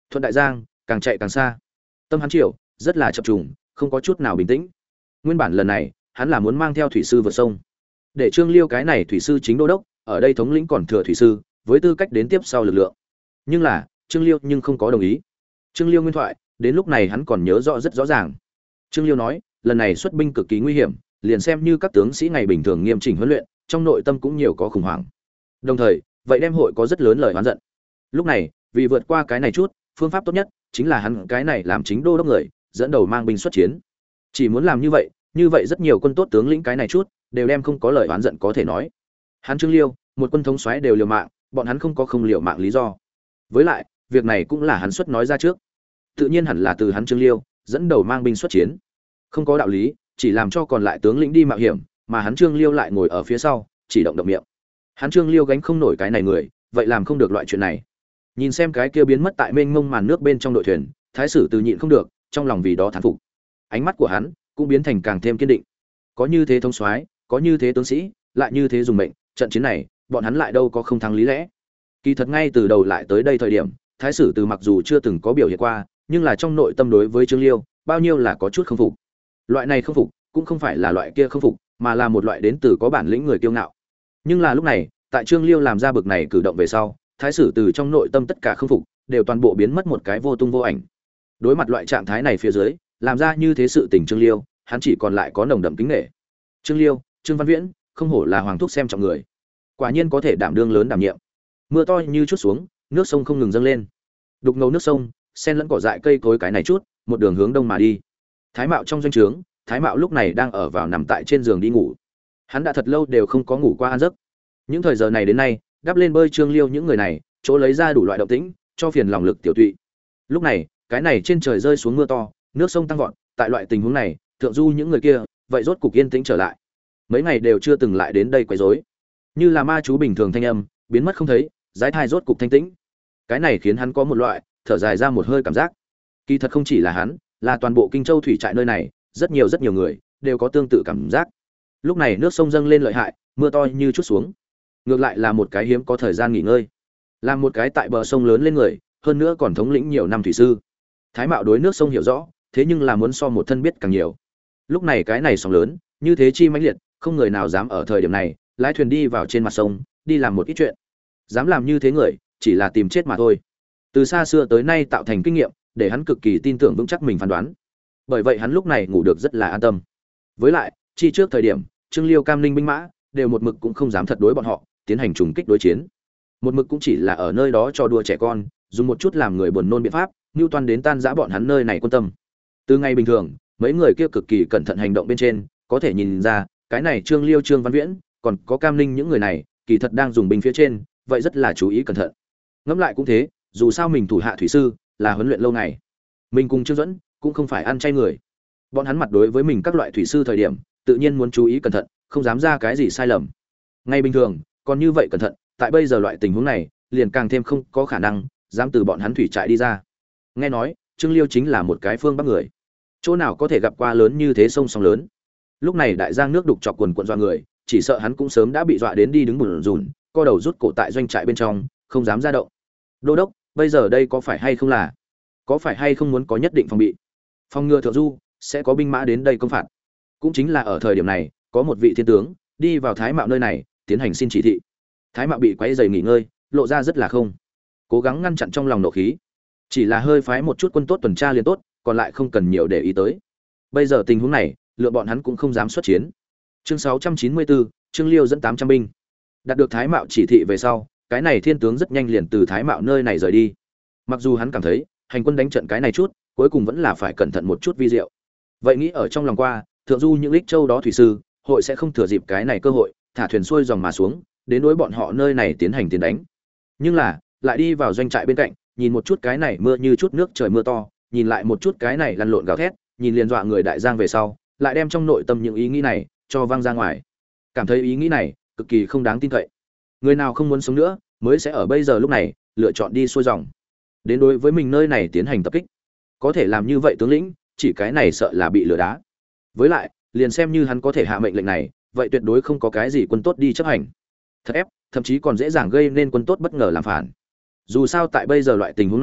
Thuận Đại Giang càng chạy càng xa, tâm hắn Triệu rất là chập trùng, không có chút nào bình tĩnh. Nguyên bản lần này hắn là muốn mang theo thủy sư vượt sông, để Trương Liêu cái này thủy sư chính đô đốc ở đây thống lĩnh còn thừa thủy sư với tư cách đến tiếp sau lực lượng. Nhưng là Trương Liêu nhưng không có đồng ý. Trương Liêu nguyên thoại đến lúc này hắn còn nhớ rõ rất rõ ràng. Trương Liêu nói lần này xuất binh cực kỳ nguy hiểm, liền xem như các tướng sĩ ngày bình thường nghiêm chỉnh huấn luyện, trong nội tâm cũng nhiều có khủng hoảng. Đồng thời vậy đem hội có rất lớn lời oán giận. Lúc này vì vượt qua cái này chút, phương pháp tốt nhất chính là hắn cái này làm chính đô đốc người dẫn đầu mang binh xuất chiến. Chỉ muốn làm như vậy rất nhiều quân tốt tướng lĩnh cái này chút đều đem không có lời oán giận có thể nói. Hắn Trương Liêu một quân thống soái đều liều mạng, bọn hắn không có không liều mạng lý do. Với lại việc này cũng là hắn xuất nói ra trước, tự nhiên hẳn là từ hắn Trương Liêu dẫn đầu mang binh xuất chiến, không có đạo lý chỉ làm cho còn lại tướng lĩnh đi mạo hiểm, mà hắn Trương Liêu lại ngồi ở phía sau chỉ động miệng. Hắn Trương Liêu gánh không nổi cái này người, vậy làm không được loại chuyện này. Nhìn xem cái kia biến mất tại mênh mông màn nước bên trong đội thuyền, thái sử từ nhịn không được trong lòng vì đó thán phục. Ánh mắt của hắn cũng biến thành càng thêm kiên định. Có như thế thống soái, có như thế tướng sĩ, lại như thế dùng mệnh, trận chiến này bọn hắn lại đâu có không thắng lý lẽ. Kỳ thật ngay từ đầu lại tới đây thời điểm, thái sử từ mặc dù chưa từng có biểu hiện qua, nhưng là trong nội tâm đối với Trương Liêu bao nhiêu là có chút không phục. Loại này không phục cũng không phải là loại kia không phục, mà là một loại đến từ có bản lĩnh người kiêu ngạo. Nhưng là lúc này tại Trương Liêu làm ra bực này cử động về sau, thái sử từ trong nội tâm tất cả không phục đều toàn bộ biến mất một cái vô tung vô ảnh. Đối mặt loại trạng thái này phía dưới, làm ra như thế sự tình Trương Liêu, hắn chỉ còn lại có nồng đậm kính nể. Trương Liêu, Trương Văn Viễn, không hổ là hoàng thúc xem trọng người, quả nhiên có thể đảm đương lớn đảm nhiệm. Mưa to như chút xuống, nước sông không ngừng dâng lên, đục ngầu nước sông xen lẫn cỏ dại cây cối cái này chút, một đường hướng đông mà đi. Thái Mạo trong doanh trướng, Thái Mạo lúc này đang ở vào nằm tại trên giường đi ngủ. Hắn đã thật lâu đều không có ngủ qua ăn giấc. Những thời giờ này đến nay, đắp lên bơi Trương Liêu những người này, chỗ lấy ra đủ loại động tĩnh, cho phiền lòng lực tiểu tụy. Lúc này, cái này trên trời rơi xuống mưa to, nước sông tăng vọt, tại loại tình huống này, thượng du những người kia, vậy rốt cục yên tĩnh trở lại. Mấy ngày đều chưa từng lại đến đây quấy rối. Như là ma chú bình thường thanh âm, biến mất không thấy, dái thai rốt cục thanh tĩnh. Cái này khiến hắn có một loại thở dài ra một hơi cảm giác. Kỳ thật không chỉ là hắn, là toàn bộ Kinh Châu thủy trại nơi này, rất nhiều người đều có tương tự cảm giác. Lúc này nước sông dâng lên lợi hại, mưa to như chút xuống. Ngược lại là một cái hiếm có thời gian nghỉ ngơi. Làm một cái tại bờ sông lớn lên người, hơn nữa còn thống lĩnh nhiều năm thủy sư. Thái Mạo đối nước sông hiểu rõ, thế nhưng là muốn so một thân biết càng nhiều. Lúc này cái này sóng lớn, như thế chi mãnh liệt, không người nào dám ở thời điểm này lái thuyền đi vào trên mặt sông, đi làm một ít chuyện. Dám làm như thế người, chỉ là tìm chết mà thôi. Từ xa xưa tới nay tạo thành kinh nghiệm, để hắn cực kỳ tin tưởng vững chắc mình phán đoán. Bởi vậy hắn lúc này ngủ được rất là an tâm. Với lại, chi trước thời điểm, Trương Liêu cam ninh binh mã đều một mực cũng không dám thật đối bọn họ tiến hành trùng kích đối chiến. Một mực cũng chỉ là ở nơi đó cho đùa trẻ con, dùng một chút làm người buồn nôn biện pháp, nưu toan đến tan rã bọn hắn nơi này quân tâm. Từ ngày bình thường, mấy người kia cực kỳ cẩn thận hành động bên trên, có thể nhìn ra, cái này Trương Liêu, Trương Văn Viễn, còn có Cam Ninh những người này, kỳ thật đang dùng binh phía trên, vậy rất là chú ý cẩn thận. Ngẫm lại cũng thế, dù sao mình thủ hạ thủy sư là huấn luyện lâu ngày, mình cùng Trương Duẫn cũng không phải ăn chay người. Bọn hắn mặt đối với mình các loại thủy sư thời điểm, tự nhiên muốn chú ý cẩn thận, không dám ra cái gì sai lầm. Ngay bình thường, còn như vậy cẩn thận, tại bây giờ loại tình huống này, liền càng thêm không có khả năng dám từ bọn hắn thủy trại đi ra. Nghe nói, Trương Liêu chính là một cái phương Bắc người, chỗ nào có thể gặp qua lớn như thế sông sóng lớn. Lúc này đại giang nước đục chọc quần quần dọa người, chỉ sợ hắn cũng sớm đã bị dọa đến đi đứng bủn rủn, co đầu rút cổ tại doanh trại bên trong, không dám ra động. Đô đốc, bây giờ đây có phải hay không là, có phải hay không muốn có nhất định phòng bị, phòng ngừa thượng du sẽ có binh mã đến đây công phạt. Cũng chính là ở thời điểm này, có một vị thiên tướng đi vào Thái Mạo nơi này tiến hành xin chỉ thị. Thái Mạo bị quấy rầy nghỉ ngơi, lộ ra rất là không cố gắng ngăn chặn trong lòng nộ khí, chỉ là hơi phái một chút quân tốt tuần tra liền tốt, còn lại không cần nhiều để ý tới. Bây giờ tình huống này, lựa bọn hắn cũng không dám xuất chiến. Chương 694, Trương Liêu dẫn 800 binh. Đạt được Thái Mạo chỉ thị về sau, cái này thiên tướng rất nhanh liền từ Thái Mạo nơi này rời đi. Mặc dù hắn cảm thấy, hành quân đánh trận cái này chút, cuối cùng vẫn là phải cẩn thận một chút vi diệu. Vậy nghĩ ở trong lòng qua, thượng du những lích châu đó thủy sư, hội sẽ không thừa dịp cái này cơ hội, thả thuyền xuôi dòng mà xuống, đến đối bọn họ nơi này tiến hành tiến đánh. Nhưng là, lại đi vào doanh trại bên cạnh, nhìn một chút cái này mưa như chút nước trời mưa to, nhìn lại một chút cái này lăn lộn gào thét, nhìn liền dọa người đại giang về sau, lại đem trong nội tâm những ý nghĩ này cho văng ra ngoài. Cảm thấy ý nghĩ này cực kỳ không đáng tin cậy. Người nào không muốn sống nữa, mới sẽ ở bây giờ lúc này lựa chọn đi xuôi dòng, đến đối với mình nơi này tiến hành tập kích. Có thể làm như vậy tướng lĩnh, chỉ cái này sợ là bị lừa đá. Với lại, liền xem như hắn có thể hạ mệnh lệnh này, vậy tuyệt đối không có cái gì quân tốt đi chấp hành. Thật ép, thậm chí còn dễ dàng gây nên quân tốt bất ngờ làm phản. Dù sao tại bây giờ loại tình huống này,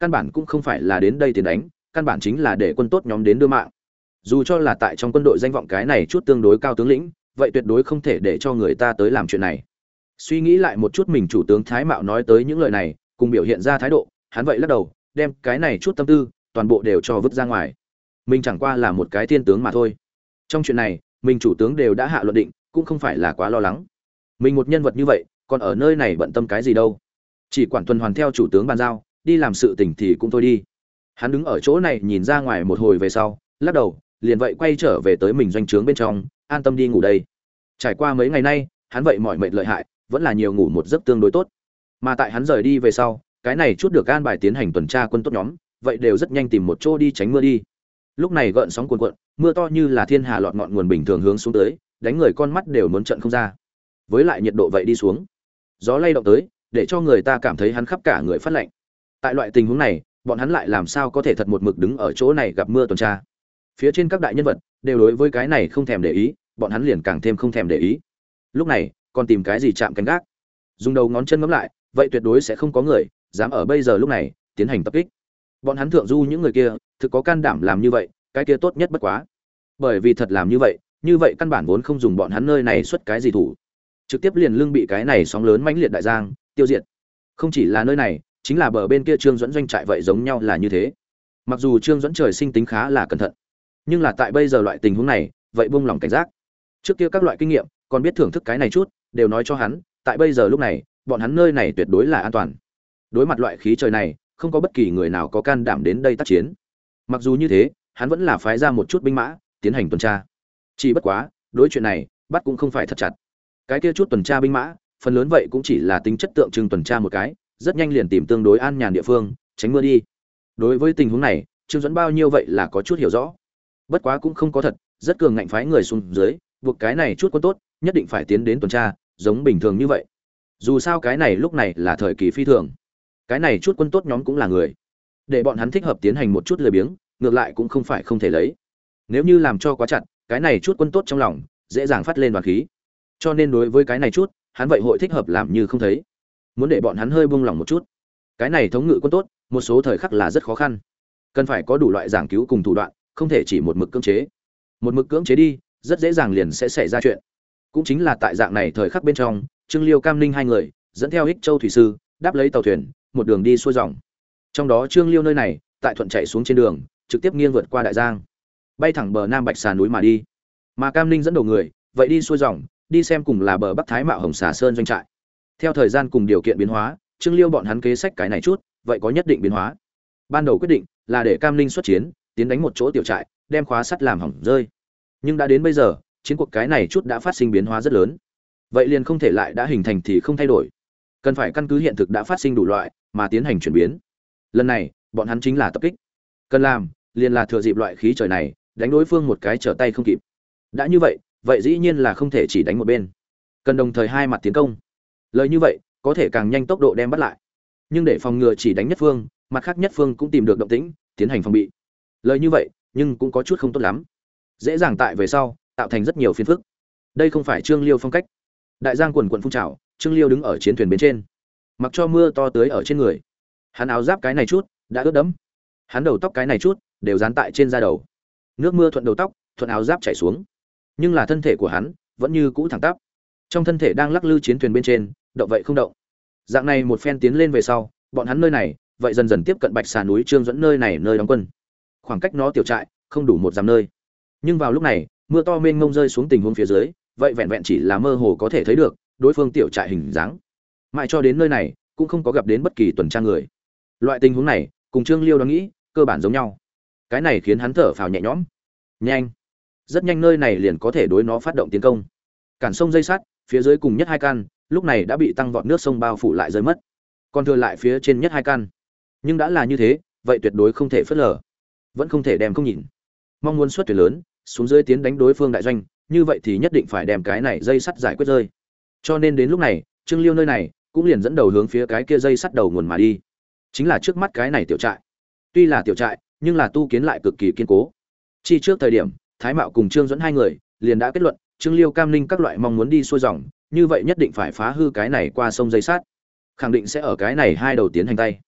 căn bản cũng không phải là đến đây tiền đánh, căn bản chính là để quân tốt nhóm đến đưa mạng. Dù cho là tại trong quân đội danh vọng cái này chút tương đối cao tướng lĩnh, vậy tuyệt đối không thể để cho người ta tới làm chuyện này. Suy nghĩ lại một chút mình chủ tướng Thái Mạo nói tới những lời này, cùng biểu hiện ra thái độ, hắn vậy lắc đầu, đem cái này chút tâm tư, toàn bộ đều cho vứt ra ngoài. Mình chẳng qua là một cái thiên tướng mà thôi. Trong chuyện này, mình chủ tướng đều đã hạ luận định, cũng không phải là quá lo lắng. Mình một nhân vật như vậy, còn ở nơi này bận tâm cái gì đâu? Chỉ quản tuần hoàn theo chủ tướng bàn giao, đi làm sự tình thì cũng thôi đi. Hắn đứng ở chỗ này nhìn ra ngoài một hồi về sau, lắc đầu, liền vậy quay trở về tới mình doanh trướng bên trong, an tâm đi ngủ đây. Trải qua mấy ngày nay, hắn vậy mỏi mệt lợi hại, vẫn là nhiều ngủ một giấc tương đối tốt. Mà tại hắn rời đi về sau, cái này chút được an bài tiến hành tuần tra quân tốt nhóm, vậy đều rất nhanh tìm một chỗ đi tránh mưa đi. Lúc này gợn sóng cuồn cuộn, mưa to như là thiên hà lọt ngọn nguồn bình thường hướng xuống tới, đánh người con mắt đều muốn trợn không ra. Với lại nhiệt độ vậy đi xuống, gió lay động tới, để cho người ta cảm thấy hắn khắp cả người phát lạnh. Tại loại tình huống này, bọn hắn lại làm sao có thể thật một mực đứng ở chỗ này gặp mưa tuần tra? Phía trên các đại nhân vật đều đối với cái này không thèm để ý, bọn hắn liền càng thêm không thèm để ý. Lúc này, còn tìm cái gì chạm canh gác? Dùng đầu ngón chân ngắm lại, vậy tuyệt đối sẽ không có người dám ở bây giờ lúc này tiến hành tập kích. Bọn hắn thượng du những người kia, thực có can đảm làm như vậy, cái kia tốt nhất bất quá. Bởi vì thật làm như vậy căn bản vốn không dùng bọn hắn nơi này xuất cái gì thủ, trực tiếp liền lưng bị cái này sóng lớn mãnh liệt đại giang tiêu diệt. Không chỉ là nơi này, chính là bờ bên kia Trương Duẫn doanh trại vậy giống nhau là như thế. Mặc dù Trương Duẫn trời sinh tính khá là cẩn thận, nhưng là tại bây giờ loại tình huống này, vậy buông lỏng cảnh giác. Trước kia các loại kinh nghiệm, còn biết thưởng thức cái này chút, đều nói cho hắn, tại bây giờ lúc này, bọn hắn nơi này tuyệt đối là an toàn. Đối mặt loại khí trời này, không có bất kỳ người nào có can đảm đến đây tác chiến. Mặc dù như thế, hắn vẫn là phái ra một chút binh mã tiến hành tuần tra. Chỉ bất quá, đối chuyện này, bắt cũng không phải thật chặt. Cái kia chút tuần tra binh mã, phần lớn vậy cũng chỉ là tính chất tượng trưng tuần tra một cái, rất nhanh liền tìm tương đối an nhàn địa phương, tránh mưa đi. Đối với tình huống này, Trương Duẫn bao nhiêu vậy là có chút hiểu rõ. Bất quá cũng không có thật, rất cường ngạnh phái người xuống dưới, buộc cái này chút quân tốt, nhất định phải tiến đến tuần tra, giống bình thường như vậy. Dù sao cái này lúc này là thời kỳ phi thường. Cái này chút quân tốt nhóm cũng là người. Để bọn hắn thích hợp tiến hành một chút lười biếng, ngược lại cũng không phải không thể lấy. Nếu như làm cho quá chặt, cái này chút quân tốt trong lòng dễ dàng phát lên đoàn khí. Cho nên đối với cái này chút, hắn vậy hội thích hợp làm như không thấy. Muốn để bọn hắn hơi buông lỏng một chút. Cái này thống ngự quân tốt, một số thời khắc là rất khó khăn. Cần phải có đủ loại giảng cứu cùng thủ đoạn, không thể chỉ một mực cưỡng chế. Một mực cưỡng chế đi, rất dễ dàng liền sẽ xảy ra chuyện. Cũng chính là tại dạng này thời khắc bên trong, Trương Liêu Cam Ninh hai người dẫn theo Hích Châu thủy sư, đáp lấy tàu thuyền, một đường đi xuôi dòng. Trong đó Trương Liêu nơi này, tại thuận chạy xuống trên đường, trực tiếp nghiêng vượt qua đại giang, bay thẳng bờ Nam Bạch Xà núi mà đi. Mà Cam Ninh dẫn đầu người, vậy đi xuôi dòng, đi xem cùng là bờ Bắc Thái Mạo Hồng Xà Sơn doanh trại. Theo thời gian cùng điều kiện biến hóa, Trương Liêu bọn hắn kế sách cái này chút, vậy có nhất định biến hóa. Ban đầu quyết định là để Cam Ninh xuất chiến, tiến đánh một chỗ tiểu trại, đem khóa sắt làm hỏng rơi. Nhưng đã đến bây giờ, chiến cuộc cái này chút đã phát sinh biến hóa rất lớn. Vậy liền không thể lại đã hình thành thì không thay đổi. Cần phải căn cứ hiện thực đã phát sinh đủ loại mà tiến hành chuyển biến. Lần này, bọn hắn chính là tập kích. Cần làm, liền là thừa dịp loại khí trời này, đánh đối phương một cái trở tay không kịp. Đã như vậy, vậy dĩ nhiên là không thể chỉ đánh một bên. Cần đồng thời hai mặt tiến công. Lời như vậy, có thể càng nhanh tốc độ đem bắt lại. Nhưng để phòng ngừa chỉ đánh nhất phương, mặt khác nhất phương cũng tìm được động tĩnh, tiến hành phòng bị. Lời như vậy, nhưng cũng có chút không tốt lắm. Dễ dàng tại về sau, tạo thành rất nhiều phiền phức. Đây không phải Trương Liêu phong cách. Đại giang quần quần phun trào, Trương Liêu đứng ở chiến thuyền bên trên, mặc cho mưa to tưới ở trên người. Hắn áo giáp cái này chút đã ướt đẫm, hắn đầu tóc cái này chút đều dán tại trên da đầu. Nước mưa thuận đầu tóc, thuận áo giáp chảy xuống. Nhưng là thân thể của hắn vẫn như cũ thẳng tắp. Trong thân thể đang lắc lư chiến thuyền bên trên, động vậy không động. Dạng này một phen tiến lên về sau, bọn hắn nơi này vậy dần dần tiếp cận Bạch Xà núi Trương Duẫn nơi này nơi đóng quân. Khoảng cách nó tiểu trại không đủ một dặm nơi. Nhưng vào lúc này, mưa to mênh mông rơi xuống tình huống phía dưới, vậy vẹn vẹn chỉ là mơ hồ có thể thấy được đối phương tiểu trại hình dáng. Mãi cho đến nơi này, cũng không có gặp đến bất kỳ tuần tra người. Loại tình huống này, cùng Trương Liêu đoán nghĩ, cơ bản giống nhau. Cái này khiến hắn thở phào nhẹ nhõm. Nhanh, rất nhanh nơi này liền có thể đối nó phát động tiến công. Cản sông dây sắt, phía dưới cùng nhất hai căn, lúc này đã bị tăng vọt nước sông bao phủ lại rơi mất. Còn thừa lại phía trên nhất hai căn. Nhưng đã là như thế, vậy tuyệt đối không thể phớt lờ. Vẫn không thể đem không nhìn. Mong muốn xuất thuyền lớn, xuống dưới tiến đánh đối phương đại doanh, như vậy thì nhất định phải đem cái này dây sắt giải quyết rơi. Cho nên đến lúc này, Trương Liêu nơi này cũng liền dẫn đầu hướng phía cái kia dây sắt đầu nguồn mà đi. Chính là trước mắt cái này tiểu trại. Tuy là tiểu trại, nhưng là tu kiến lại cực kỳ kiên cố. Chi trước thời điểm, Thái Mạo cùng Trương Duẫn hai người liền đã kết luận, Trương Liêu Cam Ninh các loại mong muốn đi xuôi dòng, như vậy nhất định phải phá hư cái này qua sông dây sắt. Khẳng định sẽ ở cái này hai đầu tiến hành tay.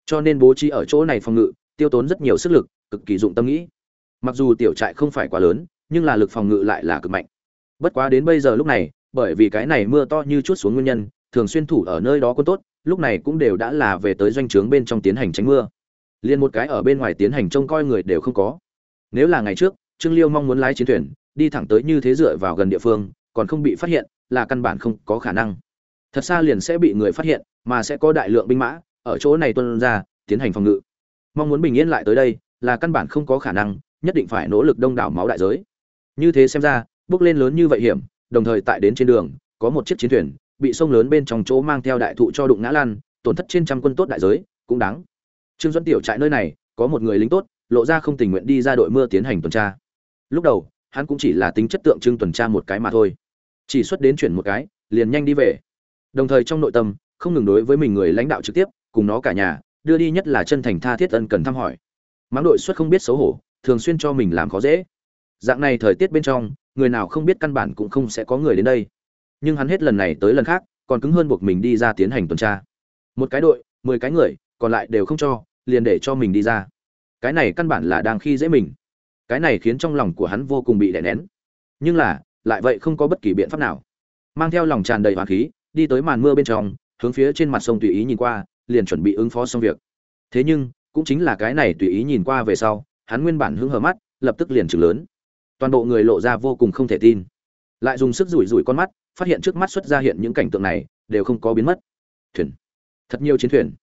cho nên bố trí ở chỗ này phòng ngự tiêu tốn rất nhiều sức lực, cực kỳ dụng tâm nghĩ. Mặc dù tiểu trại không phải quá lớn, nhưng là lực phòng ngự lại là cực mạnh. Bất quá đến bây giờ lúc này, bởi vì cái này mưa to như chút xuống nguyên nhân, thường xuyên thủ ở nơi đó quân tốt, lúc này cũng đều đã là về tới doanh trướng bên trong tiến hành tránh mưa. Liên một cái ở bên ngoài tiến hành trông coi người đều không có. Nếu là ngày trước, Trương Liêu mong muốn lái chiến thuyền đi thẳng tới như thế dựa vào gần địa phương, còn không bị phát hiện, là căn bản không có khả năng. Thật xa liền sẽ bị người phát hiện, mà sẽ có đại lượng binh mã ở chỗ này tuân ra, tiến hành phòng ngự. Mong muốn bình yên lại tới đây, là căn bản không có khả năng, nhất định phải nỗ lực đông đảo máu đại giới. Như thế xem ra, bước lên lớn như vậy hiểm, đồng thời tại đến trên đường, có một chiếc chiến thuyền bị sông lớn bên trong chỗ mang theo đại thụ cho đụng ngã lăn, tổn thất trên trăm quân tốt đại giới, cũng đáng. Trương Duẫn tiểu trại nơi này, có một người lính tốt, lộ ra không tình nguyện đi ra đội mưa tiến hành tuần tra. Lúc đầu, hắn cũng chỉ là tính chất tượng trưng tuần tra một cái mà thôi, chỉ xuất đến chuyển một cái, liền nhanh đi về. Đồng thời trong nội tâm, không ngừng đối với mình người lãnh đạo trực tiếp, cùng nó cả nhà, đưa đi nhất là chân thành tha thiết ân cần thăm hỏi. Mắng đội xuất không biết xấu hổ, thường xuyên cho mình làm khó dễ. Dạng này thời tiết bên trong, người nào không biết căn bản cũng không sẽ có người đến đây. Nhưng hắn hết lần này tới lần khác, còn cứng hơn buộc mình đi ra tiến hành tuần tra. Một cái đội, 10 cái người, còn lại đều không cho, liền để cho mình đi ra. Cái này căn bản là đang khi dễ mình. Cái này khiến trong lòng của hắn vô cùng bị đè nén. Nhưng là, lại vậy không có bất kỳ biện pháp nào. Mang theo lòng tràn đầy oán khí, đi tới màn mưa bên trong, hướng phía trên mặt sông tùy ý nhìn qua, liền chuẩn bị ứng phó xong việc. Thế nhưng, cũng chính là cái này tùy ý nhìn qua về sau, hắn nguyên bản hứng hờ mắt, lập tức liền trừng lớn. Toàn bộ người lộ ra vô cùng không thể tin. Lại dùng sức rủi rủi con mắt, phát hiện trước mắt xuất ra hiện những cảnh tượng này đều không có biến mất. Thuyền, thật nhiều chiến thuyền.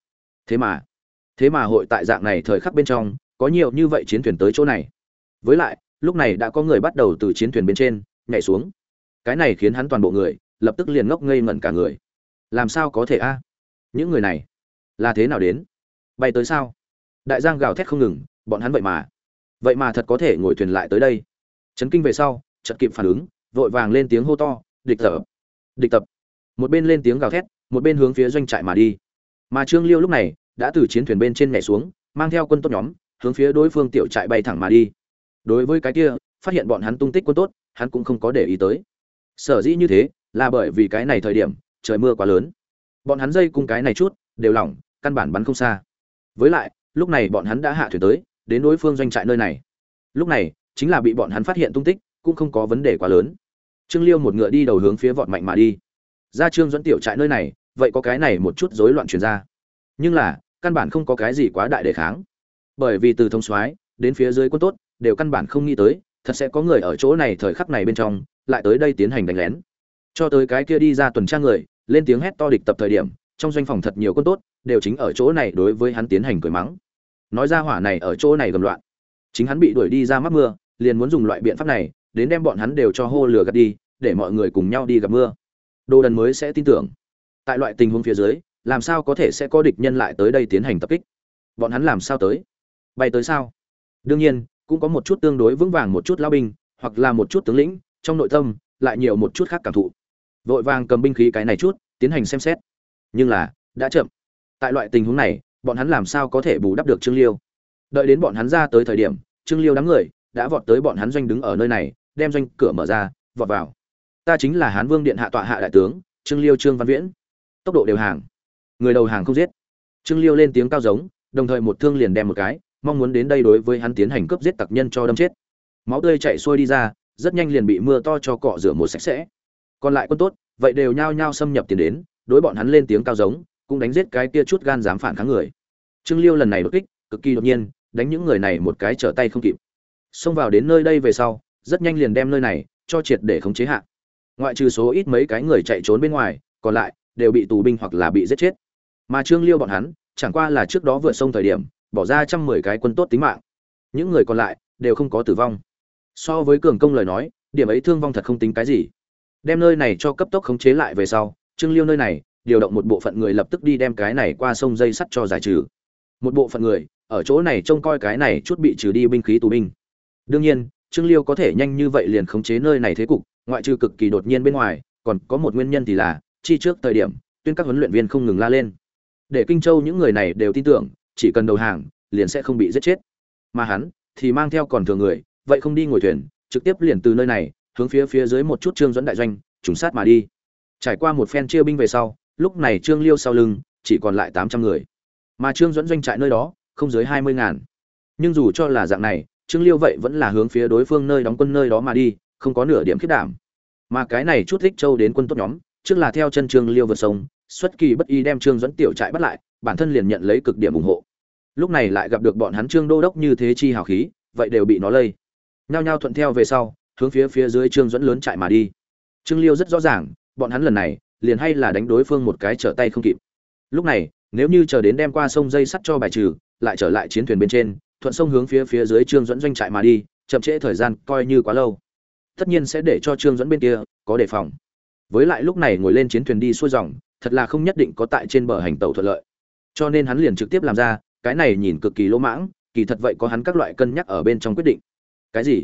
Thế mà hội tại dạng này thời khắc bên trong, có nhiều như vậy chiến thuyền tới chỗ này. Với lại, lúc này đã có người bắt đầu từ chiến thuyền bên trên nhảy xuống. Cái này khiến hắn toàn bộ người lập tức liền ngốc ngây ngẩn cả người. Làm sao có thể a? Những người này là thế nào đến? Bay tới sao? Đại giang gào thét không ngừng, bọn hắn vậy mà thật có thể ngồi thuyền lại tới đây. Chấn kinh về sau, chợt kịp phản ứng, vội vàng lên tiếng hô to, địch tập. Một bên lên tiếng gào thét, một bên hướng phía doanh trại mà đi. Mà Trương Liêu lúc này đã từ chiến thuyền bên trên nhảy xuống, mang theo quân tốt nhóm, hướng phía đối phương tiểu trại bay thẳng mà đi. Đối với cái kia, phát hiện bọn hắn tung tích quân tốt, hắn cũng không có để ý tới. Sở dĩ như thế, là bởi vì cái này thời điểm, trời mưa quá lớn. Bọn hắn dây cung cái này chút, đều lỏng, căn bản bắn không xa. Với lại, lúc này bọn hắn đã hạ thuyền tới, đến đối phương doanh trại nơi này. Lúc này, chính là bị bọn hắn phát hiện tung tích, cũng không có vấn đề quá lớn. Trương Liêu một ngựa đi đầu hướng phía vọt mạnh mà đi. Ra Trương Duẫn tiểu trại nơi này, vậy có cái này một chút rối loạn truyền ra. Nhưng là, căn bản không có cái gì quá đại đề kháng. Bởi vì từ thông soái đến phía dưới quân tốt, đều căn bản không nghĩ tới, thật sẽ có người ở chỗ này thời khắc này bên trong, lại tới đây tiến hành đánh lén. Cho tới cái kia đi ra tuần tra người, lên tiếng hét to địch tập thời điểm, trong doanh phòng thật nhiều quân tốt, đều chính ở chỗ này đối với hắn tiến hành cười mắng. Nói ra hỏa này ở chỗ này gầm loạn. Chính hắn bị đuổi đi ra mắc mưa, liền muốn dùng loại biện pháp này, đến đem bọn hắn đều cho hô lừa gạt đi, để mọi người cùng nhau đi gặp mưa. Đồ đần mới sẽ tin tưởng. Tại loại tình huống phía dưới, làm sao có thể sẽ có địch nhân lại tới đây tiến hành tập kích? Bọn hắn làm sao tới? Bay tới sao? Đương nhiên, cũng có một chút tương đối vững vàng một chút lao binh, hoặc là một chút tướng lĩnh, trong nội tâm lại nhiều một chút khác cảm thụ. Vội vàng cầm binh khí cái này chút, tiến hành xem xét. Nhưng là, đã chậm. Tại loại tình huống này, bọn hắn làm sao có thể bù đắp được Trương Liêu? Đợi đến bọn hắn ra tới thời điểm, Trương Liêu đám người đã vọt tới bọn hắn doanh đứng ở nơi này, đem doanh cửa mở ra, vọt vào. Ta chính là Hán Vương điện hạ tọa hạ đại tướng, Trương Liêu Trương Văn Viễn. Tốc độ đều hàng, người đầu hàng không giết. Trương Liêu lên tiếng cao giống, đồng thời một thương liền đem một cái, mong muốn đến đây đối với hắn tiến hành cướp giết tặc nhân cho đâm chết. Máu tươi chảy xuôi đi ra, rất nhanh liền bị mưa to cho cọ rửa một sạch sẽ. Còn lại quân tốt, vậy đều nhao nhao xâm nhập tiến đến, đối bọn hắn lên tiếng cao giống, cũng đánh giết cái kia chút gan dám phản kháng người. Trương Liêu lần này đột kích, cực kỳ đột nhiên, đánh những người này một cái trở tay không kịp. Xông vào đến nơi đây về sau, rất nhanh liền đem nơi này cho triệt để khống chế hạ. Ngoại trừ số ít mấy cái người chạy trốn bên ngoài, còn lại đều bị tù binh hoặc là bị giết chết. Mà Trương Liêu bọn hắn, chẳng qua là trước đó vượt sông thời điểm, bỏ ra 110 cái quân tốt tính mạng. Những người còn lại đều không có tử vong. So với cường công lời nói, điểm ấy thương vong thật không tính cái gì. Đem nơi này cho cấp tốc khống chế lại về sau, Trương Liêu nơi này điều động một bộ phận người lập tức đi đem cái này qua sông dây sắt cho giải trừ. Một bộ phận người ở chỗ này trông coi cái này chút bị trừ đi binh khí tù binh. Đương nhiên, Trương Liêu có thể nhanh như vậy liền khống chế nơi này thế cục, ngoại trừ cực kỳ đột nhiên bên ngoài, còn có một nguyên nhân thì là chi trước thời điểm, tuyên các huấn luyện viên không ngừng la lên, để Kinh Châu những người này đều tin tưởng, chỉ cần đầu hàng, liền sẽ không bị giết chết. Mà hắn thì mang theo còn thừa người, vậy không đi ngồi thuyền, trực tiếp liền từ nơi này hướng phía dưới một chút Trương Duẫn đại doanh, trùng sát mà đi. Trải qua một phen chia binh về sau, lúc này Trương Liêu sau lưng chỉ còn lại 800 người. mà Trương Duẫn doanh trại nơi đó không dưới 20.000. Nhưng dù cho là dạng này, Trương Liêu vậy vẫn là hướng phía đối phương nơi đóng quân nơi đó mà đi, không có nửa điểm khiếp đảm. Mà cái này chút Thích Châu đến quân tốt nhóm, trước là theo chân Trương Liêu vượt sông, xuất kỳ bất ý đem Trương Duẫn tiểu trại bắt lại, bản thân liền nhận lấy cực điểm ủng hộ. Lúc này lại gặp được bọn hắn Trương đô đốc như thế chi hào khí, vậy đều bị nó lây. Nhao nhao thuận theo về sau, hướng phía dưới Trương Duẫn lớn trại mà đi. Trương Liêu rất rõ ràng, bọn hắn lần này liền hay là đánh đối phương một cái trở tay không kịp. Lúc này, nếu như chờ đến đem qua sông dây sắt cho bài trừ, lại trở lại chiến thuyền bên trên, thuận sông hướng phía dưới Trương Duẫn doanh trại mà đi, chậm trễ thời gian coi như quá lâu. Tất nhiên sẽ để cho Trương Duẫn bên kia có đề phòng. Với lại lúc này ngồi lên chiến thuyền đi xuôi dòng, thật là không nhất định có tại trên bờ hành tàu thuận lợi. Cho nên hắn liền trực tiếp làm ra, cái này nhìn cực kỳ lỗ mãng, kỳ thật vậy có hắn các loại cân nhắc ở bên trong quyết định. Cái gì?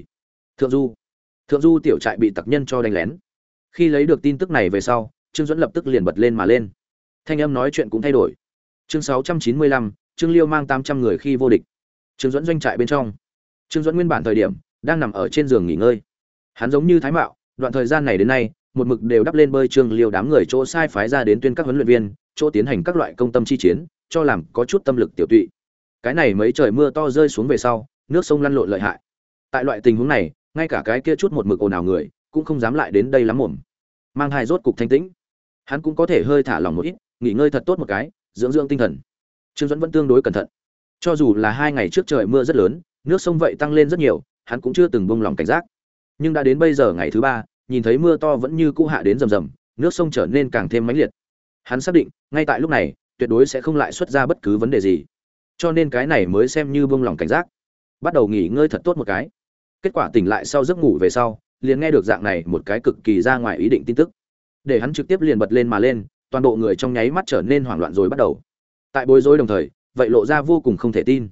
Thượng Du tiểu trại bị tặc nhân cho đánh lén. Khi lấy được tin tức này về sau, Trương Duẫn lập tức liền bật lên mà lên. Thanh âm nói chuyện cũng thay đổi. Chương 695, Trương Liêu mang 800 người khi vô địch. Trương Duẫn doanh trại bên trong. Trương Duẫn nguyên bản thời điểm đang nằm ở trên giường nghỉ ngơi. Hắn giống như Thái Mạo, đoạn thời gian này đến nay, một mực đều đắp lên bơi Trương Liêu đám người chỗ sai phái ra đến tuyên các huấn luyện viên, chỗ tiến hành các loại công tâm chi chiến, cho làm có chút tâm lực tiểu tụy. Cái này mấy trời mưa to rơi xuống về sau, nước sông lăn lộn lợi hại. Tại loại tình huống này, ngay cả cái kia chút một mực ồn ào người, cũng không dám lại đến đây lắm mồm. Mang hai rốt cục thanh tĩnh, hắn cũng có thể hơi thả lòng một ít, nghỉ ngơi thật tốt một cái, dưỡng dưỡng tinh thần. Trương Duẫn vẫn tương đối cẩn thận. Cho dù là 2 ngày trước trời mưa rất lớn, nước sông vậy tăng lên rất nhiều, hắn cũng chưa từng buông lòng cảnh giác. Nhưng đã đến bây giờ ngày thứ 3, nhìn thấy mưa to vẫn như cũ hạ đến rầm rầm, nước sông trở nên càng thêm mãnh liệt. Hắn xác định, ngay tại lúc này, tuyệt đối sẽ không lại xuất ra bất cứ vấn đề gì. Cho nên cái này mới xem như buông lòng cảnh giác, bắt đầu nghỉ ngơi thật tốt một cái. Kết quả tỉnh lại sau giấc ngủ về sau, liền nghe được dạng này một cái cực kỳ ra ngoài ý định tin tức, để hắn trực tiếp liền bật lên mà lên, toàn bộ người trong nháy mắt trở nên hoảng loạn rồi bắt đầu. Tại bối rối đồng thời, vậy lộ ra vô cùng không thể tin.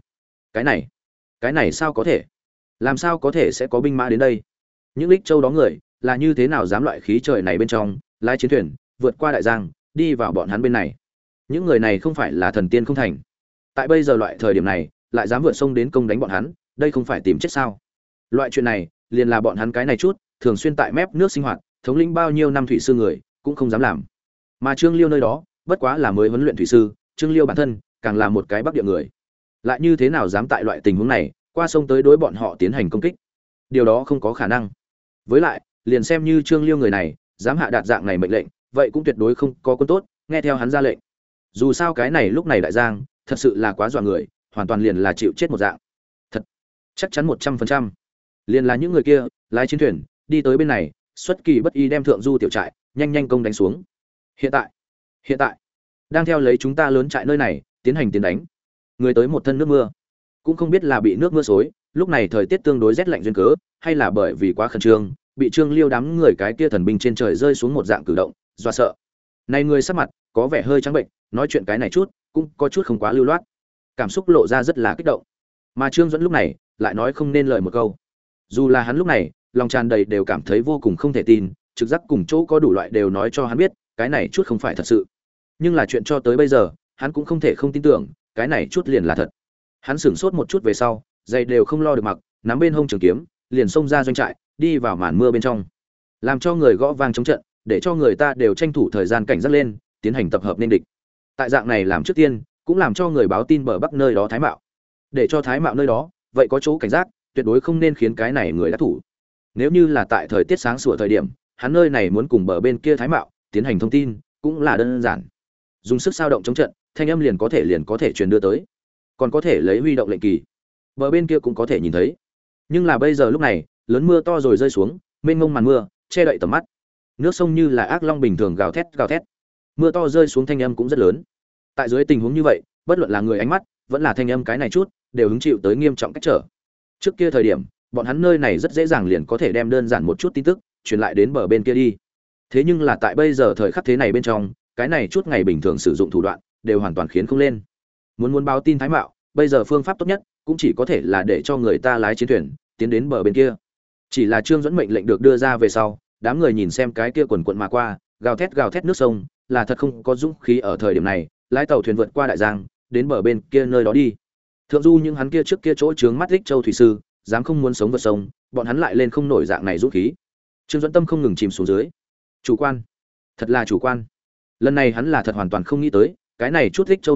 Cái này sao có thể? Làm sao có thể sẽ có binh mã đến đây? Những Lích Châu đó người, là như thế nào dám loại khí trời này bên trong, lái chiến thuyền, vượt qua đại giang, đi vào bọn hắn bên này? Những người này không phải là thần tiên không thành. Tại bây giờ loại thời điểm này, lại dám vượt sông đến công đánh bọn hắn, đây không phải tìm chết sao? Loại chuyện này, liền là bọn hắn cái này chút, thường xuyên tại mép nước sinh hoạt, thống lĩnh bao nhiêu năm thủy sư người, cũng không dám làm. Mà Trương Liêu nơi đó, bất quá là mới huấn luyện thủy sư, Trương Liêu bản thân, càng là một cái bắc địa người. Lại như thế nào dám tại loại tình huống này, qua sông tới đối bọn họ tiến hành công kích? Điều đó không có khả năng. Với lại, liền xem như Trương Liêu người này, dám hạ đạt dạng này mệnh lệnh, vậy cũng tuyệt đối không có quân tốt, nghe theo hắn ra lệnh. Dù sao cái này lúc này đại giang, thật sự là quá dọa người, hoàn toàn liền là chịu chết một dạng. Thật, chắc chắn 100%. Liền là những người kia, lái chiến thuyền, đi tới bên này, xuất kỳ bất ý đem Thượng Du tiểu trại nhanh nhanh công đánh xuống. Hiện tại, đang theo lấy chúng ta lớn trại nơi này, tiến hành tiến đánh. Người tới một thân nước mưa, cũng không biết là bị nước mưa xối, lúc này thời tiết tương đối rét lạnh duyên cớ, hay là bởi vì quá khẩn trương, bị Trương Liêu đám người cái kia thần binh trên trời rơi xuống một dạng cử động, dọa sợ. Này người sắc mặt có vẻ hơi trắng bệnh, nói chuyện cái này chút, cũng có chút không quá lưu loát. Cảm xúc lộ ra rất là kích động. Mà Trương Duẫn lúc này lại nói không nên lời một câu. Dù là hắn lúc này, lòng tràn đầy đều cảm thấy vô cùng không thể tin, trực giác cùng chỗ có đủ loại đều nói cho hắn biết, cái này chút không phải thật sự. Nhưng là chuyện cho tới bây giờ, hắn cũng không thể không tin tưởng, cái này chút liền là thật. Hắn sửng sốt một chút về sau, giày đều không lo được mặc, nắm bên hông trường kiếm, liền xông ra doanh trại, đi vào màn mưa bên trong, làm cho người gõ vang chống trận, để cho người ta đều tranh thủ thời gian cảnh giác lên, tiến hành tập hợp nên địch. Tại dạng này làm trước tiên, cũng làm cho người báo tin bờ bắc nơi đó Thái Mạo, để cho Thái Mạo nơi đó vậy có chỗ cảnh giác, tuyệt đối không nên khiến cái này người đắc thủ. Nếu như là tại thời tiết sáng sủa thời điểm, hắn nơi này muốn cùng bờ bên kia Thái Mạo tiến hành thông tin, cũng là đơn giản. Dùng sức sao động chống trận, thanh âm liền có thể truyền đưa tới. Còn có thể lấy huy động lệnh kỳ. Bờ bên kia cũng có thể nhìn thấy. Nhưng là bây giờ lúc này, lớn mưa to rồi rơi xuống, mênh mông màn mưa, che đậy tầm mắt. Nước sông như là ác long bình thường gào thét gào thét. Mưa to rơi xuống thanh âm cũng rất lớn. Tại dưới tình huống như vậy, bất luận là người ánh mắt, vẫn là thanh âm cái này chút, đều hứng chịu tới nghiêm trọng cách trở. Trước kia thời điểm, bọn hắn nơi này rất dễ dàng liền có thể đem đơn giản một chút tin tức truyền lại đến bờ bên kia đi. Thế nhưng là tại bây giờ thời khắc thế này bên trong, cái này chút ngày bình thường sử dụng thủ đoạn, đều hoàn toàn khiến không lên. Muốn báo tin Thái Mạo, bây giờ phương pháp tốt nhất cũng chỉ có thể là để cho người ta lái chiến thuyền tiến đến bờ bên kia. Chỉ là Trương Duẫn mệnh lệnh được đưa ra về sau, đám người nhìn xem cái kia quần quần mà qua, gào thét nước sông, là thật không có dũng khí ở thời điểm này lái tàu thuyền vượt qua đại giang đến bờ bên kia nơi đó đi. Thượng Du những hắn kia trước kia chỗ trướng mắt Lích Châu thủy sư, dám không muốn sống vượt sông, bọn hắn lại lên không nổi dạng này dũng khí. Trương Duẫn tâm không ngừng chìm xuống dưới. Chủ quan, thật là chủ quan. Lần này hắn là thật hoàn toàn không nghĩ tới, cái này chút Lích Châu người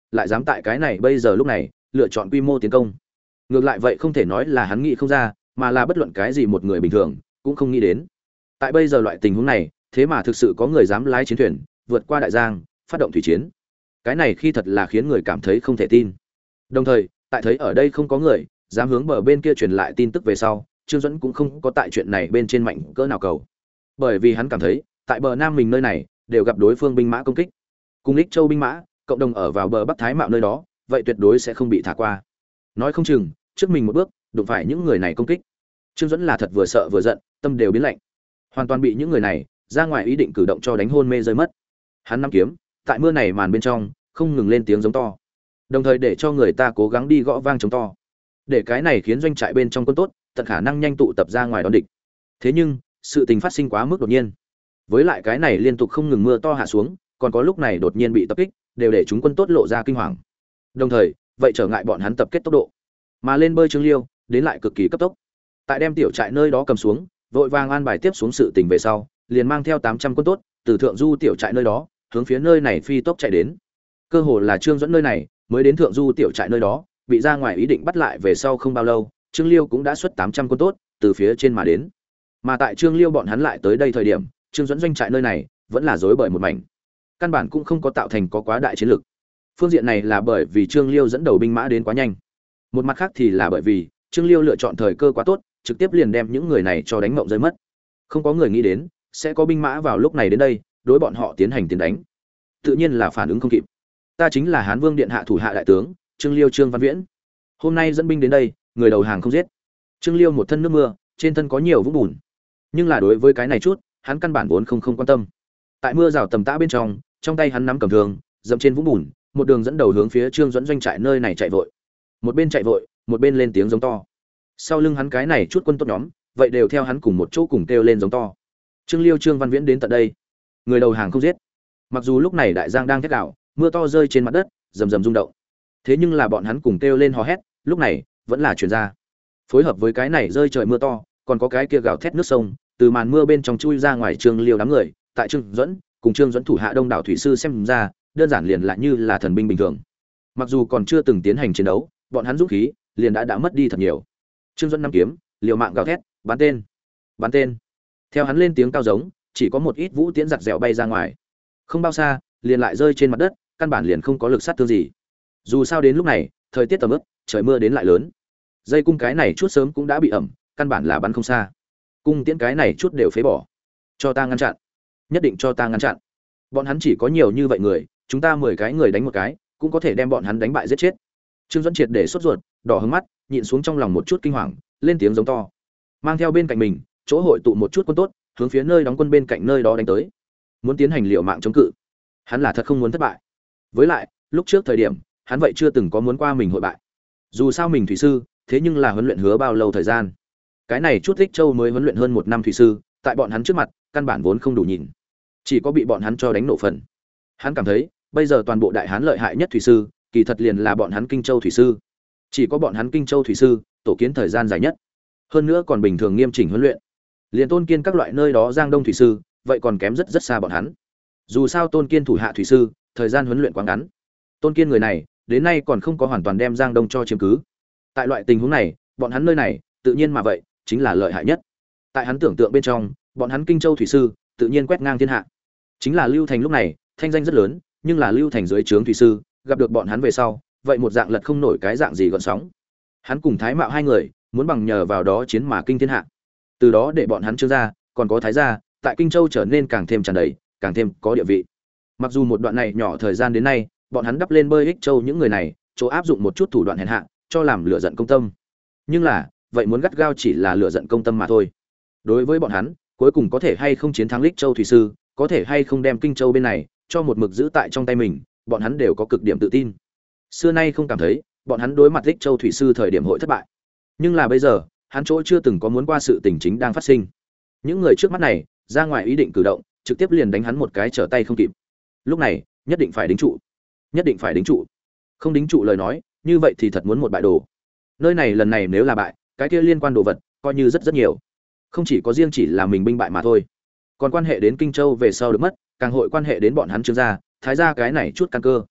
lại dám tại cái này bây giờ lúc này lựa chọn quy mô tiến công. Ngược lại vậy không thể nói là hắn nghĩ không ra, mà là bất luận cái gì một người bình thường cũng không nghĩ đến. Tại bây giờ loại tình huống này, thế mà thực sự có người dám lái chiến thuyền vượt qua đại giang, phát động thủy chiến. Cái này khi thật là khiến người cảm thấy không thể tin. Đồng thời, tại thấy ở đây không có người dám hướng bờ bên kia truyền lại tin tức về sau, Trương Duẫn cũng không có tại chuyện này bên trên mạnh cỡ nào cầu. Bởi vì hắn cảm thấy, tại bờ nam mình nơi này đều gặp đối phương binh mã công kích. Cùng Lích Châu binh mã, cộng đồng ở vào bờ Bắc Thái Mạo nơi đó, vậy tuyệt đối sẽ không bị thả qua. Nói không chừng, trước mình một bước, đụng phải những người này công kích. Trương Duẫn là thật vừa sợ vừa giận, tâm đều biến lạnh. Hoàn toàn bị những người này ra ngoài ý định cử động cho đánh hôn mê rơi mất. Hắn nắm kiếm, tại mưa này màn bên trong, không ngừng lên tiếng giống to. Đồng thời để cho người ta cố gắng đi gõ vang chống to. Để cái này khiến doanh trại bên trong quân tốt, tận khả năng nhanh tụ tập ra ngoài đón địch. Thế nhưng, sự tình phát sinh quá mức đột nhiên. Với lại cái này liên tục không ngừng mưa to hạ xuống, còn có lúc này đột nhiên bị tập kích, đều để chúng quân tốt lộ ra kinh hoàng. Đồng thời, vậy trở ngại bọn hắn tập kết tốc độ. Mà lên bơi Trương Liêu, đến lại cực kỳ cấp tốc. Tại đem tiểu trại nơi đó cầm xuống, vội vàng an bài tiếp xuống sự tình về sau, liền mang theo 800 quân tốt, từ thượng du tiểu trại nơi đó, hướng phía nơi này phi tốc chạy đến. Cơ hồ là Trương Duẫn nơi này, mới đến thượng du tiểu trại nơi đó, bị ra ngoài ý định bắt lại về sau không bao lâu, Trương Liêu cũng đã xuất 800 quân tốt, từ phía trên mà đến. Mà tại Trương Liêu bọn hắn lại tới đây thời điểm, Trương Duẫn doanh trại nơi này vẫn là rối bời một mảnh. Căn bản cũng không có tạo thành có quá đại chiến lực. Phương diện này là bởi vì Trương Liêu dẫn đầu binh mã đến quá nhanh. Một mặt khác thì là bởi vì Trương Liêu lựa chọn thời cơ quá tốt, trực tiếp liền đem những người này cho đánh mộng rơi mất. Không có người nghĩ đến sẽ có binh mã vào lúc này đến đây, đối bọn họ tiến hành tiến đánh. Tự nhiên là phản ứng không kịp. Ta chính là Hán Vương điện hạ thủ hạ đại tướng, Trương Liêu Trương Văn Viễn. Hôm nay dẫn binh đến đây, người đầu hàng không giết. Trương Liêu một thân nước mưa, trên thân có nhiều vũng bùn. Nhưng là đối với cái này chút, hắn căn bản vốn không quan tâm. Tại mưa rào tầm tã bên trong tay hắn nắm cầm thương, dậm trên vũng bùn, một đường dẫn đầu hướng phía Trương Duẫn doanh trại nơi này chạy vội. Một bên chạy vội, một bên lên tiếng giống to. Sau lưng hắn cái này chút quân tốt nhóm, vậy đều theo hắn cùng một chỗ cùng kêu lên giống to. Trương Liêu Trương Văn Viễn đến tận đây, người đầu hàng không giết. Mặc dù lúc này đại giang đang thét đảo, mưa to rơi trên mặt đất, rầm rầm rung động. Thế nhưng là bọn hắn cùng kêu lên hò hét, lúc này vẫn là truyền ra. Phối hợp với cái này rơi trời mưa to, còn có cái kia gào thét nước sông, từ màn mưa bên trong chui ra ngoài Trương Liêu đám người, tại Trương Duẫn cùng Trương Duẫn thủ hạ đông đảo thủy sư xem ra, đơn giản liền lại như là thần binh bình thường. Mặc dù còn chưa từng tiến hành chiến đấu, bọn hắn dũng khí liền đã mất đi thật nhiều. Trương Duẫn nắm kiếm, liều mạng gào thét, bắn tên, bắn tên. Theo hắn lên tiếng cao giống, chỉ có một ít vũ tiễn giặt dẻo bay ra ngoài. Không bao xa, liền lại rơi trên mặt đất, căn bản liền không có lực sát thương gì. Dù sao đến lúc này, thời tiết tầm ướp, trời mưa đến lại lớn. Dây cung cái này chút sớm cũng đã bị ẩm, căn bản là bắn không xa. Cung tiễn cái này chút đều phế bỏ. Cho ta ngăn chặn, nhất định cho ta ngăn chặn. Bọn hắn chỉ có nhiều như vậy người, chúng ta 10 cái người đánh một cái, cũng có thể đem bọn hắn đánh bại giết chết. Trương Duẫn triệt để sốt ruột, đỏ hứng mắt, nhịn xuống trong lòng một chút kinh hoàng, lên tiếng giống to. Mang theo bên cạnh mình, chỗ hội tụ một chút quân tốt, hướng phía nơi đóng quân bên cạnh nơi đó đánh tới. Muốn tiến hành liều mạng chống cự. Hắn là thật không muốn thất bại. Với lại, lúc trước thời điểm, hắn vậy chưa từng có muốn qua mình hội bại. Dù sao mình thủy sư, thế nhưng là huấn luyện hứa bao lâu thời gian. Cái này chút Lích Châu mới huấn luyện hơn 1 năm thủy sư, tại bọn hắn trước mặt, căn bản vốn không đủ nhìn. Chỉ có bị bọn hắn cho đánh nổ phần. Hắn cảm thấy, bây giờ toàn bộ đại hán lợi hại nhất thủy sư, kỳ thật liền là bọn hắn Kinh Châu thủy sư. Chỉ có bọn hắn Kinh Châu thủy sư, tổ kiến thời gian dài nhất. Hơn nữa còn bình thường nghiêm chỉnh huấn luyện. Liên Tôn Kiên các loại nơi đó Giang Đông thủy sư, vậy còn kém rất rất xa bọn hắn. Dù sao Tôn Kiên thủ hạ thủy sư, thời gian huấn luyện quá ngắn. Tôn Kiên người này, đến nay còn không có hoàn toàn đem Giang Đông cho chiếm cứ. Tại loại tình huống này, bọn hắn nơi này, tự nhiên mà vậy, chính là lợi hại nhất. Tại hắn tưởng tượng bên trong, bọn hắn Kinh Châu thủy sư, tự nhiên quét ngang thiên hạ. Chính là Lưu Thành lúc này, thanh danh rất lớn, nhưng là Lưu Thành dưới trướng thủy sư, gặp được bọn hắn về sau, vậy một dạng lật không nổi cái dạng gì gợn sóng. Hắn cùng Thái Mạo hai người, muốn bằng nhờ vào đó chiến mà kinh thiên hạ. Từ đó để bọn hắn Trương gia, còn có Thái gia, tại Kinh Châu trở nên càng thêm tràn đầy, càng thêm có địa vị. Mặc dù một đoạn này nhỏ thời gian đến nay, bọn hắn đắp lên bơi Ích Châu những người này, chỗ áp dụng một chút thủ đoạn hèn hạ, cho làm lửa giận công tâm. Nhưng là, vậy muốn gắt gao chỉ là lửa giận công tâm mà thôi. Đối với bọn hắn, cuối cùng có thể hay không chiến thắng Lích Châu thủy sư, có thể hay không đem Kinh Châu bên này cho một mực giữ tại trong tay mình, bọn hắn đều có cực điểm tự tin. Xưa nay không cảm thấy bọn hắn đối mặt Lích Châu thủy sư thời điểm hội thất bại. Nhưng là bây giờ, hắn chỗ chưa từng có muốn qua sự tình chính đang phát sinh. Những người trước mắt này, ra ngoài ý định cử động, trực tiếp liền đánh hắn một cái trở tay không kịp. Lúc này, nhất định phải đính trụ. Nhất định phải đính trụ. Không đính trụ lời nói, như vậy thì thật muốn một bại đồ. Nơi này lần này nếu là bại, cái kia liên quan đồ vật coi như rất rất nhiều. Không chỉ có riêng chỉ là mình binh bại mà thôi, còn quan hệ đến Kinh Châu về sau được mất, càng hội quan hệ đến bọn hắn Trương gia, Thái gia cái này chút căn cơ.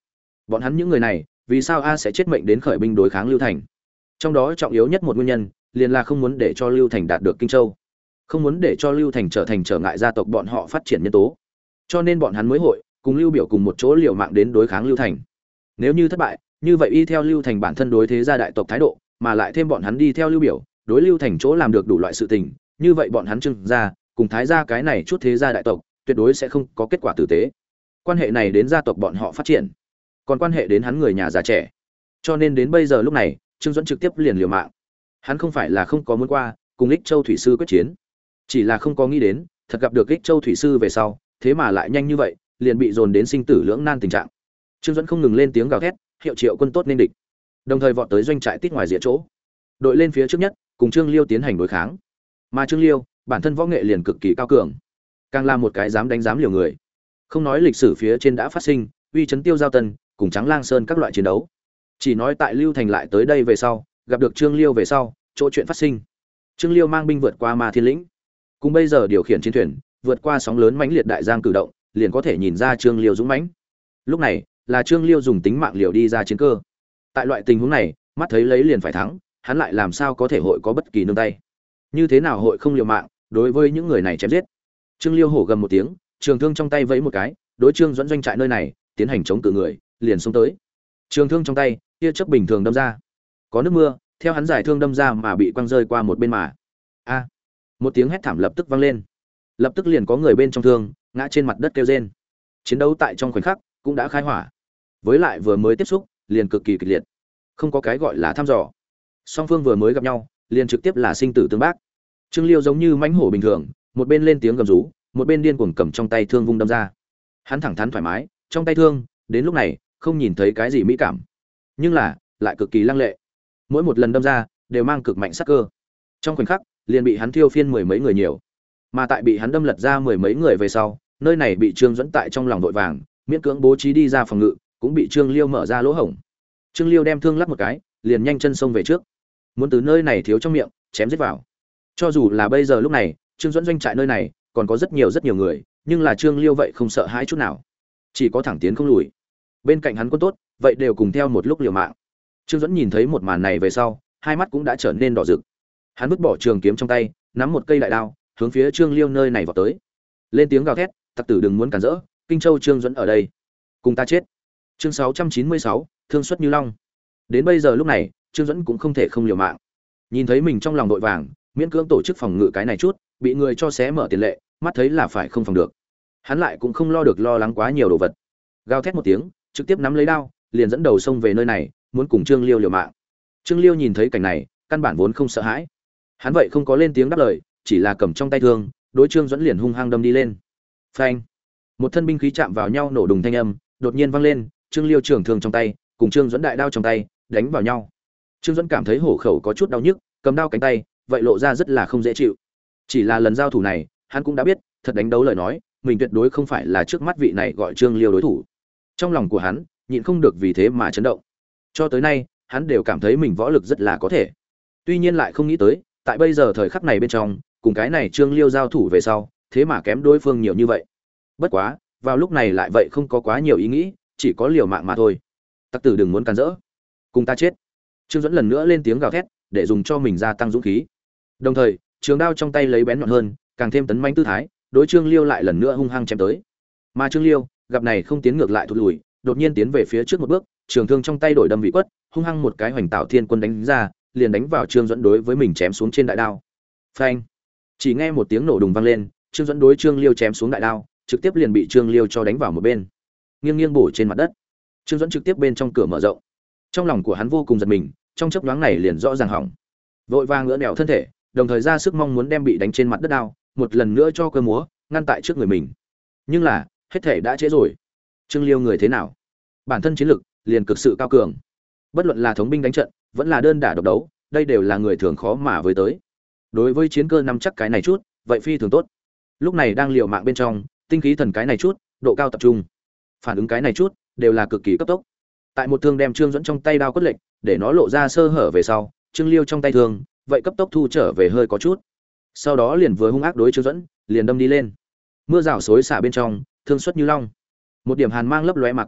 Bọn hắn những người này vì sao a sẽ chết mệnh đến khởi binh đối kháng Lưu Thành? Trong đó trọng yếu nhất một nguyên nhân liền là không muốn để cho Lưu Thành đạt được Kinh Châu, không muốn để cho Lưu Thành trở thành trở ngại gia tộc bọn họ phát triển nhân tố. Cho nên bọn hắn mới hội cùng Lưu Biểu cùng một chỗ liều mạng đến đối kháng Lưu Thành. Nếu như thất bại, như vậy y theo Lưu Thành bản thân đối thế gia đại tộc thái độ, mà lại thêm bọn hắn đi theo Lưu Biểu, đối Lưu Thành chỗ làm được đủ loại sự tình, như vậy bọn hắn Trương gia cùng Thái gia cái này chút thế gia đại tộc, tuyệt đối sẽ không có kết quả tử tế. Quan hệ này đến gia tộc bọn họ phát triển, còn quan hệ đến hắn người nhà già trẻ. Cho nên đến bây giờ lúc này, Trương Duẫn trực tiếp liền liều mạng. Hắn không phải là không có muốn qua cùng Ích Châu thủy sư quyết chiến, chỉ là không có nghĩ đến, thật gặp được Ích Châu thủy sư về sau, thế mà lại nhanh như vậy, liền bị dồn đến sinh tử lưỡng nan tình trạng. Trương Duẫn không ngừng lên tiếng gào thét, hiệu triệu quân tốt nên địch, đồng thời vọt tới doanh trại tít ngoài rìa chỗ, đội lên phía trước nhất, cùng Trương Liêu tiến hành đối kháng. Mà Trương Liêu, bản thân võ nghệ liền cực kỳ cao cường, càng là một cái dám đánh dám liều người. Không nói lịch sử phía trên đã phát sinh, uy chấn Tiêu Giao Tân, cùng Trắng Lang Sơn các loại chiến đấu. Chỉ nói tại Lưu Thành lại tới đây về sau, gặp được Trương Liêu về sau, chỗ chuyện phát sinh. Trương Liêu mang binh vượt qua Ma Thiên Lĩnh, cùng bây giờ điều khiển chiến thuyền, vượt qua sóng lớn mãnh liệt đại giang cử động, liền có thể nhìn ra Trương Liêu dũng mãnh. Lúc này, là Trương Liêu dùng tính mạng liều đi ra chiến cơ. Tại loại tình huống này, mắt thấy lấy liền phải thắng, hắn lại làm sao có thể hội có bất kỳ nương tay? Như thế nào hội không liều mạng, đối với những người này chém giết? Trương Liêu hổ gầm một tiếng, trường thương trong tay vẫy một cái, đối Trương Duẫn doanh trại nơi này, tiến hành chống cự người, liền xông tới. Trường thương trong tay, tia chớp bình thường đâm ra. Có nước mưa, theo hắn giải thương đâm ra mà bị quăng rơi qua một bên mà. A! Một tiếng hét thảm lập tức vang lên. Lập tức liền có người bên trong thương ngã trên mặt đất kêu rên. Chiến đấu tại trong khoảnh khắc cũng đã khai hỏa. Với lại vừa mới tiếp xúc, liền cực kỳ kịch liệt. Không có cái gọi là thăm dò. Song phương vừa mới gặp nhau, liền trực tiếp là sinh tử tương bác. Trương Liêu giống như mãnh hổ bình thường, một bên lên tiếng gầm rú, một bên điên cuồng cầm trong tay thương vung đâm ra. Hắn thẳng thắn thoải mái, trong tay thương, đến lúc này, không nhìn thấy cái gì mỹ cảm, nhưng là lại cực kỳ lăng lệ. Mỗi một lần đâm ra, đều mang cực mạnh sát cơ. Trong khoảnh khắc, liền bị hắn thiêu phiên mười mấy người nhiều. Mà tại bị hắn đâm lật ra mười mấy người về sau, nơi này bị Trương Duẫn tại trong lòng vội vàng, miễn cưỡng bố trí đi ra phòng ngự, cũng bị Trương Liêu mở ra lỗ hổng. Trương Liêu đem thương lắc một cái, liền nhanh chân xông về trước, muốn từ nơi này thiếu trong miệng chém giết vào. Cho dù là bây giờ lúc này, Trương Duẫn doanh trại nơi này còn có rất nhiều người, nhưng là Trương Liêu vậy không sợ hãi chút nào, chỉ có thẳng tiến không lùi. Bên cạnh hắn quân tốt, vậy đều cùng theo một lúc liều mạng. Trương Duẫn nhìn thấy một màn này về sau, hai mắt cũng đã trở nên đỏ rực. Hắn vứt bỏ trường kiếm trong tay, nắm một cây đại đao, hướng phía Trương Liêu nơi này vọt tới. Lên tiếng gào thét, "Tặc tử đừng muốn cản rỡ, Kinh Châu Trương Duẫn ở đây, cùng ta chết." Chương 696, thương xuất như long. Đến bây giờ lúc này, Trương Duẫn cũng không thể không liều mạng. Nhìn thấy mình trong lòng đội vàng, miễn cưỡng tổ chức phòng ngự cái này chút, bị người cho xé mở tiền lệ, mắt thấy là phải không phòng được. Hắn lại cũng không lo lắng quá nhiều đồ vật. Gào thét một tiếng, trực tiếp nắm lấy đao, liền dẫn đầu xông về nơi này, muốn cùng Trương Liêu liều mạng. Trương Liêu nhìn thấy cảnh này, căn bản vốn không sợ hãi. Hắn vậy không có lên tiếng đáp lời, chỉ là cầm trong tay thương, đối Trương Duẫn liền hung hăng đâm đi lên. Phanh! Một thân binh khí chạm vào nhau nổ đùng thanh âm, đột nhiên vang lên, Trương Liêu trường thương trong tay, cùng Trương Duẫn đại đao trong tay, đánh vào nhau. Trương Duẫn cảm thấy hổ khẩu có chút đau nhức, cầm đao cánh tay, vậy lộ ra rất là không dễ chịu. Chỉ là lần giao thủ này, hắn cũng đã biết, thật đánh đấu lời nói, mình tuyệt đối không phải là trước mắt vị này gọi Trương Liêu đối thủ. Trong lòng của hắn, nhịn không được vì thế mà chấn động. Cho tới nay, hắn đều cảm thấy mình võ lực rất là có thể. Tuy nhiên lại không nghĩ tới, tại bây giờ thời khắc này bên trong, cùng cái này Trương Liêu giao thủ về sau, thế mà kém đối phương nhiều như vậy. Bất quá, vào lúc này lại vậy không có quá nhiều ý nghĩ, chỉ có liều mạng mà thôi. Tặc tử đừng muốn cản rỡ, cùng ta chết. Trương Duẫn lần nữa lên tiếng gào thét, để dùng cho mình gia tăng dũng khí. Đồng thời, trường đao trong tay lấy bén nhọn hơn, càng thêm tấn mãnh tư thái, đối Trương Liêu lại lần nữa hung hăng chém tới. Mà Trương Liêu, gặp này không tiến ngược lại thụt lùi, đột nhiên tiến về phía trước một bước, trường thương trong tay đổi đâm vị quất, hung hăng một cái hoành tạo thiên quân đánh ra, liền đánh vào Trương Duẫn đối với mình chém xuống trên đại đao. Phanh! Chỉ nghe một tiếng nổ đùng vang lên, Trương Duẫn đối Trương Liêu chém xuống đại đao, trực tiếp liền bị Trương Liêu cho đánh vào một bên, nghiêng nghiêng bổ trên mặt đất. Trương Duẫn trực tiếp bên trong cửa mở rộng. Trong lòng của hắn vô cùng giật mình, trong chốc nhoáng này liền rõ ràng hỏng. Vội vàng ngửa nẻo thân thể, đồng thời ra sức mong muốn đem bị đánh trên mặt đất đao, một lần nữa cho cơ múa, ngăn tại trước người mình. Nhưng là, hết thể đã trễ rồi. Trương Liêu người thế nào? Bản thân chiến lực liền cực sự cao cường. Bất luận là thống binh đánh trận, vẫn là đơn đả độc đấu, đây đều là người thường khó mà với tới. Đối với chiến cơ nắm chắc cái này chút, vậy phi thường tốt. Lúc này đang liều mạng bên trong, tinh khí thần cái này chút, độ cao tập trung, phản ứng cái này chút, đều là cực kỳ cấp tốc. Tại một thương đem Trương Duẫn trong tay đao quất lệnh, để nó lộ ra sơ hở về sau, Trương Liêu trong tay thương, vậy cấp tốc thu trở về hơi có chút. Sau đó liền vừa hung ác đối Trương Duẫn, liền đâm đi lên. Mưa rào xối xả bên trong, thương xuất như long. Một điểm hàn mang lấp lóe mà qua,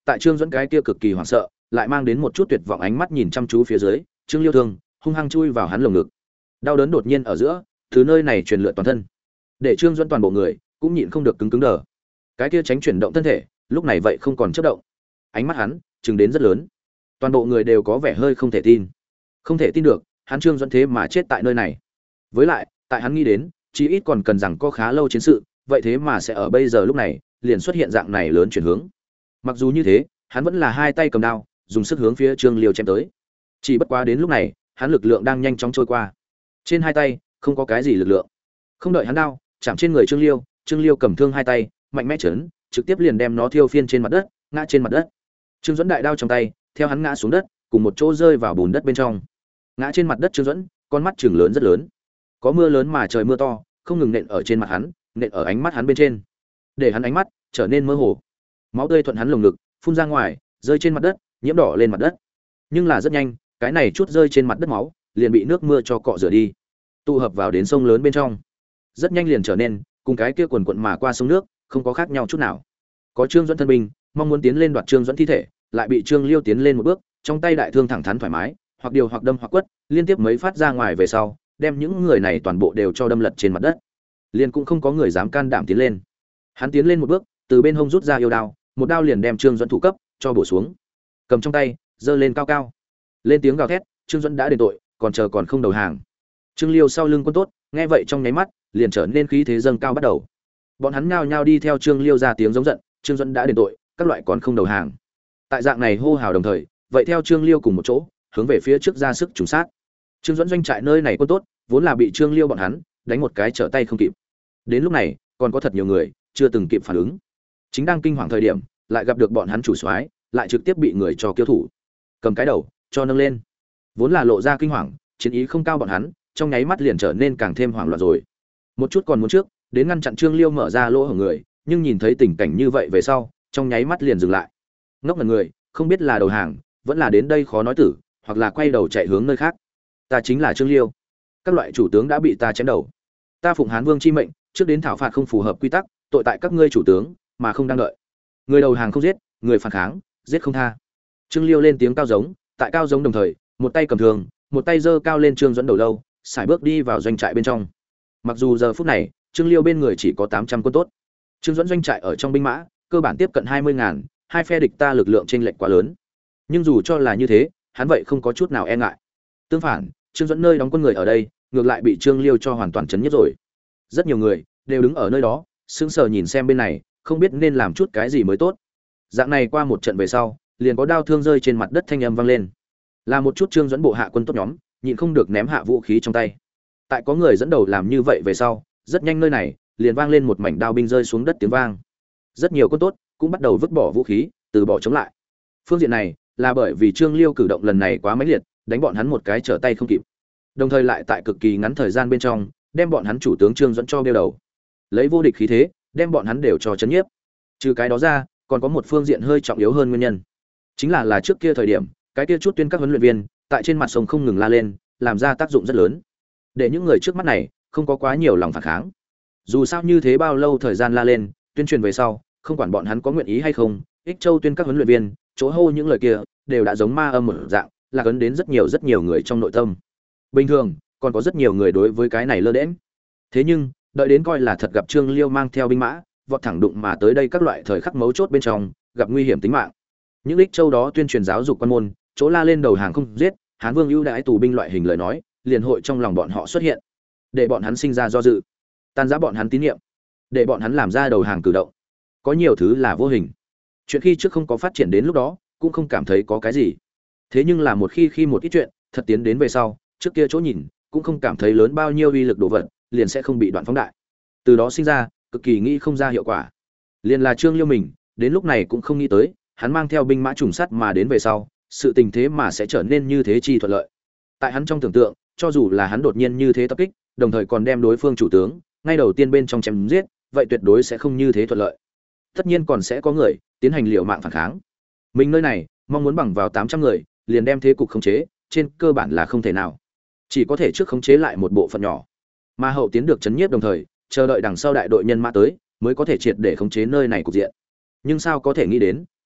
Tại Trương Duẫn cái kia cực kỳ hoảng sợ, lại mang đến một chút tuyệt vọng ánh mắt nhìn chăm chú phía dưới, Trương Liêu thương hung hăng chui vào hắn lồng ngực. Đau đớn đột nhiên ở giữa, từ nơi này truyền lượn toàn thân, để Trương Duẫn toàn bộ người cũng nhịn không được cứng cứng đờ. Cái kia tránh chuyển động thân thể, lúc này vậy không còn chớp động. Ánh mắt hắn chừng đến rất lớn. Toàn bộ người đều có vẻ hơi không thể tin. Không thể tin được, hắn Trương Duẫn thế mà chết tại nơi này. Với lại, tại hắn nghĩ đến, chí ít còn cần rằng có khá lâu chiến sự, vậy thế mà sẽ ở bây giờ lúc này, liền xuất hiện dạng này lớn chuyển hướng. Mặc dù như thế, hắn vẫn là hai tay cầm đao, dùng sức hướng phía Trương Liêu chém tới. Chỉ bất quá đến lúc này, hắn lực lượng đang nhanh chóng trôi qua. Trên hai tay không có cái gì lực lượng. Không đợi hắn đao chạm trên người Trương Liêu cầm thương hai tay, mạnh mẽ chấn, trực tiếp liền đem nó thiêu phiên trên mặt đất, ngã trên mặt đất. Trương Duẫn đại đao trong tay, theo hắn ngã xuống đất, cùng một chỗ rơi vào bùn đất bên trong. Ngã trên mặt đất Trương Duẫn, con mắt trừng lớn rất lớn. Có mưa lớn mà trời mưa to, không ngừng nện ở trên mặt hắn, nện ở ánh mắt hắn bên trên, để hắn ánh mắt trở nên mơ hồ. Máu tươi thuận hắn lồng ngực phun ra ngoài, rơi trên mặt đất, nhiễm đỏ lên mặt đất. Nhưng là rất nhanh, cái này chút rơi trên mặt đất máu, liền bị nước mưa cho cọ rửa đi, tụ hợp vào đến sông lớn bên trong. Rất nhanh liền trở nên cùng cái kia quần quần mà qua sông nước, không có khác nhau chút nào. Có Trương Duẫn thân binh, mong muốn tiến lên đoạt Trương Duẫn thi thể, lại bị Trương Liêu tiến lên một bước, trong tay đại thương thẳng thắn thoải mái, hoặc điều hoặc đâm hoặc quất, liên tiếp mấy phát ra ngoài về sau, đem những người này toàn bộ đều cho đâm lật trên mặt đất. Liền cũng không có người dám can đảm tiến lên. Hắn tiến lên một bước, từ bên hông rút ra yêu đao, một đao liền đem Trương Duẫn thủ cấp cho bổ xuống. Cầm trong tay, giơ lên cao cao. Lên tiếng gào thét, Trương Duẫn đã đền tội, còn chờ còn không đầu hàng. Trương Liêu sau lưng quân tốt, nghe vậy trong nháy mắt, liền trở nên khí thế dâng cao bắt đầu. Bọn hắn nhao nhao đi theo Trương Liêu ra tiếng giống giận, Trương Duẫn đã đền tội, các loại còn không đầu hàng. Tại dạng này hô hào đồng thời, vậy theo Trương Liêu cùng một chỗ, hướng về phía trước ra sức trùng sát. Trương Duẫn doanh trại nơi này quân tốt, vốn là bị Trương Liêu bọn hắn đánh một cái trở tay không kịp. Đến lúc này, còn có thật nhiều người chưa từng kịp phản ứng. Chính đang kinh hoàng thời điểm, lại gặp được bọn hắn chủ soái, lại trực tiếp bị người cho kiêu thủ. Cầm cái đầu cho nâng lên. Vốn là lộ ra kinh hoàng, chiến ý không cao bọn hắn, trong nháy mắt liền trở nên càng thêm hoảng loạn rồi. Một chút còn muốn trước, đến ngăn chặn Trương Liêu mở ra lỗ hổng người, nhưng nhìn thấy tình cảnh như vậy về sau, trong nháy mắt liền dừng lại. Ngốc ngẩn người, không biết là đầu hàng, vẫn là đến đây khó nói tử, hoặc là quay đầu chạy hướng nơi khác. Ta chính là Trương Liêu. Các loại chủ tướng đã bị ta chém đầu. Ta phụng Hán Vương chi mệnh, trước đến thảo phạt không phù hợp quy tắc, tội tại các ngươi chủ tướng, mà không đang đợi. Người đầu hàng không giết, người phản kháng, giết không tha. Trương Liêu lên tiếng cao giống, tại cao giống đồng thời, một tay cầm thường, một tay giơ cao lên Trương Duẫn đầu lâu, sải bước đi vào doanh trại bên trong. Mặc dù giờ phút này, Trương Liêu bên người chỉ có 800 quân tốt. Trương Duẫn doanh trại ở trong binh mã, cơ bản tiếp cận 20.000, hai phe địch ta lực lượng chênh lệch quá lớn. Nhưng dù cho là như thế, hắn vậy không có chút nào e ngại. Tương phản, Trương Duẫn nơi đóng quân người ở đây, ngược lại bị Trương Liêu cho hoàn toàn chấn nhất rồi. Rất nhiều người đều đứng ở nơi đó, sững sờ nhìn xem bên này, không biết nên làm chút cái gì mới tốt. Dạng này qua một trận về sau, liền có đao thương rơi trên mặt đất thanh âm vang lên. Là một chút Trương Duẫn bộ hạ quân tốt nhóm, nhịn không được ném hạ vũ khí trong tay. Tại có người dẫn đầu làm như vậy về sau, rất nhanh nơi này liền vang lên một mảnh đao binh rơi xuống đất tiếng vang. Rất nhiều quân tốt cũng bắt đầu vứt bỏ vũ khí, từ bỏ chống lại. Phương diện này là bởi vì Trương Liêu cử động lần này quá mãnh liệt, đánh bọn hắn một cái trở tay không kịp. Đồng thời lại tại cực kỳ ngắn thời gian bên trong, đem bọn hắn chủ tướng Trương Duẫn cho đeo đầu. Lấy vô địch khí thế, đem bọn hắn đều cho chấn nhiếp. Trừ cái đó ra, còn có một phương diện hơi trọng yếu hơn nguyên nhân. Chính là trước kia thời điểm, cái kia chút tuyên các huấn luyện viên, tại trên mặt sông không ngừng la lên, làm ra tác dụng rất lớn. Để những người trước mắt này không có quá nhiều lòng phản kháng. Dù sao như thế bao lâu thời gian la lên, tuyên truyền về sau, không quản bọn hắn có nguyện ý hay không, Ích Châu tuyên các huấn luyện viên, chỗ hô những lời kia, đều đã giống ma âm một dạng, là cấn đến rất nhiều người trong nội tâm. Bình thường, còn có rất nhiều người đối với cái này lơ đễnh. Thế nhưng, đợi đến coi là thật gặp Trương Liêu mang theo binh mã, vọt thẳng đụng mà tới đây các loại thời khắc mấu chốt bên trong, gặp nguy hiểm tính mạng. Những Ích Châu đó tuyên truyền giáo dục quan môn, chỗ la lên đầu hàng không giết, Hán Vương ưu đãi tù binh loại hình lời nói, liền hội trong lòng bọn họ xuất hiện, để bọn hắn sinh ra do dự, tan rã bọn hắn tín nhiệm, để bọn hắn làm ra đầu hàng cử động. Có nhiều thứ là vô hình. Chuyện khi trước không có phát triển đến lúc đó, cũng không cảm thấy có cái gì. Thế nhưng là một khi một ít chuyện thật tiến đến về sau, trước kia chỗ nhìn cũng không cảm thấy lớn bao nhiêu uy lực đồ vật, liền sẽ không bị đoạn phóng đại. Từ đó sinh ra cực kỳ nghĩ không ra hiệu quả. Liền là Trương Liêu mình, đến lúc này cũng không nghĩ tới, hắn mang theo binh mã trùng sát mà đến về sau, sự tình thế mà sẽ trở nên như thế chi thuận lợi. Tại hắn trong tưởng tượng, cho dù là hắn đột nhiên như thế tập kích, đồng thời còn đem đối phương chủ tướng ngay đầu tiên bên trong chém giết, vậy tuyệt đối sẽ không như thế thuận lợi. Tất nhiên còn sẽ có người tiến hành liều mạng phản kháng. Mình nơi này mong muốn bằng vào 800 người liền đem thế cục khống chế, trên cơ bản là không thể nào. Chỉ có thể trước khống chế lại một bộ phận nhỏ, mà hậu tiến được chấn nhiếp đồng thời, chờ đợi đằng sau đại đội nhân mã tới, mới có thể triệt để khống chế nơi này cục diện. Nhưng sao có thể nghĩ đến,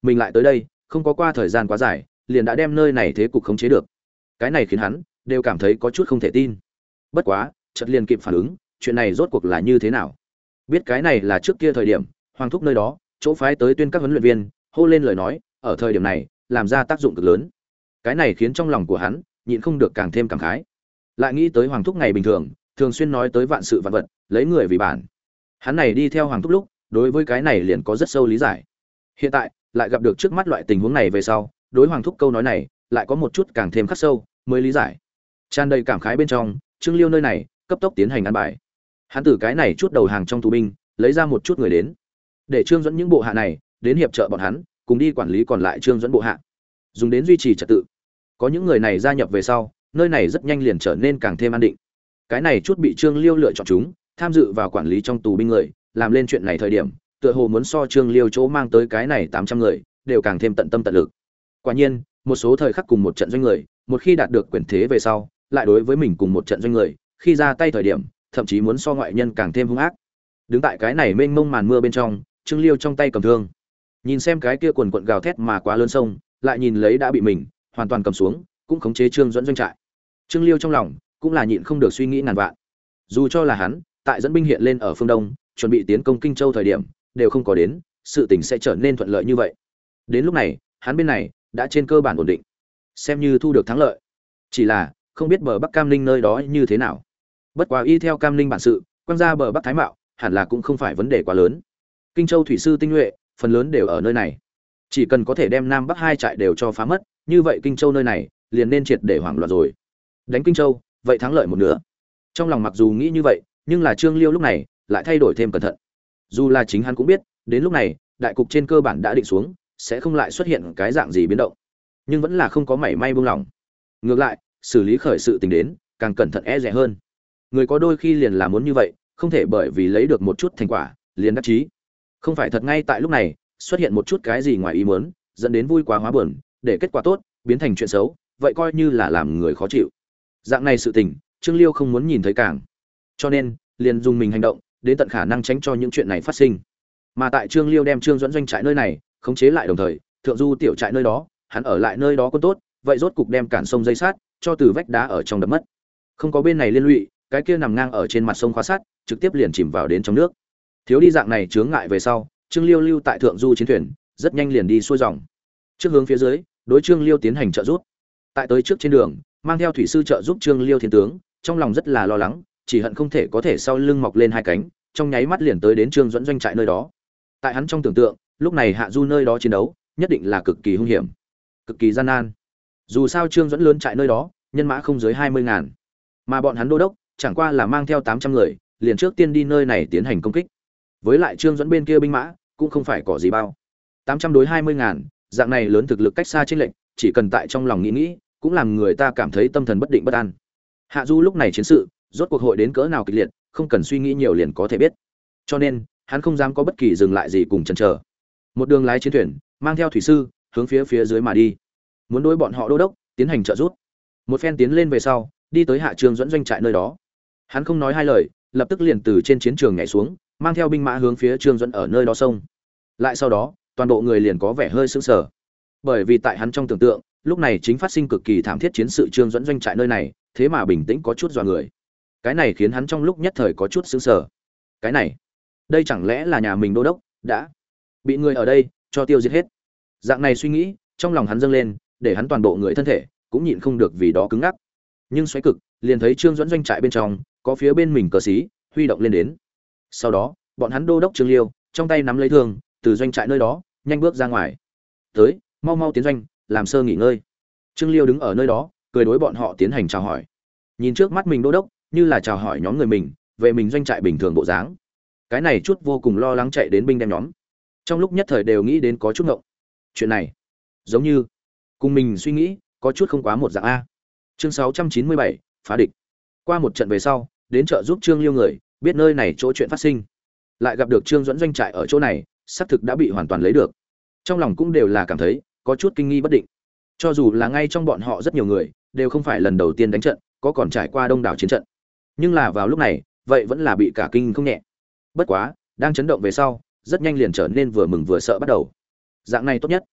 mình lại tới đây không có qua thời gian quá dài liền đã đem nơi này thế cục khống chế được. Cái này khiến hắn đều cảm thấy có chút không thể tin. Bất quá chợt liền kịp phản ứng, chuyện này rốt cuộc là như thế nào. Biết cái này là trước kia thời điểm Hoàng thúc nơi đó chỗ phái tới tuyên các huấn luyện viên hô lên lời nói, ở thời điểm này làm ra tác dụng cực lớn. Cái này khiến trong lòng của hắn nhịn không được càng thêm cảm khái. Lại nghĩ tới Hoàng thúc ngày bình thường thường xuyên nói tới vạn sự vạn vật lấy người vì bản, hắn này đi theo Hoàng thúc lúc đối với cái này liền có rất sâu lý giải. Hiện tại lại gặp được trước mắt loại tình huống này về sau, đối Hoàng thúc câu nói này lại có một chút càng thêm khắc sâu mới lý giải. Tràn đầy cảm khái bên trong, Trương Liêu nơi này cấp tốc tiến hành ăn bài. Hắn từ cái này chút đầu hàng trong tù binh lấy ra một chút người đến, để Trương Duẫn những bộ hạ này đến hiệp trợ bọn hắn cùng đi quản lý còn lại Trương Duẫn bộ hạ, dùng đến duy trì trật tự. Có những người này gia nhập về sau, nơi này rất nhanh liền trở nên càng thêm an định. Cái này chút bị Trương Liêu lựa chọn chúng tham dự vào quản lý trong tù binh người, làm lên chuyện này thời điểm, tựa hồ muốn so Trương Liêu chỗ mang tới cái này 800 người đều càng thêm tận tâm tận lực. Quả nhiên, một số thời khắc cùng một trận doanh người, một khi đạt được quyền thế về sau, lại đối với mình cùng một trận doanh người, khi ra tay thời điểm, thậm chí muốn so ngoại nhân càng thêm hung ác. Đứng tại cái này mênh mông màn mưa bên trong, Trương Liêu trong tay cầm thương, nhìn xem cái kia quần quần gào thét mà quá lớn sông, lại nhìn lấy đã bị mình hoàn toàn cầm xuống, cũng khống chế Trương Duẫn doanh trại. Trương Liêu trong lòng cũng là nhịn không được suy nghĩ ngàn vạn. Dù cho là hắn, tại dẫn binh hiện lên ở phương Đông, chuẩn bị tiến công Kinh Châu thời điểm, đều không có đến, sự tình sẽ trở nên thuận lợi như vậy. Đến lúc này, hắn bên này đã trên cơ bản ổn định, xem như thu được thắng lợi. Chỉ là không biết bờ Bắc Cam Ninh nơi đó như thế nào. Bất quá y theo Cam Ninh bản sự, quăng ra bờ Bắc Thái Mạo, hẳn là cũng không phải vấn đề quá lớn. Kinh Châu thủy sư tinh nhuệ, phần lớn đều ở nơi này. Chỉ cần có thể đem Nam Bắc hai trại đều cho phá mất, như vậy Kinh Châu nơi này liền nên triệt để hoảng loạn rồi. Đánh Kinh Châu, vậy thắng lợi một nửa. Trong lòng mặc dù nghĩ như vậy, nhưng là Trương Liêu lúc này lại thay đổi thêm cẩn thận. Dù là chính hắn cũng biết, đến lúc này, đại cục trên cơ bản đã định xuống, sẽ không lại xuất hiện cái dạng gì biến động. Nhưng vẫn là không có mảy may buông lỏng. Ngược lại, xử lý khởi sự tình đến, càng cẩn thận e dè hơn. Người có đôi khi liền là muốn như vậy, không thể bởi vì lấy được một chút thành quả, liền đắc chí. Không phải thật ngay tại lúc này, xuất hiện một chút cái gì ngoài ý muốn, dẫn đến vui quá hóa buồn, để kết quả tốt biến thành chuyện xấu, vậy coi như là làm người khó chịu. Dạng này sự tình, Trương Liêu không muốn nhìn thấy càng. Cho nên, liền dùng mình hành động, đến tận khả năng tránh cho những chuyện này phát sinh. Mà tại Trương Liêu đem Trương Duẫn doanh trại nơi này khống chế lại đồng thời, Thượng Du tiểu trại nơi đó, hắn ở lại nơi đó có tốt, vậy rốt cục đem cản sông dây sát, cho từ vách đá ở trong đập mất. Không có bên này liên lụy, cái kia nằm ngang ở trên mặt sông khóa sát, trực tiếp liền chìm vào đến trong nước. Thiếu đi dạng này chướng ngại về sau, Trương Liêu lưu tại Thượng Du chiến thuyền, rất nhanh liền đi xuôi dòng. Trước hướng phía dưới, đối Trương Liêu tiến hành trợ giúp. Tại tới trước trên đường, mang theo thủy sư trợ giúp Trương Liêu thiên tướng, trong lòng rất là lo lắng, chỉ hận không thể có thể sau lưng mọc lên hai cánh, trong nháy mắt liền tới đến Trương Duẫn doanh trại nơi đó. Tại hắn trong tưởng tượng, lúc này hạ du nơi đó chiến đấu, nhất định là cực kỳ hung hiểm, cực kỳ gian nan. Dù sao Trương Duẫn lớn trại nơi đó, nhân mã không dưới 20.000, mà bọn hắn đô đốc chẳng qua là mang theo 800 người, liền trước tiên đi nơi này tiến hành công kích. Với lại Trương Duẫn bên kia binh mã cũng không phải cỏ gì bao. 800 đối 20.000, dạng này lớn thực lực cách xa chênh lệch, chỉ cần tại trong lòng nghĩ nghĩ, cũng làm người ta cảm thấy tâm thần bất định bất an. Hạ Du lúc này chiến sự, rốt cuộc hội đến cỡ nào kịch liệt, không cần suy nghĩ nhiều liền có thể biết. Cho nên, hắn không dám có bất kỳ dừng lại gì cùng chần chờ. Một đường lái chiến thuyền, mang theo thủy sư, hướng phía dưới mà đi. Muốn đối bọn họ đô đốc tiến hành trợ giúp. Một phen tiến lên về sau, đi tới Hạ Trương Duẫn doanh trại nơi đó. Hắn không nói hai lời, lập tức liền từ trên chiến trường nhảy xuống, mang theo binh mã hướng phía Trương Duẫn ở nơi đó sông. Lại sau đó, toàn bộ người liền có vẻ hơi sững sờ. Bởi vì tại hắn trong tưởng tượng, lúc này chính phát sinh cực kỳ thảm thiết chiến sự Trương Duẫn doanh trại nơi này, thế mà bình tĩnh có chút dọa người. Cái này khiến hắn trong lúc nhất thời có chút sững sờ. Cái này, đây chẳng lẽ là nhà mình đô đốc đã bị người ở đây cho tiêu diệt hết? Dạng này suy nghĩ, trong lòng hắn dâng lên, để hắn toàn bộ người thân thể cũng nhịn không được vì đó cứng ngắc. Nhưng xoáy cực, liền thấy Trương Duẫn doanh trại bên trong, có phía bên mình cờ xí huy động lên đến. Sau đó, bọn hắn đô đốc Trương Liêu, trong tay nắm lấy thương, từ doanh trại nơi đó, nhanh bước ra ngoài. Tới, mau mau tiến doanh, làm sơ nghỉ ngơi. Trương Liêu đứng ở nơi đó, cười đối bọn họ tiến hành chào hỏi. Nhìn trước mắt mình đô đốc, như là chào hỏi nhóm người mình, về mình doanh trại bình thường bộ dáng. Cái này chút vô cùng lo lắng chạy đến binh đem nhóm. Trong lúc nhất thời đều nghĩ đến có chút ngộng. Chuyện này, giống như cùng mình suy nghĩ, có chút không quá một dạng a. Chương 697, phá địch. Qua một trận về sau, đến trợ giúp Trương Liêu người, biết nơi này chỗ chuyện phát sinh. Lại gặp được Trương Duẫn doanh trại ở chỗ này, xác thực đã bị hoàn toàn lấy được. Trong lòng cũng đều là cảm thấy có chút kinh nghi bất định. Cho dù là ngay trong bọn họ rất nhiều người, đều không phải lần đầu tiên đánh trận, có còn trải qua đông đảo chiến trận. Nhưng là vào lúc này, vậy vẫn là bị cả kinh không nhẹ. Bất quá, đang chấn động về sau, rất nhanh liền trở nên vừa mừng vừa sợ bắt đầu. Dạng này tốt nhất,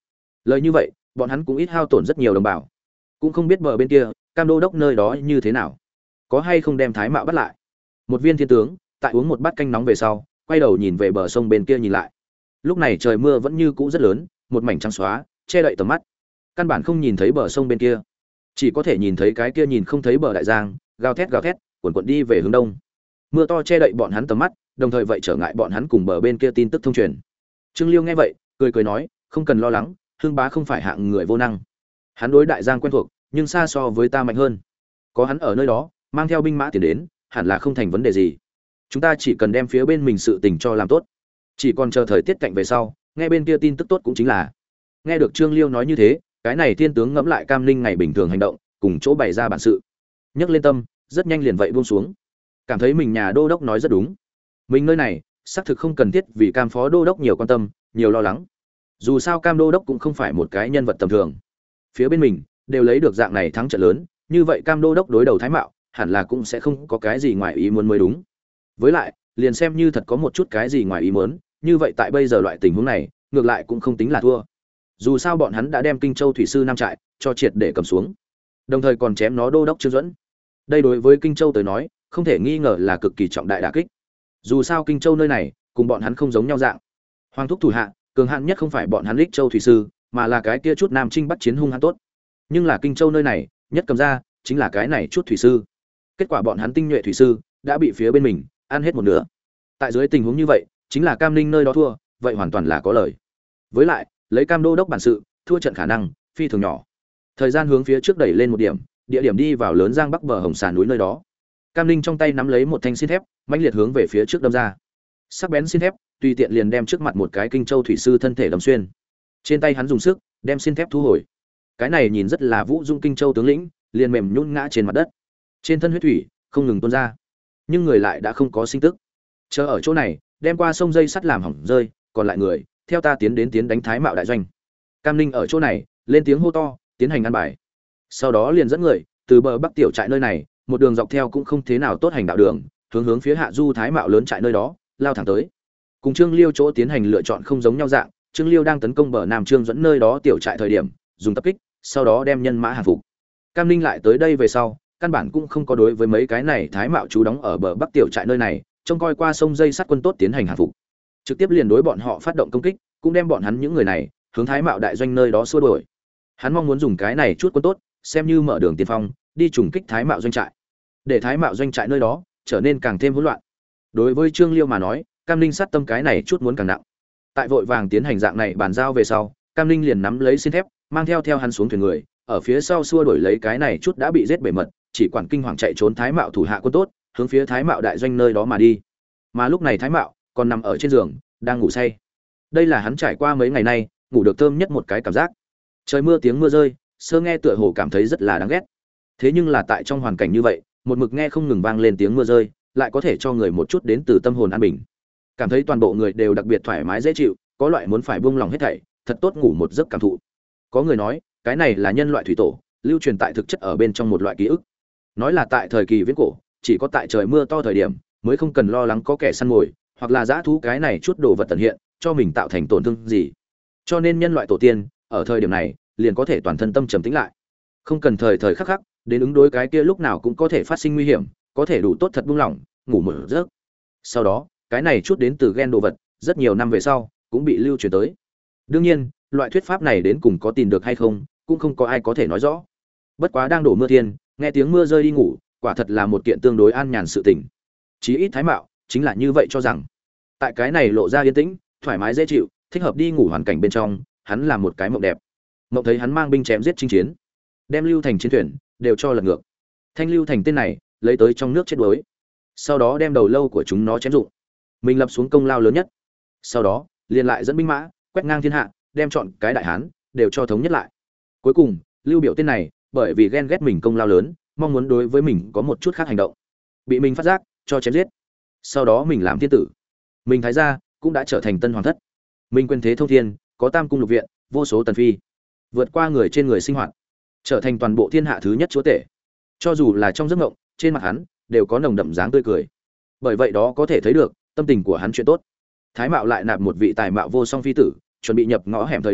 Lời như vậy bọn hắn cũng ít hao tổn rất nhiều đồng bào, cũng không biết bờ bên kia Cam đô đốc nơi đó như thế nào, có hay không đem Thái Mạo bắt lại. Một viên thiên tướng tại uống một bát canh nóng về sau quay đầu nhìn về bờ sông bên kia nhìn lại. Lúc này trời mưa vẫn như cũ rất lớn, một mảnh trắng xóa che đậy tầm mắt, căn bản không nhìn thấy bờ sông bên kia, chỉ có thể nhìn thấy cái kia nhìn không thấy bờ đại giang gào thét cuồn cuộn đi về hướng đông. Mưa to che đậy bọn hắn tầm mắt, đồng thời vậy trở ngại bọn hắn cùng bờ bên kia tin tức thông truyền. Trương Liêu nghe vậy cười cười nói, không cần lo lắng, Hương bá không phải hạng người vô năng, hắn đối đại giang quen thuộc, nhưng xa so với ta mạnh hơn, có hắn ở nơi đó mang theo binh mã tiền đến hẳn là không thành vấn đề gì. Chúng ta chỉ cần đem phía bên mình sự tình cho làm tốt, chỉ còn chờ thời tiết cạnh về sau nghe bên kia tin tức tốt cũng chính là. Nghe được Trương Liêu nói như thế, cái này thiên tướng ngẫm lại Cam Ninh ngày bình thường hành động cùng chỗ bày ra bản sự, nhấc lên tâm rất nhanh liền vậy buông xuống, cảm thấy mình nhà đô đốc nói rất đúng, mình nơi này xác thực không cần thiết vì Cam phó đô đốc nhiều quan tâm nhiều lo lắng. Dù sao Cam đô đốc cũng không phải một cái nhân vật tầm thường, phía bên mình đều lấy được dạng này thắng trận lớn, như vậy Cam đô đốc đối đầu Thái Mạo hẳn là cũng sẽ không có cái gì ngoài ý muốn mới đúng. Với lại liền xem như thật có một chút cái gì ngoài ý muốn, như vậy tại bây giờ loại tình huống này ngược lại cũng không tính là thua. Dù sao bọn hắn đã đem Kinh Châu thủy sư Nam Trại cho triệt để cầm xuống, đồng thời còn chém nó đô đốc Trương Duẫn. Đây đối với Kinh Châu tới nói không thể nghi ngờ là cực kỳ trọng đại đả kích. Dù sao Kinh Châu nơi này cùng bọn hắn không giống nhau dạng, hoàng thúc thủ hạ cường hạn nhất không phải bọn hắn Lích Châu thủy sư, mà là cái kia chút Nam Trinh bắt chiến hung hãn tốt. Nhưng là Kinh Châu nơi này nhất cầm ra chính là cái này chút thủy sư. Kết quả bọn hắn tinh nhuệ thủy sư đã bị phía bên mình ăn hết một nửa. Tại dưới tình huống như vậy, chính là Cam Ninh nơi đó thua, vậy hoàn toàn là có lời. Với lại, lấy Cam đô đốc bản sự, thua trận khả năng phi thường nhỏ. Thời gian hướng phía trước đẩy lên một điểm, địa điểm đi vào lớn giang bắc bờ Hồng Sàn núi nơi đó. Cam Ninh trong tay nắm lấy một thanh xin thép, mãnh liệt hướng về phía trước đâm ra. Sắc bén xin thép, tùy tiện liền đem trước mặt một cái Kinh Châu thủy sư thân thể đâm xuyên. Trên tay hắn dùng sức, đem xin thép thu hồi. Cái này nhìn rất là vũ dung Kinh Châu tướng lĩnh, liền mềm nhũn ngã trên mặt đất. Trên thân huyết thủy không ngừng tuôn ra, nhưng người lại đã không có sinh tức. Chờ ở chỗ này, đem qua sông dây sắt làm hỏng rơi, còn lại người, theo ta tiến đánh Thái Mạo đại doanh. Cam Ninh ở chỗ này, lên tiếng hô to, tiến hành ăn bài. Sau đó liền dẫn người từ bờ bắc tiểu trại nơi này, một đường dọc theo cũng không thế nào tốt hành đạo đường, hướng phía hạ du Thái Mạo lớn trại nơi đó, lao thẳng tới. Cùng Trương Liêu chỗ tiến hành lựa chọn không giống nhau dạng, Trương Liêu đang tấn công bờ Nam Trương dẫn nơi đó tiểu trại thời điểm, dùng tập kích, sau đó đem nhân mã hàng phục. Cam Ninh lại tới đây về sau, căn bản cũng không có đối với mấy cái này Thái Mạo trú đóng ở bờ bắc tiểu trại nơi này, trông coi qua sông dây sắt quân tốt tiến hành hàng phục. Trực tiếp liền đối bọn họ phát động công kích, cũng đem bọn hắn những người này hướng Thái Mạo đại doanh nơi đó xua đuổi. Hắn mong muốn dùng cái này chút quân tốt, xem như mở đường tiên phong, đi trùng kích Thái Mạo doanh trại, để Thái Mạo doanh trại nơi đó trở nên càng thêm hỗn loạn. Đối với Trương Liêu mà nói, Cam Ninh sát tâm cái này chút muốn càng nặng. Tại vội vàng tiến hành dạng này bàn giao về sau, Cam Ninh liền nắm lấy xin thép, mang theo hắn xuống thuyền người, ở phía sau xua đuổi lấy cái này chút đã bị giết bể mật, chỉ quản kinh hoàng chạy trốn Thái Mạo thủ hạ quân tốt, hướng phía Thái Mạo đại doanh nơi đó mà đi. Mà lúc này Thái Mạo còn nằm ở trên giường, đang ngủ say. Đây là hắn trải qua mấy ngày nay ngủ được thơm nhất một cái cảm giác. Trời mưa tiếng mưa rơi, sơ nghe tựa hồ cảm thấy rất là đáng ghét. Thế nhưng là tại trong hoàn cảnh như vậy, một mực nghe không ngừng vang lên tiếng mưa rơi, lại có thể cho người một chút đến từ tâm hồn an bình. Cảm thấy toàn bộ người đều đặc biệt thoải mái dễ chịu, có loại muốn phải buông lòng hết thảy, thật tốt ngủ một giấc cảm thụ. Có người nói, cái này là nhân loại thủy tổ, lưu truyền tại thực chất ở bên trong một loại ký ức. Nói là tại thời kỳ viễn cổ, chỉ có tại trời mưa to thời điểm, mới không cần lo lắng có kẻ săn mồi, hoặc là dã thú cái này chút đồ vật tận hiện, cho mình tạo thành tổn thương gì. Cho nên nhân loại tổ tiên, ở thời điểm này, liền có thể toàn thân tâm trầm tĩnh lại. Không cần thời thời khắc khắc đến ứng đối cái kia lúc nào cũng có thể phát sinh nguy hiểm, có thể đủ tốt thật buông lỏng, ngủ một giấc. Sau đó, cái này chút đến từ gen đồ vật, rất nhiều năm về sau cũng bị lưu truyền tới. Đương nhiên, loại thuyết pháp này đến cùng có tin được hay không, cũng không có ai có thể nói rõ. Bất quá đang đổ mưa thiên, nghe tiếng mưa rơi đi ngủ, quả thật là một kiện tương đối an nhàn sự tình. Chí ít Thái Mạo chính là như vậy cho rằng. Tại cái này lộ ra yên tĩnh, thoải mái dễ chịu, thích hợp đi ngủ hoàn cảnh bên trong, hắn là một cái mộng đẹp. Mộng thấy hắn mang binh chém giết chinh chiến, đem Lưu Thành chiến thuyền đều cho lật ngược. Thanh Lưu Thành tên này, lấy tới trong nước chết đuối. Sau đó đem đầu lâu của chúng nó chém dụng. Mình lập xuống công lao lớn nhất. Sau đó, liền lại dẫn binh mã, quét ngang thiên hạ, đem chọn cái đại hán đều cho thống nhất lại. Cuối cùng, Lưu Biểu tên này, bởi vì ghen ghét mình công lao lớn, mong muốn đối với mình có một chút khác hành động, bị mình phát giác, cho chém giết. Sau đó mình làm thiên tử, mình thái gia cũng đã trở thành tân hoàng thất. Mình quyền thế thông thiên, có tam cung lục viện, vô số tần phi, vượt qua người trên người sinh hoạt, trở thành toàn bộ thiên hạ thứ nhất chúa tể. Cho dù là trong giấc mộng, trên mặt hắn đều có nồng đậm dáng tươi cười. Bởi vậy đó có thể thấy được tâm tình của hắn chuyện tốt. Thái Mạo lại nạp một vị tài mạo vô song phi tử, chuẩn bị nhập ngõ hẻm thời điểm,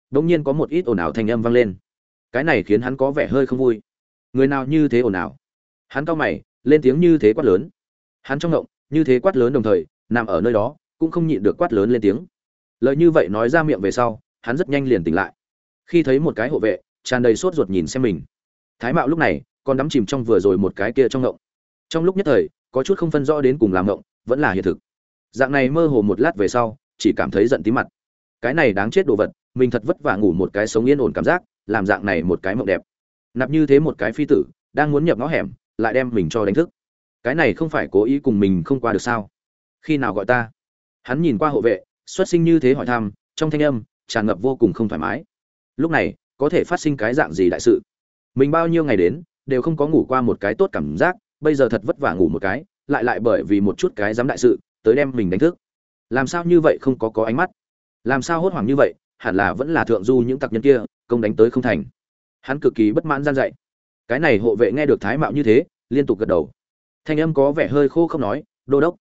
đống nhiên có một ít ồn ào thanh âm vang lên. Cái này khiến hắn có vẻ hơi không vui. Người nào như thế ồn ào? Hắn cau mày, lên tiếng như thế quát lớn. Hắn trong ngộng, như thế quát lớn đồng thời, nằm ở nơi đó, cũng không nhịn được quát lớn lên tiếng. Lời như vậy nói ra miệng về sau, hắn rất nhanh liền tỉnh lại. Khi thấy một cái hộ vệ, tràn đầy sốt ruột nhìn xem mình. Thái Mạo lúc này còn đắm chìm trong vừa rồi một cái kia trong ngộng. Trong lúc nhất thời, có chút không phân rõ đến cùng làm ngộng, vẫn là hiện thực. Dạng này mơ hồ một lát về sau, chỉ cảm thấy giận tí mặt. Cái này đáng chết đồ vật, mình thật vất vả ngủ một cái sống yên ổn cảm giác, làm dạng này một cái mộng đẹp. Nạp như thế một cái phi tử, đang muốn nhập ngõ hẻm, lại đem mình cho đánh thức. Cái này không phải cố ý cùng mình không qua được sao? Khi nào gọi ta? Hắn nhìn qua hộ vệ, xuất sinh như thế hỏi thăm, trong thanh âm tràn ngập vô cùng không thoải mái. Lúc này, có thể phát sinh cái dạng gì đại sự? Mình bao nhiêu ngày đến, đều không có ngủ qua một cái tốt cảm giác, bây giờ thật vất vả ngủ một cái, lại bởi vì một chút cái dám đại sự, tới đem mình đánh thức. Làm sao như vậy không có ánh mắt? Làm sao hốt hoảng như vậy? Hẳn là vẫn là thượng du những tặc nhân kia, công đánh tới không thành. Hắn cực kỳ bất mãn gian dạy. Cái này hộ vệ nghe được Thái Mạo như thế, liên tục gật đầu. Thanh âm có vẻ hơi khô không nói, đô đốc,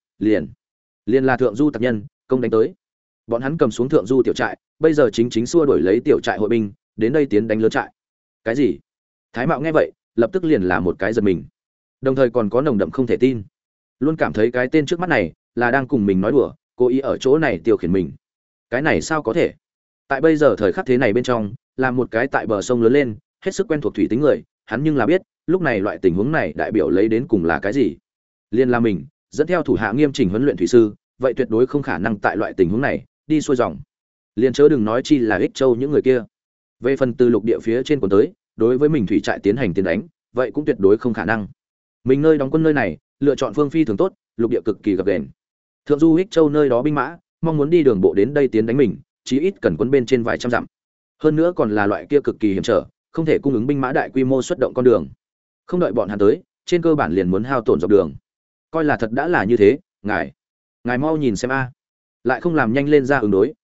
liền là thượng du tặc nhân, công đánh tới. Bọn hắn cầm xuống thượng du tiểu trại, bây giờ chính xua đuổi lấy tiểu trại hội binh, đến đây tiến đánh lớn trại. Cái gì? Thái Mạo nghe vậy, lập tức liền là một cái giật mình. Đồng thời còn có nồng đậm không thể tin. Luôn cảm thấy cái tên trước mắt này là đang cùng mình nói đùa, cố ý ở chỗ này tiêu khiển mình. Cái này sao có thể? Tại bây giờ thời khắc thế này bên trong, làm một cái tại bờ sông lớn lên, hết sức quen thuộc thủy tính người, hắn nhưng là biết, lúc này loại tình huống này đại biểu lấy đến cùng là cái gì. Liên là mình, dẫn theo thủ hạ nghiêm chỉnh huấn luyện thủy sư, vậy tuyệt đối không khả năng tại loại tình huống này đi xuôi dòng. Liên chớ đừng nói chi là Ích Châu những người kia. Về phần từ lục địa phía trên còn tới, đối với mình thủy trại tiến hành tiến đánh, vậy cũng tuyệt đối không khả năng. Mình nơi đóng quân nơi này, lựa chọn phương phi thường tốt, lục địa cực kỳ gập ghềnh. Thượng du Ích Châu nơi đó binh mã, mong muốn đi đường bộ đến đây tiến đánh mình, chí ít cần quân bên trên vài trăm dặm. Hơn nữa còn là loại kia cực kỳ hiểm trở, không thể cung ứng binh mã đại quy mô xuất động con đường. Không đợi bọn hắn tới, trên cơ bản liền muốn hao tổn dọc đường. Coi là thật đã là như thế, ngài mau nhìn xem a. Lại không làm nhanh lên ra ứng đối,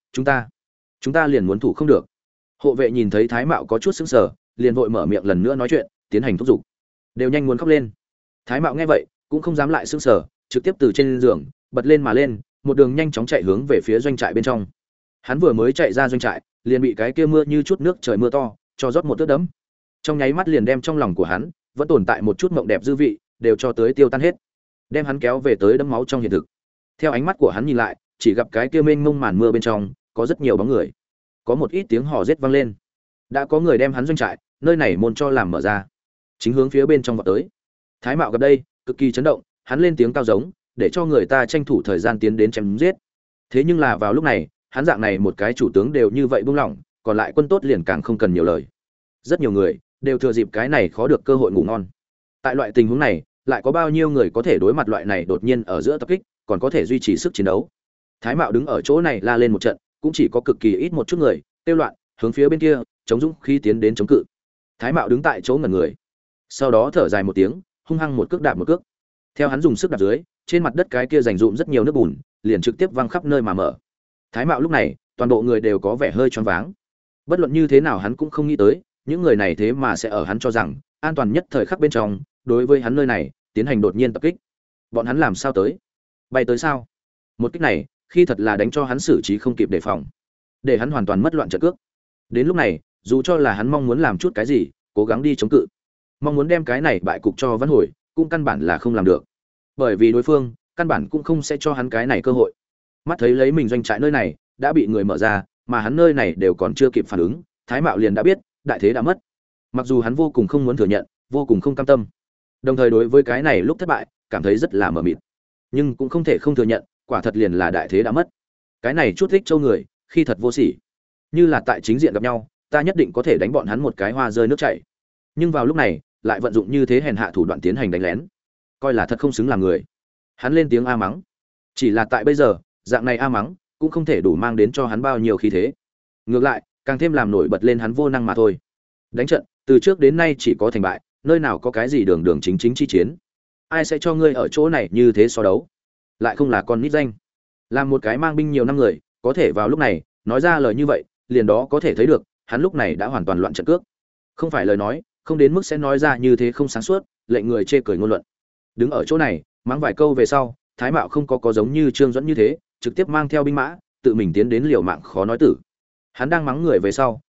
chúng ta liền muốn thủ không được. Hộ vệ nhìn thấy Thái Mạo có chút sững sờ, liền vội mở miệng lần nữa nói chuyện, tiến hành thúc giục. Đều nhanh muốn khóc lên. Thái Mạo nghe vậy, cũng không dám lại sững sờ, trực tiếp từ trên giường bật lên mà lên, một đường nhanh chóng chạy hướng về phía doanh trại bên trong. Hắn vừa mới chạy ra doanh trại, liền bị cái kia mưa như chút nước trời mưa to cho rót một tước đấm. Trong nháy mắt liền đem trong lòng của hắn vẫn tồn tại một chút mộng đẹp dư vị, đều cho tới tiêu tan hết, đem hắn kéo về tới đẫm máu trong hiện thực. Theo ánh mắt của hắn nhìn lại, chỉ gặp cái kia mênh mông màn mưa bên trong có rất nhiều bóng người, có một ít tiếng hò rết vang lên. Đã có người đem hắn doanh trại nơi này môn cho làm mở ra, chính hướng phía bên trong vọt tới. Thái Mạo gặp đây, cực kỳ chấn động, hắn lên tiếng cao giống, để cho người ta tranh thủ thời gian tiến đến chém giết. Thế nhưng là vào lúc này, hắn dạng này một cái chủ tướng đều như vậy buông lỏng, còn lại quân tốt liền càng không cần nhiều lời. Rất nhiều người đều thừa dịp cái này khó được cơ hội ngủ ngon. Tại loại tình huống này, lại có bao nhiêu người có thể đối mặt loại này đột nhiên ở giữa tập kích, còn có thể duy trì sức chiến đấu. Thái Mạo đứng ở chỗ này la lên một trận, cũng chỉ có cực kỳ ít một chút người tiêu loạn hướng phía bên kia chống dũng khi tiến đến chống cự. Thái Mạo đứng tại chỗ ngẩn người, sau đó thở dài một tiếng, hung hăng một cước đạp một cước. Theo hắn dùng sức đạp dưới, trên mặt đất cái kia dành dụm rất nhiều nước bùn, liền trực tiếp văng khắp nơi mà mở. Thái Mạo lúc này, toàn bộ người đều có vẻ hơi choáng váng. Bất luận như thế nào hắn cũng không nghĩ tới, những người này thế mà sẽ ở hắn cho rằng an toàn nhất thời khắc bên trong, đối với hắn nơi này tiến hành đột nhiên tập kích. Bọn hắn làm sao tới? Bay tới sao? Một kích này, khi thật là đánh cho hắn xử trí không kịp đề phòng, để hắn hoàn toàn mất loạn trận cước. Đến lúc này, dù cho là hắn mong muốn làm chút cái gì, cố gắng đi chống cự, mong muốn đem cái này bại cục cho vãn hồi, cũng căn bản là không làm được. Bởi vì đối phương căn bản cũng không sẽ cho hắn cái này cơ hội. Mắt thấy lấy mình doanh trại nơi này đã bị người mở ra, mà hắn nơi này đều còn chưa kịp phản ứng, Thái Mạo liền đã biết đại thế đã mất. Mặc dù hắn vô cùng không muốn thừa nhận, vô cùng không cam tâm, đồng thời đối với cái này lúc thất bại cảm thấy rất là mờ mịt, nhưng cũng không thể không thừa nhận, quả thật liền là đại thế đã mất. Cái này chút Ích Châu người khi thật vô sỉ, như là tại chính diện gặp nhau, ta nhất định có thể đánh bọn hắn một cái hoa rơi nước chảy, nhưng vào lúc này lại vận dụng như thế hèn hạ thủ đoạn tiến hành đánh lén, coi là thật không xứng làm người. Hắn lên tiếng a mắng, chỉ là tại bây giờ dạng này a mắng cũng không thể đủ mang đến cho hắn bao nhiêu khí thế, ngược lại càng thêm làm nổi bật lên hắn vô năng mà thôi. Đánh trận từ trước đến nay chỉ có thành bại, nơi nào có cái gì đường đường chính chính chi chiến. Ai sẽ cho ngươi ở chỗ này như thế so đấu, lại không là con nít danh. Làm một cái mang binh nhiều năm người, có thể vào lúc này nói ra lời như vậy, liền đó có thể thấy được hắn lúc này đã hoàn toàn loạn trận cước. Không phải lời nói, không đến mức sẽ nói ra như thế không sáng suốt, lệnh người chê cười ngôn luận. Đứng ở chỗ này mắng vài câu về sau, Thái Mạo không có giống như Trương Duẫn như thế trực tiếp mang theo binh mã tự mình tiến đến liều mạng khó nói tử. Hắn đang mắng người về sau,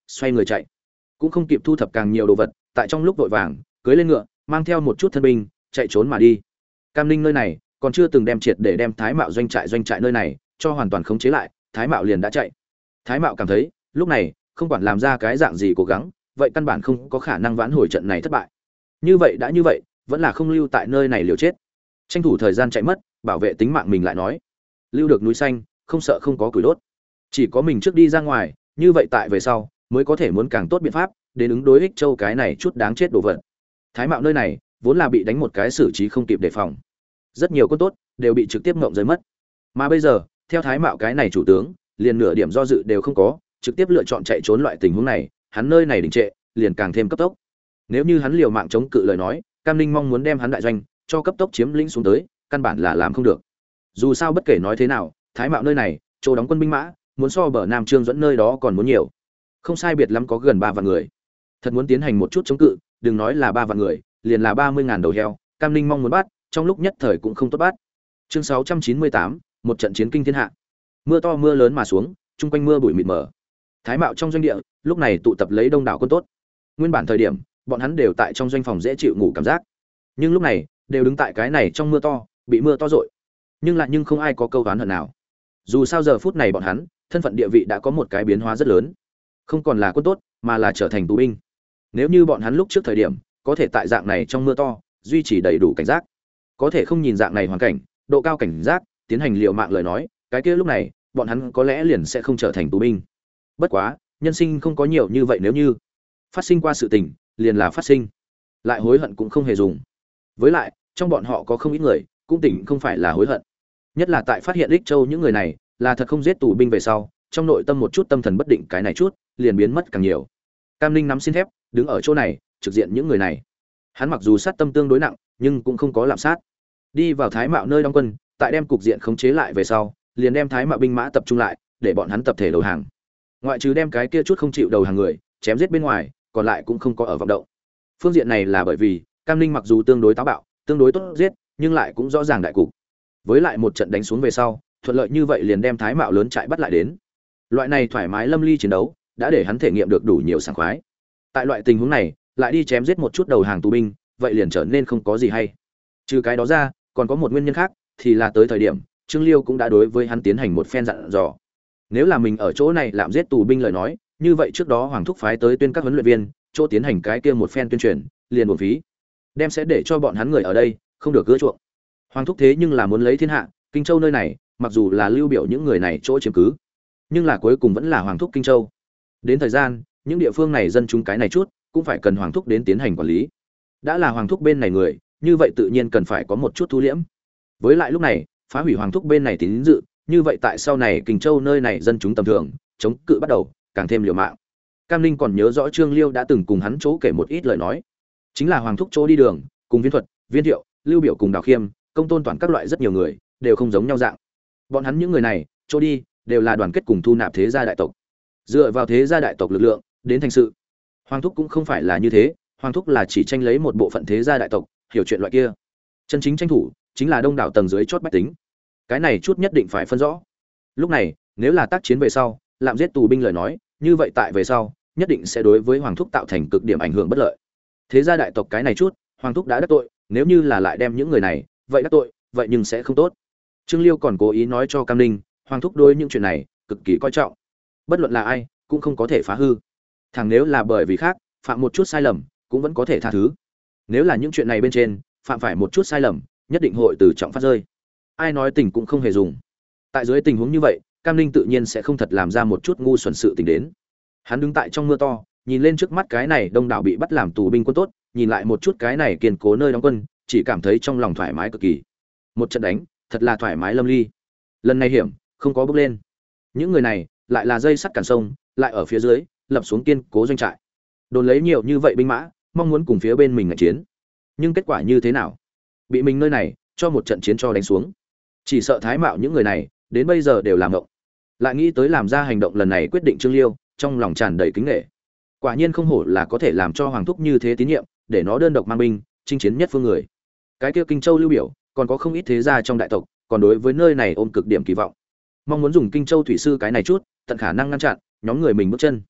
xoay người chạy, cũng không kịp thu thập càng nhiều đồ vật, tại trong lúc vội vàng cưỡi lên ngựa, mang theo một chút thân binh chạy trốn mà đi. Cam Ninh nơi này còn chưa từng đem triệt để đem Thái Mạo doanh trại nơi này cho hoàn toàn khống chế lại, Thái Mạo liền đã chạy. Thái Mạo cảm thấy lúc này không quản làm ra cái dạng gì cố gắng, vậy căn bản không có khả năng vãn hồi trận này thất bại. Như vậy vẫn là không lưu tại nơi này liều chết, tranh thủ thời gian chạy mất, bảo vệ tính mạng mình lại nói. Lưu được núi xanh, không sợ không có củi đốt. Chỉ có mình trước đi ra ngoài, như vậy tại về sau mới có thể muốn càng tốt biện pháp đến ứng đối Ích Châu cái này chút đáng chết đồ vật. Thái Mạo nơi này vốn là bị đánh một cái xử trí không kịp đề phòng, rất nhiều quân tốt đều bị trực tiếp ngộng rơi mất. Mà bây giờ, theo Thái Mạo cái này chủ tướng, liền nửa điểm do dự đều không có, trực tiếp lựa chọn chạy trốn. Loại tình huống này, hắn nơi này đình trệ, liền càng thêm cấp tốc. Nếu như hắn liều mạng chống cự lời nói, Cam Ninh mong muốn đem hắn đại doanh cho cấp tốc chiếm lĩnh xuống tới, căn bản là làm không được. Dù sao bất kể nói thế nào, Thái Mạo nơi này, chỗ đóng quân binh mã, muốn so bờ Nam Trương dẫn nơi đó còn muốn nhiều. Không sai biệt lắm có gần 3 vạn người. Thật muốn tiến hành một chút chống cự, đừng nói là 3 vạn người, liền là 30.000 đầu heo, Cam Ninh mong muốn bắt, trong lúc nhất thời cũng không tốt bắt. Chương 698, một trận chiến kinh thiên hạ. Mưa to mưa lớn mà xuống, chung quanh mưa bụi mịt mờ. Thái Mạo trong doanh địa, lúc này tụ tập lấy đông đảo quân tốt. Nguyên bản thời điểm, bọn hắn đều tại trong doanh phòng dễ chịu ngủ cảm giác. Nhưng lúc này, đều đứng tại cái này trong mưa to, bị mưa to rội. Nhưng không ai có câu oán hận nào. Dù sao giờ phút này bọn hắn, thân phận địa vị đã có một cái biến hóa rất lớn. Không còn là quân tốt, mà là trở thành tù binh. Nếu như bọn hắn lúc trước thời điểm, có thể tại dạng này trong mưa to, duy trì đầy đủ cảnh giác, có thể không nhìn dạng này hoàn cảnh, độ cao cảnh giác, tiến hành liều mạng lời nói, cái kia lúc này, bọn hắn có lẽ liền sẽ không trở thành tù binh. Bất quá, nhân sinh không có nhiều như vậy, nếu như phát sinh qua sự tình, liền là phát sinh, lại hối hận cũng không hề dùng. Với lại, trong bọn họ có không ít người, cũng tỉnh không phải là hối hận. Nhất là tại phát hiện Ích Châu những người này là thật không giết tù binh về sau, trong nội tâm một chút tâm thần bất định cái này chút, liền biến mất càng nhiều. Cam Ninh nắm xin thép, đứng ở chỗ này, trực diện những người này. Hắn mặc dù sát tâm tương đối nặng, nhưng cũng không có lạm sát. Đi vào Thái Mạo nơi đóng quân, tại đem cục diện khống chế lại về sau, liền đem Thái Mạo binh mã tập trung lại, để bọn hắn tập thể đầu hàng. Ngoại trừ đem cái kia chút không chịu đầu hàng người chém giết bên ngoài, còn lại cũng không có ở vọng động. Phương diện này là bởi vì Cam Ninh mặc dù tương đối táo bạo, tương đối tốt giết, nhưng lại cũng rõ ràng đại cục. Với lại một trận đánh xuống về sau, thuận lợi như vậy liền đem Thái Mạo lớn trại bắt lại đến. Loại này thoải mái lâm ly chiến đấu, đã để hắn thể nghiệm được đủ nhiều sảng khoái. Tại loại tình huống này, lại đi chém giết một chút đầu hàng tù binh, vậy liền trở nên không có gì hay. Trừ cái đó ra, còn có một nguyên nhân khác, thì là tới thời điểm Trương Liêu cũng đã đối với hắn tiến hành một phen dặn dò. Nếu là mình ở chỗ này làm giết tù binh lời nói, như vậy trước đó Hoàng thúc phái tới tuyên các huấn luyện viên, chỗ tiến hành cái kia một phen tuyên truyền, liền uổng phí. Đem sẽ để cho bọn hắn người ở đây không được gỡ chuộng. Hoàng thúc thế nhưng là muốn lấy thiên hạ, Kinh Châu nơi này, mặc dù là lưu biểu những người này chỗ chiếm cứ, nhưng là cuối cùng vẫn là Hoàng thúc Kinh Châu. Đến thời gian, những địa phương này dân chúng cái này chút, cũng phải cần Hoàng thúc đến tiến hành quản lý. Đã là Hoàng thúc bên này người, như vậy tự nhiên cần phải có một chút thu liễm. Với lại lúc này, phá hủy Hoàng thúc bên này tín dự, như vậy tại sau này Kinh Châu nơi này dân chúng tầm thường, chống cự bắt đầu, càng thêm liều mạng. Cam Ninh còn nhớ rõ Trương Liêu đã từng cùng hắn chỗ kể một ít lời nói, chính là Hoàng thúc chỗ đi đường, cùng Viên Thuật, Viên Thiệu, Lưu Biểu cùng Đào Khiêm, Công Tôn toàn các loại rất nhiều người, đều không giống nhau dạng. Bọn hắn những người này, chỗ đi, đều là đoàn kết cùng thu nạp thế gia đại tộc. Dựa vào thế gia đại tộc lực lượng, đến thành sự. Hoàng thúc cũng không phải là như thế, Hoàng thúc là chỉ tranh lấy một bộ phận thế gia đại tộc, hiểu chuyện loại kia. Chân chính tranh thủ, chính là đông đảo tầng dưới chót bách tính. Cái này chút nhất định phải phân rõ. Lúc này, nếu là tác chiến về sau, làm giết tù binh lời nói, như vậy tại về sau, nhất định sẽ đối với Hoàng thúc tạo thành cực điểm ảnh hưởng bất lợi. Thế gia đại tộc cái này chút, Hoàng thúc đã đắc tội, nếu như là lại đem những người này, vậy đắc tội, vậy nhưng sẽ không tốt. Trương Liêu còn cố ý nói cho Cam Ninh, Hoàng thúc đối những chuyện này cực kỳ coi trọng. Bất luận là ai, cũng không có thể phá hư. Thằng nếu là bởi vì khác, phạm một chút sai lầm, cũng vẫn có thể tha thứ. Nếu là những chuyện này bên trên, phạm phải một chút sai lầm, nhất định hội từ trọng phát rơi. Ai nói tình cũng không hề dùng. Tại dưới tình huống như vậy, Cam Ninh tự nhiên sẽ không thật làm ra một chút ngu xuẩn sự tình đến. Hắn đứng tại trong mưa to, nhìn lên trước mắt cái này đông đảo bị bắt làm tù binh quân tốt, nhìn lại một chút cái này kiên cố nơi đóng quân, chỉ cảm thấy trong lòng thoải mái cực kỳ. Một trận đánh, thật là thoải mái lâm ly. Lần này hiểm, không có bước lên. Những người này, lại là dây sắt cản sông, lại ở phía dưới, lập xuống kiên cố doanh trại. Đồn lấy nhiều như vậy binh mã, mong muốn cùng phía bên mình ngạch chiến. Nhưng kết quả như thế nào? Bị mình nơi này cho một trận chiến cho đánh xuống. Chỉ sợ Thái Mạo những người này, đến bây giờ đều làm ngộng. Lại nghĩ tới làm ra hành động lần này quyết định Trương Liêu, trong lòng tràn đầy kính nể. Quả nhiên không hổ là có thể làm cho Hoàng thúc như thế tín nhiệm, để nó đơn độc mang binh, chinh chiến nhất phương người. Cái kia Kinh Châu Lưu Biểu, còn có không ít thế gia trong đại tộc, còn đối với nơi này ôm cực điểm kỳ vọng. Mong muốn dùng Kinh Châu thủy sư cái này chút, tận khả năng ngăn chặn nhóm người mình bước chân.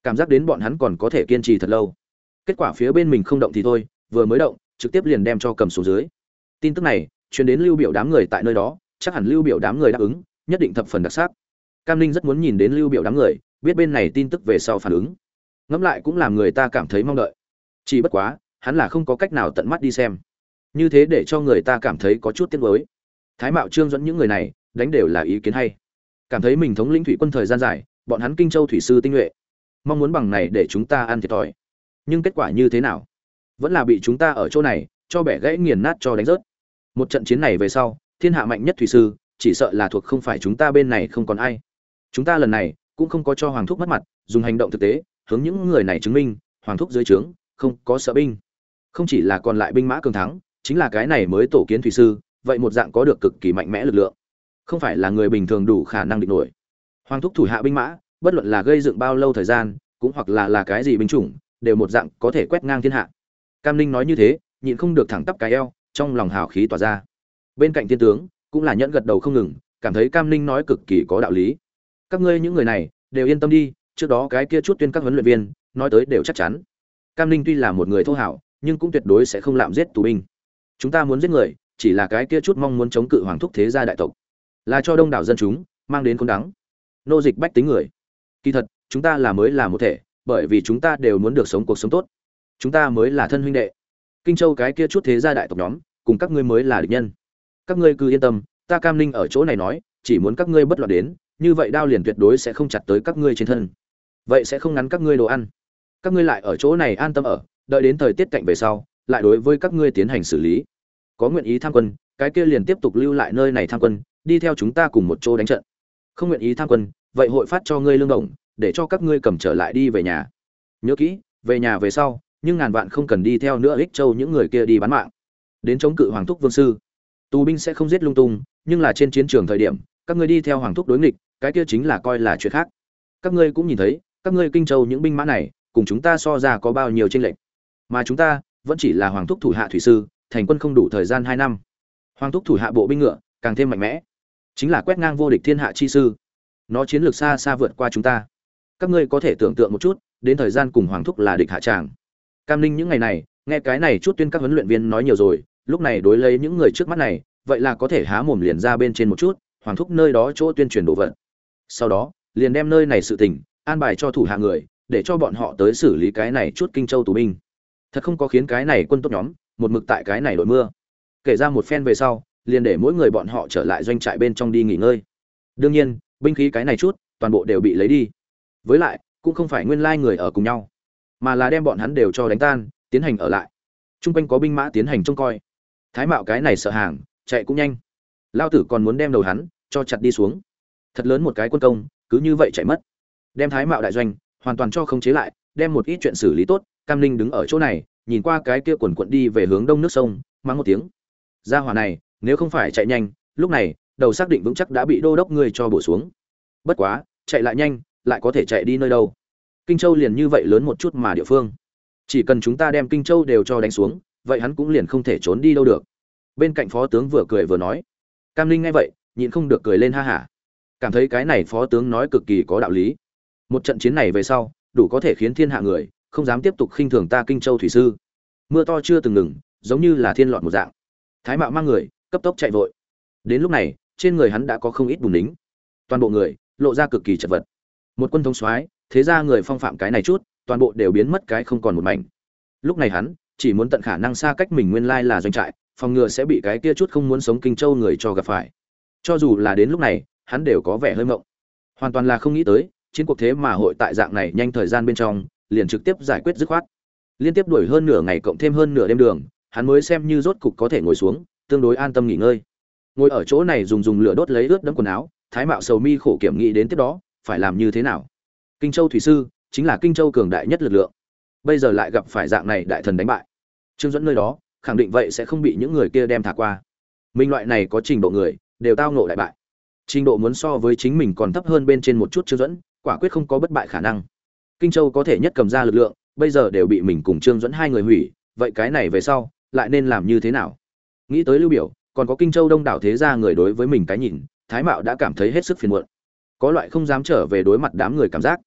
cảm giác đến bọn hắn còn có thể kiên trì thật lâu. Kết quả phía bên mình không động thì thôi, vừa mới động trực tiếp liền đem cho cầm xuống dưới. Tin tức này truyền đến Lưu Biểu đám người tại nơi đó, chắc hẳn Lưu Biểu đám người đáp ứng, nhất định thập phần đặc sắc. Cam Ninh rất muốn nhìn đến Lưu Biểu đám người, biết bên này tin tức về sau phản ứng. Ngẫm lại cũng làm người ta cảm thấy mong đợi. Chỉ bất quá, hắn là không có cách nào tận mắt đi xem. Như thế để cho người ta cảm thấy có chút tiếc nuối. Thái Mạo Trương dẫn những người này, đánh đều là ý kiến hay. Cảm thấy mình thống lĩnh thủy quân thời gian dài, bọn hắn Kinh Châu thủy sư tinh nhuệ, mong muốn bằng này để chúng ta ăn thiệt thòi. Nhưng kết quả như thế nào? Vẫn là bị chúng ta ở chỗ này cho bẻ gãy nghiền nát cho đánh rớt. Một trận chiến này về sau, thiên hạ mạnh nhất thủy sư, chỉ sợ là thuộc không phải chúng ta bên này không còn ai. Chúng ta lần này cũng không có cho Hoàng thúc mất mặt, dùng hành động thực tế, hướng những người này chứng minh, Hoàng thúc dưới trướng không có sợ binh. Không chỉ là còn lại binh mã cường thắng, chính là cái này mới tổ kiến thủy sư, vậy một dạng có được cực kỳ mạnh mẽ lực lượng. Không phải là người bình thường đủ khả năng địch nổi. Hoàng thúc thủ hạ binh mã, bất luận là gây dựng bao lâu thời gian, cũng hoặc là cái gì binh chủng, đều một dạng có thể quét ngang thiên hạ. Cam Ninh nói như thế, nhịn không được thẳng tắp cái eo, trong lòng hào khí tỏa ra. Bên cạnh tiên tướng cũng là nhẫn gật đầu không ngừng, cảm thấy Cam Ninh nói cực kỳ có đạo lý. Các ngươi những người này đều yên tâm đi, trước đó cái kia chút tuyên các huấn luyện viên nói tới đều chắc chắn. Cam Ninh tuy là một người thô hảo, nhưng cũng tuyệt đối sẽ không lạm giết tù binh. Chúng ta muốn giết người, chỉ là cái kia chút mong muốn chống cự hoàng thúc thế gia đại tộc, là cho đông đảo dân chúng mang đến khốn đắng. Nô dịch bách tính người. Kỳ thật, chúng ta là mới là một thể, bởi vì chúng ta đều muốn được sống cuộc sống tốt. Chúng ta mới là thân huynh đệ. Kinh Châu cái kia chút thế gia đại tộc nhóm, cùng các ngươi mới là địch nhân. Các ngươi cứ yên tâm, ta Cam Ninh ở chỗ này nói, chỉ muốn các ngươi bất loạn đến, như vậy đao liền tuyệt đối sẽ không chặt tới các ngươi trên thân. Vậy sẽ không ngắn các ngươi đồ ăn. Các ngươi lại ở chỗ này an tâm ở, đợi đến thời tiết cạnh về sau, lại đối với các ngươi tiến hành xử lý. Có nguyện ý tham quân, cái kia liền tiếp tục lưu lại nơi này tham quân, đi theo chúng ta cùng một chỗ đánh trận. Không nguyện ý tham quân, vậy hội phát cho ngươi lương đồng, để cho các ngươi cầm trở lại đi về nhà. Nhớ kỹ, về nhà về sau, nhưng ngàn vạn không cần đi theo nữa Ích Châu những người kia đi bán mạng. Đến chống cự Hoàng thúc Vương sư. Tù binh sẽ không giết lung tung, nhưng là trên chiến trường thời điểm, các ngươi đi theo Hoàng thúc đối nghịch, cái kia chính là coi là chuyện khác. Các ngươi cũng nhìn thấy, các ngươi Kinh Châu những binh mã này, cùng chúng ta so ra có bao nhiêu chênh lệch. Mà chúng ta vẫn chỉ là Hoàng thúc thủ hạ thủy sư, thành quân không đủ thời gian 2 năm. Hoàng thúc thủ hạ bộ binh ngựa, càng thêm mạnh mẽ, chính là quét ngang vô địch thiên hạ chi sư. Nó chiến lược xa xa vượt qua chúng ta. Các ngươi có thể tưởng tượng một chút, đến thời gian cùng Hoàng thúc là địch hạ tràng. Cam Ninh những ngày này, nghe cái này chút tuyên các huấn luyện viên nói nhiều rồi, lúc này đối lấy những người trước mắt này, vậy là có thể há mồm liền ra bên trên một chút, Hoàng thúc nơi đó chỗ tuyên truyền đồ vật. Sau đó, liền đem nơi này sự tình an bài cho thủ hạ người, để cho bọn họ tới xử lý cái này chút Kinh Châu tù binh. Thật không có khiến cái này quân tốt nhóm một mực tại cái này đội mưa. Kể ra một phen về sau, liền để mỗi người bọn họ trở lại doanh trại bên trong đi nghỉ ngơi. Đương nhiên, binh khí cái này chút, toàn bộ đều bị lấy đi. Với lại, cũng không phải nguyên lai người ở cùng nhau, mà là đem bọn hắn đều cho đánh tan, tiến hành ở lại. Trung quanh có binh mã tiến hành trông coi. Thái Mạo cái này sợ hàng, chạy cũng nhanh. Lao tử còn muốn đem đầu hắn cho chặt đi xuống. Thật lớn một cái quân công, cứ như vậy chạy mất. Đem Thái Mạo đại doanh hoàn toàn cho khống chế lại, đem một ít chuyện xử lý tốt. Cam Ninh đứng ở chỗ này, nhìn qua cái kia quần quận đi về hướng đông nước sông, mắng một tiếng. Gia hỏa này, nếu không phải chạy nhanh, lúc này, đầu xác định vững chắc đã bị đô đốc người cho bổ xuống. Bất quá, chạy lại nhanh, lại có thể chạy đi nơi đâu? Kinh Châu liền như vậy lớn một chút mà địa phương. Chỉ cần chúng ta đem Kinh Châu đều cho đánh xuống, vậy hắn cũng liền không thể trốn đi đâu được. Bên cạnh phó tướng vừa cười vừa nói. Cam Ninh nghe vậy, nhịn không được cười lên ha hả. Cảm thấy cái này phó tướng nói cực kỳ có đạo lý. Một trận chiến này về sau, đủ có thể khiến thiên hạ người không dám tiếp tục khinh thường ta Kinh Châu thủy sư. Mưa to chưa từng ngừng, giống như là thiên lọt một dạng. Thái Mạo mang người cấp tốc chạy vội. Đến lúc này, trên người hắn đã có không ít bùn lính. Toàn bộ người lộ ra cực kỳ chật vật. Một quân thống soái, thế ra người phong phạm cái này chút, toàn bộ đều biến mất cái không còn một mảnh. Lúc này hắn chỉ muốn tận khả năng xa cách mình nguyên lai là doanh trại, phòng ngừa sẽ bị cái kia chút không muốn sống Kinh Châu người cho gặp phải. Cho dù là đến lúc này, hắn đều có vẻ hơi mộng. Hoàn toàn là không nghĩ tới, chiến cuộc thế mà hội tại dạng này nhanh thời gian bên trong, liền trực tiếp giải quyết dứt khoát. Liên tiếp đuổi hơn nửa ngày cộng thêm hơn nửa đêm đường, hắn mới xem như rốt cục có thể ngồi xuống, tương đối an tâm nghỉ ngơi. Ngồi ở chỗ này dùng lửa đốt lấy ướt đẫm quần áo, Thái Mạo sầu mi khổ kiểm nghĩ đến tiếp đó, phải làm như thế nào? Kinh Châu thủy sư chính là Kinh Châu cường đại nhất lực lượng. Bây giờ lại gặp phải dạng này đại thần đánh bại. Trương Duẫn nơi đó, khẳng định vậy sẽ không bị những người kia đem thả qua. Mình loại này có trình độ người, đều tao ngộ đại bại. Trình độ muốn so với chính mình còn thấp hơn bên trên một chút Trương Duẫn, quả quyết không có bất bại khả năng. Kinh Châu có thể nhất cầm ra lực lượng, bây giờ đều bị mình cùng Trương Duẫn hai người hủy, vậy cái này về sau, lại nên làm như thế nào? Nghĩ tới Lưu Biểu, còn có Kinh Châu đông đảo thế gia người đối với mình cái nhìn, Thái Mạo đã cảm thấy hết sức phiền muộn. Có loại không dám trở về đối mặt đám người cảm giác.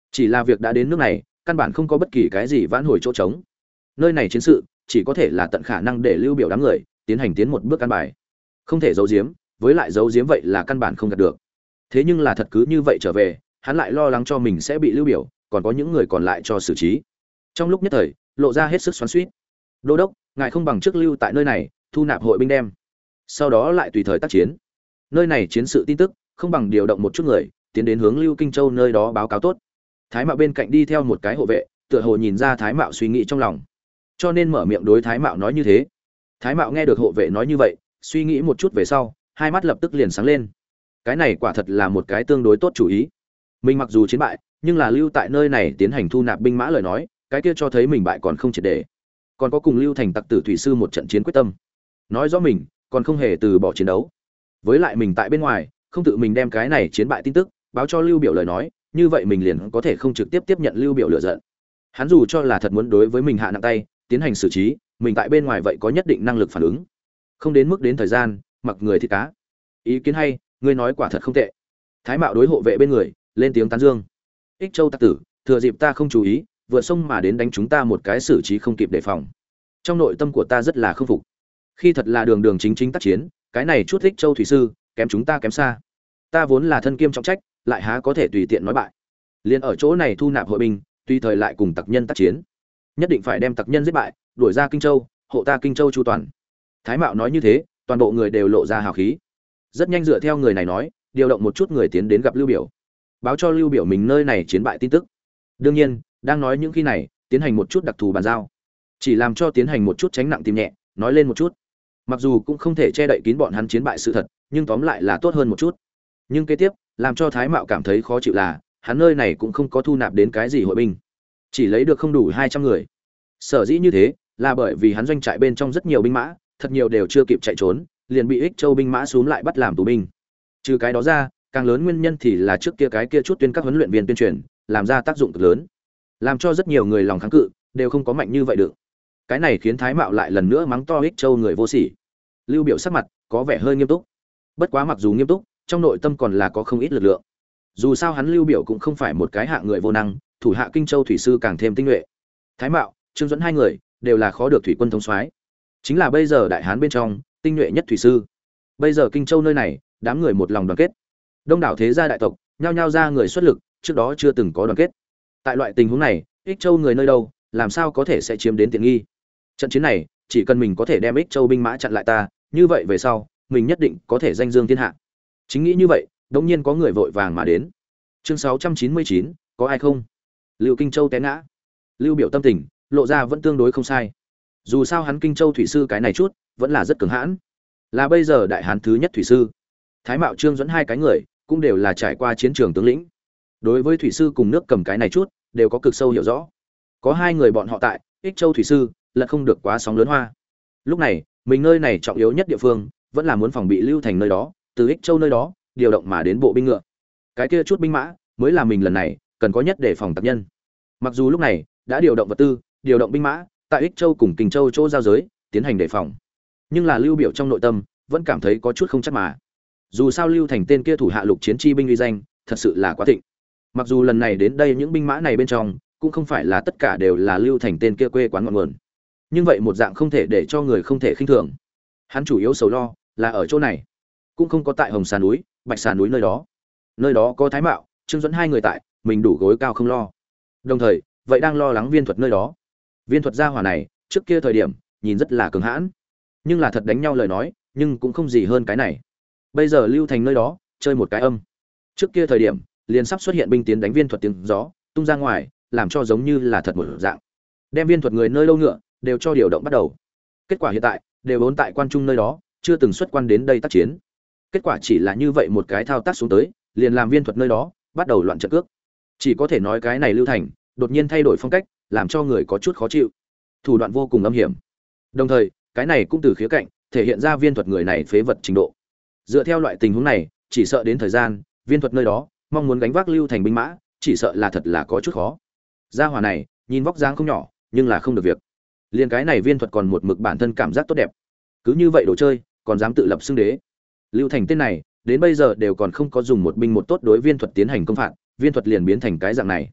Chỉ là việc đã đến nước này, căn bản không có bất kỳ cái gì vãn hồi chỗ trống. Nơi này chiến sự chỉ có thể là tận khả năng để Lưu Biểu đám người tiến hành tiến một bước căn bài, không thể giấu giếm, với lại giấu giếm vậy là căn bản không gạt được. Thế nhưng là thật cứ như vậy trở về, hắn lại lo lắng cho mình sẽ bị Lưu Biểu, còn có những người còn lại cho xử trí. Trong lúc nhất thời, lộ ra hết sức xoắn xuýt. Đô đốc, ngài không bằng trước lưu tại nơi này, thu nạp hội binh đem, sau đó lại tùy thời tác chiến. Nơi này chiến sự tin tức, không bằng điều động một chút người, tiến đến hướng Lưu Kinh Châu nơi đó báo cáo tốt. Thái Mạo bên cạnh đi theo một cái hộ vệ, tựa hồ nhìn ra Thái Mạo suy nghĩ trong lòng, cho nên mở miệng đối Thái Mạo nói như thế. Thái Mạo nghe được hộ vệ nói như vậy, suy nghĩ một chút về sau, hai mắt lập tức liền sáng lên. Cái này quả thật là một cái tương đối tốt chủ ý. Mình mặc dù chiến bại, nhưng là lưu tại nơi này tiến hành thu nạp binh mã lời nói, cái kia cho thấy mình bại còn không triệt để, còn có cùng Lưu Thành tặc tử thủy sư một trận chiến quyết tâm. Nói rõ mình còn không hề từ bỏ chiến đấu. Với lại mình tại bên ngoài, không tự mình đem cái này chiến bại tin tức báo cho Lưu Biểu lời nói, như vậy mình liền có thể không trực tiếp tiếp nhận Lưu Biểu lựa giận. Hắn dù cho là thật muốn đối với mình hạ nặng tay, tiến hành xử trí, mình tại bên ngoài vậy có nhất định năng lực phản ứng, không đến mức đến thời gian mặc người thịt cá. Ý kiến hay, ngươi nói quả thật không tệ. Thái Mạo đối hộ vệ bên người lên tiếng tán dương. Ích Châu tặc tử, thừa dịp ta không chú ý, vượt sông mà đến đánh chúng ta một cái xử trí không kịp đề phòng. Trong nội tâm của ta rất là không phục. Khi thật là đường đường chính chính tác chiến, cái này chút Ích Châu thủy sư, kém chúng ta kém xa. Ta vốn là thân kiêm trọng trách, lại há có thể tùy tiện nói bại. Liên ở chỗ này thu nạp hội binh, tùy thời lại cùng tặc nhân tác chiến, nhất định phải đem tặc nhân giết bại, đuổi ra Kinh Châu, hộ ta Kinh Châu chu toàn. Thái Mạo nói như thế, toàn bộ người đều lộ ra hào khí. Rất nhanh dựa theo người này nói, điều động một chút người tiến đến gặp Lưu Biểu, báo cho Lưu Biểu mình nơi này chiến bại tin tức. Đương nhiên, đang nói những khi này, tiến hành một chút đặc thù bàn giao, chỉ làm cho tiến hành một chút tránh nặng tìm nhẹ, nói lên một chút. Mặc dù cũng không thể che đậy kín bọn hắn chiến bại sự thật, nhưng tóm lại là tốt hơn một chút. Nhưng kế tiếp, làm cho Thái Mạo cảm thấy khó chịu là, hắn nơi này cũng không có thu nạp đến cái gì hội binh, chỉ lấy được không đủ 200 người. Sở dĩ như thế, là bởi vì hắn doanh trại bên trong rất nhiều binh mã, thật nhiều đều chưa kịp chạy trốn, liền bị Ích Châu binh mã xuống lại bắt làm tù binh. Trừ cái đó ra, càng lớn nguyên nhân thì là trước kia cái kia chút tuyên các huấn luyện viên tuyên truyền, làm ra tác dụng cực lớn, làm cho rất nhiều người lòng kháng cự đều không có mạnh như vậy được. Cái này khiến Thái Mạo lại lần nữa mắng to Ích Châu người vô sỉ. Lưu Biểu sắc mặt có vẻ hơi nghiêm túc. Bất quá mặc dù nghiêm túc, trong nội tâm còn là có không ít lực lượng. Dù sao hắn Lưu Biểu cũng không phải một cái hạng người vô năng, thủ hạ Kinh Châu thủy sư càng thêm tinh nhuệ. Thái Mạo, Trương Duẫn hai người đều là khó được thủy quân thống soái, chính là bây giờ đại hán bên trong tinh nhuệ nhất thủy sư. Bây giờ Kinh Châu nơi này, đám người một lòng đoàn kết, đông đảo thế gia đại tộc nhao nhao ra người xuất lực, trước đó chưa từng có đoàn kết. Tại loại tình huống này, Ích Châu người nơi đâu, làm sao có thể sẽ chiếm đến tiện nghi? Trận chiến này, chỉ cần mình có thể đem Ích Châu binh mã chặn lại ta, như vậy về sau, mình nhất định có thể danh dương thiên hạ. Chính nghĩ như vậy, đột nhiên có người vội vàng mà đến. Chương 699, có ai không? Lưu Kinh Châu té ngã. Lưu Biểu tâm tình lộ ra vẫn tương đối không sai. Dù sao hắn Kinh Châu thủy sư cái này chút, vẫn là rất cứng hãn. Là bây giờ đại hán thứ nhất thủy sư. Thái Mạo Trương dẫn hai cái người, cũng đều là trải qua chiến trường tướng lĩnh. Đối với thủy sư cùng nước cầm cái này chút, đều có cực sâu hiểu rõ. Có hai người bọn họ tại, Ích Châu thủy sư, là không được quá sóng lớn hoa. Lúc này, mình nơi này trọng yếu nhất địa phương, vẫn là muốn phòng bị Lưu Thành nơi đó, từ Ích Châu nơi đó, điều động mà đến bộ binh ngựa. Cái kia chút binh mã, mới là mình lần này cần có nhất để phòng tặc nhân. Mặc dù lúc này đã điều động vật tư, điều động binh mã, tại Ích Châu cùng Kình Châu chỗ giao giới, tiến hành đề phòng. Nhưng là Lưu Biểu trong nội tâm, vẫn cảm thấy có chút không chắc mà. Dù sao Lưu Thành tên kia thủ hạ lục chiến chi binh uy danh, thật sự là quá thịnh. Mặc dù lần này đến đây những binh mã này bên trong, cũng không phải là tất cả đều là Lưu Thành tên kia quê quán ngọn nguồn. Nhưng vậy một dạng không thể để cho người không thể khinh thường. Hắn chủ yếu sầu lo là ở chỗ này, cũng không có tại Hồng Sàn núi, Bạch Sàn núi nơi đó. Nơi đó có Thái Mạo, Trương Duẫn hai người tại, mình đủ gối cao không lo. Đồng thời, vậy đang lo lắng Viên Thuật nơi đó. Viên Thuật gia hỏa này, trước kia thời điểm, nhìn rất là cường hãn, nhưng là thật đánh nhau lời nói, nhưng cũng không gì hơn cái này. Bây giờ Lưu Thành nơi đó, chơi một cái âm. Trước kia thời điểm, liền sắp xuất hiện binh tiến đánh Viên Thuật tiếng gió, tung ra ngoài, làm cho giống như là thật một dạng. Đem Viên Thuật người nơi lâu ngựa, đều cho điều động bắt đầu. Kết quả hiện tại, đều vốn tại quan trung nơi đó, chưa từng xuất quan đến đây tác chiến. Kết quả chỉ là như vậy một cái thao tác xuống tới, liền làm Viên Thuật nơi đó bắt đầu loạn trận cước. Chỉ có thể nói cái này Lưu Thành đột nhiên thay đổi phong cách, làm cho người có chút khó chịu. Thủ đoạn vô cùng âm hiểm. Đồng thời, cái này cũng từ khía cạnh thể hiện ra Viên Thuật người này phế vật trình độ. Dựa theo loại tình huống này, chỉ sợ đến thời gian, Viên Thuật nơi đó mong muốn gánh vác Lưu Thành binh mã, chỉ sợ là thật là có chút khó. Gia hỏa này, nhìn vóc dáng không nhỏ, nhưng là không được việc. Liên cái này Viên Thuật còn một mực bản thân cảm giác tốt đẹp. Cứ như vậy đồ chơi, còn dám tự lập xưng đế. Lưu Thành tên này, đến bây giờ đều còn không có dùng một binh một tốt đối Viên Thuật tiến hành công phạt, Viên Thuật liền biến thành cái dạng này.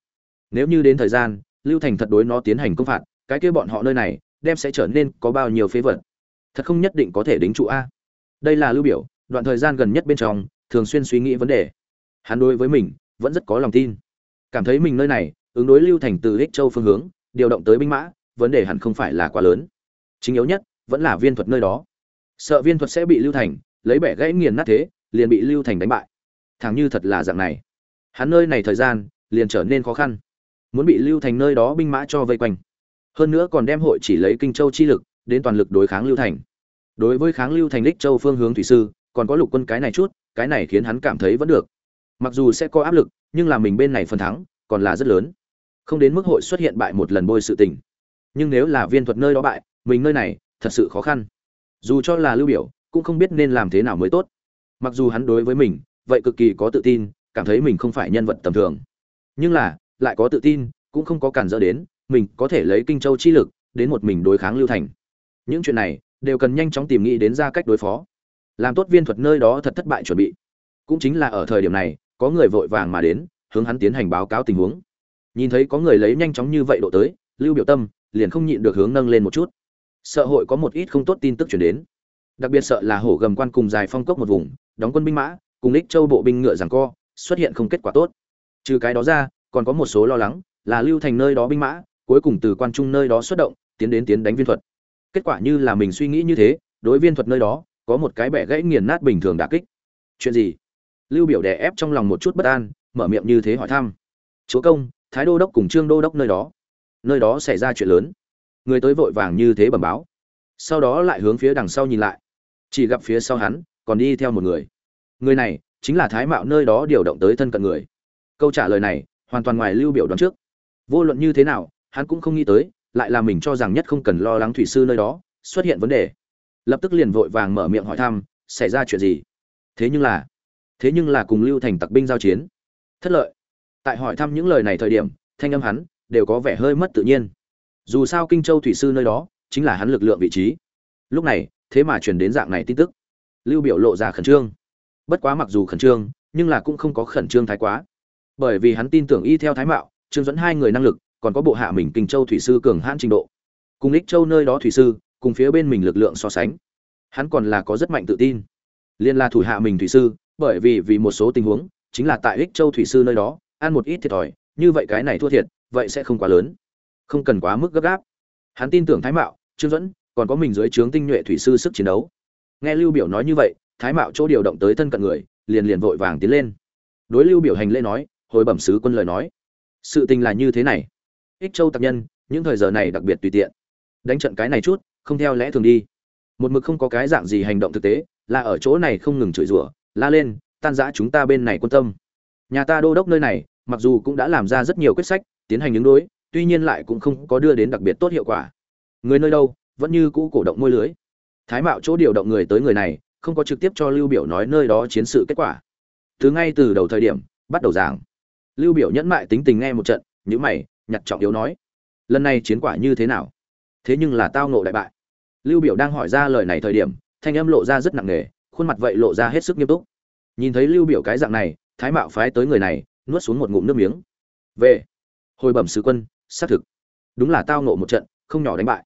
Nếu như đến thời gian Lưu Thành thật đối nó tiến hành công phạt, cái kia bọn họ nơi này đem sẽ trở nên có bao nhiêu phế vật, thật không nhất định có thể đính trụ a. Đây là Lưu Biểu đoạn thời gian gần nhất bên trong thường xuyên suy nghĩ vấn đề. Hắn đối với mình vẫn rất có lòng tin, cảm thấy mình nơi này ứng đối Lưu Thành từ Ích Châu phương hướng điều động tới binh mã, vấn đề hẳn không phải là quá lớn. Chính yếu nhất vẫn là viên thuật nơi đó, sợ viên thuật sẽ bị Lưu Thành lấy bẻ gãy nghiền nát, thế liền bị Lưu Thành đánh bại. Thằng như thật là dạng này, hắn nơi này thời gian liền trở nên khó khăn, muốn bị Lưu Thành nơi đó binh mã cho vây quanh, hơn nữa còn đem hội chỉ lấy Kinh Châu chi lực đến toàn lực đối kháng Lưu Thành. Đối với kháng Lưu Thành Ích Châu phương hướng thủy sư, còn có lục quân cái này chút, cái này khiến hắn cảm thấy vẫn được. Mặc dù sẽ có áp lực, nhưng là mình bên này phần thắng còn là rất lớn, không đến mức hội xuất hiện bại một lần bôi sự tình. Nhưng nếu là viên thuật nơi đó bại, mình nơi này thật sự khó khăn. Dù cho là Lưu Biểu cũng không biết nên làm thế nào mới tốt. Mặc dù hắn đối với mình vậy cực kỳ có tự tin, cảm thấy mình không phải nhân vật tầm thường, nhưng là lại có tự tin cũng không có cản trở đến mình có thể lấy Kinh Châu chi lực đến một mình đối kháng Lưu Thành. Những chuyện này đều cần nhanh chóng tìm nghĩ đến ra cách đối phó, làm tốt viên thuật nơi đó thật thất bại chuẩn bị. Cũng chính là ở thời điểm này, có người vội vàng mà đến hướng hắn tiến hành báo cáo tình huống. Nhìn thấy có người lấy nhanh chóng như vậy độ tới, Lưu Biểu tâm liền không nhịn được hướng nâng lên một chút, sợ hội có một ít không tốt tin tức truyền đến. Đặc biệt sợ là Hổ Gầm Quan cùng Dài Phong Cốc một vùng đóng quân binh mã cùng Ích Châu bộ binh ngựa giằng co xuất hiện không kết quả tốt. Trừ cái đó ra, còn có một số lo lắng là Lưu Thành nơi đó binh mã cuối cùng từ quan trung nơi đó xuất động tiến đánh viên thuật. Kết quả như là mình suy nghĩ như thế, đối viên thuật nơi đó có một cái bẻ gãy nghiền nát bình thường đả kích. Chuyện gì? Lưu Biểu đè ép trong lòng một chút bất an, mở miệng như thế hỏi thăm. Chúa công, Thái đô đốc cùng Trương đô đốc nơi đó xảy ra chuyện lớn. Người tới vội vàng như thế bẩm báo, sau đó lại hướng phía đằng sau nhìn lại, chỉ gặp phía sau hắn còn đi theo một người. Người này chính là Thái Mạo nơi đó điều động tới thân cận người. Câu trả lời này hoàn toàn ngoài Lưu Biểu đoán trước. Vô luận như thế nào, hắn cũng không nghĩ tới, lại là mình cho rằng nhất không cần lo lắng thủy sư nơi đó xuất hiện vấn đề. Lập tức liền vội vàng mở miệng hỏi thăm, xảy ra chuyện gì? Thế nhưng là cùng Lưu Thành tặc binh giao chiến, thất lợi. Tại hỏi thăm những lời này thời điểm, thanh âm hắn đều có vẻ hơi mất tự nhiên. Dù sao Kinh Châu thủy sư nơi đó chính là hắn lực lượng vị trí. Lúc này, thế mà truyền đến dạng này tin tức. Lưu Biểu lộ ra khẩn trương. Bất quá mặc dù khẩn trương, nhưng là cũng không có khẩn trương thái quá. Bởi vì hắn tin tưởng y theo Thái Mạo, Trương Duẫn hai người năng lực, còn có bộ hạ mình Kinh Châu thủy sư cường hãn trình độ. Cùng Ích Châu nơi đó thủy sư, cùng phía bên mình lực lượng so sánh, hắn còn là có rất mạnh tự tin. Liên là thủ hạ mình thủy sư, bởi vì một số tình huống, chính là tại Ích Châu thủy sư nơi đó, ăn một ít thiệt thòi, như vậy cái này thua thiệt, vậy sẽ không quá lớn. Không cần quá mức gấp gáp. Hắn tin tưởng Thái Mạo, Trương Duẫn, còn có mình dưới trướng tinh nhuệ thủy sư sức chiến đấu. Nghe Lưu Biểu nói như vậy, Thái Mạo chỗ điều động tới thân cận người, liền vội vàng tiến lên. Đối Lưu Biểu hành lễ nói, hồi bẩm sứ quân lời nói, sự tình là như thế này. Ích Châu tặc nhân, những thời giờ này đặc biệt tùy tiện, đánh trận cái này chút, không theo lẽ thường đi. Một mực không có cái dạng gì hành động thực tế, là ở chỗ này không ngừng chửi rủa, la lên, tan rã chúng ta bên này quân tâm. Nhà ta đô đốc nơi này, mặc dù cũng đã làm ra rất nhiều quyết sách, tiến hành ứng đối, tuy nhiên lại cũng không có đưa đến đặc biệt tốt hiệu quả. Người nơi đâu, vẫn như cũ cổ động môi lưới. Thái Mạo chỗ điều động người tới người này, không có trực tiếp cho Lưu Biểu nói nơi đó chiến sự kết quả. Ngay từ đầu thời điểm, bắt đầu giảng. Lưu Biểu nhẫn mại tính tình nghe một trận, nhíu mày, nhặt trọng yếu nói: "Lần này chiến quả như thế nào?" Thế nhưng là tao ngộ đại bại. Lưu Biểu đang hỏi ra lời này thời điểm, thanh âm lộ ra rất nặng nề, khuôn mặt vậy lộ ra hết sức nghiêm túc. Nhìn thấy Lưu Biểu cái dạng này, Thái Mạo phái tới người này, nuốt xuống một ngụm nước miếng. "Về, hồi bẩm sứ quân, xác thực, đúng là tao ngộ một trận không nhỏ đánh bại.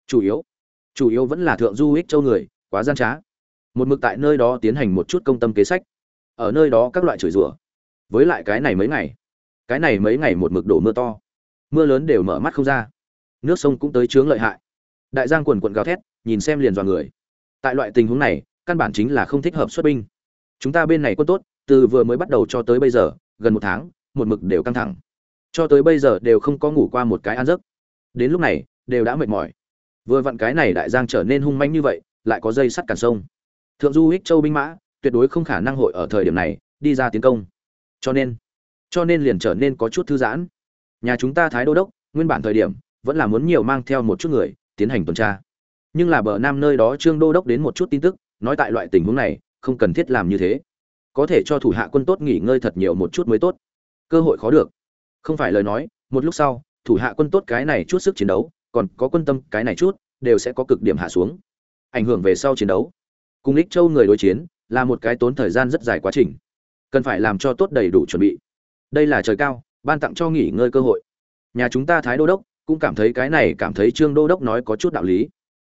Chủ yếu vẫn là thượng du Ích Châu người, quá gian trá. Một mực tại nơi đó tiến hành một chút công tâm kế sách, ở nơi đó các loại chửi rủa. Với lại cái này mấy ngày một mực đổ mưa to, mưa lớn đều mở mắt không ra, nước sông cũng tới chướng lợi hại. Đại giang quần quần gào thét, nhìn xem liền dọa người. Tại loại tình huống này, căn bản chính là không thích hợp xuất binh. Chúng ta bên này quân tốt, từ vừa mới bắt đầu cho tới bây giờ, gần một tháng, một mực đều căng thẳng. Cho tới bây giờ đều không có ngủ qua một cái an giấc. Đến lúc này, đều đã mệt mỏi. Vừa vặn cái này đại giang trở nên hung manh như vậy, lại có dây sắt cản sông. Thượng du Ích Châu binh mã, tuyệt đối không khả năng hội ở thời điểm này đi ra tiến công. Cho nên liền trở nên có chút thư giãn. Nhà chúng ta Thái đô đốc, nguyên bản thời điểm vẫn là muốn nhiều mang theo một chút người tiến hành tuần tra. Nhưng là bờ nam nơi đó Trương đô đốc đến một chút tin tức, nói tại loại tình huống này, không cần thiết làm như thế. Có thể cho thủ hạ quân tốt nghỉ ngơi thật nhiều một chút mới tốt. Cơ hội khó được. Không phải lời nói, một lúc sau, thủ hạ quân tốt cái này chút sức chiến đấu, còn có quân tâm cái này chút, đều sẽ có cực điểm hạ xuống. Ảnh hưởng về sau chiến đấu. Cùng Ích Châu người đối chiến, là một cái tốn thời gian rất dài quá trình. Cần phải làm cho tốt đầy đủ chuẩn bị. Đây là trời cao ban tặng cho nghỉ ngơi cơ hội. Nhà chúng ta Thái đô đốc cũng cảm thấy cái này, cảm thấy Trương đô đốc nói có chút đạo lý,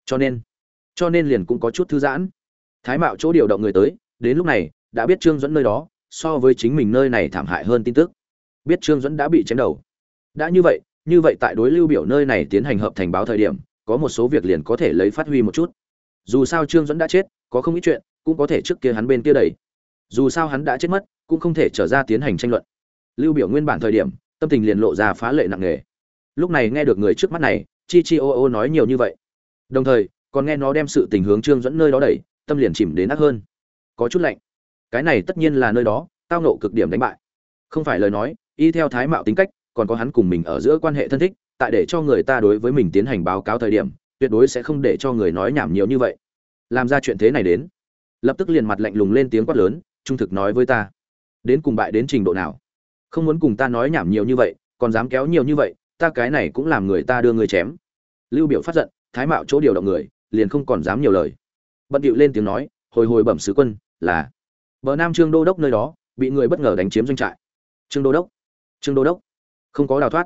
cho nên liền cũng có chút thư giãn. Thái Mạo chỗ điều động người tới, đến lúc này đã biết Trương Duẫn nơi đó so với chính mình nơi này thảm hại hơn tin tức, biết Trương Duẫn đã bị chém đầu. Đã như vậy tại đối Lưu Biểu nơi này tiến hành hợp thành báo thời điểm, có một số việc liền có thể lấy phát huy một chút. Dù sao Trương Duẫn đã chết, có không ít chuyện cũng có thể trước kia hắn bên kia đẩy. Dù sao hắn đã chết mất, cũng không thể trở ra tiến hành tranh luận. Lưu Biểu nguyên bản thời điểm, tâm tình liền lộ ra phá lệ nặng nề. Lúc này nghe được người trước mắt này, chi ô nói nhiều như vậy, đồng thời còn nghe nó đem sự tình hướng Trương Duẫn nơi đó đẩy, tâm liền chìm đến ác hơn, có chút lạnh. Cái này tất nhiên là nơi đó tao nộ cực điểm đánh bại, không phải lời nói, y theo Thái Mạo tính cách, còn có hắn cùng mình ở giữa quan hệ thân thích, tại để cho người ta đối với mình tiến hành báo cáo thời điểm, tuyệt đối sẽ không để cho người nói nhảm nhiều như vậy. Làm ra chuyện thế này đến, lập tức liền mặt lạnh lùng lên tiếng quát lớn, trung thực nói với ta, đến cùng bại đến trình độ nào? Không muốn cùng ta nói nhảm nhiều như vậy, còn dám kéo nhiều như vậy, ta cái này cũng làm người ta đưa người chém. Lưu Biểu phát giận, Thái Mạo chỗ điều động người, liền không còn dám nhiều lời. Bận điệu lên tiếng nói, hồi bẩm sứ quân, là bờ Nam Trương đô đốc nơi đó bị người bất ngờ đánh chiếm doanh trại. Trương đô đốc không có đào thoát,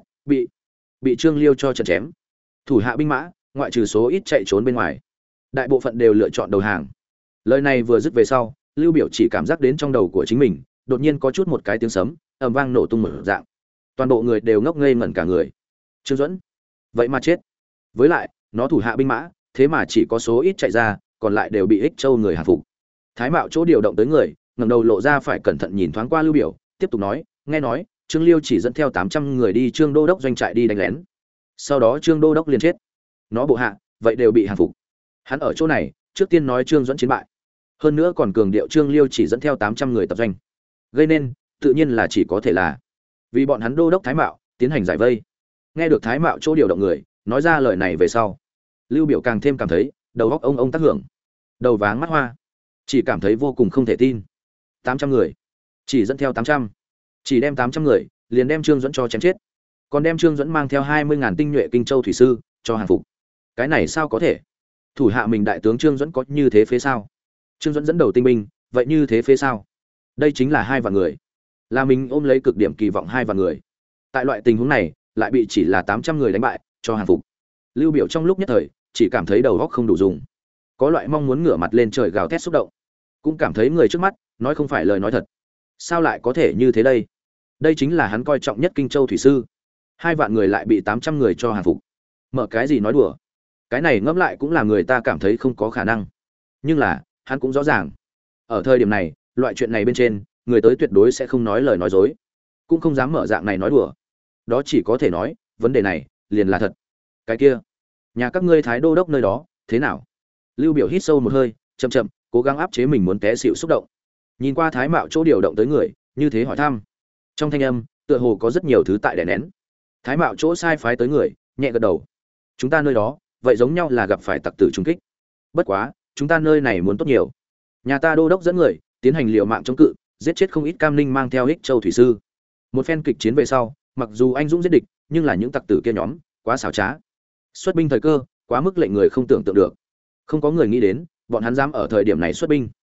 bị Trương Liêu cho trận chém. Thủ hạ binh mã, ngoại trừ số ít chạy trốn bên ngoài, đại bộ phận đều lựa chọn đầu hàng. Lời này vừa dứt về sau, Lưu Biểu chỉ cảm giác đến trong đầu của chính mình đột nhiên có chút một cái tiếng sấm ầm vang nổ tung mở dạng, toàn bộ người đều ngốc ngây ngẩn cả người. Trương Duẫn vậy mà chết, với lại nó thủ hạ binh mã thế mà chỉ có số ít chạy ra, còn lại đều bị Ích Châu người hạ phục. Thái Mạo chỗ điều động tới người ngẩng đầu lộ ra phải cẩn thận nhìn thoáng qua Lưu Biểu, tiếp tục nói, nghe nói Trương Liêu chỉ dẫn theo 800 người đi Trương đô đốc doanh trại đi đánh lén, sau đó Trương đô đốc liền chết, nó bộ hạ vậy đều bị hạ phục. Hắn ở chỗ này trước tiên nói Trương Duẫn chiến bại, hơn nữa còn cường điệu Trương Liêu chỉ dẫn theo 800 người tập doanh, gây nên tự nhiên là chỉ có thể là vì bọn hắn đô đốc Thái Mạo tiến hành giải vây. Nghe được Thái Mạo chỗ điều động người nói ra lời này về sau, Lưu Biểu càng thêm cảm thấy đầu óc ông tác hưởng, đầu váng mắt hoa, chỉ cảm thấy vô cùng không thể tin. 800 người, chỉ dẫn theo 800, chỉ đem 800 người, liền đem Trương Duẫn cho chém chết, còn đem Trương Duẫn mang theo 20.000 tinh nhuệ Kinh Châu thủy sư cho hàng phục. Cái này sao có thể? Thủ hạ mình đại tướng Trương Duẫn có như thế phế sao? Trương Duẫn dẫn đầu tinh binh, vậy như thế phế sao? Đây chính là 2 vạn người, là mình ôm lấy cực điểm kỳ vọng 2 vạn người. Tại loại tình huống này, lại bị chỉ là 800 người đánh bại, cho hàng phục. Lưu Biểu trong lúc nhất thời, chỉ cảm thấy đầu óc không đủ dùng, có loại mong muốn ngửa mặt lên trời gào thét xúc động, cũng cảm thấy người trước mắt nói không phải lời nói thật. Sao lại có thể như thế đây? Đây chính là hắn coi trọng nhất Kinh Châu thủy sư, 2 vạn người lại bị 800 người cho hàng phục. Mở cái gì nói đùa? Cái này ngẫm lại cũng làm người ta cảm thấy không có khả năng. Nhưng là, hắn cũng rõ ràng, ở thời điểm này, loại chuyện này bên trên, người tới tuyệt đối sẽ không nói lời nói dối, cũng không dám mở dạng này nói đùa. Đó chỉ có thể nói, vấn đề này liền là thật. Cái kia, nhà các ngươi Thái đô đốc nơi đó, thế nào? Lưu Biểu hít sâu một hơi, chậm chậm, cố gắng áp chế mình muốn té xỉu xúc động. Nhìn qua Thái Mạo chỗ điều động tới người, như thế hỏi thăm. Trong thanh âm, tựa hồ có rất nhiều thứ tại đè nén. Thái Mạo chỗ sai phái tới người, nhẹ gật đầu. Chúng ta nơi đó, vậy giống nhau là gặp phải tặc tử trung kích. Bất quá, chúng ta nơi này muốn tốt nhiều. Nhà ta đô đốc dẫn người, tiến hành liều mạng chống cự, giết chết không ít Cam Ninh mang theo Ích Châu thủy sư. Một phen kịch chiến về sau, mặc dù anh dũng giết địch, nhưng là những tặc tử kia nhóm, quá xảo trá. Xuất binh thời cơ, quá mức lệnh người không tưởng tượng được. Không có người nghĩ đến, bọn hắn dám ở thời điểm này xuất binh.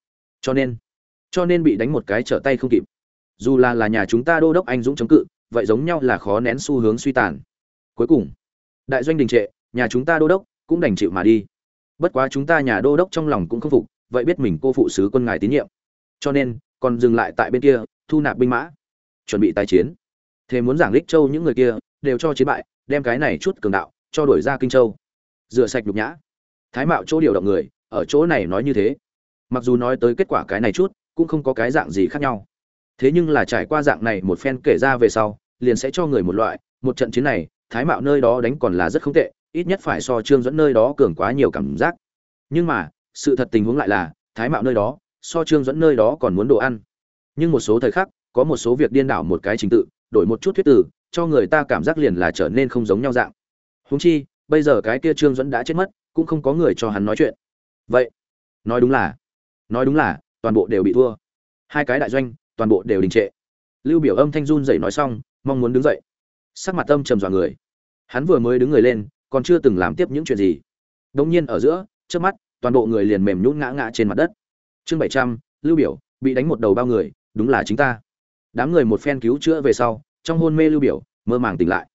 Cho nên bị đánh một cái trở tay không kịp. Dù là nhà chúng ta đô đốc anh dũng chống cự, vậy giống nhau là khó nén xu hướng suy tàn. Cuối cùng, đại doanh đình trệ, nhà chúng ta đô đốc cũng đành chịu mà đi. Bất quá chúng ta nhà đô đốc trong lòng cũng không phục, vậy biết mình cô phụ sứ quân ngài tín nhiệm, cho nên còn dừng lại tại bên kia, thu nạp binh mã, chuẩn bị tái chiến. Thế muốn giảng Lích Châu những người kia đều cho chiến bại, đem cái này chút cường đạo cho đuổi ra Kinh Châu, rửa sạch nhục nhã. Thái Mạo chỗ điều động người ở chỗ này nói như thế, mặc dù nói tới kết quả cái này chút cũng không có cái dạng gì khác nhau, thế nhưng là trải qua dạng này một phen kể ra về sau, liền sẽ cho người một loại, một trận chiến này Thái Mạo nơi đó đánh còn là rất không tệ, ít nhất phải so Trương Duẫn nơi đó cường quá nhiều cảm giác. Nhưng mà sự thật tình huống lại là Thái Mạo nơi đó so Trương Duẫn nơi đó còn muốn đồ ăn. Nhưng một số thời khắc, có một số việc điên đảo một cái trình tự, đổi một chút thuyết từ, cho người ta cảm giác liền là trở nên không giống nhau dạng. Huống chi, bây giờ cái kia Trương Duẫn đã chết mất, cũng không có người cho hắn nói chuyện. Vậy, nói đúng là toàn bộ đều bị thua. 2 cái đại doanh, toàn bộ đều đình trệ. Lưu Biểu âm thanh run rẩy nói xong, mong muốn đứng dậy. Sắc mặt âm trầm dọa người. Hắn vừa mới đứng người lên, còn chưa từng làm tiếp những chuyện gì. Đột nhiên ở giữa, trước mắt, toàn bộ người liền mềm nhũn ngã trên mặt đất. Chương 700, Lưu Biểu bị đánh một đầu bao người, đúng là chính ta. Đám người một phen cứu chữa về sau, trong hôn mê Lưu Biểu mơ màng tỉnh lại.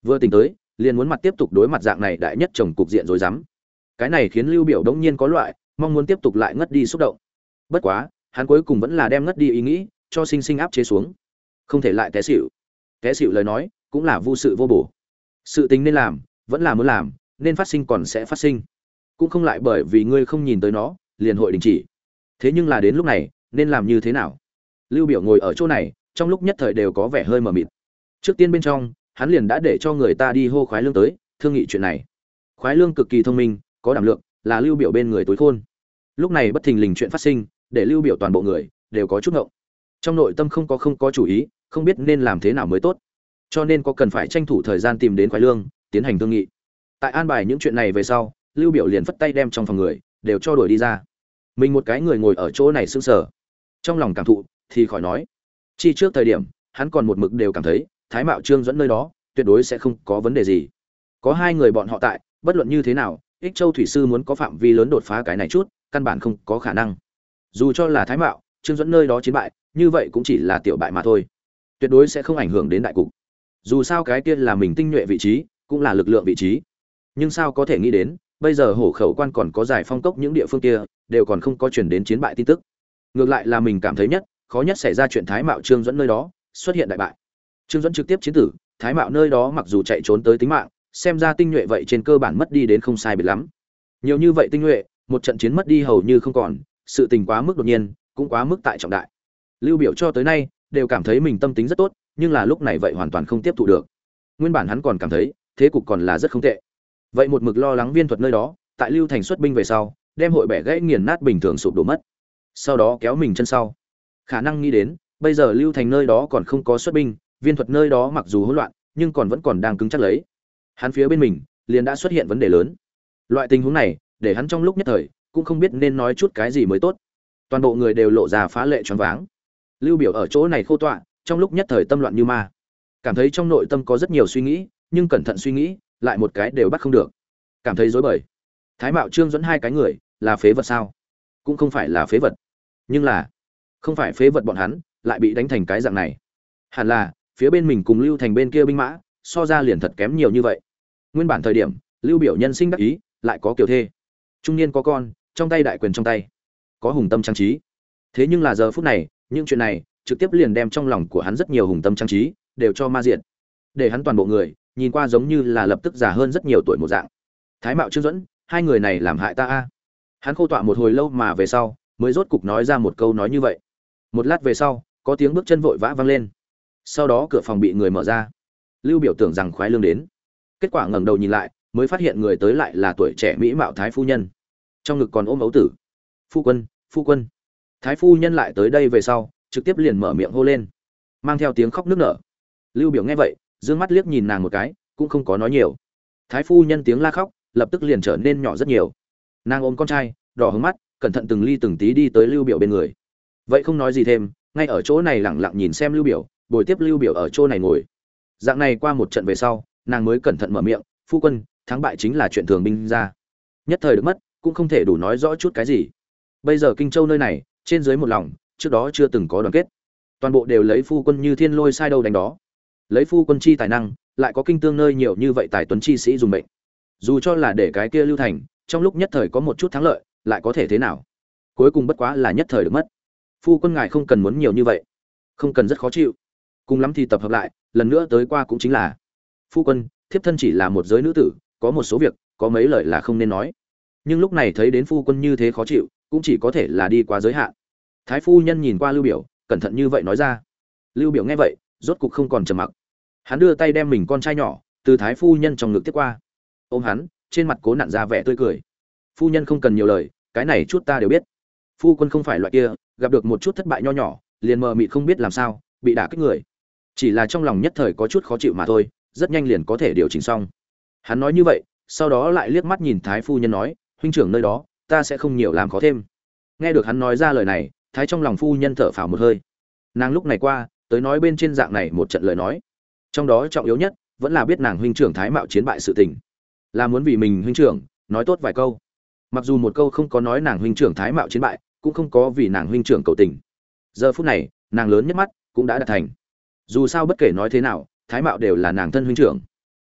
Vừa tỉnh tới, liền muốn mặt tiếp tục đối mặt dạng này đại nhất chồng cục diện rối rắm. Cái này khiến Lưu Biểu đống nhiên có loại mong muốn tiếp tục lại ngất đi xúc động. Bất quá, hắn cuối cùng vẫn là đem ngất đi ý nghĩ cho sinh sinh áp chế xuống. Không thể lại té xỉu. Té xỉu lời nói, cũng là vô sự vô bổ. Sự tình nên làm, vẫn là muốn làm, nên phát sinh còn sẽ phát sinh. Cũng không lại bởi vì ngươi không nhìn tới nó, liền hội đình chỉ. Thế nhưng là đến lúc này, nên làm như thế nào? Lưu Biểu ngồi ở chỗ này, trong lúc nhất thời đều có vẻ hơi mờ mịt. Trước tiên bên trong, hắn liền đã để cho người ta đi hô Khoái Lương tới, thương nghị chuyện này. Khoái Lương cực kỳ thông minh, có đảm lượng, là Lưu Biểu bên người tối khôn. Lúc này bất thình lình chuyện phát sinh, để Lưu Biểu toàn bộ người đều có chút ngộng. Trong nội tâm không có chủ ý, không biết nên làm thế nào mới tốt. Cho nên có cần phải tranh thủ thời gian tìm đến Khoái Lương, tiến hành thương nghị. Tại an bài những chuyện này về sau, Lưu Biểu liền phất tay đem trong phòng người đều cho đuổi đi ra. Mình một cái người ngồi ở chỗ này sững sờ, trong lòng cảm thụ thì khỏi nói. Chi trước thời điểm, hắn còn một mực đều cảm thấy Thái Mạo Trương dẫn nơi đó tuyệt đối sẽ không có vấn đề gì. Có hai người bọn họ tại, bất luận như thế nào, Ích Châu thủy sư muốn có phạm vi lớn đột phá cái này chút, căn bản không có khả năng. Dù cho là Thái Mạo Trương dẫn nơi đó chiến bại, như vậy cũng chỉ là tiểu bại mà thôi, tuyệt đối sẽ không ảnh hưởng đến đại cục. Dù sao cái kia là mình tinh nhuệ vị trí, cũng là lực lượng vị trí. Nhưng sao có thể nghĩ đến, bây giờ Hổ Khẩu quan còn có Giải Phong cốc những địa phương kia, đều còn không có truyền đến chiến bại tin tức. Ngược lại là mình cảm thấy nhất khó nhất xảy ra chuyện Thái Mạo Trương dẫn nơi đó xuất hiện đại bại. Trương dẫn trực tiếp chiến tử, Thái Mạo nơi đó mặc dù chạy trốn tới tính mạng, xem ra tinh nhuệ vậy trên cơ bản mất đi đến không sai biệt lắm. Nhiều như vậy tinh nhuệ, một trận chiến mất đi hầu như không còn, sự tình quá mức đột nhiên, cũng quá mức tại trọng đại. Lưu Biểu cho tới nay đều cảm thấy mình tâm tính rất tốt, nhưng là lúc này vậy hoàn toàn không tiếp thu được. Nguyên bản hắn còn cảm thấy thế cục còn là rất không tệ. Vậy một mực lo lắng Viên Thuật nơi đó, tại Lưu Thành xuất binh về sau, đem hội bẻ gãy nghiền nát bình thường sụp đổ mất. Sau đó kéo mình chân sau. Khả năng nghĩ đến, bây giờ Lưu Thành nơi đó còn không có xuất binh, Viên Thuật nơi đó mặc dù hỗn loạn, nhưng vẫn còn đang cứng chắc lấy. Hắn phía bên mình liền đã xuất hiện vấn đề lớn. Loại tình huống này, để hắn trong lúc nhất thời cũng không biết nên nói chút cái gì mới tốt. Toàn bộ người đều lộ ra phá lệ choáng váng. Lưu Biểu ở chỗ này khô tọa, trong lúc nhất thời tâm loạn như ma. Cảm thấy trong nội tâm có rất nhiều suy nghĩ, nhưng cẩn thận suy nghĩ, lại một cái đều bắt không được. Cảm thấy rối bời. Thái Mạo Trương dẫn hai cái người, là phế vật sao? Cũng không phải là phế vật. Nhưng là, không phải phế vật bọn hắn, lại bị đánh thành cái dạng này. Hẳn là, phía bên mình cùng Lưu Thành bên kia binh mã, so ra liền thật kém nhiều như vậy. Nguyên bản thời điểm, Lưu Biểu nhân sinh đắc ý, lại có kiều thê. Trung niên có con, trong tay đại quyền trong tay, có hùng tâm trang trí. Thế nhưng là giờ phút này, những chuyện này trực tiếp liền đem trong lòng của hắn rất nhiều hùng tâm trang trí đều cho ma diệt. Để hắn toàn bộ người nhìn qua giống như là lập tức già hơn rất nhiều tuổi một dạng. Thái Mạo Trương Duẫn, hai người này làm hại ta a. Hắn khô tọa một hồi lâu mà về sau, mới rốt cục nói ra một câu nói như vậy. Một lát về sau, có tiếng bước chân vội vã vang lên. Sau đó cửa phòng bị người mở ra. Lưu Biểu tưởng rằng Khoái Lương đến, kết quả ngẩng đầu nhìn lại, mới phát hiện người tới lại là tuổi trẻ mỹ mạo thái phu nhân, trong ngực còn ôm ấu tử. Phu quân, phu quân. Thái phu nhân lại tới đây về sau, trực tiếp liền mở miệng hô lên, mang theo tiếng khóc nức nở. Lưu Biểu nghe vậy, dương mắt liếc nhìn nàng một cái, cũng không có nói nhiều. Thái phu nhân tiếng la khóc, lập tức liền trở nên nhỏ rất nhiều. Nàng ôm con trai, đỏ hứng mắt, cẩn thận từng ly từng tí đi tới Lưu Biểu bên người. Vậy không nói gì thêm, ngay ở chỗ này lặng lặng nhìn xem Lưu Biểu, bồi tiếp Lưu Biểu ở chỗ này ngồi. Dạng này qua một trận về sau, nàng mới cẩn thận mở miệng, phu quân, thắng bại chính là chuyện thường binh ra. Nhất thời được mất, cũng không thể đủ nói rõ chút cái gì. Bây giờ Kinh Châu nơi này, trên dưới một lòng, trước đó chưa từng có đoàn kết. Toàn bộ đều lấy phu quân như thiên lôi sai đâu đánh đó. Lấy phu quân chi tài năng, lại có kinh tương nơi nhiều như vậy tài tuấn chi sĩ dùng mệnh. Dù cho là để cái kia Lưu Thành, trong lúc nhất thời có một chút thắng lợi, lại có thể thế nào? Cuối cùng bất quá là nhất thời được mất. Phu quân ngài không cần muốn nhiều như vậy, không cần rất khó chịu. Cùng lắm thì tập hợp lại, lần nữa tới qua cũng chính là. Phu quân, thiếp thân chỉ là một giới nữ tử, có một số việc, có mấy lời là không nên nói. Nhưng lúc này thấy đến phu quân như thế khó chịu, cũng chỉ có thể là đi quá giới hạn. Thái phu nhân nhìn qua Lưu Biểu, cẩn thận như vậy nói ra. Lưu Biểu nghe vậy, rốt cục không còn trầm mặc. Hắn đưa tay đem mình con trai nhỏ từ thái phu nhân trong ngực tiếp qua, ôm hắn, trên mặt cố nặn ra vẻ tươi cười. Phu nhân không cần nhiều lời, cái này chút ta đều biết. Phu quân không phải loại kia gặp được một chút thất bại nho nhỏ liền mờ mịt không biết làm sao, bị đả kích người. Chỉ là trong lòng nhất thời có chút khó chịu mà thôi, rất nhanh liền có thể điều chỉnh xong. Hắn nói như vậy, sau đó lại liếc mắt nhìn thái phu nhân nói, huynh trưởng nơi đó, ta sẽ không nhiều làm khó thêm. Nghe được hắn nói ra lời này, thái trong lòng phu nhân thở phào một hơi. Nàng lúc này qua tới nói bên trên dạng này một trận lời nói, trong đó trọng yếu nhất vẫn là biết nàng huynh trưởng thái mạo chiến bại sự tình, là muốn vì mình huynh trưởng nói tốt vài câu. Mặc dù một câu không có nói nàng huynh trưởng thái mạo chiến bại, cũng không có vì nàng huynh trưởng cầu tình. Giờ phút này, nàng lớn nhất mắt cũng đã đạt thành. Dù sao bất kể nói thế nào, thái mạo đều là nàng thân huynh trưởng.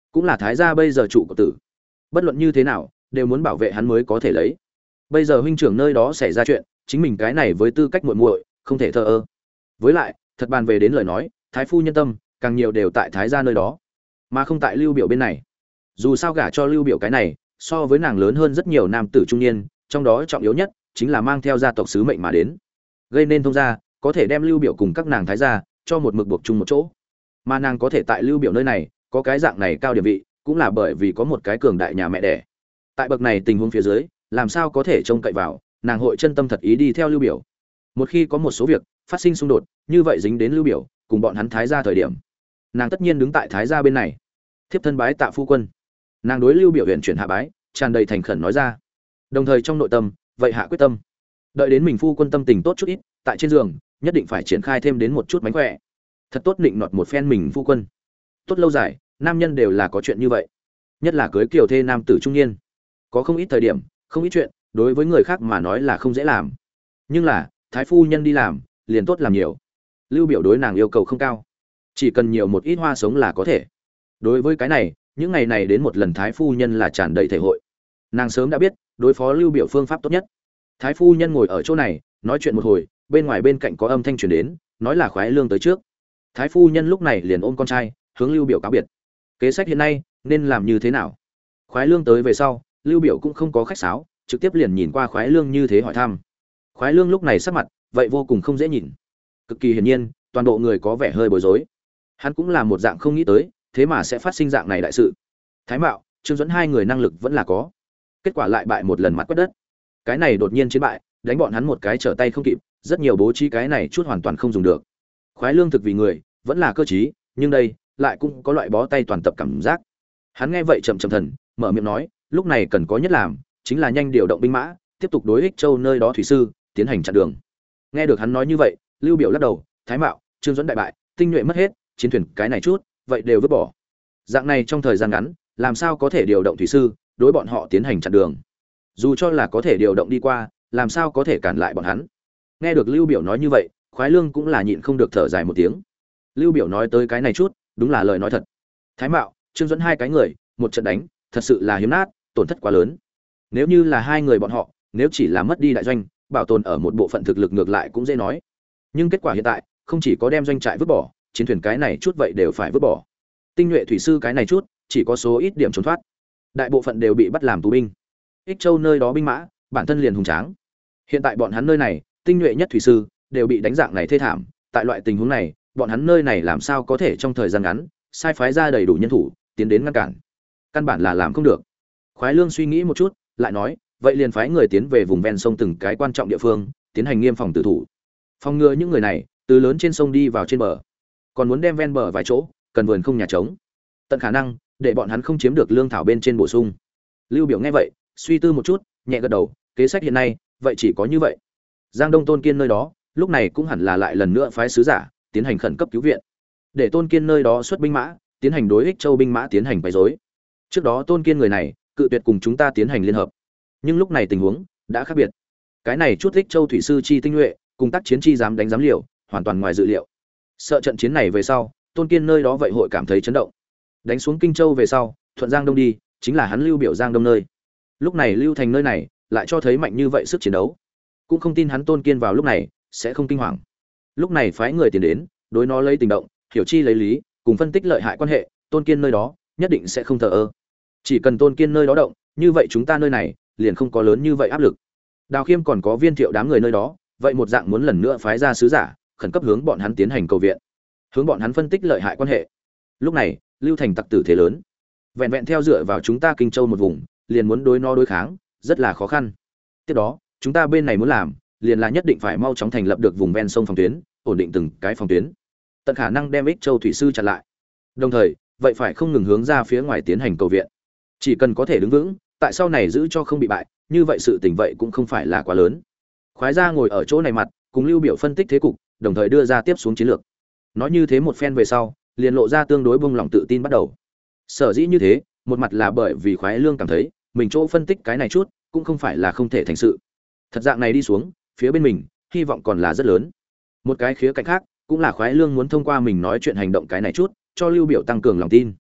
cũng là thái gia bây giờ trụ của tử, bất luận như thế nào đều muốn bảo vệ hắn mới có thể lấy. Bây giờ huynh trưởng nơi đó xảy ra chuyện, chính mình cái này với tư cách muội muội không thể thờ ơ. Với lại thật bàn về đến lời nói, thái phu nhân tâm càng nhiều đều tại thái gia nơi đó mà không tại Lưu Biểu bên này. Dù sao gả cho Lưu Biểu cái này so với nàng lớn hơn rất nhiều nam tử trung niên, trong đó trọng yếu nhất chính là mang theo gia tộc sứ mệnh mà đến, gây nên thông gia có thể đem Lưu Biểu cùng các nàng thái gia cho một mực buộc chung một chỗ. Mà nàng có thể tại Lưu Biểu nơi này có cái dạng này cao địa vị, cũng là bởi vì có một cái cường đại nhà mẹ đẻ. Tại bậc này tình huống phía dưới, làm sao có thể trông cậy vào nàng hội chân tâm thật ý đi theo Lưu Biểu. Một khi có một số việc phát sinh xung đột, như vậy dính đến Lưu Biểu cùng bọn hắn thái gia thời điểm, nàng tất nhiên đứng tại thái gia bên này. Thiếp thân bái tạ phu quân. Nàng đối Lưu Biểu huyện chuyển hạ bái, tràn đầy thành khẩn nói ra. Đồng thời trong nội tâm, vậy hạ quyết tâm, đợi đến mình phu quân tâm tình tốt chút ít, tại trên giường nhất định phải triển khai thêm đến một chút mánh khỏe, thật tốt định nọt một phen mình phu quân. Tốt lâu dài, nam nhân đều là có chuyện như vậy, nhất là cưới kiều thê nam tử trung niên, có không ít thời điểm, không ít chuyện, đối với người khác mà nói là không dễ làm, nhưng là thái phu nhân đi làm, liền tốt làm nhiều. Lưu Biểu đối nàng yêu cầu không cao, chỉ cần nhiều một ít hoa sống là có thể. Đối với cái này, những ngày này đến một lần thái phu nhân là tràn đầy thể hội. Nàng sớm đã biết đối phó Lưu Biểu phương pháp tốt nhất. Thái phu nhân ngồi ở chỗ này nói chuyện một hồi, bên ngoài bên cạnh có âm thanh truyền đến, nói là khoái lương tới trước. Thái phu nhân lúc này liền ôm con trai hướng Lưu Biểu cáo biệt. Kế sách hiện nay nên làm như thế nào? Khoái lương tới về sau, Lưu Biểu cũng không có khách sáo, trực tiếp liền nhìn qua khoái lương như thế hỏi thăm. Khoái lương lúc này sắc mặt vậy vô cùng không dễ nhìn, cực kỳ hiển nhiên toàn bộ người có vẻ hơi bối rối. Hắn cũng là một dạng không nghĩ tới thế mà sẽ phát sinh dạng này đại sự. Thái Mạo, Trương Duẫn hai người năng lực vẫn là có, kết quả lại bại một lần mặt quét đất. Cái này đột nhiên chiến bại, đánh bọn hắn một cái trở tay không kịp, rất nhiều bố trí cái này chút hoàn toàn không dùng được. Khoái lương thực vì người vẫn là cơ trí, nhưng đây lại cũng có loại bó tay toàn tập cảm giác. Hắn nghe vậy chậm chậm thần mở miệng nói, lúc này cần có nhất làm chính là nhanh điều động binh mã, tiếp tục đối Ích Châu nơi đó thủy sư tiến hành chặn đường. Nghe được hắn nói như vậy, Lưu Biểu lắc đầu, Thái Mạo, Trương Duẫn đại bại, tinh nhuệ mất hết, chiến thuyền cái này chút vậy đều vứt bỏ. Dạng này trong thời gian ngắn, làm sao có thể điều động thủy sư đối bọn họ tiến hành chặn đường? Dù cho là có thể điều động đi qua, làm sao có thể cản lại bọn hắn? Nghe được Lưu Biểu nói như vậy, Khoái Lương cũng là nhịn không được thở dài một tiếng. Lưu Biểu nói tới cái này chút, đúng là lời nói thật. Thái Mạo, Trương Duẫn hai cái người, một trận đánh, thật sự là hiếm nát, tổn thất quá lớn. Nếu như là hai người bọn họ, nếu chỉ là mất đi đại doanh, bảo tồn ở một bộ phận thực lực ngược lại cũng dễ nói. Nhưng kết quả hiện tại, không chỉ có đem doanh trại vứt bỏ, chiến thuyền cái này chút vậy đều phải vứt bỏ. Tinh nhuệ thủy sư cái này chút, chỉ có số ít điểm trốn thoát. Đại bộ phận đều bị bắt làm tù binh. Ích Châu nơi đó binh mã, bản thân liền hùng tráng. Hiện tại bọn hắn nơi này, tinh nhuệ nhất thủy sư đều bị đánh dạng này thê thảm, tại loại tình huống này, bọn hắn nơi này làm sao có thể trong thời gian ngắn sai phái ra đầy đủ nhân thủ tiến đến ngăn cản? Căn bản là làm không được. Khoái Lương suy nghĩ một chút, lại nói, vậy liền phái người tiến về vùng ven sông từng cái quan trọng địa phương, tiến hành nghiêm phòng tử thủ. Phòng ngừa những người này từ lớn trên sông đi vào trên bờ. Còn muốn đem ven bờ vài chỗ, cần vườn không nhà trống. Tận khả năng để bọn hắn không chiếm được lương thảo bên trên bổ sung. Lưu Biểu nghe vậy, suy tư một chút, nhẹ gật đầu, kế sách hiện nay, vậy chỉ có như vậy. Giang Đông Tôn Kiên nơi đó, lúc này cũng hẳn là lại lần nữa phái sứ giả tiến hành khẩn cấp cứu viện, để Tôn Kiên nơi đó xuất binh mã, tiến hành đối Ích Châu binh mã tiến hành quấy rối. Trước đó Tôn Kiên người này cự tuyệt cùng chúng ta tiến hành liên hợp, nhưng lúc này tình huống đã khác biệt. Cái này chút Ích Châu thủy sư chi tinh nhuệ, cùng tác chiến chi dám đánh dám liều, hoàn toàn ngoài dự liệu. Sợ trận chiến này về sau, Tôn Kiên nơi đó vậy hội cảm thấy chấn động. Đánh xuống Kinh Châu về sau, thuận Giang Đông đi, chính là hắn Lưu Biểu Giang Đông nơi. Lúc này Lưu Thành nơi này lại cho thấy mạnh như vậy sức chiến đấu, cũng không tin hắn Tôn Kiên vào lúc này sẽ không kinh hoàng. Lúc này phái người tiền đến, đối nó lấy tình động, hiểu chi lấy lý, cùng phân tích lợi hại quan hệ, Tôn Kiên nơi đó nhất định sẽ không thờ ơ. Chỉ cần Tôn Kiên nơi đó động, như vậy chúng ta nơi này liền không có lớn như vậy áp lực. Đào Khiêm còn có Viên Thiệu đám người nơi đó, vậy một dạng muốn lần nữa phái ra sứ giả, khẩn cấp hướng bọn hắn tiến hành cầu viện, hướng bọn hắn phân tích lợi hại quan hệ. Lúc này, Lưu Thành tặc tử thế lớn, vẹn vẹn theo dựa vào chúng ta Kinh Châu một vùng, liền muốn đối nó đối kháng, rất là khó khăn. Tiếp đó, chúng ta bên này muốn làm, liền là nhất định phải mau chóng thành lập được vùng ven sông phòng tuyến, ổn định từng cái phòng tuyến, tận khả năng đem Ích Châu thủy sư chặn lại. Đồng thời, vậy phải không ngừng hướng ra phía ngoài tiến hành cầu viện. Chỉ cần có thể đứng vững, tại sau này giữ cho không bị bại, như vậy sự tình vậy cũng không phải là quá lớn. Khoái gia ngồi ở chỗ này mặt, cùng Lưu Biểu phân tích thế cục, đồng thời đưa ra tiếp xuống chiến lược. Nói như thế một phen về sau, liền lộ ra tương đối bông lòng tự tin bắt đầu. Sở dĩ như thế, một mặt là bởi vì Khoái Lương cảm thấy, mình chỗ phân tích cái này chút, cũng không phải là không thể thành sự. Thật dạng này đi xuống, phía bên mình, hy vọng còn là rất lớn. Một cái khía cạnh khác, cũng là Khoái Lương muốn thông qua mình nói chuyện hành động cái này chút, cho Lưu Biểu tăng cường lòng tin.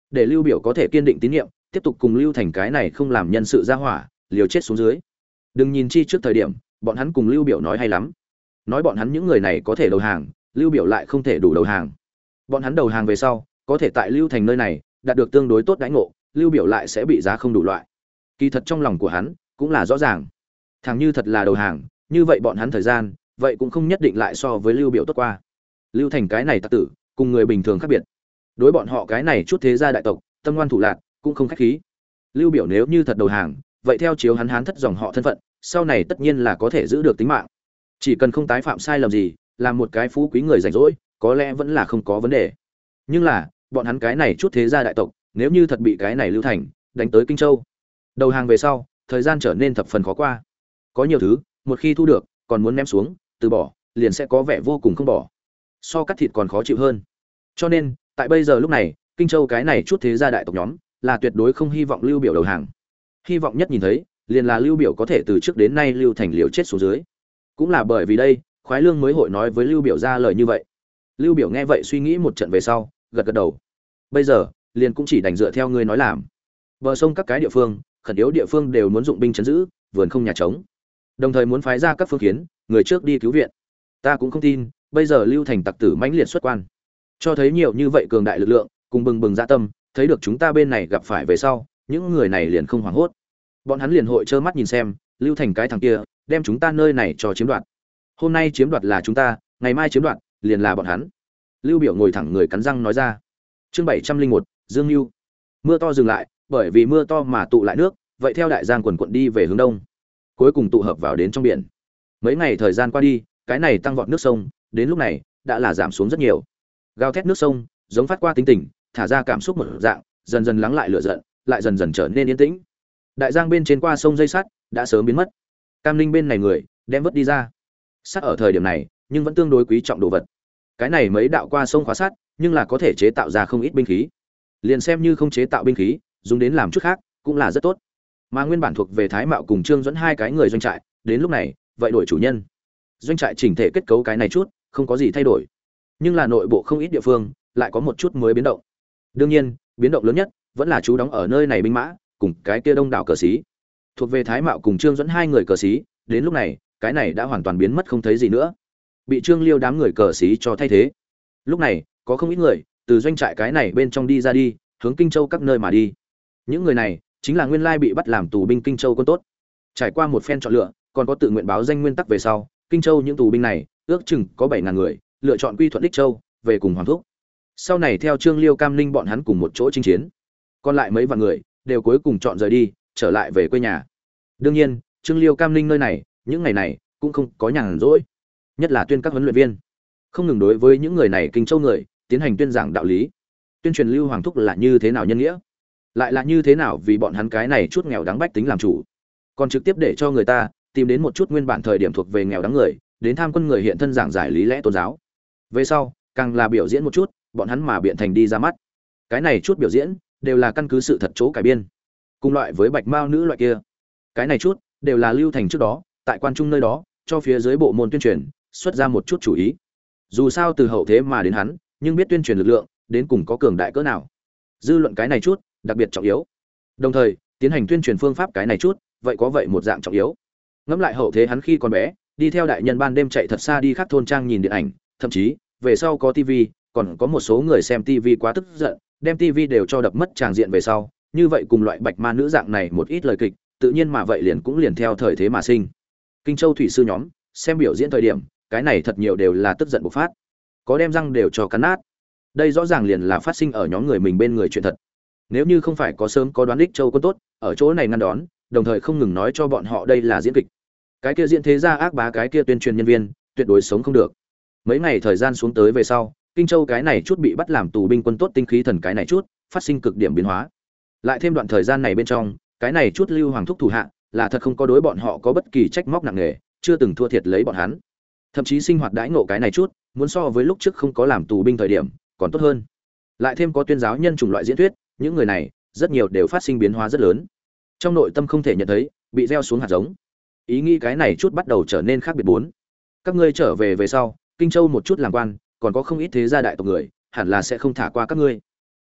để Lưu Biểu có thể kiên định tín nhiệm, tiếp tục cùng Lưu Thành cái này không làm nhân sự ra hỏa, liều chết xuống dưới. Đừng nhìn chi trước thời điểm, bọn hắn cùng Lưu Biểu nói hay lắm. Nói bọn hắn những người này có thể đầu hàng, Lưu Biểu lại không thể đủ đầu hàng. Bọn hắn đầu hàng về sau, có thể tại Lưu Thành nơi này đạt được tương đối tốt đãi ngộ, Lưu Biểu lại sẽ bị giá không đủ loại. Kỳ thật trong lòng của hắn cũng là rõ ràng. Thằng như thật là đầu hàng, như vậy bọn hắn thời gian, vậy cũng không nhất định lại so với Lưu Biểu tốt qua. Lưu Thành cái này tặc tử, cùng người bình thường khác biệt. Đối bọn họ cái này chút thế gia đại tộc, tâm ngoan thủ lạn, cũng không khách khí. Lưu Biểu nếu như thật đầu hàng, vậy theo chiếu hắn Hán thất dòng họ thân phận, sau này tất nhiên là có thể giữ được tính mạng. Chỉ cần không tái phạm sai lầm gì, làm một cái phú quý người rảnh rỗi, có lẽ vẫn là không có vấn đề. Nhưng là, bọn hắn cái này chút thế gia đại tộc, nếu như thật bị cái này Lưu Thành đánh tới Kinh Châu, đầu hàng về sau, thời gian trở nên thập phần khó qua. Có nhiều thứ, một khi thu được, còn muốn ném xuống, từ bỏ, liền sẽ có vẻ vô cùng không bỏ. So cắt thịt còn khó chịu hơn. Cho nên, tại bây giờ lúc này, Kinh Châu cái này chút thế gia đại tộc nhóm, là tuyệt đối không hy vọng Lưu Biểu đầu hàng. Hy vọng nhất nhìn thấy, liền là Lưu Biểu có thể từ trước đến nay Lưu Thành liều chết xuống dưới. Cũng là bởi vì đây, Khoái Lương mới hội nói với Lưu Biểu ra lời như vậy. Lưu Biểu nghe vậy suy nghĩ một trận về sau, gật gật đầu. Bây giờ, liền cũng chỉ đành dựa theo ngươi nói làm. Bờ sông các cái địa phương, khẩn yếu địa phương đều muốn dụng binh trấn giữ, vườn không nhà trống. Đồng thời muốn phái ra các phương kiến, người trước đi cứu viện. Ta cũng không tin, bây giờ Lưu Thành tặc tử mãnh liệt xuất quan, cho thấy nhiều như vậy cường đại lực lượng, cùng bừng bừng dạ tâm, thấy được chúng ta bên này gặp phải về sau, những người này liền không hoảng hốt. Bọn hắn liền hội trơ mắt nhìn xem, Lưu Thành cái thằng kia, đem chúng ta nơi này cho chiếm đoạt. Hôm nay chiếm đoạt là chúng ta, ngày mai chiếm đoạt liền là bọn hắn. Lưu Biểu ngồi thẳng người cắn răng nói ra. Chương 701, Dương Nưu. Mưa to dừng lại, bởi vì mưa to mà tụ lại nước, vậy theo đại giang quần quận đi về hướng đông, cuối cùng tụ hợp vào đến trong biển. Mấy ngày thời gian qua đi, cái này tăng vọt nước sông, đến lúc này đã là giảm xuống rất nhiều. Gào thét nước sông, giống phát qua tính tình, thả ra cảm xúc một dạng, dần dần lắng lại lửa giận, lại dần dần trở nên yên tĩnh. Đại giang bên trên qua sông dây sắt đã sớm biến mất. Cam Ninh bên này người đem vớt đi ra. Sắt ở thời điểm này, nhưng vẫn tương đối quý trọng đồ vật. Cái này mấy đạo qua sông khóa sắt, nhưng là có thể chế tạo ra không ít binh khí. Liền xem như không chế tạo binh khí, dùng đến làm chút khác, cũng là rất tốt. Mà nguyên bản thuộc về Thái Mạo cùng Trương Dẫn hai cái người doanh trại, đến lúc này, vậy đổi chủ nhân. Doanh trại chỉnh thể kết cấu cái này chút, không có gì thay đổi. Nhưng là nội bộ không ít địa phương, lại có một chút mới biến động. Đương nhiên, biến động lớn nhất vẫn là chú đóng ở nơi này binh mã, cùng cái kia đông đảo cờ sĩ. Thuộc về Thái Mạo cùng Trương Dẫn hai người cờ sĩ, đến lúc này, cái này đã hoàn toàn biến mất không thấy gì nữa. Bị Trương Liêu đám người cờ sĩ cho thay thế. Lúc này, có không ít người từ doanh trại cái này bên trong đi ra đi, hướng Kinh Châu các nơi mà đi. Những người này chính là nguyên lai bị bắt làm tù binh Kinh Châu quân tốt. Trải qua một phen chọn lựa, còn có tự nguyện báo danh nguyên tắc về sau, Kinh Châu những tù binh này, ước chừng có 7000 người, lựa chọn quy thuận Đích Châu, về cùng Hoàng thúc. Sau này theo Trương Liêu Cam Ninh bọn hắn cùng một chỗ chinh chiến. Còn lại mấy vạn người đều cuối cùng chọn rời đi, trở lại về quê nhà. Đương nhiên, Trương Liêu Cam Ninh nơi này, những ngày này cũng không có nhàn rỗi, nhất là tuyên các huấn luyện viên, không ngừng đối với những người này Kinh Châu người tiến hành tuyên giảng đạo lý, tuyên truyền Lưu Hoàng thúc là như thế nào nhân nghĩa, lại là như thế nào vì bọn hắn cái này chút nghèo đắng bách tính làm chủ, còn trực tiếp để cho người ta tìm đến một chút nguyên bản thời điểm thuộc về nghèo đắng người, đến tham quân người hiện thân giảng giải lý lẽ tôn giáo. Về sau, càng là biểu diễn một chút, bọn hắn mà biện thành đi ra mắt. Cái này chút biểu diễn đều là căn cứ sự thật chỗ cải biên, cùng loại với Bạch Mao nữ loại kia. Cái này chút đều là Lưu Thành trước đó tại quan trung nơi đó cho phía dưới bộ môn tuyên truyền xuất ra một chút chủ ý. Dù sao từ hậu thế mà đến hắn, nhưng biết tuyên truyền lực lượng đến cùng có cường đại cỡ nào. Dư luận cái này chút đặc biệt trọng yếu. Đồng thời, tiến hành tuyên truyền phương pháp cái này chút, vậy có vậy một dạng trọng yếu. Ngẫm lại hậu thế hắn khi còn bé, đi theo đại nhân ban đêm chạy thật xa đi khác thôn trang nhìn điện ảnh, thậm chí về sau có tivi, còn có một số người xem tivi quá tức giận, đem tivi đều cho đập mất tràng diện về sau, như vậy cùng loại Bạch Ma nữ dạng này một ít lời kịch, tự nhiên mà vậy liền cũng liền theo thời thế mà sinh. Kinh Châu thủy sư nhóm xem biểu diễn thời điểm, cái này thật nhiều đều là tức giận bộc phát, có đem răng đều cho cắn nát. Đây rõ ràng liền là phát sinh ở nhóm người mình bên người chuyện thật. Nếu như không phải có sớm có đoán Đích Châu quân tốt ở chỗ này ngăn đón, đồng thời không ngừng nói cho bọn họ đây là diễn kịch, cái kia diễn thế gia ác bá cái kia tuyên truyền nhân viên tuyệt đối sống không được. Mấy ngày thời gian xuống tới về sau, Kinh Châu cái này chút bị bắt làm tù binh quân tốt tinh khí thần cái này chút phát sinh cực điểm biến hóa. Lại thêm đoạn thời gian này bên trong, cái này chút Lưu Hoàng thúc thủ hạ là thật không có đối bọn họ có bất kỳ trách móc nặng nề, chưa từng thua thiệt lấy bọn hắn. Thậm chí sinh hoạt đãi ngộ cái này chút, muốn so với lúc trước không có làm tù binh thời điểm, còn tốt hơn. Lại thêm có tuyên giáo nhân chủng loại diễn thuyết, những người này rất nhiều đều phát sinh biến hóa rất lớn. Trong nội tâm không thể nhận thấy, bị gieo xuống hạt giống. Ý nghĩ cái này chút bắt đầu trở nên khác biệt bốn. Các ngươi trở về về sau, Kinh Châu một chút làm quan, còn có không ít thế gia đại tộc người, hẳn là sẽ không thả qua các ngươi.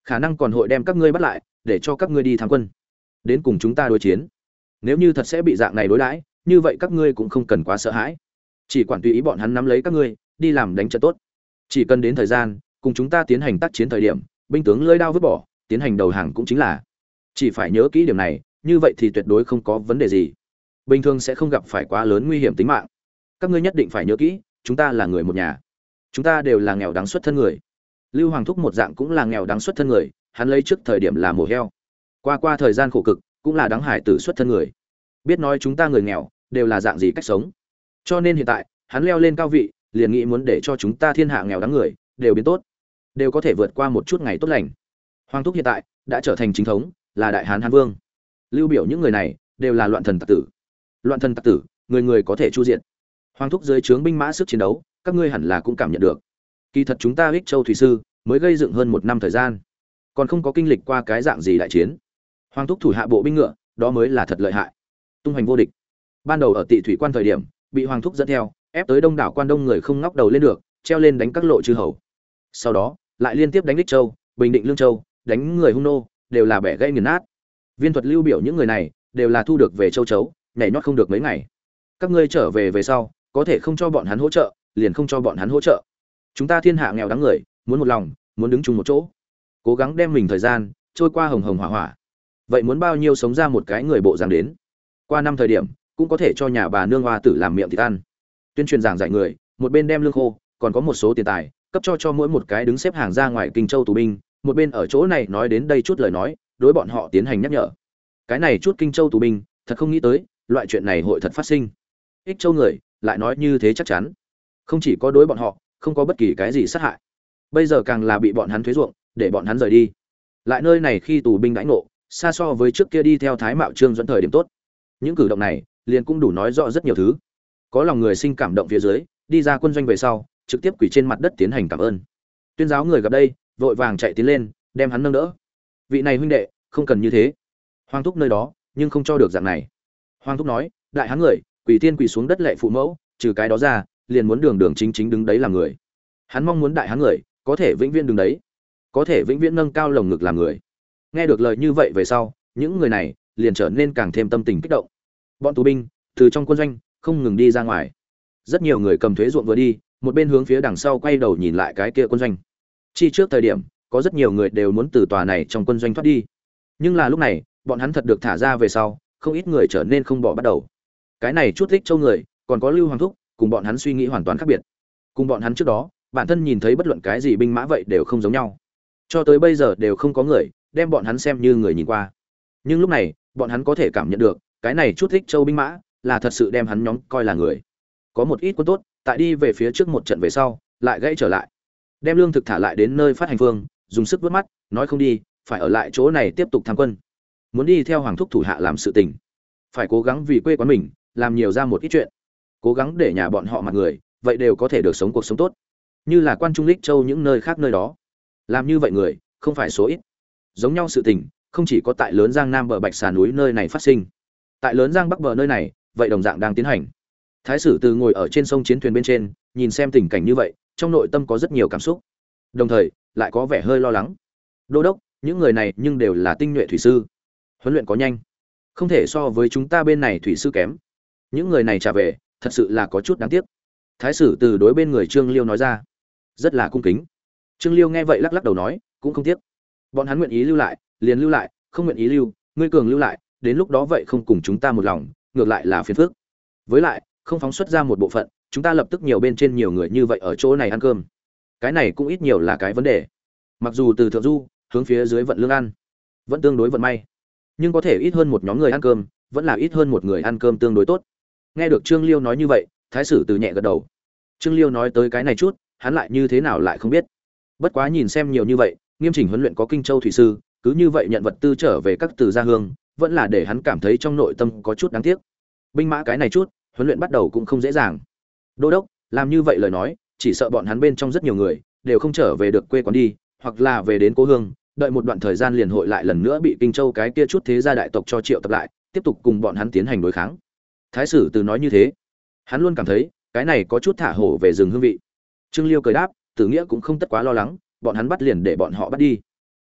khả năng còn hội đem các ngươi bắt lại để cho các ngươi đi tham quân đến cùng chúng ta đối chiến. Nếu như thật sẽ bị dạng này đối đãi, như vậy các ngươi cũng không cần quá sợ hãi, chỉ quản tùy ý bọn hắn nắm lấy các ngươi đi làm đánh trận tốt. Chỉ cần đến thời gian cùng chúng ta tiến hành tác chiến thời điểm, binh tướng lưỡi đao vứt bỏ, tiến hành đầu hàng cũng chính là. Chỉ phải nhớ kỹ điểm này, như vậy thì tuyệt đối không có vấn đề gì, bình thường sẽ không gặp phải quá lớn nguy hiểm tính mạng. Các ngươi nhất định phải nhớ kỹ, chúng ta là người một nhà, chúng ta đều là nghèo đáng xuất thân người. Lưu Hoàng Thúc một dạng cũng là nghèo đáng xuất thân người, hắn lấy trước thời điểm là mổ heo, qua thời gian khổ cực cũng là đáng hải tử xuất thân người, biết nói chúng ta người nghèo đều là dạng gì cách sống. Cho nên hiện tại hắn leo lên cao vị, liền nghĩ muốn để cho chúng ta thiên hạ nghèo đáng người đều biến tốt, đều có thể vượt qua một chút ngày tốt lành. Hoàng Thúc hiện tại đã trở thành chính thống, là đại hán hán vương. Lưu biểu những người này đều là loạn thần tặc tử, loạn thần tặc tử người người có thể chu diện. Hoàng Thúc dưới trướng binh mã sức chiến đấu, các ngươi hẳn là cũng cảm nhận được. Kỳ thật chúng ta Ích Châu thủy sư mới gây dựng hơn 1 năm thời gian, còn không có kinh lịch qua cái dạng gì đại chiến. Hoàng Thúc thủ hạ bộ binh ngựa, đó mới là thật lợi hại, tung hoành vô địch. Ban đầu ở Tị Thủy Quan thời điểm, bị Hoàng Thúc dẫn theo, ép tới đông đảo quan đông người không ngóc đầu lên được, treo lên đánh các lộ chư hầu. Sau đó, lại liên tiếp đánh Ích Châu, Bình Định Lương Châu, đánh người Hung nô, đều là bẻ gãy nghiền nát. Viên Thuật Lưu biểu những người này, đều là thu được về châu chấu, nhảy nhót không được mấy ngày. Các ngươi trở về sau, có thể không cho bọn hắn hỗ trợ, liền không cho bọn hắn hỗ trợ. Chúng ta thiên hạ nghèo đáng người, muốn một lòng, muốn đứng chung một chỗ, cố gắng đem mình thời gian trôi qua hồng hồng hỏa hỏa. Vậy muốn bao nhiêu sống ra một cái người bộ dáng đến? Qua năm thời điểm, cũng có thể cho nhà bà nương hoa tử làm miệng thịt ăn. Tuyên truyền giảng dạy người, một bên đem lương khô, còn có một số tiền tài, cấp cho mỗi một cái đứng xếp hàng ra ngoài Kinh Châu tù binh, một bên ở chỗ này nói đến đây chút lời nói, đối bọn họ tiến hành nhắc nhở. Cái này chút Kinh Châu tù binh, thật không nghĩ tới, loại chuyện này hội thật phát sinh. Ích Châu người lại nói như thế chắc chắn, không chỉ có đối bọn họ, không có bất kỳ cái gì sát hại. Bây giờ càng là bị bọn hắn thuế ruộng, để bọn hắn rời đi. Lại nơi này khi tù binh đãi ngộ, xa so với trước kia đi theo Thái Mạo Trương dẫn thời điểm tốt. Những cử động này, liền cũng đủ nói rõ rất nhiều thứ. Có lòng người sinh cảm động phía dưới, đi ra quân doanh về sau, trực tiếp quỳ trên mặt đất tiến hành cảm ơn. Tuyên giáo người gặp đây, vội vàng chạy tiến lên, đem hắn nâng đỡ. Vị này huynh đệ, không cần như thế. Hoàng Thúc nơi đó, nhưng không cho được dạng này. Hoàng Thúc nói, đại hán người, quỳ tiên quỳ xuống đất lệ phụ mẫu, trừ cái đó ra, liền muốn đường đường chính chính đứng đấy làm người. Hắn mong muốn đại hán người có thể vĩnh viễn đứng đấy, có thể vĩnh viễn nâng cao lồng ngực làm người. Nghe được lời như vậy về sau, những người này liền trở nên càng thêm tâm tình kích động. Bọn tù binh từ trong quân doanh không ngừng đi ra ngoài. Rất nhiều người cầm thuế ruộng vừa đi, một bên hướng phía đằng sau quay đầu nhìn lại cái kia quân doanh. Chi trước thời điểm, có rất nhiều người đều muốn từ tòa này trong quân doanh thoát đi. Nhưng là lúc này, bọn hắn thật được thả ra về sau, không ít người trở nên không bỏ bắt đầu. Cái này chút Ích Châu người, còn có Lưu Hoàng Thúc, cùng bọn hắn suy nghĩ hoàn toàn khác biệt. Cùng bọn hắn trước đó, bản thân nhìn thấy bất luận cái gì binh mã vậy đều không giống nhau. Cho tới bây giờ đều không có người đem bọn hắn xem như người nhìn qua. Nhưng lúc này, bọn hắn có thể cảm nhận được, cái này chút Ích Châu binh mã là thật sự đem hắn nhóm coi là người. Có một ít quân tốt, tại đi về phía trước một trận về sau, lại gãy trở lại. Đem lương thực thả lại đến nơi phát hành phương, dùng sức vớt mắt, nói không đi, phải ở lại chỗ này tiếp tục tham quân. Muốn đi theo Hoàng Thúc thủ hạ làm sự tình, phải cố gắng vì quê quán mình, làm nhiều ra một ít chuyện. Cố gắng để nhà bọn họ mặt người, vậy đều có thể được sống cuộc sống tốt. Như là Quan Trung Ích Châu những nơi khác nơi đó, làm như vậy người không phải số ít. Giống nhau sự tình, không chỉ có tại lớn Giang Nam bờ Bạch Xà núi nơi này phát sinh, tại lớn Giang Bắc bờ nơi này, vậy đồng dạng đang tiến hành. Thái sử Từ ngồi ở trên sông chiến thuyền bên trên, nhìn xem tình cảnh như vậy, trong nội tâm có rất nhiều cảm xúc, đồng thời lại có vẻ hơi lo lắng. Đô đốc, những người này nhưng đều là tinh nhuệ thủy sư, huấn luyện có nhanh, không thể so với chúng ta bên này thủy sư kém. Những người này trả về, thật sự là có chút đáng tiếc. Thái sử Từ đối bên người Trương Liêu nói ra, rất là cung kính. Trương Liêu nghe vậy lắc lắc đầu nói, cũng không tiếc. Bọn hắn nguyện ý lưu lại, liền lưu lại, không nguyện ý lưu, ngươi cường lưu lại, đến lúc đó vậy không cùng chúng ta một lòng, ngược lại là phiền phức. Với lại, không phóng xuất ra một bộ phận, chúng ta lập tức nhiều bên trên nhiều người như vậy ở chỗ này ăn cơm. Cái này cũng ít nhiều là cái vấn đề. Mặc dù từ thượng du hướng phía dưới vận lương ăn, vẫn tương đối vận may, nhưng có thể ít hơn một nhóm người ăn cơm, vẫn là ít hơn một người ăn cơm tương đối tốt. Nghe được Trương Liêu nói như vậy, Thái sử Từ nhẹ gật đầu. Trương Liêu nói tới cái này chút, hắn lại như thế nào lại không biết. Bất quá nhìn xem nhiều như vậy, nghiêm chỉnh huấn luyện có Kinh Châu thủy sư, cứ như vậy nhận vật tư trở về các từ gia hương, vẫn là để hắn cảm thấy trong nội tâm có chút đáng tiếc. Binh mã cái này chút, huấn luyện bắt đầu cũng không dễ dàng. Đô đốc, làm như vậy lời nói, chỉ sợ bọn hắn bên trong rất nhiều người đều không trở về được quê quán đi, hoặc là về đến cố hương, đợi một đoạn thời gian liền hội lại lần nữa bị Kinh Châu cái kia chút thế gia đại tộc cho triệu tập lại, tiếp tục cùng bọn hắn tiến hành đối kháng. Thái sử Từ nói như thế, hắn luôn cảm thấy cái này có chút thả hổ về rừng hương vị. Trương Liêu cười đáp, Tử Nghĩa cũng không tất quá lo lắng, bọn hắn bắt liền để bọn họ bắt đi.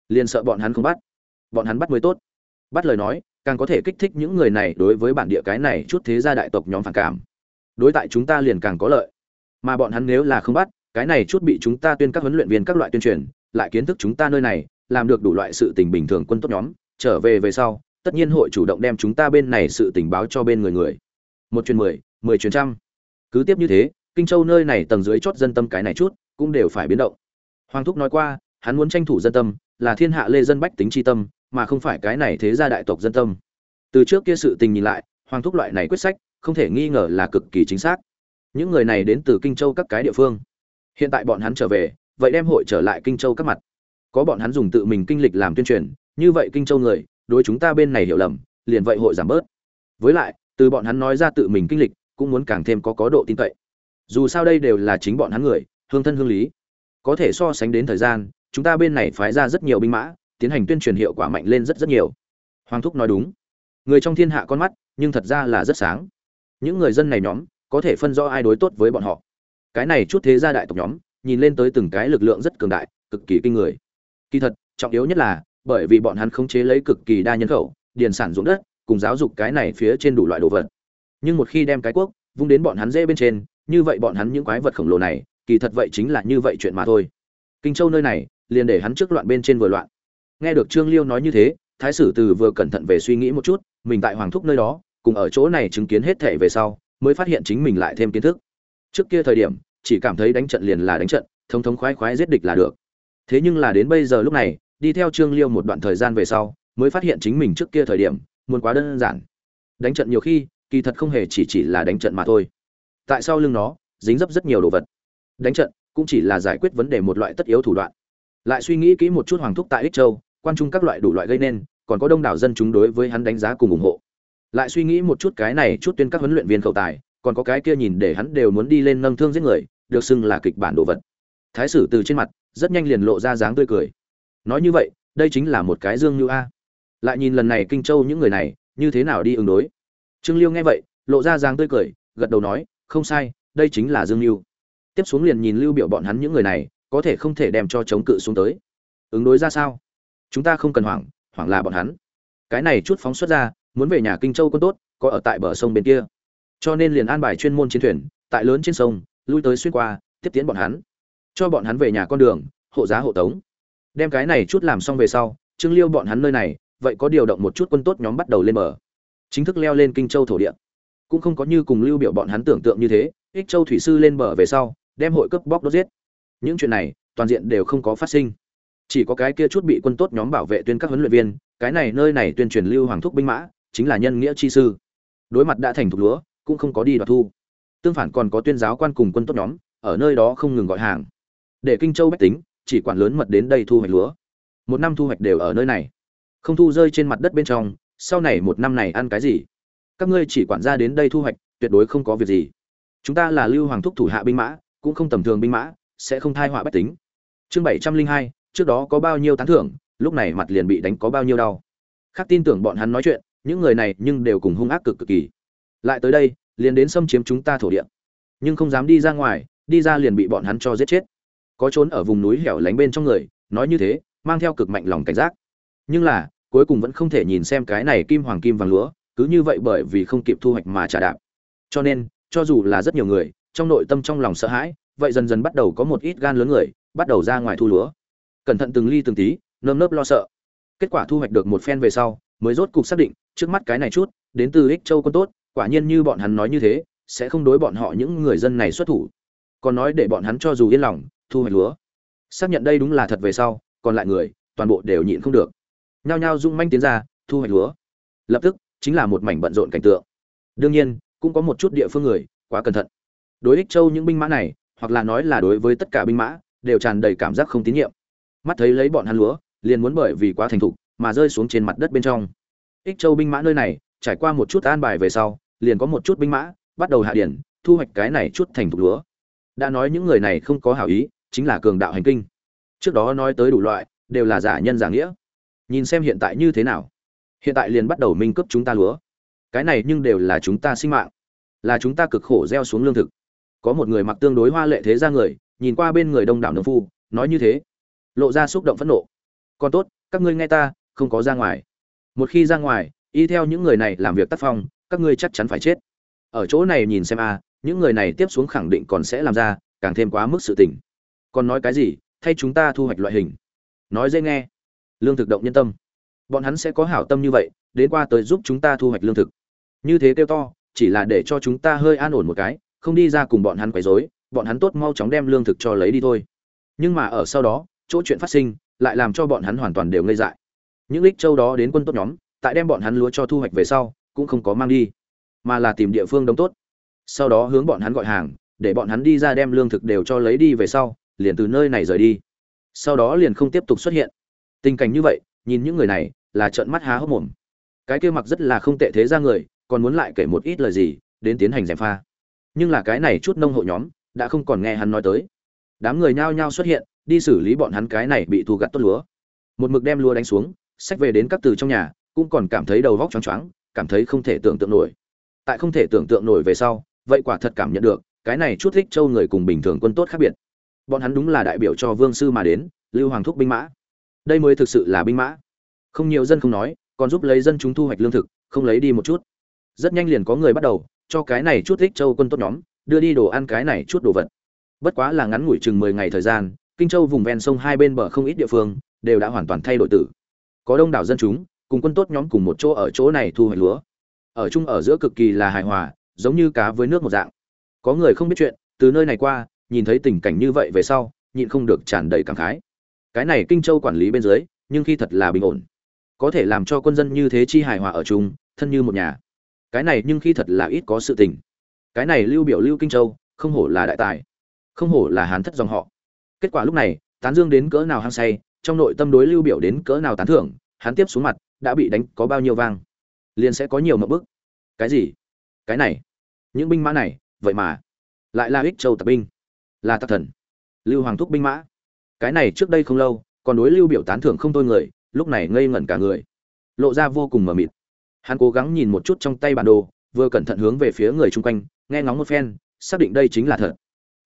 liền sợ bọn hắn không bắt. Bọn hắn bắt mới tốt. Bắt lời nói, càng có thể kích thích những người này đối với bản địa cái này chút thế gia đại tộc nhóm phản cảm. Đối tại chúng ta liền càng có lợi. Mà bọn hắn nếu là không bắt, cái này chút bị chúng ta tuyên các huấn luyện viên các loại tuyên truyền, lại kiến thức chúng ta nơi này, làm được đủ loại sự tình bình thường quân tốt nhóm, trở về sau, tất nhiên hội chủ động đem chúng ta bên này sự tình báo cho bên người. Một truyền 10, 10 truyền trăm. Cứ tiếp như thế, Kinh Châu nơi này tầng dưới chót dân tâm cái này chút, cũng đều phải biến động. Hoàng thúc nói qua, hắn muốn tranh thủ dân tâm, là thiên hạ lê dân bách tính chi tâm, mà không phải cái này thế gia đại tộc dân tâm. Từ trước kia sự tình nhìn lại, Hoàng thúc loại này quyết sách, không thể nghi ngờ là cực kỳ chính xác. Những người này đến từ Kinh Châu các cái địa phương. Hiện tại bọn hắn trở về, vậy đem hội trở lại Kinh Châu các mặt. Có bọn hắn dùng tự mình kinh lịch làm tuyên truyền, như vậy Kinh Châu người, đối chúng ta bên này hiểu lầm, liền vậy hội giảm bớt. Với lại, từ bọn hắn nói ra tự mình kinh lịch, cũng muốn càng thêm có độ tin cậy. Dù sao đây đều là chính bọn hắn người, hương thân hương lý. Có thể so sánh đến thời gian, chúng ta bên này phái ra rất nhiều binh mã, tiến hành tuyên truyền hiệu quả mạnh lên rất nhiều. Hoàng thúc nói đúng. Người trong thiên hạ con mắt, nhưng thật ra là rất sáng. Những người dân này nhóm, có thể phân rõ ai đối tốt với bọn họ. Cái này chút thế gia đại tộc nhóm, nhìn lên tới từng cái lực lượng rất cường đại, cực kỳ kinh người. Kỳ thật, trọng yếu nhất là, bởi vì bọn hắn khống chế lấy cực kỳ đa nhân khẩu, điền sản ruộng đất, cùng giáo dục cái này phía trên đủ loại đồ vật. Nhưng một khi đem cái quốc vung đến bọn hắn dễ bên trên, như vậy bọn hắn những quái vật khổng lồ này, kỳ thật vậy chính là như vậy chuyện mà thôi. Kinh Châu nơi này, liền để hắn trước loạn bên trên vừa loạn. Nghe được Trương Liêu nói như thế, Thái sử Từ vừa cẩn thận về suy nghĩ một chút, mình tại Hoàng thúc nơi đó, cùng ở chỗ này chứng kiến hết thảy về sau, mới phát hiện chính mình lại thêm kiến thức. Trước kia thời điểm, chỉ cảm thấy đánh trận liền là đánh trận, thống thống khoái khoái giết địch là được. Thế nhưng là đến bây giờ lúc này, đi theo Trương Liêu một đoạn thời gian về sau, mới phát hiện chính mình trước kia thời điểm, muốn quá đơn giản. Đánh trận nhiều khi, kỳ thật không hề chỉ là đánh trận mà thôi. Tại sao lưng nó dính dấp rất nhiều đồ vật. Đánh trận cũng chỉ là giải quyết vấn đề một loại tất yếu thủ đoạn. Lại suy nghĩ kỹ một chút Hoàng thúc tại Ích Châu, quan trung các loại đủ loại gây nên, còn có đông đảo dân chúng đối với hắn đánh giá cùng ủng hộ. Lại suy nghĩ một chút cái này chút tuyên các huấn luyện viên khẩu tài, còn có cái kia nhìn để hắn đều muốn đi lên nâng thương giết người, được xưng là kịch bản đồ vật. Thái sử Từ trên mặt rất nhanh liền lộ ra dáng tươi cười. Nói như vậy, đây chính là một cái dương như a. Lại nhìn lần này Kinh Châu những người này, như thế nào đi ứng đối. Trương Liêu nghe vậy, lộ ra dáng tươi cười, gật đầu nói, không sai, đây chính là Dương Lưu. Tiếp xuống liền nhìn Lưu biểu bọn hắn những người này, có thể không thể đem cho chống cự xuống tới. Ứng đối ra sao? Chúng ta không cần hoảng, hoảng là bọn hắn. Cái này chút phóng xuất ra, muốn về nhà Kinh Châu quân tốt, có ở tại bờ sông bên kia. Cho nên liền an bài chuyên môn chiến thuyền, tại lớn trên sông, lui tới xuyên qua, tiếp tiến bọn hắn. Cho bọn hắn về nhà con đường, hộ giá hộ tống. Đem cái này chút làm xong về sau, Trương Liêu bọn hắn nơi này, vậy có điều động một chút quân tốt nhóm bắt đầu lên bờ. Chính thức leo lên Kinh Châu thổ địa. Cũng không có như cùng Lưu biểu bọn hắn tưởng tượng như thế, Ích Châu thủy sư lên bờ về sau, đem hội cướp bóc đốt giết. Những chuyện này, toàn diện đều không có phát sinh. Chỉ có cái kia chút bị quân tốt nhóm bảo vệ tuyên các huấn luyện viên, cái này nơi này tuyên truyền Lưu Hoàng thúc binh mã, chính là nhân nghĩa chi sư. Đối mặt đã thành thục lúa, cũng không có đi đoạt thu. Tương phản còn có tuyên giáo quan cùng quân tốt nhóm, ở nơi đó không ngừng gọi hàng. Để Kinh Châu bách tính, chỉ quản lớn mật đến đây thu hoạch lúa. Một năm thu hoạch đều ở nơi này. Không thu rơi trên mặt đất bên trong, sau này một năm này ăn cái gì? Các ngươi chỉ quản ra đến đây thu hoạch, tuyệt đối không có việc gì. Chúng ta là Lưu Hoàng thúc thủ hạ binh mã, cũng không tầm thường binh mã, sẽ không thai họa bách tính. Chương 702, trước đó có bao nhiêu tán thưởng, lúc này mặt liền bị đánh có bao nhiêu đau. Khác tin tưởng bọn hắn nói chuyện, những người này nhưng đều cùng hung ác cực kỳ. Lại tới đây, liền đến xâm chiếm chúng ta thổ địa. Nhưng không dám đi ra ngoài, đi ra liền bị bọn hắn cho giết chết. Có trốn ở vùng núi hẻo lánh bên trong người, nói như thế, mang theo cực mạnh lòng cảnh giác. Nhưng là, cuối cùng vẫn không thể nhìn xem cái này kim hoàng kim vàng lúa, cứ như vậy bởi vì không kịp thu hoạch mà trả đạp. Cho nên, cho dù là rất nhiều người, trong nội tâm trong lòng sợ hãi, vậy dần dần bắt đầu có một ít gan lớn người, bắt đầu ra ngoài thu lúa. Cẩn thận từng ly từng tí, nơm nớp lo sợ. Kết quả thu hoạch được một phen về sau, mới rốt cục xác định, trước mắt cái này chút, đến từ Ích Châu quân tốt, quả nhiên như bọn hắn nói như thế, sẽ không đối bọn họ những người dân này xuất thủ. Còn nói để bọn hắn cho dù yên lòng, thu hoạch lúa. Xác nhận đây đúng là thật về sau, còn lại người, toàn bộ đều nhịn không được. Nhao nhao dung manh tiến ra, thu hoạch lúa. Lập tức, chính là một mảnh bận rộn cảnh tượng. Đương nhiên, cũng có một chút địa phương người quá cẩn thận. Đối Ích Châu những binh mã này, hoặc là nói là đối với tất cả binh mã, đều tràn đầy cảm giác không tín nhiệm. Mắt thấy lấy bọn hắn lúa, liền muốn bởi vì quá thành thục mà rơi xuống trên mặt đất bên trong. Ích Châu binh mã nơi này, trải qua một chút an bài về sau, liền có một chút binh mã bắt đầu hạ điển, thu hoạch cái này chút thành thục lúa. Đã nói những người này không có hảo ý, chính là cường đạo hành kinh. Trước đó nói tới đủ loại, đều là giả nhân giả nghĩa. Nhìn xem hiện tại như thế nào. Hiện tại liền bắt đầu minh cướp chúng ta lúa. Cái này nhưng đều là chúng ta sinh mạng, là chúng ta cực khổ gieo xuống lương thực. Có một người mặc tương đối hoa lệ thế ra người, nhìn qua bên người đông đảo nông phu, nói như thế, lộ ra xúc động phẫn nộ. Còn tốt, các ngươi nghe ta, không có ra ngoài. Một khi ra ngoài, y theo những người này làm việc tác phong, các ngươi chắc chắn phải chết. Ở chỗ này nhìn xem a, những người này tiếp xuống khẳng định còn sẽ làm ra càng thêm quá mức sự tình. Còn nói cái gì, thay chúng ta thu hoạch loại hình. Nói dễ nghe, lương thực động nhân tâm. Bọn hắn sẽ có hảo tâm như vậy, đến qua tới giúp chúng ta thu hoạch lương thực. Như thế kêu to, chỉ là để cho chúng ta hơi an ổn một cái, không đi ra cùng bọn hắn quấy rối, bọn hắn tốt mau chóng đem lương thực cho lấy đi thôi. Nhưng mà ở sau đó, chỗ chuyện phát sinh, lại làm cho bọn hắn hoàn toàn đều ngây dại. Những lích châu đó đến quân tốt nhóm, tại đem bọn hắn lúa cho thu hoạch về sau, cũng không có mang đi, mà là tìm địa phương đóng tốt. Sau đó hướng bọn hắn gọi hàng, để bọn hắn đi ra đem lương thực đều cho lấy đi về sau, liền từ nơi này rời đi. Sau đó liền không tiếp tục xuất hiện. Tình cảnh như vậy, nhìn những người này là trợn mắt há hốc mồm. Cái kia mặc rất là không tệ thế ra người, còn muốn lại kể một ít lời gì, đến tiến hành gièm pha. Nhưng là cái này chút nông hộ nhóm đã không còn nghe hắn nói tới. Đám người nhao nhao xuất hiện, đi xử lý bọn hắn cái này bị thu gặt tốt lúa. Một mực đem lúa đánh xuống, xách về đến các từ trong nhà, cũng còn cảm thấy đầu vóc choáng choáng, cảm thấy không thể tưởng tượng nổi. Tại không thể tưởng tượng nổi về sau, vậy quả thật cảm nhận được, cái này chút Ích Châu người cùng bình thường quân tốt khác biệt. Bọn hắn đúng là đại biểu cho vương sư mà đến, Lưu Hoàng thúc binh mã. Đây mới thực sự là binh mã. Không nhiều dân không nói, còn giúp lấy dân chúng thu hoạch lương thực, không lấy đi một chút. Rất nhanh liền có người bắt đầu cho cái này chút Ích Châu quân tốt nhóm đưa đi đồ ăn cái này chút đồ vật. Bất quá là ngắn ngủi chừng 10 ngày thời gian, Kinh Châu vùng ven sông hai bên bờ không ít địa phương đều đã hoàn toàn thay đổi tử. Có đông đảo dân chúng cùng quân tốt nhóm cùng một chỗ ở chỗ này thu hoạch lúa. Ở chung ở giữa cực kỳ là hài hòa, giống như cá với nước một dạng. Có người không biết chuyện, từ nơi này qua, nhìn thấy tình cảnh như vậy về sau, nhịn không được tràn đầy cảm khái. Cái này Kinh Châu quản lý bên dưới, nhưng khi thật là bình ổn, có thể làm cho quân dân như thế chi hài hòa ở chung, thân như một nhà. Cái này nhưng khi thật là ít có sự tình. Cái này Lưu biểu Lưu Kinh Châu, không hổ là đại tài, không hổ là hán thất dòng họ. Kết quả lúc này, tán dương đến cỡ nào hăng say, trong nội tâm đối Lưu biểu đến cỡ nào tán thưởng, hắn tiếp xuống mặt đã bị đánh có bao nhiêu vang, liền sẽ có nhiều ngậm bức. Cái gì? Cái này, những binh mã này, vậy mà lại là Ích Châu tập binh, là tặc thần, Lưu Hoàng thúc binh mã. Cái này trước đây không lâu, còn đối Lưu biểu tán thưởng không thôi người, lúc này ngây ngẩn cả người, lộ ra vô cùng mờ mịt. Hắn cố gắng nhìn một chút trong tay bản đồ, vừa cẩn thận hướng về phía người chung quanh, nghe ngóng một phen, xác định đây chính là thật.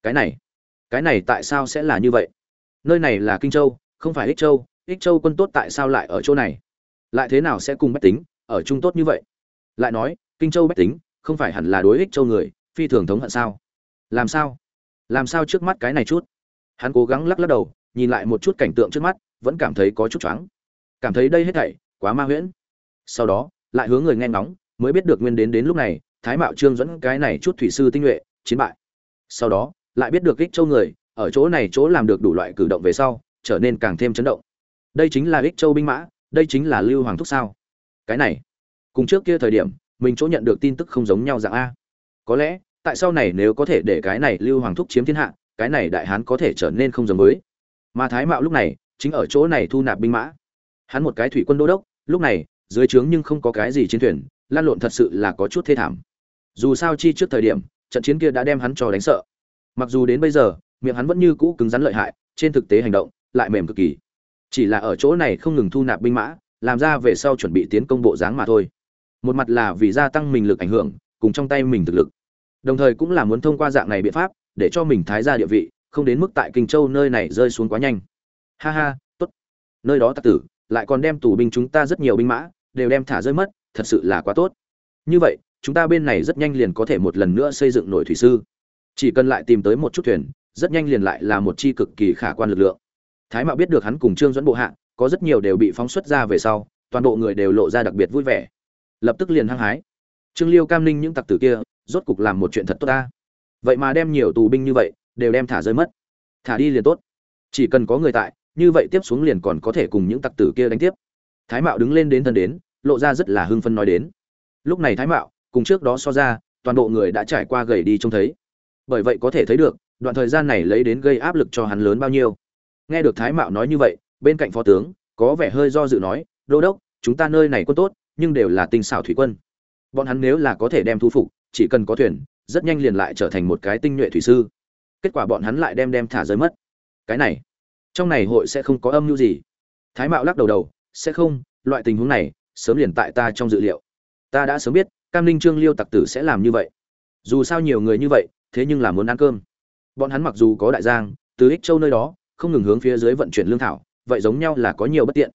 Cái này tại sao sẽ là như vậy? Nơi này là Kinh Châu, không phải Ích Châu, Ích Châu quân tốt tại sao lại ở chỗ này? Lại thế nào sẽ cùng bách tính ở chung tốt như vậy? Lại nói, Kinh Châu bách tính, không phải hẳn là đối Ích Châu người, phi thường thống hận sao? Làm sao? Làm sao trước mắt cái này chút? Hắn cố gắng lắc lắc đầu, nhìn lại một chút cảnh tượng trước mắt, vẫn cảm thấy có chút choáng. Cảm thấy đây hết thảy quá ma huyễn. Sau đó, lại hướng người nghe ngóng, mới biết được nguyên đến lúc này, Thái Mạo Trương dẫn cái này chút thủy sư tinh nhuệ, chiến bại. Sau đó, lại biết được Ích Châu người, ở chỗ này chỗ làm được đủ loại cử động về sau, trở nên càng thêm chấn động. Đây chính là Ích Châu binh mã, đây chính là Lưu Hoàng thúc sao? Cái này, cùng trước kia thời điểm, mình chỗ nhận được tin tức không giống nhau dạng a. Có lẽ, tại sau này nếu có thể để cái này Lưu Hoàng thúc chiếm thiên hạ, cái này đại hán có thể trở nên không giống với. Mà Thái Mạo lúc này, chính ở chỗ này thu nạp binh mã. Hắn một cái thủy quân đô đốc, lúc này, dưới trướng nhưng không có cái gì chiến thuyền, lan lộn thật sự là có chút thê thảm. Dù sao chi trước thời điểm, trận chiến kia đã đem hắn cho đánh sợ. Mặc dù đến bây giờ, miệng hắn vẫn như cũ cứng rắn lợi hại, trên thực tế hành động lại mềm cực kỳ. Chỉ là ở chỗ này không ngừng thu nạp binh mã, làm ra về sau chuẩn bị tiến công bộ dáng mà thôi. Một mặt là vì gia tăng mình lực ảnh hưởng, cùng trong tay mình thực lực. Đồng thời cũng là muốn thông qua dạng này biện pháp, để cho mình thái gia địa vị không đến mức tại Kinh Châu nơi này rơi xuống quá nhanh. Ha ha, tốt. Nơi đó tặc tử, lại còn đem tù binh chúng ta rất nhiều binh mã đều đem thả rơi mất, thật sự là quá tốt. Như vậy, chúng ta bên này rất nhanh liền có thể một lần nữa xây dựng nổi thủy sư. Chỉ cần lại tìm tới một chút thuyền, rất nhanh liền lại là một chi cực kỳ khả quan lực lượng. Thái Mạo biết được hắn cùng Trương dẫn bộ hạ, có rất nhiều đều bị phóng xuất ra về sau, toàn bộ người đều lộ ra đặc biệt vui vẻ. Lập tức liền hăng hái. Trương Liêu Cam Ninh những tặc tử kia, rốt cục làm một chuyện thật tốt ta. Vậy mà đem nhiều tù binh như vậy, đều đem thả rơi mất. Thả đi liền tốt. Chỉ cần có người tại, như vậy tiếp xuống liền còn có thể cùng những tặc tử kia đánh tiếp. Thái Mạo đứng lên đến thân đến, lộ ra rất là hưng phấn nói đến. Lúc này Thái Mạo, cùng trước đó so ra, toàn bộ người đã trải qua gầy đi trông thấy. Bởi vậy có thể thấy được, đoạn thời gian này lấy đến gây áp lực cho hắn lớn bao nhiêu. Nghe được Thái Mạo nói như vậy, bên cạnh phó tướng có vẻ hơi do dự nói, đô đốc, chúng ta nơi này quân tốt, nhưng đều là tinh xảo thủy quân. Bọn hắn nếu là có thể đem thu phục, chỉ cần có thuyền, rất nhanh liền lại trở thành một cái tinh nhuệ thủy sư. Kết quả bọn hắn lại đem thả rơi mất. Cái này, trong này hội sẽ không có âm mưu gì? Thái Mạo lắc đầu đầu, sẽ không, loại tình huống này sớm liền tại ta trong dự liệu. Ta đã sớm biết, Cam Ninh Trương Liêu tặc tử sẽ làm như vậy. Dù sao nhiều người như vậy, thế nhưng là muốn ăn cơm. Bọn hắn mặc dù có đại giang, từ Ích Châu nơi đó, không ngừng hướng phía dưới vận chuyển lương thảo, vậy giống nhau là có nhiều bất tiện.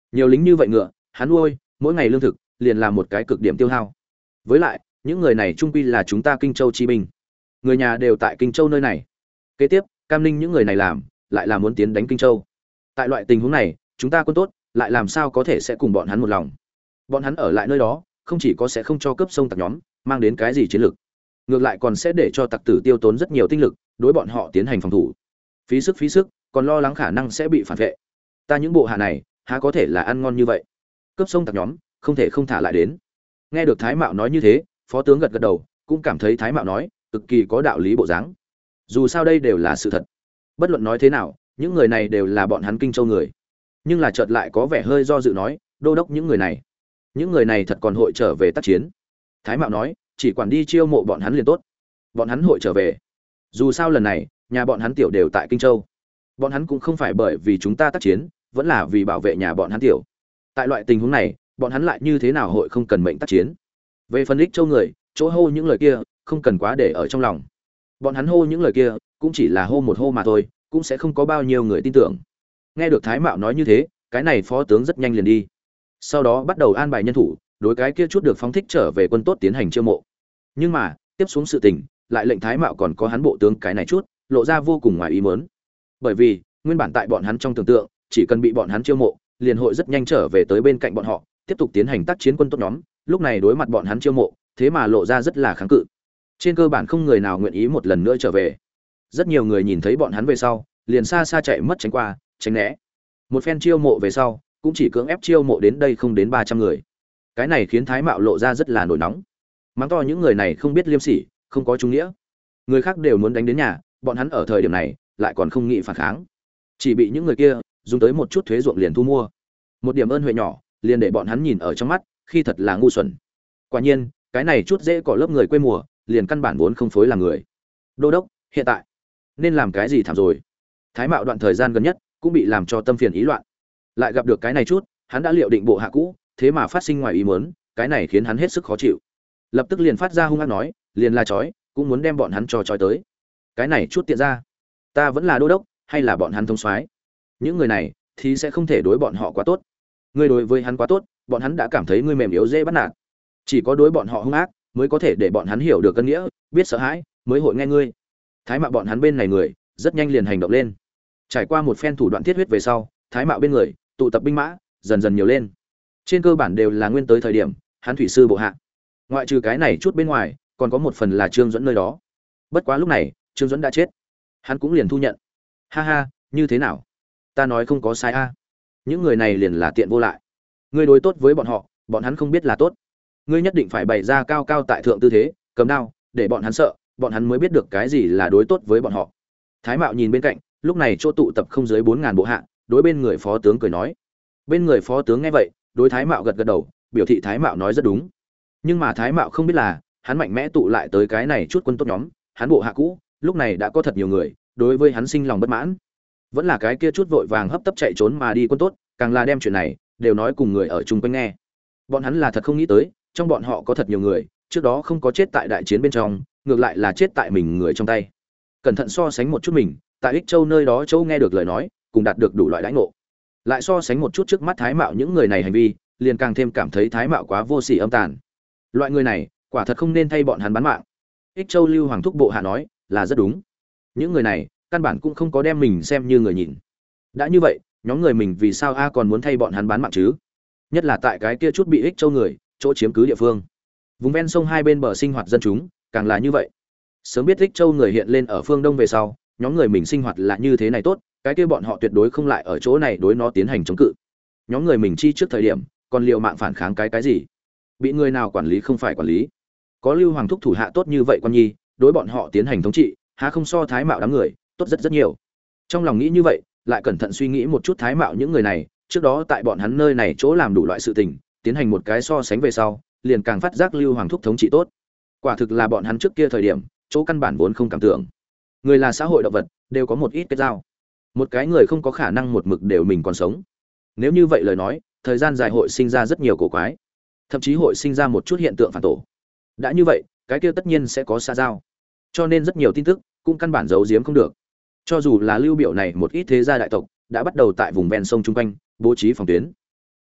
Nhiều lính như vậy ngựa, hắn nuôi, mỗi ngày lương thực liền là một cái cực điểm tiêu hao. Với lại, những người này trung quy là chúng ta Kinh Châu chi binh. Người nhà đều tại Kinh Châu nơi này. Kế tiếp, Cam Ninh những người này làm, lại là muốn tiến đánh Kinh Châu. Tại loại tình huống này, chúng ta quân tốt, lại làm sao có thể sẽ cùng bọn hắn một lòng? Bọn hắn ở lại nơi đó, không chỉ có sẽ không cho cướp sông tặc nhóm mang đến cái gì chiến lược, ngược lại còn sẽ để cho tặc tử tiêu tốn rất nhiều tinh lực đối bọn họ tiến hành phòng thủ. Phí sức, còn lo lắng khả năng sẽ bị phản vệ. Ta những bộ hạ này, há có thể là ăn ngon như vậy? Cướp sông tặc nhóm, không thể không thả lại đến. Nghe được Thái Mạo nói như thế, phó tướng gật gật đầu, cũng cảm thấy Thái Mạo nói cực kỳ có đạo lý bộ dáng. Dù sao đây đều là sự thật. Bất luận nói thế nào, những người này đều là bọn hắn Kinh Châu người. Nhưng là chợt lại có vẻ hơi do dự nói, đô đốc những người này thật còn hội trở về tác chiến. Thái Mạo nói, chỉ quản đi chiêu mộ bọn hắn liền tốt. Bọn hắn hội trở về. Dù sao lần này, nhà bọn hắn tiểu đều tại Kinh Châu. Bọn hắn cũng không phải bởi vì chúng ta tác chiến, vẫn là vì bảo vệ nhà bọn hắn tiểu. Tại loại tình huống này, bọn hắn lại như thế nào hội không cần mệnh tác chiến? Về phần Ích Châu người, chỗ hô những lời kia, không cần quá để ở trong lòng. Bọn hắn hô những lời kia, cũng chỉ là hô một hô mà thôi, cũng sẽ không có bao nhiêu người tin tưởng. Nghe được Thái Mạo nói như thế, cái này phó tướng rất nhanh liền đi. Sau đó bắt đầu an bài nhân thủ, đối cái kia chút được phóng thích trở về quân tốt tiến hành chiêu mộ. Nhưng mà, tiếp xuống sự tình, lại lệnh Thái Mạo còn có hắn bộ tướng cái này chút, lộ ra vô cùng ngoài ý muốn. Bởi vì, nguyên bản tại bọn hắn trong tưởng tượng, chỉ cần bị bọn hắn chiêu mộ, liền hội rất nhanh trở về tới bên cạnh bọn họ, tiếp tục tiến hành tác chiến quân tốt nhóm, lúc này đối mặt bọn hắn chiêu mộ, thế mà lộ ra rất là kháng cự. Trên cơ bản không người nào nguyện ý một lần nữa trở về. Rất nhiều người nhìn thấy bọn hắn về sau, liền xa xa chạy mất tránh qua, tránh né. Một phen chiêu mộ về sau, cũng chỉ cưỡng ép chiêu mộ đến đây không đến 300 người. Cái này khiến Thái Mạo lộ ra rất là nổi nóng. Mắng to những người này không biết liêm sỉ, không có trung nghĩa. Người khác đều muốn đánh đến nhà, bọn hắn ở thời điểm này lại còn không nghĩ phản kháng. Chỉ bị những người kia dùng tới một chút thuế ruộng liền thu mua. Một điểm ơn huệ nhỏ, liền để bọn hắn nhìn ở trong mắt, khi thật là ngu xuẩn. Quả nhiên, cái này chút dễ cỏ lớp người quê mùa, liền căn bản vốn không phối làm người. Đô đốc, hiện tại nên làm cái gì thảm rồi? Thái Mạo đoạn thời gian gần nhất cũng bị làm cho tâm phiền ý loạn. Lại gặp được cái này chút, hắn đã liệu định bộ hạ cũ, thế mà phát sinh ngoài ý muốn, cái này khiến hắn hết sức khó chịu. Lập tức liền phát ra hung ác nói, liền là chói, cũng muốn đem bọn hắn cho chói tới. Cái này chút tiện ra, ta vẫn là đô đốc, hay là bọn hắn thông soái? Những người này thì sẽ không thể đối bọn họ quá tốt. Ngươi đối với hắn quá tốt, bọn hắn đã cảm thấy ngươi mềm yếu dễ bắt nạt. Chỉ có đối bọn họ hung ác, mới có thể để bọn hắn hiểu được cân nghĩa, biết sợ hãi, mới hội nghe ngươi. Thái Mạo bọn hắn bên này người, rất nhanh liền hành động lên. Trải qua một phen thủ đoạn thiết huyết về sau, Thái Mạo bên người tụ tập binh mã dần dần nhiều lên. Trên cơ bản đều là nguyên tới thời điểm hắn thủy sư bộ hạ. Ngoại trừ cái này chút bên ngoài, còn có một phần là Trương Duẫn nơi đó. Bất quá lúc này, Trương Duẫn đã chết, hắn cũng liền thu nhận. Ha ha, như thế nào? Ta nói không có sai a. Những người này liền là tiện vô lại. Ngươi đối tốt với bọn họ, bọn hắn không biết là tốt. Ngươi nhất định phải bày ra cao cao tại thượng tư thế, cầm đao, để bọn hắn sợ, bọn hắn mới biết được cái gì là đối tốt với bọn họ. Thái Mạo nhìn bên cạnh, lúc này chỗ tụ tập không dưới 4000 bộ hạ, đối bên người phó tướng cười nói. Bên người phó tướng nghe vậy, đối Thái Mạo gật gật đầu, biểu thị Thái Mạo nói rất đúng. Nhưng mà Thái Mạo không biết là, hắn mạnh mẽ tụ lại tới cái này chút quân tốt nhóm, hắn bộ hạ cũ, lúc này đã có thật nhiều người đối với hắn sinh lòng bất mãn. Vẫn là cái kia chút vội vàng hấp tấp chạy trốn mà đi quân tốt, càng là đem chuyện này đều nói cùng người ở chung quanh nghe. Bọn hắn là thật không nghĩ tới, trong bọn họ có thật nhiều người, trước đó không có chết tại đại chiến bên trong, ngược lại là chết tại mình người trong tay. Cẩn thận so sánh một chút mình, tại Ích Châu nơi đó Châu nghe được lời nói, cùng đạt được đủ loại đãi ngộ. Lại so sánh một chút trước mắt Thái Mạo những người này hành vi, liền càng thêm cảm thấy Thái Mạo quá vô sỉ âm tàn. Loại người này, quả thật không nên thay bọn hắn bán mạng. Ích Châu Lưu Hoàng thúc bộ hạ nói, là rất đúng. Những người này, căn bản cũng không có đem mình xem như người nhìn. Đã như vậy, nhóm người mình vì sao còn muốn thay bọn hắn bán mạng chứ? Nhất là tại cái kia chút bị Ích Châu người chỗ chiếm cứ địa phương. Vùng ven sông hai bên bờ sinh hoạt dân chúng, càng là như vậy. Sớm biết Ích Châu người hiện lên ở phương Đông về sau, nhóm người mình sinh hoạt là như thế này tốt, cái kia bọn họ tuyệt đối không lại ở chỗ này đối nó tiến hành chống cự. Nhóm người mình chi trước thời điểm, còn liều mạng phản kháng cái gì? Bị người nào quản lý không phải quản lý. Có Lưu Hoàng thúc thủ hạ tốt như vậy quan nhi, đối bọn họ tiến hành thống trị, há không so Thái Mạo đám người tốt rất nhiều. Trong lòng nghĩ như vậy, lại cẩn thận suy nghĩ một chút Thái Mạo những người này, trước đó tại bọn hắn nơi này chỗ làm đủ loại sự tình, tiến hành một cái so sánh về sau, liền càng phát giác Lưu Hoàng thúc thống trị tốt. Quả thực là bọn hắn trước kia thời điểm, chỗ căn bản vốn không cảm tưởng. Người là xã hội động vật, đều có một ít kết giao. Một cái người không có khả năng một mực đều mình còn sống. Nếu như vậy lời nói, thời gian dài hội sinh ra rất nhiều cổ quái, thậm chí hội sinh ra một chút hiện tượng phản tổ. Đã như vậy, cái kia tất nhiên sẽ có xa giao. Cho nên rất nhiều tin tức cũng căn bản giấu giếm không được. Cho dù là Lưu Biểu này một ít thế gia đại tộc, đã bắt đầu tại vùng ven sông chung quanh bố trí phòng tuyến.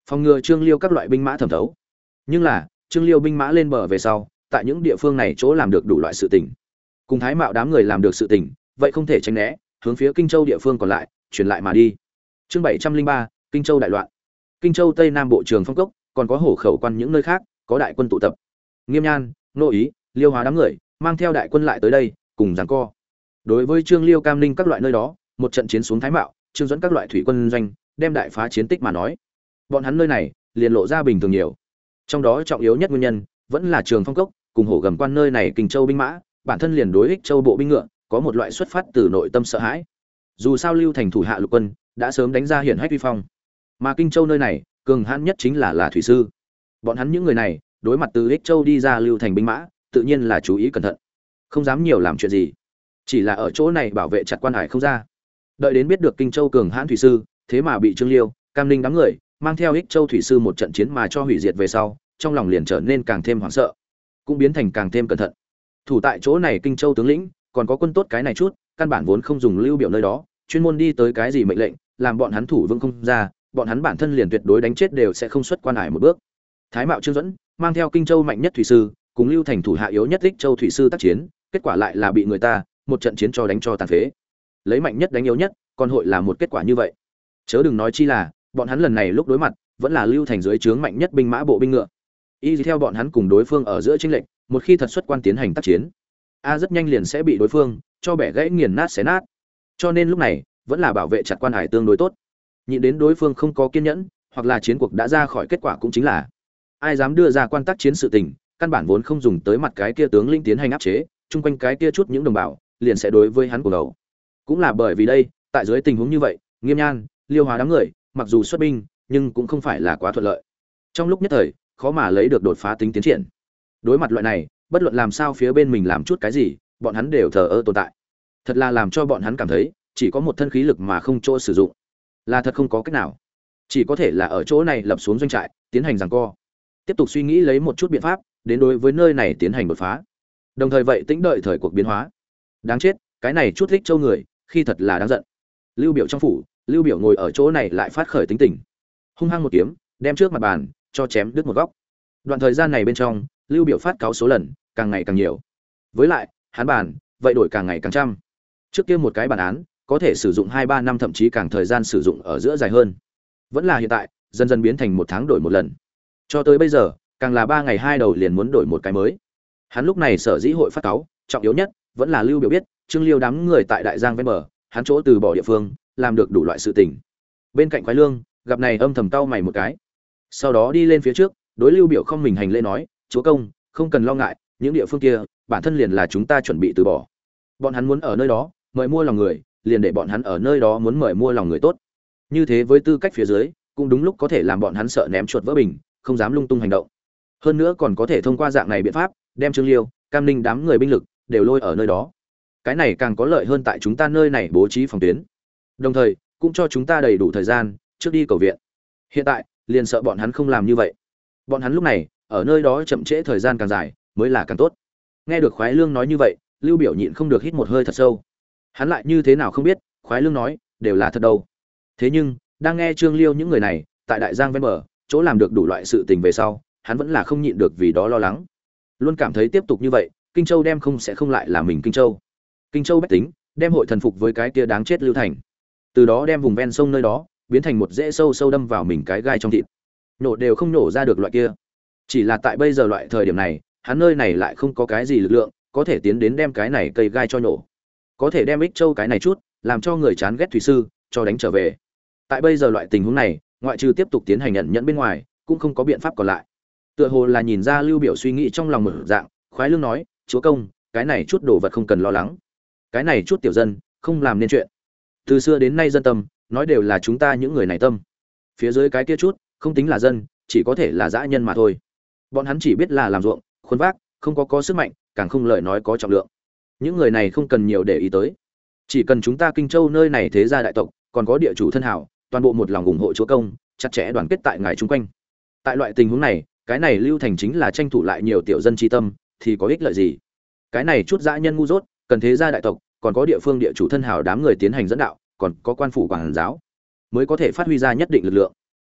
phòng ngừa Trương Liêu các loại binh mã thẩm thấu. Nhưng là Trương Liêu binh mã lên bờ về sau, tại những địa phương này chỗ làm được đủ loại sự tình, cùng Thái Mạo đám người làm được sự tình, vậy không thể tránh né, hướng phía Kinh Châu địa phương còn lại truyền lại mà đi. Chương 703, Kinh Châu đại loạn. Kinh Châu Tây Nam bộ Trường Phong Cốc, còn có Hổ Khẩu quan những nơi khác, có đại quân tụ tập. Nghiêm Nhan, Nô Ý, Liêu Hóa đám người, mang theo đại quân lại tới đây, cùng giằng co. Đối với Trương Liêu Cam Ninh các loại nơi đó, một trận chiến xuống Thái Mạo, Trương dẫn các loại thủy quân doanh, đem đại phá chiến tích mà nói. Bọn hắn nơi này, liền lộ ra bình thường nhiều. Trong đó trọng yếu nhất nguyên nhân, vẫn là Trường Phong Cốc, cùng Hổ Gầm quan nơi này Kinh Châu binh mã, bản thân liền đối Ích Châu bộ binh ngựa, có một loại xuất phát từ nội tâm sợ hãi. Dù sao Lưu Thành thủ hạ lục quân, đã sớm đánh ra hiển hách uy phong. Mà Kinh Châu nơi này, cường hãn nhất chính là thủy sư. Bọn hắn những người này, đối mặt từ Ích Châu đi ra Lưu Thành binh mã, tự nhiên là chú ý cẩn thận, không dám nhiều làm chuyện gì, chỉ là ở chỗ này bảo vệ chặt quan hải không ra. Đợi đến biết được Kinh Châu cường hãn thủy sư, thế mà bị Trương Liêu, Cam Ninh đám người mang theo Ích Châu thủy sư một trận chiến mà cho hủy diệt về sau, trong lòng liền trở nên càng thêm hoảng sợ, cũng biến thành càng thêm cẩn thận. Thủ tại chỗ này Kinh Châu tướng lĩnh, còn có quân tốt cái này chút, căn bản vốn không dùng Lưu Biểu nơi đó, chuyên môn đi tới cái gì mệnh lệnh, làm bọn hắn thủ vững không ra, bọn hắn bản thân liền tuyệt đối đánh chết đều sẽ không xuất quan hải một bước. Thái Mạo Trương dẫn mang theo Kinh Châu mạnh nhất thủy sư, cùng Lưu Thành thủ hạ yếu nhất Ích Châu thủy sư tác chiến, kết quả lại là bị người ta một trận chiến cho đánh cho tàn phế. Lấy mạnh nhất đánh yếu nhất, còn hội là một kết quả như vậy. Chớ đừng nói chi là, bọn hắn lần này lúc đối mặt, vẫn là Lưu Thành dưới trướng mạnh nhất binh mã bộ binh ngựa. Y theo bọn hắn cùng đối phương ở giữa chênh lệnh, một khi thật xuất quan tiến hành tác chiến, rất nhanh liền sẽ bị đối phương cho bẻ gãy nghiền nát xé nát. Cho nên lúc này, vẫn là bảo vệ chặt quan hải tương đối tốt. Nhịn đến đối phương không có kiên nhẫn, hoặc là chiến cuộc đã ra khỏi kết quả cũng chính là ai dám đưa ra quan tác chiến sự tình, căn bản vốn không dùng tới mặt cái kia tướng lĩnh tiến hành áp chế, chung quanh cái kia chút những đồng bào liền sẽ đối với hắn cuồng đầu. Cũng là bởi vì đây, tại dưới tình huống như vậy, Nghiêm Nhan, Liêu Hóa đám người, mặc dù xuất binh, nhưng cũng không phải là quá thuận lợi. Trong lúc nhất thời, khó mà lấy được đột phá tính tiến triển. Đối mặt loại này, bất luận làm sao phía bên mình làm chút cái gì, bọn hắn đều thờ ơ tồn tại. Thật là làm cho bọn hắn cảm thấy, chỉ có một thân khí lực mà không chỗ sử dụng, là thật không có cách nào. Chỉ có thể là ở chỗ này lập xuống doanh trại, tiến hành giằng co. Tiếp tục suy nghĩ lấy một chút biện pháp, đến đối với nơi này tiến hành đột phá. Đồng thời vậy tĩnh đợi thời cuộc biến hóa. Đáng chết, cái này chút Ích Châu người, khi thật là đáng giận. Lưu Biểu trong phủ, Lưu Biểu ngồi ở chỗ này lại phát khởi tính tình, hung hăng một kiếm, đem trước mặt bàn cho chém đứt một góc. Đoạn thời gian này bên trong, Lưu Biểu phát cáo số lần càng ngày càng nhiều. Với lại, hắn bàn vậy đổi càng ngày càng trăm. Trước kia một cái bản án có thể sử dụng 2-3 năm thậm chí càng thời gian sử dụng ở giữa dài hơn. Vẫn là hiện tại, dần dần biến thành 1 tháng đổi một lần. Cho tới bây giờ, càng là 3 ngày 2 đầu liền muốn đổi một cái mới. Hắn lúc này sở dĩ hội phát cáo, trọng yếu nhất vẫn là Lưu Biểu biết, Trương Liêu đám người tại Đại Giang ven bờ, hắn chỗ từ bỏ địa phương, làm được đủ loại sự tình. Bên cạnh Khoái Lương, gặp này âm thầm cau mày một cái. Sau đó đi lên phía trước, đối Lưu Biểu không mình hành lễ nói, "Chúa công, không cần lo ngại, những địa phương kia, bản thân liền là chúng ta chuẩn bị từ bỏ. Bọn hắn muốn ở nơi đó, mời mua lòng người, liền để bọn hắn ở nơi đó muốn mời mua lòng người tốt. Như thế với tư cách phía dưới, cũng đúng lúc có thể làm bọn hắn sợ ném chuột vỡ bình, không dám lung tung hành động. Hơn nữa còn có thể thông qua dạng này biện pháp, đem Trương Liêu, Cam Ninh đám người binh lực đều lôi ở nơi đó. Cái này càng có lợi hơn tại chúng ta nơi này bố trí phòng tuyến. Đồng thời, cũng cho chúng ta đầy đủ thời gian trước đi cầu viện. Hiện tại, liền sợ bọn hắn không làm như vậy. Bọn hắn lúc này, ở nơi đó chậm trễ thời gian càng dài, mới là càng tốt." Nghe được Khoái Lương nói như vậy, Lưu Biểu nhịn không được hít một hơi thật sâu. Hắn lại như thế nào không biết, Khoái Lương nói đều là thật đâu. Thế nhưng, đang nghe Trương Liêu những người này tại Đại Giang ven bờ, chỗ làm được đủ loại sự tình về sau, hắn vẫn là không nhịn được vì đó lo lắng. Luôn cảm thấy tiếp tục như vậy, Kinh Châu đem sẽ không lại là mình Kinh Châu. Kinh Châu bách tính đem hội thần phục với cái kia đáng chết Lưu Thành. Từ đó đem vùng ven sông nơi đó biến thành một rễ sâu sâu đâm vào mình cái gai trong thịt. Nổ đều không nổ ra được loại kia. Chỉ là tại bây giờ loại thời điểm này, hắn nơi này lại không có cái gì lực lượng có thể tiến đến đem cái này cây gai cho nổ. Có thể đem Ích Châu cái này chút, làm cho người chán ghét thủy sư cho đánh trở về. Tại bây giờ loại tình huống này, ngoại trừ tiếp tục tiến hành nhận nhẫn bên ngoài, cũng không có biện pháp còn lại. Tựa hồ là nhìn ra Lưu Biểu suy nghĩ trong lòng một dạng, Khoái Lương nói, "Chúa công, cái này chút đồ vật không cần lo lắng. Cái này chút tiểu dân, không làm nên chuyện. Từ xưa đến nay dân tâm, nói đều là chúng ta những người này tâm. Phía dưới cái kia chút, không tính là dân, chỉ có thể là dã nhân mà thôi. Bọn hắn chỉ biết là làm ruộng, khuôn vác, không có sức mạnh, càng không lời nói có trọng lượng. Những người này không cần nhiều để ý tới. Chỉ cần chúng ta Kinh Châu nơi này thế gia đại tộc, còn có địa chủ thân hảo, toàn bộ một lòng ủng hộ chúa công, chặt chẽ đoàn kết tại ngài chung quanh. Tại loại tình huống này, cái này Lưu Thành chính là tranh thủ lại nhiều tiểu dân chi tâm, thì có ích lợi gì? Cái này chút dã nhân ngu dốt, cần thế gia đại tộc, còn có địa phương địa chủ thân hảo đám người tiến hành dẫn đạo, còn có quan phủ quản giáo, mới có thể phát huy ra nhất định lực lượng.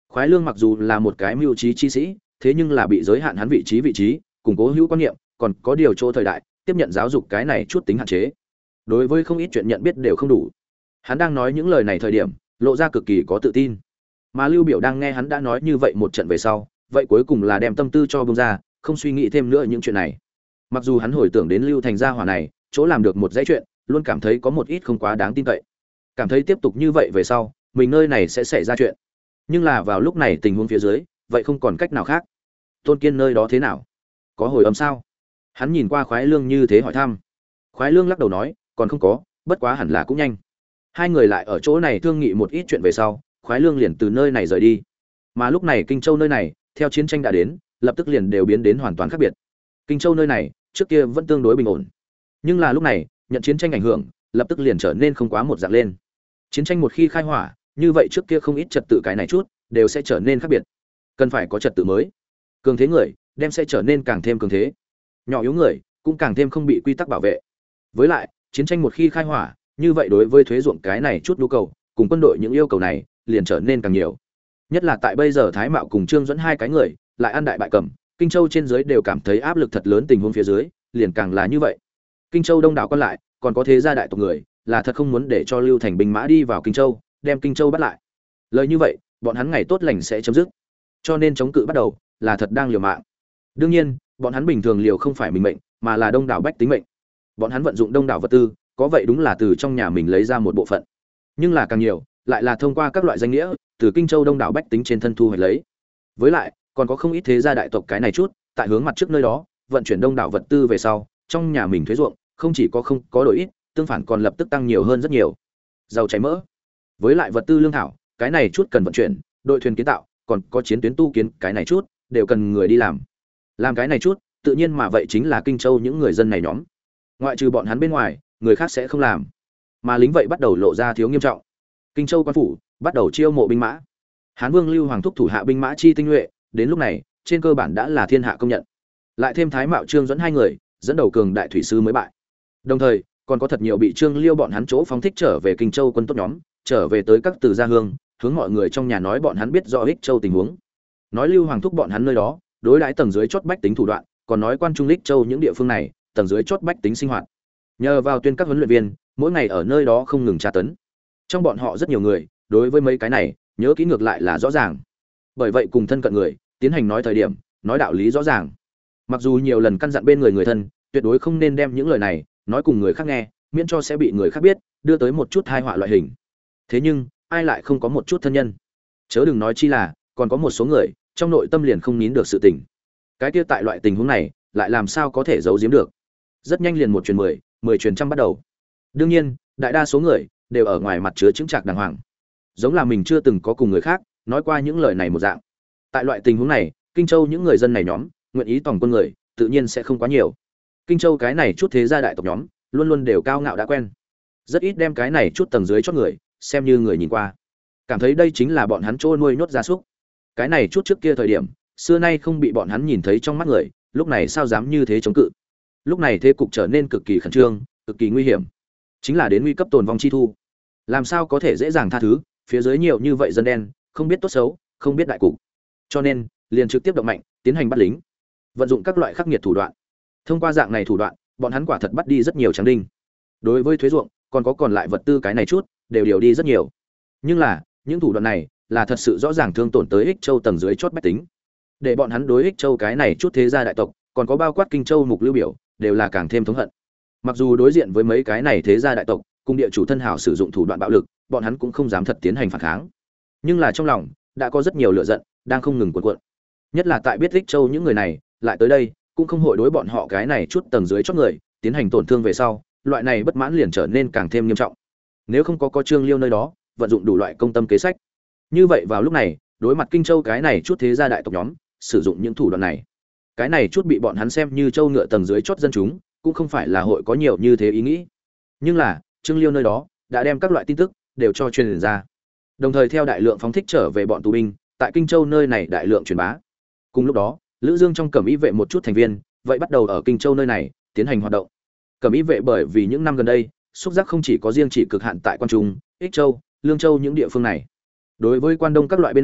Khoái Lương mặc dù là một cái mưu trí chi sĩ, thế nhưng là bị giới hạn hắn vị trí, củng cố hữu quan niệm, còn có điều chỗ thời đại, tiếp nhận giáo dục cái này chút tính hạn chế. Đối với không ít chuyện nhận biết đều không đủ. Hắn đang nói những lời này thời điểm, lộ ra cực kỳ có tự tin. Mà Lưu Biểu đang nghe hắn đã nói như vậy một trận về sau, vậy cuối cùng là đem tâm tư cho bông ra, không suy nghĩ thêm nữa những chuyện này. Mặc dù hắn hồi tưởng đến Lưu Thành gia hỏa này, chỗ làm được một dãy chuyện, luôn cảm thấy có một ít không quá đáng tin cậy. Cảm thấy tiếp tục như vậy về sau, mình nơi này sẽ xảy ra chuyện. Nhưng là vào lúc này tình huống phía dưới, vậy không còn cách nào khác. Tôn Kiên nơi đó thế nào? Có hồi âm sao? Hắn nhìn qua Khoái Lương như thế hỏi thăm. Khoái Lương lắc đầu nói, còn không có, bất quá hẳn là cũng nhanh. Hai người lại ở chỗ này thương nghị một ít chuyện về sau, Khoái Lương liền từ nơi này rời đi. Mà lúc này Kinh Châu nơi này, theo chiến tranh đã đến, lập tức liền đều biến đến hoàn toàn khác biệt. Kinh Châu nơi này, trước kia vẫn tương đối bình ổn, nhưng là lúc này, nhận chiến tranh ảnh hưởng, lập tức liền trở nên không quá một dạng lên. Chiến tranh một khi khai hỏa, như vậy trước kia không ít trật tự cái này chút, đều sẽ trở nên khác biệt. Cần phải có trật tự mới. Cường thế người, đem sẽ trở nên càng thêm cường thế. Nhỏ yếu người, cũng càng thêm không bị quy tắc bảo vệ. Với lại, chiến tranh một khi khai hỏa, như vậy đối với thuế ruộng cái này chút nhu cầu, cùng quân đội những yêu cầu này, liền trở nên càng nhiều. Nhất là tại bây giờ Thái Mạo cùng Trương Duẫn hai cái người, lại ăn đại bại cẩm, Kinh Châu trên dưới đều cảm thấy áp lực thật lớn, tình huống phía dưới, liền càng là như vậy. Kinh Châu đông đảo còn lại, còn có thế gia đại tộc người, là thật không muốn để cho Lưu Thành binh mã đi vào Kinh Châu, đem Kinh Châu bắt lại. Lời như vậy, bọn hắn ngày tốt lành sẽ chấm dứt. Cho nên chống cự bắt đầu, là thật đang liều mạng. Đương nhiên, bọn hắn bình thường liều không phải mình mệnh, mà là đông đảo bách tính mệnh. Bọn hắn vận dụng đông đảo vật tư, có vậy đúng là từ trong nhà mình lấy ra một bộ phận. Nhưng là càng nhiều, lại là thông qua các loại danh nghĩa, từ Kinh Châu đông đảo bách tính trên thân thu hoạch lấy. Với lại, còn có không ít thế gia đại tộc cái này chút, tại hướng mặt trước nơi đó, vận chuyển đông đảo vật tư về sau, trong nhà mình thuế ruộng, không chỉ có không có đổi ít, tương phản còn lập tức tăng nhiều hơn rất nhiều. Dầu cháy mỡ, với lại vật tư lương thảo, cái này chút cần vận chuyển, đội thuyền kiến tạo, còn có chiến tuyến tu kiến, cái này chút đều cần người đi làm. Làm cái này chút, tự nhiên mà vậy chính là Kinh Châu những người dân này nhóm. Ngoại trừ bọn hắn bên ngoài, người khác sẽ không làm. Mà lính vậy bắt đầu lộ ra thiếu nghiêm trọng. Kinh Châu quan phủ bắt đầu chiêu mộ binh mã. Hán Vương Lưu Hoàng thúc thủ hạ binh mã chi tinh nhuệ, đến lúc này, trên cơ bản đã là thiên hạ công nhận. Lại thêm Thái Mạo Trương dẫn hai người, dẫn đầu cường đại thủy sư mới bại. Đồng thời, còn có thật nhiều bị Trương Liêu bọn hắn chỗ phóng thích trở về Kinh Châu quân tốt nhóm, trở về tới các từ gia hương, hướng mọi người trong nhà nói bọn hắn biết rõ Ích Châu tình huống. Nói Lưu Hoàng thúc bọn hắn nơi đó, đối đãi tầng dưới chót bách tính thủ đoạn, còn nói quan trung Ích Châu những địa phương này, tầng dưới chót bách tính sinh hoạt. Nhờ vào tuyên các huấn luyện viên, mỗi ngày ở nơi đó không ngừng tra tấn. Trong bọn họ rất nhiều người, đối với mấy cái này, nhớ kỹ ngược lại là rõ ràng. Bởi vậy cùng thân cận người, tiến hành nói thời điểm, nói đạo lý rõ ràng. Mặc dù nhiều lần căn dặn bên người người thân, tuyệt đối không nên đem những lời này nói cùng người khác nghe, miễn cho sẽ bị người khác biết, đưa tới một chút tai họa loại hình. Thế nhưng, ai lại không có một chút thân nhân? Chớ đừng nói chi là, còn có một số người, trong nội tâm liền không nín được sự tình. Cái kia tại loại tình huống này, lại làm sao có thể giấu giếm được? Rất nhanh liền một truyền 10, 10 truyền trăm bắt đầu. Đương nhiên, đại đa số người đều ở ngoài mặt chứa chứng trạc đàng hoàng, giống là mình chưa từng có cùng người khác nói qua những lời này một dạng. Tại loại tình huống này, Kinh Châu những người dân này nhóm, nguyện ý tòng quân người, tự nhiên sẽ không quá nhiều. Kinh Châu cái này chút thế gia đại tộc nhóm, luôn luôn đều cao ngạo đã quen, rất ít đem cái này chút tầng dưới chót người xem như người nhìn qua, cảm thấy đây chính là bọn hắn trôi nuôi nhốt gia súc. Cái này chút trước kia thời điểm, xưa nay không bị bọn hắn nhìn thấy trong mắt người, lúc này sao dám như thế chống cự. Lúc này thế cục trở nên cực kỳ khẩn trương, cực kỳ nguy hiểm, chính là đến nguy cấp tồn vong chi thu. Làm sao có thể dễ dàng tha thứ, phía dưới nhiều như vậy dân đen, không biết tốt xấu, không biết đại cục. Cho nên, liền trực tiếp động mạnh, tiến hành bắt lính, vận dụng các loại khắc nghiệt thủ đoạn. Thông qua dạng này thủ đoạn, bọn hắn quả thật bắt đi rất nhiều tráng đinh. Đối với thuế ruộng, còn có còn lại vật tư cái này chút, đều điều đi rất nhiều. Nhưng là, những thủ đoạn này là thật sự rõ ràng thương tổn tới Ích Châu tầng dưới chót bách tính. Để bọn hắn đối Ích Châu cái này chút thế gia đại tộc, còn có bao quát Kinh Châu mục Lưu Biểu, đều là càng thêm thống hận. Mặc dù đối diện với mấy cái này thế gia đại tộc, cùng địa chủ thân hảo sử dụng thủ đoạn bạo lực, bọn hắn cũng không dám thật tiến hành phản kháng. Nhưng là trong lòng đã có rất nhiều lửa giận đang không ngừng cuộn cuộn. Nhất là tại biết Ích Châu những người này lại tới đây, cũng không hội đối bọn họ cái này chút tầng dưới chót người tiến hành tổn thương về sau, loại này bất mãn liền trở nên càng thêm nghiêm trọng. Nếu không có Trương Liêu nơi đó, vận dụng đủ loại công tâm kế sách. Như vậy vào lúc này, đối mặt Kinh Châu cái này chút thế gia đại tộc nhóm, sử dụng những thủ đoạn này. Cái này chút bị bọn hắn xem như châu ngựa tầng dưới chót dân chúng, cũng không phải là hội có nhiều như thế ý nghĩ. Nhưng là, Trương Liêu nơi đó đã đem các loại tin tức đều cho truyền ra. Đồng thời theo đại lượng phóng thích trở về bọn tù binh, tại Kinh Châu nơi này đại lượng truyền bá. Cùng lúc đó, Lữ Dương trong Cẩm Y vệ một chút thành viên, vậy bắt đầu ở Kinh Châu nơi này tiến hành hoạt động. Cẩm Y vệ bởi vì những năm gần đây, xúc giác không chỉ có riêng chỉ cực hạn tại Quan Trung, Ích Châu, Lương Châu những địa phương này. Đối với Quan Đông các loại bên này,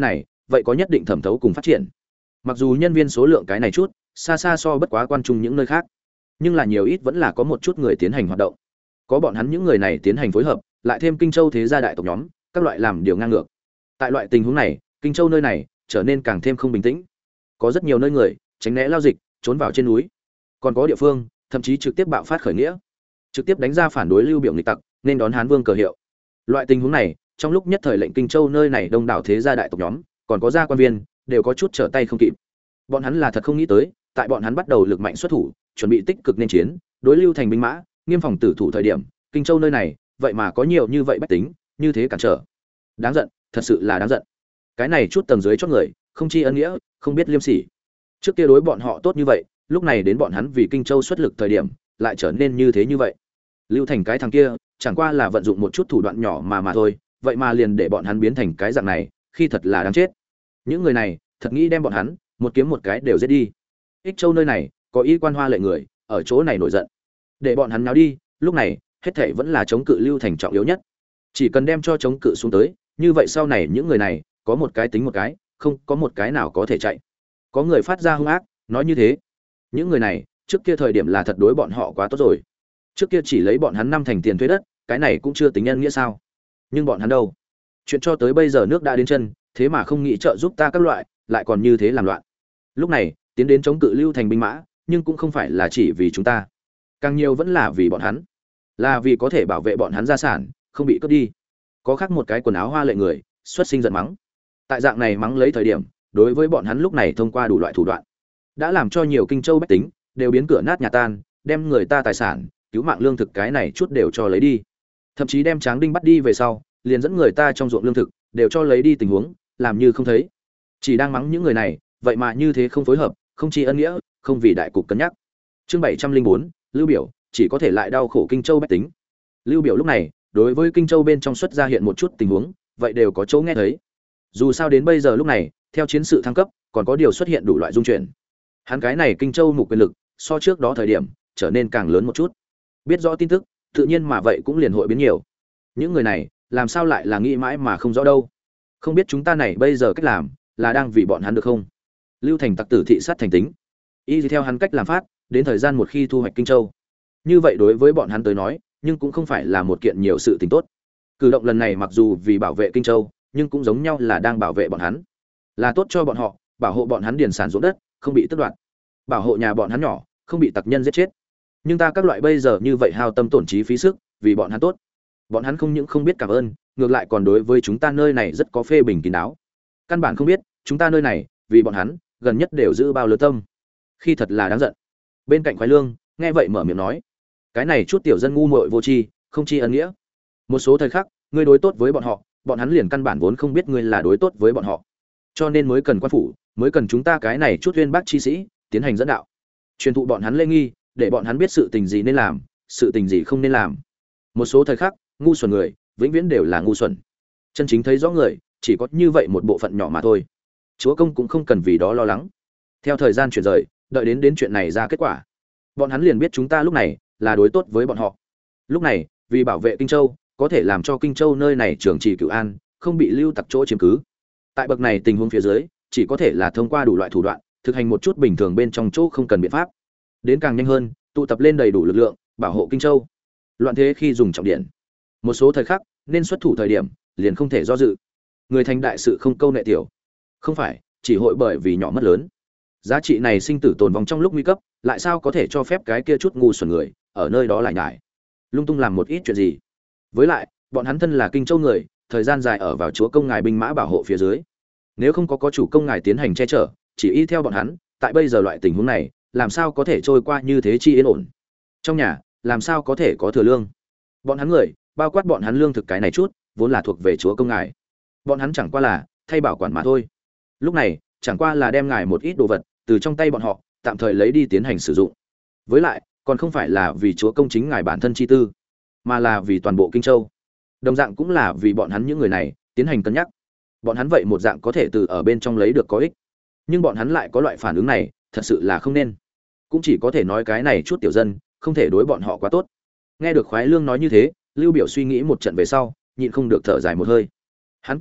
vậy có nhất định thẩm thấu cùng phát triển. Mặc dù nhân viên số lượng cái này chút xa xa so bất quá quan trung những nơi khác, nhưng là nhiều ít vẫn là có một chút người tiến hành hoạt động. Có bọn hắn những người này tiến hành phối hợp, lại thêm Kinh Châu thế gia đại tộc nhóm, các loại làm điều ngang ngược. Tại loại tình huống này, Kinh Châu nơi này trở nên càng thêm không bình tĩnh. Có rất nhiều nơi người tránh né lao dịch, trốn vào trên núi. Còn có địa phương thậm chí trực tiếp bạo phát khởi nghĩa, trực tiếp đánh ra phản đối Lưu Biểu nghịch tặc, nên đón Hán Vương cờ hiệu. Loại tình huống này, trong lúc nhất thời lệnh Kinh Châu nơi này đông đảo thế gia đại tộc nhóm, còn có gia quan viên, đều có chút trở tay không kịp. Bọn hắn là thật không nghĩ tới, tại bọn hắn bắt đầu lực mạnh xuất thủ, chuẩn bị tích cực nên chiến, đối Lưu Thành binh mã, nghiêm phòng tử thủ thời điểm, Kinh Châu nơi này, vậy mà có nhiều như vậy bách tính, như thế cản trở. Đáng giận, thật sự là đáng giận. Cái này chút tầng dưới chót người, không chi ân nghĩa, không biết liêm sỉ. Trước kia đối bọn họ tốt như vậy, lúc này đến bọn hắn vì Kinh Châu xuất lực thời điểm, lại trở nên như thế như vậy. Lưu Thành cái thằng kia, chẳng qua là vận dụng một chút thủ đoạn nhỏ mà thôi, vậy mà liền để bọn hắn biến thành cái dạng này, khi thật là đáng chết. Những người này, thật nghĩ đem bọn hắn một kiếm một cái đều giết đi. Ích Châu nơi này, có y quan hoa lệ người, ở chỗ này nổi giận. Để bọn hắn náo đi, lúc này, hết thảy vẫn là chống cự Lưu Thành trọng yếu nhất. Chỉ cần đem cho chống cự xuống tới, như vậy sau này những người này, có một cái tính một cái, không có một cái nào có thể chạy. Có người phát ra hung ác, nói như thế. Những người này, trước kia thời điểm là thật đối bọn họ quá tốt rồi. Trước kia chỉ lấy bọn hắn năm thành tiền thuế đất, cái này cũng chưa tính nhân nghĩa sao? Nhưng bọn hắn đâu? Chuyện cho tới bây giờ nước đã đến chân, thế mà không nghĩ trợ giúp ta các loại, lại còn như thế làm loạn. Lúc này, tiến đến chống cự Lưu Thành binh mã, nhưng cũng không phải là chỉ vì chúng ta, càng nhiều vẫn là vì bọn hắn, là vì có thể bảo vệ bọn hắn gia sản không bị cướp đi. Có khác một cái quần áo hoa lệ người xuất sinh giận mắng. Tại dạng này mắng lấy thời điểm, đối với bọn hắn lúc này thông qua đủ loại thủ đoạn, đã làm cho nhiều Kinh Châu bách tính đều biến cửa nát nhà tan, đem người ta tài sản, cứu mạng lương thực cái này chút đều cho lấy đi. Thậm chí đem Tráng Đinh bắt đi về sau, liền dẫn người ta trong ruộng lương thực đều cho lấy đi, tình huống làm như không thấy. Chỉ đang mắng những người này, vậy mà như thế không phối hợp, không tri ân nghĩa, không vì đại cục cân nhắc. Chương 704, Lưu Biểu chỉ có thể lại đau khổ Kinh Châu bách tính. Lưu Biểu lúc này, đối với Kinh Châu bên trong xuất ra hiện một chút tình huống, vậy đều có chỗ nghe thấy. Dù sao đến bây giờ lúc này, theo chiến sự thăng cấp, còn có điều xuất hiện đủ loại dung chuyển. Hắn cái này Kinh Châu mục quyền lực, so trước đó thời điểm, trở nên càng lớn một chút. Biết rõ tin tức, tự nhiên mà vậy cũng liền hội biến nhiều. Những người này, làm sao lại là nghĩ mãi mà không rõ đâu? Không biết chúng ta này bây giờ cách làm, là đang vì bọn hắn được không? Lưu Thành tặc tử thị sát thành tính, y theo hắn cách làm phát, đến thời gian một khi thu hoạch Kinh Châu, như vậy đối với bọn hắn tới nói, nhưng cũng không phải là một kiện nhiều sự tình tốt. Cử động lần này mặc dù vì bảo vệ Kinh Châu, nhưng cũng giống nhau là đang bảo vệ bọn hắn, là tốt cho bọn họ, bảo hộ bọn hắn điền sản ruộng đất không bị tước đoạt, bảo hộ nhà bọn hắn nhỏ không bị tặc nhân giết chết. Nhưng ta các loại bây giờ như vậy hao tâm tổn trí phí sức vì bọn hắn tốt, bọn hắn không những không biết cảm ơn, ngược lại còn đối với chúng ta nơi này rất có phê bình kín đáo, căn bản không biết chúng ta nơi này vì bọn hắn gần nhất đều giữ bao lớn tâm, khi thật là đáng giận. Bên cạnh Khoái Lương nghe vậy mở miệng nói, cái này chút tiểu dân ngu muội vô tri, không tri ân nghĩa. Một số thời khắc ngươi đối tốt với bọn họ, bọn hắn liền căn bản vốn không biết ngươi là đối tốt với bọn họ, cho nên mới cần quan phủ, mới cần chúng ta cái này chút uyên bác chi sĩ tiến hành dẫn đạo, truyền thụ bọn hắn lễ nghi, để bọn hắn biết sự tình gì nên làm, sự tình gì không nên làm. Một số thời khắc ngu xuẩn người vĩnh viễn đều là ngu xuẩn, chân chính thấy rõ người chỉ có như vậy một bộ phận nhỏ mà thôi. Chúa công cũng không cần vì đó lo lắng. Theo thời gian chuyển rời, đợi đến chuyện này ra kết quả, bọn hắn liền biết chúng ta lúc này là đối tốt với bọn họ. Lúc này vì bảo vệ Kinh Châu, có thể làm cho Kinh Châu nơi này trường trì cửu an, không bị lưu tặc chỗ chiếm cứ. Tại bậc này tình huống phía dưới, chỉ có thể là thông qua đủ loại thủ đoạn, thực hành một chút bình thường bên trong chỗ không cần biện pháp, đến càng nhanh hơn, tụ tập lên đầy đủ lực lượng, bảo hộ Kinh Châu. Loạn thế khi dùng trọng điện, một số thời khắc nên xuất thủ thời điểm, liền không thể do dự. Người thành đại sự không câu nệ tiểu, không phải chỉ hội bởi vì nhỏ mất lớn. Giá trị này sinh tử tồn vong trong lúc nguy cấp, lại sao có thể cho phép cái kia chút ngu xuẩn người ở nơi đó lại nhải lung tung làm một ít chuyện gì? Với lại, bọn hắn thân là Kinh Châu người, thời gian dài ở vào chúa công ngài binh mã bảo hộ phía dưới, nếu không có chủ công ngài tiến hành che chở, chỉ y theo bọn hắn, tại bây giờ loại tình huống này, làm sao có thể trôi qua như thế chi yên ổn? Trong nhà, làm sao có thể có thừa lương? Bọn hắn người, bao quát bọn hắn lương thực cái này chút, vốn là thuộc về chúa công ngài. Bọn hắn chẳng qua là thay bảo quản mà thôi. Lúc này, chẳng qua là đem ngài một ít đồ vật từ trong tay bọn họ tạm thời lấy đi tiến hành sử dụng. Với lại, còn không phải là vì chúa công chính ngài bản thân chi tư, mà là vì toàn bộ Kinh Châu. Đồng dạng cũng là vì bọn hắn những người này tiến hành cân nhắc. Bọn hắn vậy một dạng có thể từ ở bên trong lấy được có ích, nhưng bọn hắn lại có loại phản ứng này, thật sự là không nên. Cũng chỉ có thể nói cái này chút tiểu dân không thể đối bọn họ quá tốt. Nghe được Khoái Lương nói như thế, Lưu Biểu suy nghĩ một trận về sau, nhịn không được thở dài một hơi. Hắn kỳ thật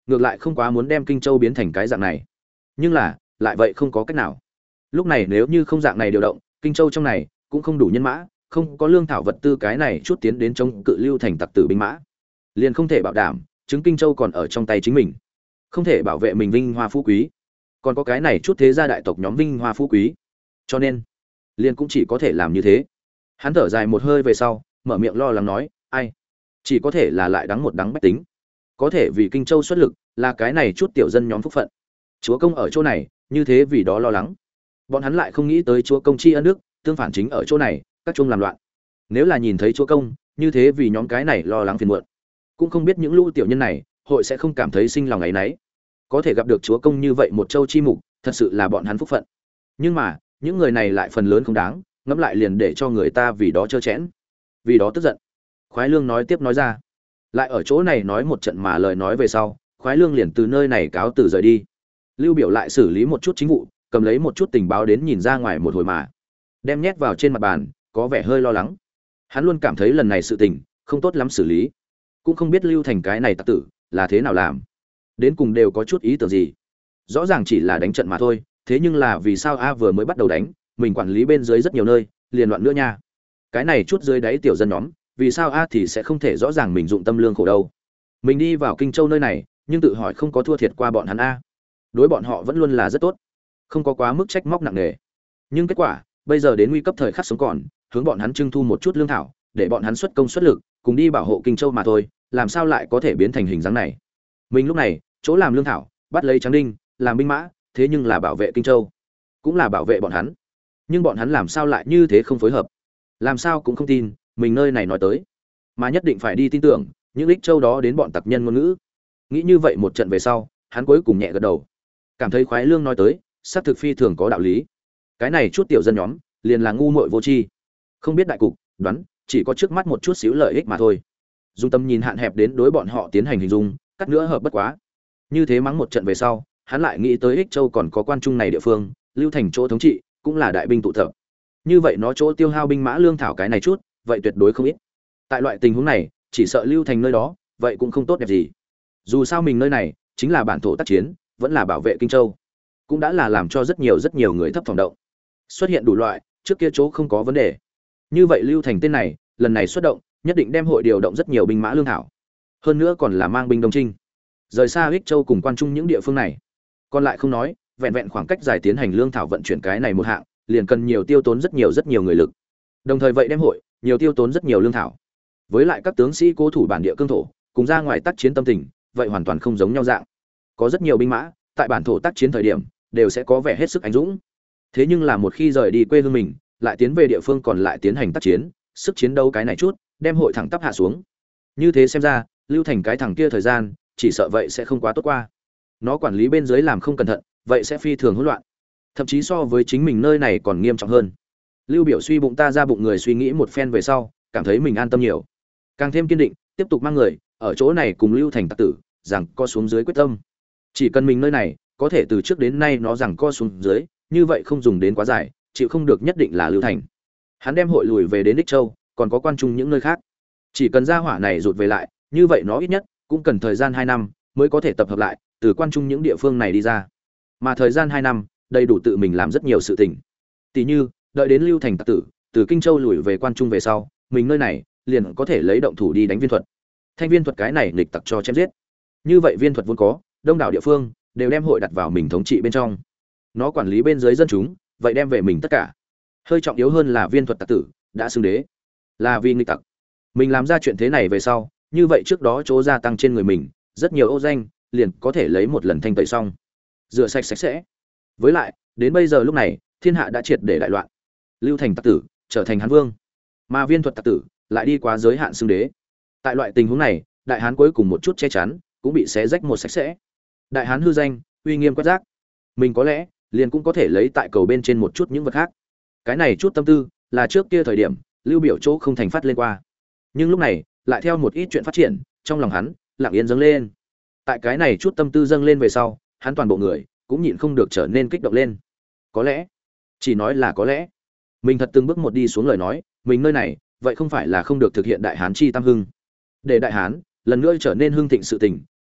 ngược lại không quá muốn đem Kinh Châu biến thành cái dạng này. Nhưng là, lại vậy không có cách nào. Lúc này nếu như không dạng này điều động, Kinh Châu trong này cũng không đủ nhân mã, không có lương thảo vật tư cái này chút tiến đến chống cự Lưu Thành tặc tử binh mã, liền không thể bảo đảm chứng Kinh Châu còn ở trong tay chính mình, không thể bảo vệ mình vinh hoa phú quý, còn có cái này chút thế gia đại tộc nhóm vinh hoa phú quý, cho nên liền cũng chỉ có thể làm như thế. Hắn thở dài một hơi về sau, mở miệng lo lắng nói, ai, chỉ có thể là lại đắng một đắng bách tính, có thể vì Kinh Châu xuất lực là cái này chút tiểu dân nhóm phúc phận. Chúa công ở chỗ này như thế vì đó lo lắng, bọn hắn lại không nghĩ tới chúa công tri ân đức, tương phản chính ở chỗ này các chung làm loạn. Nếu là nhìn thấy chúa công như thế vì nhóm cái này lo lắng phiền muộn, cũng không biết những lũ tiểu nhân này hội sẽ không cảm thấy sinh lòng áy náy. Có thể gặp được chúa công như vậy một châu chi mục, thật sự là bọn hắn phúc phận. Nhưng mà những người này lại phần lớn không đáng, ngẫm lại liền để cho người ta vì đó trơ chẽn, vì đó tức giận. Khoái Lương nói tiếp nói ra, lại ở chỗ này nói một trận mà lời nói về sau, Khoái Lương liền từ nơi này cáo từ rời đi. Lưu Biểu lại xử lý một chút chính vụ, cầm lấy một chút tình báo đến nhìn ra ngoài một hồi mà đem nhét vào trên mặt bàn, có vẻ hơi lo lắng. Hắn luôn cảm thấy lần này sự tình không tốt lắm xử lý, cũng không biết Lưu Thành cái này tặc tử là thế nào làm, đến cùng đều có chút ý tưởng gì. Rõ ràng chỉ là đánh trận mà thôi, thế nhưng là vì sao a vừa mới bắt đầu đánh, mình quản lý bên dưới rất nhiều nơi, liền loạn nữa nha. Cái này chút dưới đáy tiểu dân nhóm, vì sao a thì sẽ không thể rõ ràng mình dụng tâm lương khổ đâu. Mình đi vào Kinh Châu nơi này, nhưng tự hỏi không có thua thiệt qua bọn hắn a. Đối bọn họ vẫn luôn là rất tốt, không có quá mức trách móc nặng nề. Nhưng kết quả, bây giờ đến nguy cấp thời khắc sống còn, hướng bọn hắn trưng thu một chút lương thảo, để bọn hắn xuất công xuất lực, cùng đi bảo hộ Kinh Châu mà thôi, làm sao lại có thể biến thành hình dáng này. Mình lúc này, chỗ làm lương thảo, bắt lấy Tráng Đinh, làm binh mã, thế nhưng là bảo vệ Kinh Châu, cũng là bảo vệ bọn hắn. Nhưng bọn hắn làm sao lại như thế không phối hợp? Làm sao cũng không tin, mình nơi này nói tới, mà nhất định phải đi tin tưởng những Ích Châu đó đến bọn tặc nhân ngôn ngữ. Nghĩ như vậy một trận về sau, hắn cuối cùng nhẹ gật đầu, cảm thấy Khoái Lương nói tới, xác thực phi thường có đạo lý. Cái này chút tiểu dân nhóm, liền là ngu muội vô tri, không biết đại cục, đoán chỉ có trước mắt một chút xíu lợi ích mà thôi. Dung tâm nhìn hạn hẹp đến đối bọn họ tiến hành hình dung, cắt nữa hợp bất quá. Như thế mắng một trận về sau, hắn lại nghĩ tới Ích Châu còn có quan trung này địa phương, Lưu Thành chỗ thống trị, cũng là đại binh tụ tập. Như vậy nó chỗ tiêu hao binh mã lương thảo cái này chút, vậy tuyệt đối không ít. Tại loại tình huống này, chỉ sợ Lưu Thành nơi đó, vậy cũng không tốt đẹp gì. Dù sao mình nơi này chính là bản thổ tác chiến, vẫn là bảo vệ Kinh Châu, cũng đã là làm cho rất nhiều người thấp phòng động. Xuất hiện đủ loại, trước kia chỗ không có vấn đề. Như vậy Lưu Thành tên này, lần này xuất động, nhất định đem hội điều động rất nhiều binh mã lương thảo. Hơn nữa còn là mang binh đông trinh, rời xa Ích Châu cùng quan trung những địa phương này. Còn lại không nói, vẹn vẹn khoảng cách dài tiến hành lương thảo vận chuyển cái này một hạng, liền cần nhiều tiêu tốn rất nhiều người lực. Đồng thời vậy đem hội, nhiều tiêu tốn rất nhiều lương thảo. Với lại các tướng sĩ cố thủ bản địa cương thổ, cùng ra ngoài tác chiến tâm tình, vậy hoàn toàn không giống nhau dạng. Có rất nhiều binh mã, tại bản thổ tác chiến thời điểm, đều sẽ có vẻ hết sức anh dũng. Thế nhưng là một khi rời đi quê hương mình, lại tiến về địa phương còn lại tiến hành tác chiến, sức chiến đấu cái này chút, đem hội thẳng tắp hạ xuống. Như thế xem ra, Lưu Thành cái thằng kia thời gian, chỉ sợ vậy sẽ không quá tốt qua. Nó quản lý bên dưới làm không cẩn thận, vậy sẽ phi thường hỗn loạn. Thậm chí so với chính mình nơi này còn nghiêm trọng hơn. Lưu Biểu suy bụng ta ra bụng người suy nghĩ một phen về sau, cảm thấy mình an tâm nhiều, càng thêm kiên định, tiếp tục mang người ở chỗ này cùng Lưu Thành tặc tử, rằng co xuống dưới quyết tâm. Chỉ cần mình nơi này có thể từ trước đến nay nó rằng co xuống dưới, như vậy không dùng đến quá dài, chịu không được nhất định là Lưu Thành. Hắn đem hội lùi về đến Đích Châu, còn có quan trung những nơi khác. Chỉ cần gia hỏa này rụt về lại, như vậy nó ít nhất cũng cần thời gian 2 năm mới có thể tập hợp lại, từ quan trung những địa phương này đi ra. Mà thời gian 2 năm, đầy đủ tự mình làm rất nhiều sự tình. Tỷ như, đợi đến Lưu Thành tặc tử, từ Kinh Châu lùi về quan trung về sau, mình nơi này liền có thể lấy động thủ đi đánh Viên Thuật. Thanh Viên Thuật cái này nghịch tặc cho chém giết. Như vậy Viên Thuật vốn có, đông đảo địa phương đều đem hội đặt vào mình thống trị bên trong. Nó quản lý bên dưới dân chúng, vậy đem về mình tất cả. Hơi trọng yếu hơn là Viên Thuật tặc tử đã xưng đế, là vì nghịch tặc. Mình làm ra chuyện thế này về sau, như vậy trước đó chỗ gia tăng trên người mình, rất nhiều ô danh, liền có thể lấy một lần thanh tẩy xong, rửa sạch sạch sẽ. Với lại, đến bây giờ lúc này, thiên hạ đã triệt để đại loạn. Lưu Thành tặc tử trở thành Hán vương, mà Viên Thuật tặc tử lại đi quá giới hạn xưng đế. Tại loại tình huống này, đại hán cuối cùng một chút che chắn cũng bị xé rách một sạch sẽ. Đại hán hư danh, uy nghiêm quét rác. Mình có lẽ liền cũng có thể lấy tại cầu bên trên một chút những vật khác. Cái này chút tâm tư là trước kia thời điểm Lưu Biểu chỗ không thành phát lên qua, nhưng lúc này lại theo một ít chuyện phát triển, trong lòng hắn lặng yên dâng lên. Tại cái này chút tâm tư dâng lên về sau, hắn toàn bộ người cũng nhịn không được trở nên kích động lên. Có lẽ, chỉ nói là có lẽ, mình thật từng bước một đi xuống lời nói, mình nơi này vậy không phải là không được thực hiện đại hán chi tam hưng. Để đại hán lần nữa trở nên hưng thịnh sự tình,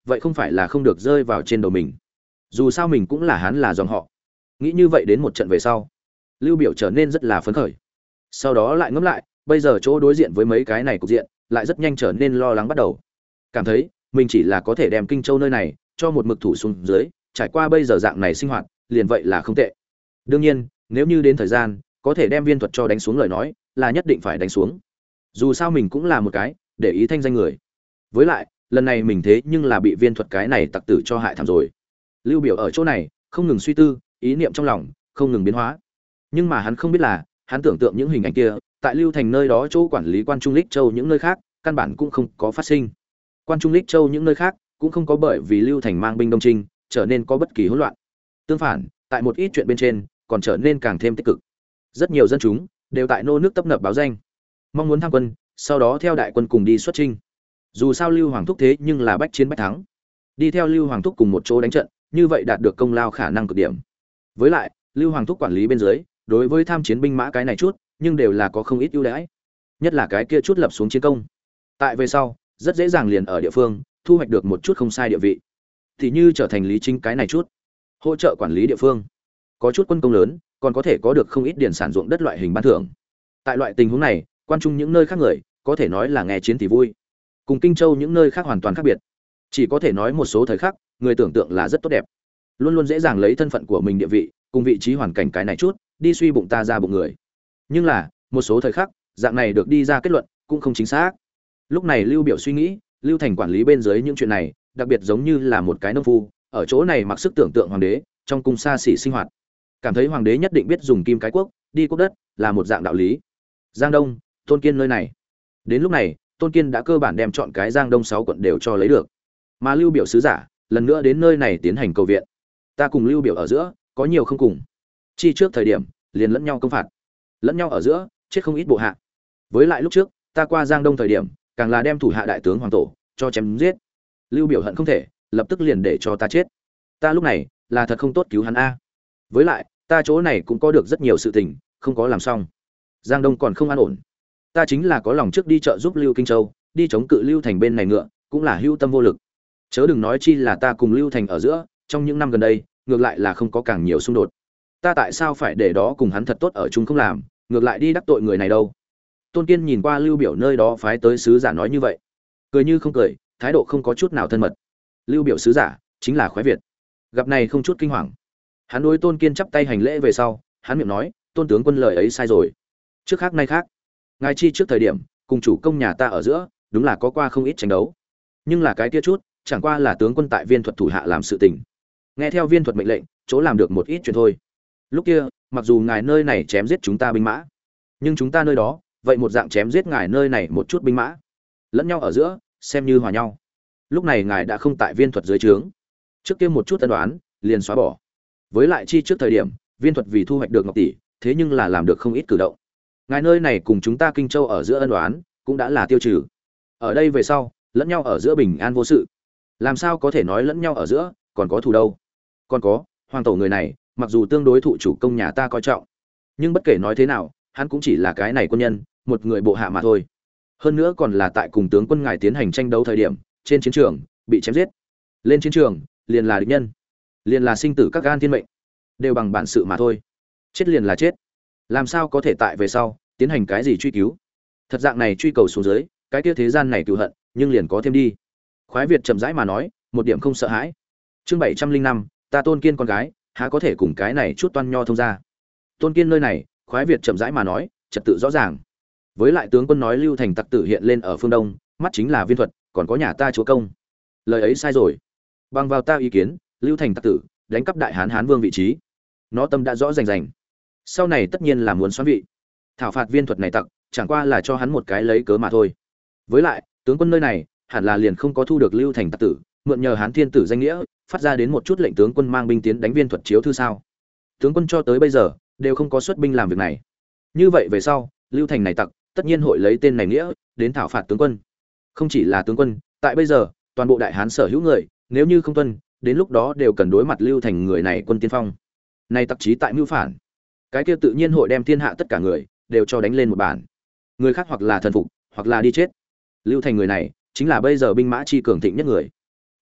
vậy không phải là không được rơi vào trên đầu mình. Dù sao mình cũng là Hán là dòng họ. Nghĩ như vậy đến một trận về sau, Lưu Biểu trở nên rất là phấn khởi. Sau đó lại ngẫm lại, bây giờ chỗ đối diện với mấy cái này cục diện, lại rất nhanh trở nên lo lắng bắt đầu. Cảm thấy mình chỉ là có thể đem Kinh Châu nơi này cho một mực thủ xuống dưới, trải qua bây giờ dạng này sinh hoạt, liền vậy là không tệ. Đương nhiên, nếu như đến thời gian có thể đem Viên Thuật cho đánh xuống lời nói, là nhất định phải đánh xuống. Dù sao mình cũng là một cái để ý thanh danh người. Với lại, lần này mình thế nhưng là bị Viên Thuật cái này tặc tử cho hại thảm rồi. Lưu Biểu ở chỗ này không ngừng suy tư, ý niệm trong lòng không ngừng biến hóa. Nhưng mà hắn không biết là, hắn tưởng tượng những hình ảnh kia, tại Lưu Thành nơi đó chỗ quản lý Quan Trung Lịch Châu những nơi khác, căn bản cũng không có phát sinh. Quan Trung Lịch Châu những nơi khác cũng không có bởi vì Lưu Thành mang binh đông trinh, trở nên có bất kỳ hỗn loạn. Tương phản, tại một ít chuyện bên trên, còn trở nên càng thêm tích cực. Rất nhiều dân chúng đều tại nô nước tấp nập báo danh, mong muốn tham quân, sau đó theo đại quân cùng đi xuất chinh. Dù sao Lưu Hoàng thúc thế nhưng là bách chiến bách thắng, đi theo Lưu Hoàng thúc cùng một chỗ đánh trận, như vậy đạt được công lao khả năng cực điểm. Với lại, Lưu Hoàng thúc quản lý bên dưới, đối với tham chiến binh mã cái này chút, nhưng đều là có không ít ưu đãi, nhất là cái kia chút lập xuống chiến công. Tại về sau, rất dễ dàng liền ở địa phương thu hoạch được một chút không sai địa vị. Thì như trở thành lý chính cái này chút, hỗ trợ quản lý địa phương, có chút quân công lớn, còn có thể có được không ít điển sản ruộng đất loại hình ban thưởng. Tại loại tình huống này, quan trung những nơi khác người, có thể nói là nghe chiến thì vui. Cùng Kinh Châu những nơi khác hoàn toàn khác biệt. Chỉ có thể nói một số thời khắc, người tưởng tượng là rất tốt đẹp. Luôn luôn dễ dàng lấy thân phận của mình địa vị, cùng vị trí hoàn cảnh cái này chút, đi suy bụng ta ra bụng người. Nhưng là, một số thời khắc, dạng này được đi ra kết luận, cũng không chính xác. Lúc này Lưu Biểu suy nghĩ, Lưu Thành quản lý bên dưới những chuyện này, đặc biệt giống như là một cái nông phu, ở chỗ này mặc sức tưởng tượng hoàng đế, trong cung xa xỉ sinh hoạt. Cảm thấy hoàng đế nhất định biết dùng kim cái quốc, đi quốc đất, là một dạng đạo lý. Giang Đông, Tôn Kiên nơi này. Đến lúc này, Tôn Kiên đã cơ bản đem chọn cái Giang Đông 6 quận đều cho lấy được. Mà Lưu Biểu sứ giả, lần nữa đến nơi này tiến hành cầu viện. Ta cùng Lưu Biểu ở giữa, có nhiều không cùng. Chi trước thời điểm, liền lẫn nhau công phạt. Lẫn nhau ở giữa, chết không ít bộ hạ. Với lại lúc trước, ta qua Giang Đông thời điểm, càng là đem thủ hạ đại tướng Hoàng Tổ cho chém giết. Lưu Biểu hận không thể, lập tức liền để cho ta chết. Ta lúc này, là thật không tốt cứu hắn a. Với lại, ta chỗ này cũng có được rất nhiều sự tình, không có làm xong. Giang Đông còn không an ổn. Ta chính là có lòng trước đi trợ giúp Lưu Kinh Châu, đi chống cự Lưu Thành bên này ngựa, cũng là hữu tâm vô lực. Chớ đừng nói chi là ta cùng Lưu Thành ở giữa, trong những năm gần đây, ngược lại là không có càng nhiều xung đột. Ta tại sao phải để đó cùng hắn thật tốt ở chung không làm, ngược lại đi đắc tội người này đâu? Tôn Kiên nhìn qua Lưu Biểu nơi đó phái tới sứ giả nói như vậy, cười như không cười, thái độ không có chút nào thân mật. Lưu Biểu sứ giả chính là Khoái Việt, gặp này không chút kinh hoàng. Hắn đối Tôn Kiên chắp tay hành lễ về sau, hắn miệng nói, Tôn tướng quân lời ấy sai rồi. Trước khác nay khác, ngài chi trước thời điểm cùng chủ công nhà ta ở giữa, đúng là có qua không ít tranh đấu. Nhưng là cái kia chút, chẳng qua là tướng quân tại Viên Thuật thủ hạ làm sự tình. Nghe theo Viên Thuật mệnh lệnh, chỗ làm được một ít chuyện thôi. Lúc kia, mặc dù ngài nơi này chém giết chúng ta binh mã, nhưng chúng ta nơi đó, vậy một dạng chém giết ngài nơi này một chút binh mã, lẫn nhau ở giữa, xem như hòa nhau. Lúc này ngài đã không tại Viên Thuật dưới trướng, trước kia một chút tân đoán, liền xóa bỏ. Với lại chi trước thời điểm, Viên Thuật vì thu hoạch được ngọc tỷ, thế nhưng là làm được không ít cử động. Ngài nơi này cùng chúng ta Kinh Châu ở giữa ân oán, cũng đã là tiêu trừ. Ở đây về sau, lẫn nhau ở giữa bình an vô sự. Làm sao có thể nói lẫn nhau ở giữa còn có thù đâu? Còn có, Hoàng Tổ người này, mặc dù tương đối thụ chủ công nhà ta coi trọng, nhưng bất kể nói thế nào, hắn cũng chỉ là cái này quân nhân, một người bộ hạ mà thôi. Hơn nữa còn là tại cùng tướng quân ngài tiến hành tranh đấu thời điểm, trên chiến trường bị chém giết. Lên chiến trường, liền là địch nhân, liền là sinh tử các gan thiên mệnh, đều bằng bản sự mà thôi. Chết liền là chết. Làm sao có thể tại về sau tiến hành cái gì truy cứu? Thật dạng này truy cầu xuống dưới, cái kia thế gian này cừu hận, nhưng liền có thêm đi. Khoái Việt chậm rãi mà nói, một điểm không sợ hãi. Chương 705, ta Tôn Kiên con gái, há có thể cùng cái này chút toan nho thông ra. Tôn Kiên nơi này, Khoái Việt chậm rãi mà nói, trật tự rõ ràng. Với lại tướng quân nói Lưu Thành tặc tử hiện lên ở phương Đông, mắt chính là Viên Thuật, còn có nhà ta chúa công. Lời ấy sai rồi. Bằng vào ta ý kiến, Lưu Thành tặc tử đánh cắp đại hán Hán Vương vị trí. Nó tâm đã rõ rành rành. Sau này tất nhiên là muốn xoán vị. Thảo phạt Viên Thuật này tặc, chẳng qua là cho hắn một cái lấy cớ mà thôi. Với lại, tướng quân nơi này, hẳn là liền không có thu được Lưu Thành tặc tử, mượn nhờ Hán Thiên tử danh nghĩa, phát ra đến một chút lệnh tướng quân mang binh tiến đánh Viên Thuật chiếu thư sao? Tướng quân cho tới bây giờ đều không có xuất binh làm việc này. Như vậy về sau, Lưu Thành này tặc, tất nhiên hội lấy tên này nghĩa đến thảo phạt tướng quân. Không chỉ là tướng quân, tại bây giờ, toàn bộ đại hán sở hữu người, nếu như không tuân, đến lúc đó đều cần đối mặt Lưu Thành người này quân tiên phong. Này tặc chí tại mưu phản, cái kia tự nhiên hội đem thiên hạ tất cả người đều cho đánh lên một bản. Người khác hoặc là thần phục, hoặc là đi chết. Lưu Thành người này chính là bây giờ binh mã chi cường thịnh nhất người.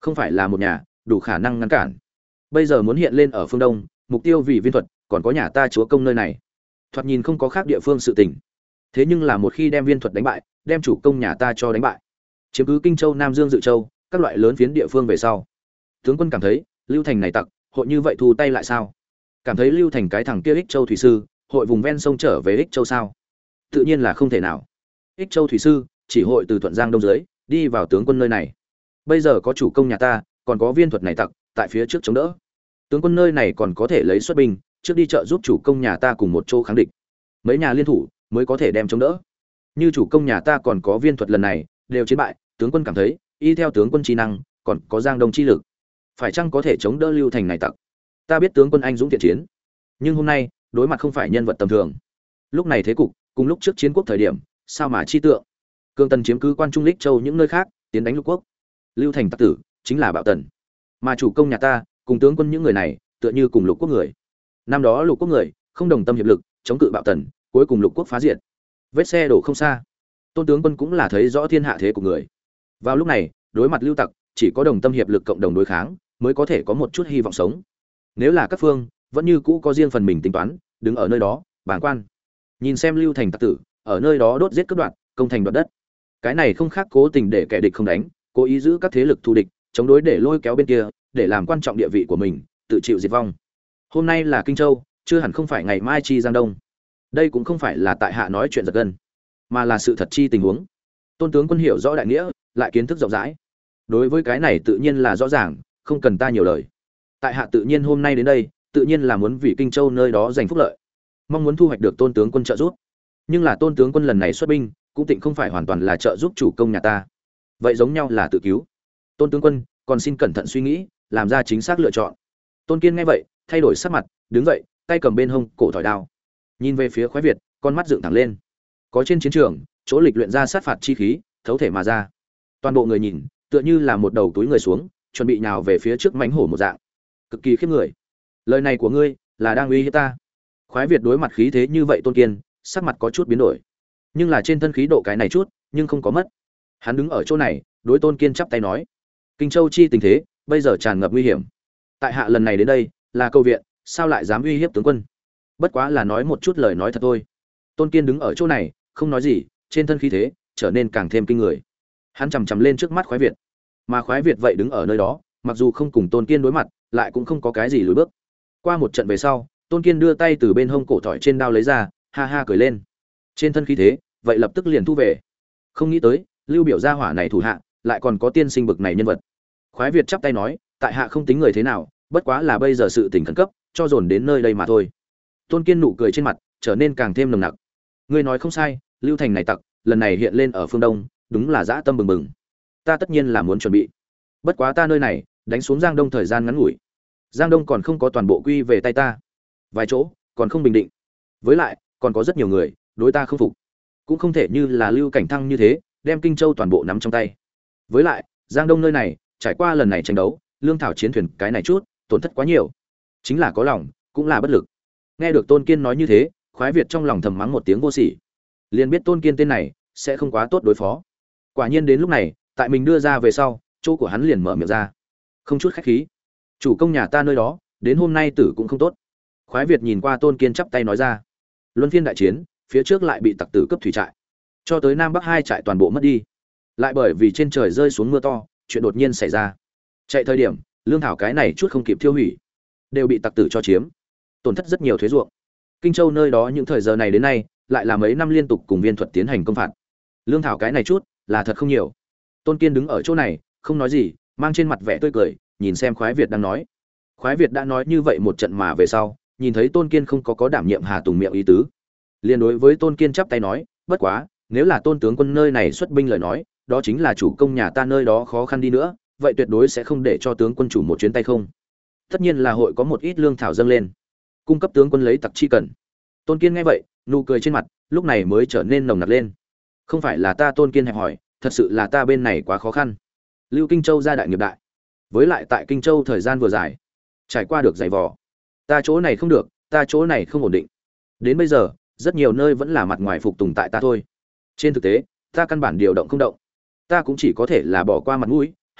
không phải là một nhà đủ khả năng ngăn cản. Bây giờ muốn hiện lên ở phương đông, mục tiêu vì viên thuật, còn có nhà ta chúa công nơi này, thoạt nhìn không có khác địa phương sự tình. Thế nhưng là một khi đem viên thuật đánh bại, đem chủ công nhà ta cho đánh bại, chiếm cứ Kinh Châu, Nam Dương, Dự Châu, các loại lớn phiến địa phương về sau, tướng quân cảm thấy Lưu Thành này tặc hội như vậy thu tay lại sao? Cảm thấy Lưu Thành cái thằng kia Ích Châu thủy sư hội vùng ven sông trở về Ích Châu sao? Tự nhiên là không thể nào. Ích Châu thủy sư chỉ hội từ Thuận Giang đông dưới đi vào tướng quân nơi này. Bây giờ có chủ công nhà ta, còn có viên thuật này tặc tại phía trước chống đỡ, tướng quân nơi này còn có thể lấy xuất binh trước đi trợ giúp chủ công nhà ta cùng một chỗ kháng địch. Mấy nhà liên thủ mới có thể đem chống đỡ. Như chủ công nhà ta còn có viên thuật lần này đều chiến bại, tướng quân cảm thấy y theo tướng quân trí năng, còn có Giang Đông chi lực, phải chăng có thể chống đỡ Lưu Thành này tặc? Ta biết tướng quân anh dũng thiện chiến, nhưng hôm nay đối mặt không phải nhân vật tầm thường. Lúc này thế cục cùng lúc trước chiến quốc thời điểm sao mà chi tượng. Cương Tần chiếm cứ Quan Trung, Lích Châu những nơi khác, tiến đánh lục quốc. Lưu Thành tặc tử chính là Bạo Tần, mà chủ công nhà ta cùng tướng quân những người này tựa như cùng lục quốc người. Năm đó lục quốc người không đồng tâm hiệp lực chống cự Bạo Tần, cuối cùng lục quốc phá diệt. Vết xe đổ không xa. Tôn tướng quân cũng là thấy rõ thiên hạ thế của người. Vào lúc này, đối mặt Lưu tặc, chỉ có đồng tâm hiệp lực cộng đồng đối kháng, mới có thể có một chút hy vọng sống. Nếu là các phương vẫn như cũ có riêng phần mình tính toán, đứng ở nơi đó, bàng quan, nhìn xem Lưu Thành tặc tử ở nơi đó đốt giết cướp đoạt, công thành đoạt đất. Cái này không khác cố tình để kẻ địch không đánh, cố ý giữ các thế lực thù địch, chống đối để lôi kéo bên kia, để làm quan trọng địa vị của mình, tự chịu diệt vong. Hôm nay là Kinh Châu, chưa hẳn không phải ngày mai chi Giang Đông. Đây cũng không phải là tại hạ nói chuyện giật gân, mà là sự thật chi tình huống. Tôn tướng quân hiểu rõ đại nghĩa, lại kiến thức rộng rãi. Đối với cái này tự nhiên là rõ ràng, không cần ta nhiều lời. Tại hạ tự nhiên hôm nay đến đây, tự nhiên là muốn vì Kinh Châu nơi đó giành phúc lợi, mong muốn thu hoạch được Tôn tướng quân trợ giúp. Nhưng là Tôn tướng quân lần này xuất binh, cũng tịnh không phải hoàn toàn là trợ giúp chủ công nhà ta. Vậy giống nhau là tự cứu. Tôn tướng quân, còn xin cẩn thận suy nghĩ, làm ra chính xác lựa chọn. Tôn Kiên nghe vậy, thay đổi sắc mặt, đứng dậy, tay cầm bên hông cổ thỏi đao, nhìn về phía Khoái Việt, con mắt dựng thẳng lên. Có trên chiến trường, chỗ lịch luyện ra sát phạt chi khí, thấu thể mà ra. Toàn bộ người nhìn, tựa như là một đầu túi người xuống, chuẩn bị nhào về phía trước mãnh hổ một dạng, cực kỳ khiếp người. Lời này của ngươi là đang uy hiếp ta? Khoái Việt đối mặt khí thế như vậy Tôn Kiên, sắc mặt có chút biến đổi, nhưng là trên thân khí độ cái này chút, nhưng không có mất. Hắn đứng ở chỗ này, đối Tôn Kiên chắp tay nói: Kinh Châu chi tình thế, bây giờ tràn ngập nguy hiểm. Tại hạ lần này đến đây, là câu viện, sao lại dám uy hiếp tướng quân? Bất quá là nói một chút lời nói thật thôi. Tôn Kiên đứng ở chỗ này, không nói gì, trên thân khí thế trở nên càng thêm kinh người. Hắn chằm chằm lên trước mắt Khoái Việt, mà Khoái Việt vậy đứng ở nơi đó, mặc dù không cùng Tôn Kiên đối mặt, lại cũng không có cái gì lùi bước. Qua một trận về sau, Tôn Kiên đưa tay từ bên hông cổ thỏi trên đao lấy ra, ha ha cười lên. Trên thân khí thế, vậy lập tức liền thu về. Không nghĩ tới, Lưu biểu gia hỏa này thủ hạ, lại còn có tiên sinh bực này nhân vật. Khoái Việt chắp tay nói: tại hạ không tính người thế nào, bất quá là bây giờ sự tình khẩn cấp, cho dồn đến nơi đây mà thôi. Tôn Kiên nụ cười trên mặt trở nên càng thêm nồng nặc. Ngươi nói không sai, Lưu Thành này tặc, lần này hiện lên ở phương Đông, đúng là dã tâm bừng bừng. Ta tất nhiên là muốn chuẩn bị. Bất quá ta nơi này, đánh xuống Giang Đông thời gian ngắn ngủi. Giang Đông còn không có toàn bộ quy về tay ta. Vài chỗ còn không bình định. Với lại, còn có rất nhiều người đối ta không phục. Cũng không thể như là Lưu Cảnh Thăng như thế, đem Kinh Châu toàn bộ nắm trong tay. Với lại, Giang Đông nơi này, trải qua lần này tranh đấu, lương thảo chiến thuyền cái này chút, tổn thất quá nhiều. Chính là có lòng, cũng là bất lực. Nghe được Tôn Kiên nói như thế, Khoái Việt trong lòng thầm mắng một tiếng vô sỉ. Liền biết Tôn Kiên tên này sẽ không quá tốt đối phó. Quả nhiên đến lúc này, tại mình đưa ra về sau, chỗ của hắn liền mở miệng ra, không chút khách khí: chủ công nhà ta nơi đó, đến hôm nay tử cũng không tốt. Khoái Việt nhìn qua Tôn Kiên chắp tay nói ra: luân phiên đại chiến, phía trước lại bị tặc tử cướp thủy trại, cho tới Nam Bắc hai trại toàn bộ mất đi. Lại bởi vì trên trời rơi xuống mưa to, chuyện đột nhiên xảy ra. Chạy thời điểm, lương thảo cái này chút không kịp tiêu hủy, đều bị tặc tử cho chiếm, tổn thất rất nhiều thuế ruộng. Kinh Châu nơi đó những thời giờ này đến nay, lại là mấy năm liên tục cùng viên thuật tiến hành công phạt. Lương thảo cái này chút, là thật không nhiều. Tôn Kiên đứng ở chỗ này, không nói gì, mang trên mặt vẻ tươi cười, nhìn xem Khoái Việt đang nói. Khoái Việt đã nói như vậy một trận mà về sau, nhìn thấy Tôn Kiên không có đảm nhiệm Hà Tùng miệng ý tứ, liền đối với Tôn Kiên chắp tay nói: bất quá, nếu là Tôn tướng quân nơi này xuất binh lời nói, đó chính là chủ công nhà ta nơi đó khó khăn đi nữa, vậy tuyệt đối sẽ không để cho tướng quân chủ một chuyến tay không. Tất nhiên là hội có một ít lương thảo dâng lên, cung cấp tướng quân lấy tặc chi cần. Tôn Kiên nghe vậy, nụ cười trên mặt lúc này mới trở nên nồng nặc lên. Không phải là ta Tôn Kiên hẹp hỏi, thật sự là ta bên này quá khó khăn. Lưu Kinh Châu gia đại nghiệp đại, với lại tại Kinh Châu thời gian vừa dài, trải qua được dày vò. Ta chỗ này không được, ta chỗ này không ổn định. Đến bây giờ, rất nhiều nơi vẫn là mặt ngoài phục tùng tại ta thôi. Trên thực tế, ta căn bản điều động không động. Ta cũng chỉ có thể là bỏ qua mặt mũi,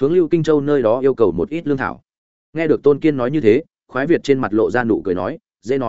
hướng Lưu Kinh Châu nơi đó yêu cầu một ít lương thảo. Nghe được Tôn Kiên nói như thế, Khoái Việt trên mặt lộ ra nụ cười nói,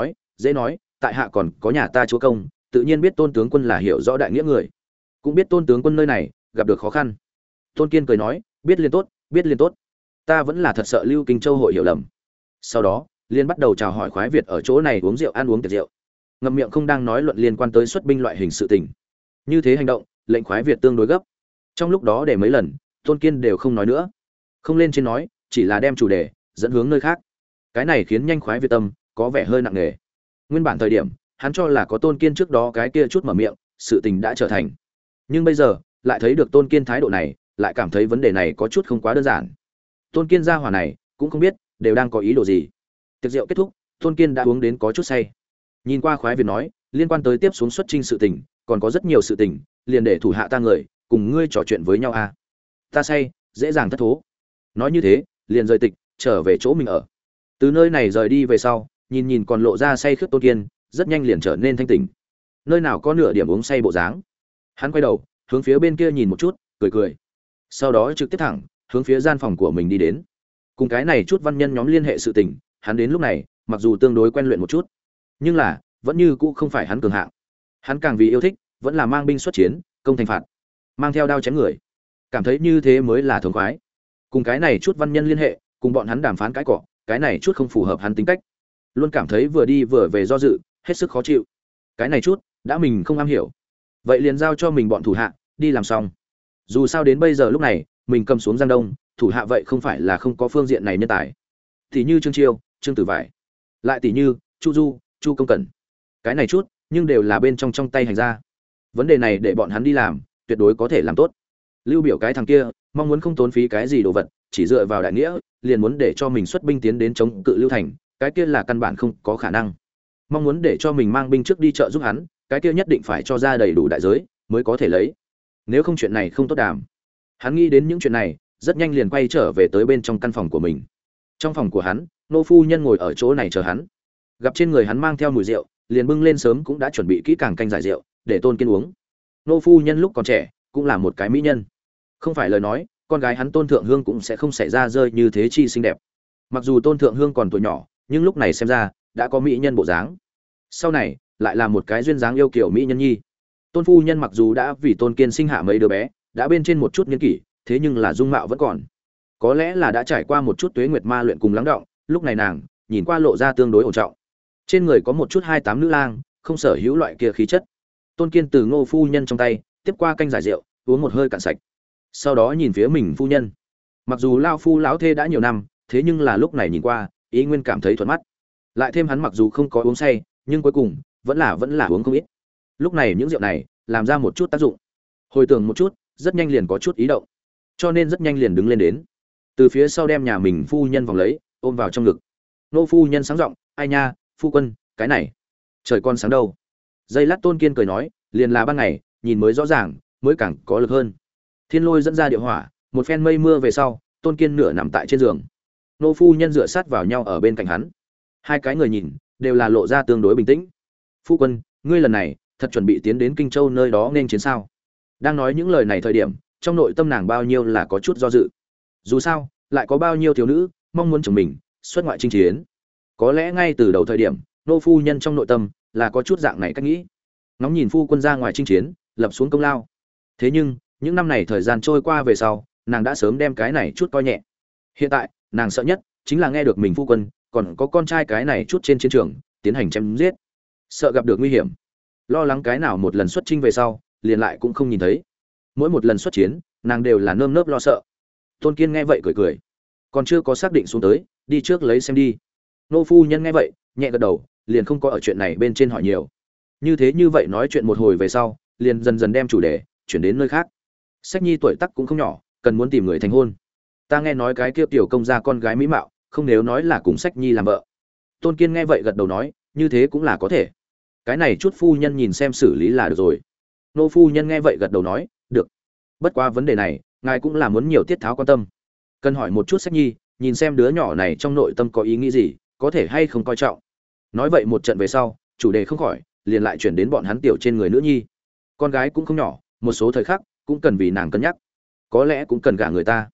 dễ nói, tại hạ còn có nhà ta chúa công, tự nhiên biết Tôn tướng quân là hiểu rõ đại nghĩa người, cũng biết Tôn tướng quân nơi này gặp được khó khăn. Tôn Kiên cười nói, biết liên tốt, ta vẫn là thật sợ Lưu Kinh Châu hội hiểu lầm. Sau đó, liên bắt đầu chào hỏi Khoái Việt ở chỗ này uống rượu, ăn uống tiệc rượu, ngậm miệng không đang nói luận liên quan tới xuất binh loại hình sự tình. Như thế hành động, lệnh Khoái Việt tương đối gấp. Trong lúc đó để mấy lần, Tôn Kiên đều không nói nữa, không lên trên nói, chỉ là đem chủ đề dẫn hướng nơi khác. Cái này khiến nhanh Khoái Việt tâm có vẻ hơi nặng nề. Nguyên bản thời điểm, hắn cho là có Tôn Kiên trước đó cái kia chút mở miệng, sự tình đã trở thành. Nhưng bây giờ, lại thấy được Tôn Kiên thái độ này, lại cảm thấy vấn đề này có chút không quá đơn giản. Tôn Kiên gia hỏa này, cũng không biết đều đang có ý đồ gì. Tiệc rượu kết thúc, Tôn Kiên đã uống đến có chút say. Nhìn qua Khoái Việt nói, liên quan tới tiếp xuống xuất chinh sự tình, còn có rất nhiều sự tình, liền để thủ hạ ta người cùng ngươi trò chuyện với nhau a. Ta say, dễ dàng thất thố. Nói như thế, liền rời tịch, trở về chỗ mình ở. Từ nơi này rời đi về sau, nhìn còn lộ ra say khướt Tôn Kiên, rất nhanh liền trở nên thanh tỉnh. Nơi nào có nửa điểm uống say bộ dáng. Hắn quay đầu, hướng phía bên kia nhìn một chút, cười. Sau đó trực tiếp thẳng hướng phía gian phòng của mình đi đến. Cùng cái này chút văn nhân nhóm liên hệ sự tình, hắn đến lúc này, mặc dù tương đối quen luyện một chút, nhưng là vẫn như cũ không phải hắn cường hạng. Hắn càng vì yêu thích, vẫn là mang binh xuất chiến, công thành phạt, mang theo đao chém người. Cảm thấy như thế mới là thống khoái. Cùng cái này chút văn nhân liên hệ, cùng bọn hắn đàm phán cái cọ, cái này chút không phù hợp hắn tính cách. Luôn cảm thấy vừa đi vừa về do dự, hết sức khó chịu. Cái này chút, đã mình không am hiểu. Vậy liền giao cho mình bọn thủ hạ, đi làm xong. Dù sao đến bây giờ lúc này, mình cầm xuống Giang Đông, thủ hạ vậy không phải là không có phương diện này nhân tài. Tỷ như Trương Chiêu, Trương Tử Vải, lại tỷ như Chu Du, Chu Công Cẩn. Cái này chút, nhưng đều là bên trong tay hành ra. Vấn đề này để bọn hắn đi làm, tuyệt đối có thể làm tốt. Lưu Biểu cái thằng kia, mong muốn không tốn phí cái gì đồ vật, chỉ dựa vào đại nghĩa, liền muốn để cho mình xuất binh tiến đến chống cự Lưu Thành, cái kia là căn bản không có khả năng. Mong muốn để cho mình mang binh trước đi trợ giúp hắn, cái kia nhất định phải cho ra đầy đủ đại giới mới có thể lấy. Nếu không chuyện này không tốt đàm. Hắn nghĩ đến những chuyện này, rất nhanh liền quay trở về tới bên trong căn phòng của mình. Trong phòng của hắn, nô phu nhân ngồi ở chỗ này chờ hắn. Gặp trên người hắn mang theo mùi rượu, liền bưng lên sớm cũng đã chuẩn bị kỹ càng canh giải rượu để Tôn Kiên uống. Nô phu nhân lúc còn trẻ cũng là một cái mỹ nhân. Không phải lời nói, con gái hắn Tôn Thượng Hương cũng sẽ không xảy ra rơi như thế chi xinh đẹp. Mặc dù Tôn Thượng Hương còn tuổi nhỏ, nhưng lúc này xem ra đã có mỹ nhân bộ dáng. Sau này lại là một cái duyên dáng yêu kiều mỹ nhân nhi. Tôn phu nhân mặc dù đã vì Tôn Kiên sinh hạ mấy đứa bé, đã bên trên một chút niên kỷ, thế nhưng là dung mạo vẫn còn. Có lẽ là đã trải qua một chút tuế nguyệt ma luyện cùng lắng đọng, lúc này nàng nhìn qua lộ ra tương đối ổn trọng. Trên người có một chút 28 nữ lang, không sở hữu loại kia khí chất. Tôn Kiên từ Ngô phu nhân trong tay tiếp qua canh giải rượu, uống một hơi cạn sạch. Sau đó nhìn phía mình phu nhân. Mặc dù lao phu lão thê đã nhiều năm, thế nhưng là lúc này nhìn qua, ý nguyên cảm thấy thuận mắt. Lại thêm hắn mặc dù không có uống say, nhưng cuối cùng vẫn là uống không ít. Lúc này những rượu này làm ra một chút tác dụng. Hồi tưởng một chút, rất nhanh liền có chút ý động. Cho nên rất nhanh liền đứng lên đến. Từ phía sau đem nhà mình phu nhân vòng lấy, ôm vào trong ngực. Nô phu nhân sáng giọng, "Ai nha, phu quân, cái này, trời con sáng đâu." Giây lát Tôn Kiên cười nói, "Liền là ban ngày, nhìn mới rõ ràng, mới càng có lực hơn." Thiên lôi dẫn ra địa hỏa, một phen mây mưa về sau, Tôn Kiên nửa nằm tại trên giường. Nô phu nhân dựa sát vào nhau ở bên cạnh hắn. Hai cái người nhìn, đều là lộ ra tương đối bình tĩnh. "Phu quân, ngươi lần này thật chuẩn bị tiến đến Kinh Châu nơi đó nên chiến sao?" Đang nói những lời này thời điểm, trong nội tâm nàng bao nhiêu là có chút do dự. Dù sao, lại có bao nhiêu thiếu nữ mong muốn chồng mình xuất ngoại chinh chiến. Có lẽ ngay từ đầu thời điểm, nô phu nhân trong nội tâm là có chút dạng này cách nghĩ. Ngóng nhìn phu quân ra ngoài chinh chiến, lập xuống công lao. Thế nhưng, những năm này thời gian trôi qua về sau, nàng đã sớm đem cái này chút coi nhẹ. Hiện tại, nàng sợ nhất chính là nghe được mình phu quân còn có con trai cái này chút trên chiến trường tiến hành chém giết. Sợ gặp được nguy hiểm. Lo lắng cái nào một lần xuất chinh về sau, liền lại cũng không nhìn thấy. Mỗi một lần xuất chiến, nàng đều là nơm nớp lo sợ. Tôn Kiên nghe vậy cười, còn chưa có xác định xuống tới, đi trước lấy xem đi. Nô phu nhân nghe vậy, nhẹ gật đầu, liền không có ở chuyện này bên trên hỏi nhiều. Như vậy nói chuyện một hồi về sau, liền dần dần đem chủ đề chuyển đến nơi khác. Sách Nhi tuổi tác cũng không nhỏ, cần muốn tìm người thành hôn. Ta nghe nói cái kia tiểu công gia con gái mỹ mạo, không nếu nói là cùng Sách Nhi làm vợ. Tôn Kiên nghe vậy gật đầu nói, như thế cũng là có thể. Cái này chút phu nhân nhìn xem xử lý là được rồi. Nô phu nhân nghe vậy gật đầu nói, được. Bất qua vấn đề này, ngài cũng là muốn nhiều tiết tháo quan tâm. Cần hỏi một chút Sách Nhi, nhìn xem đứa nhỏ này trong nội tâm có ý nghĩ gì, có thể hay không coi trọng. Nói vậy một trận về sau, chủ đề không khỏi liền lại chuyển đến bọn hắn tiểu trên người nữ nhi. Con gái cũng không nhỏ, một số thời khắc cũng cần vì nàng cân nhắc, có lẽ cũng cần gả người ta.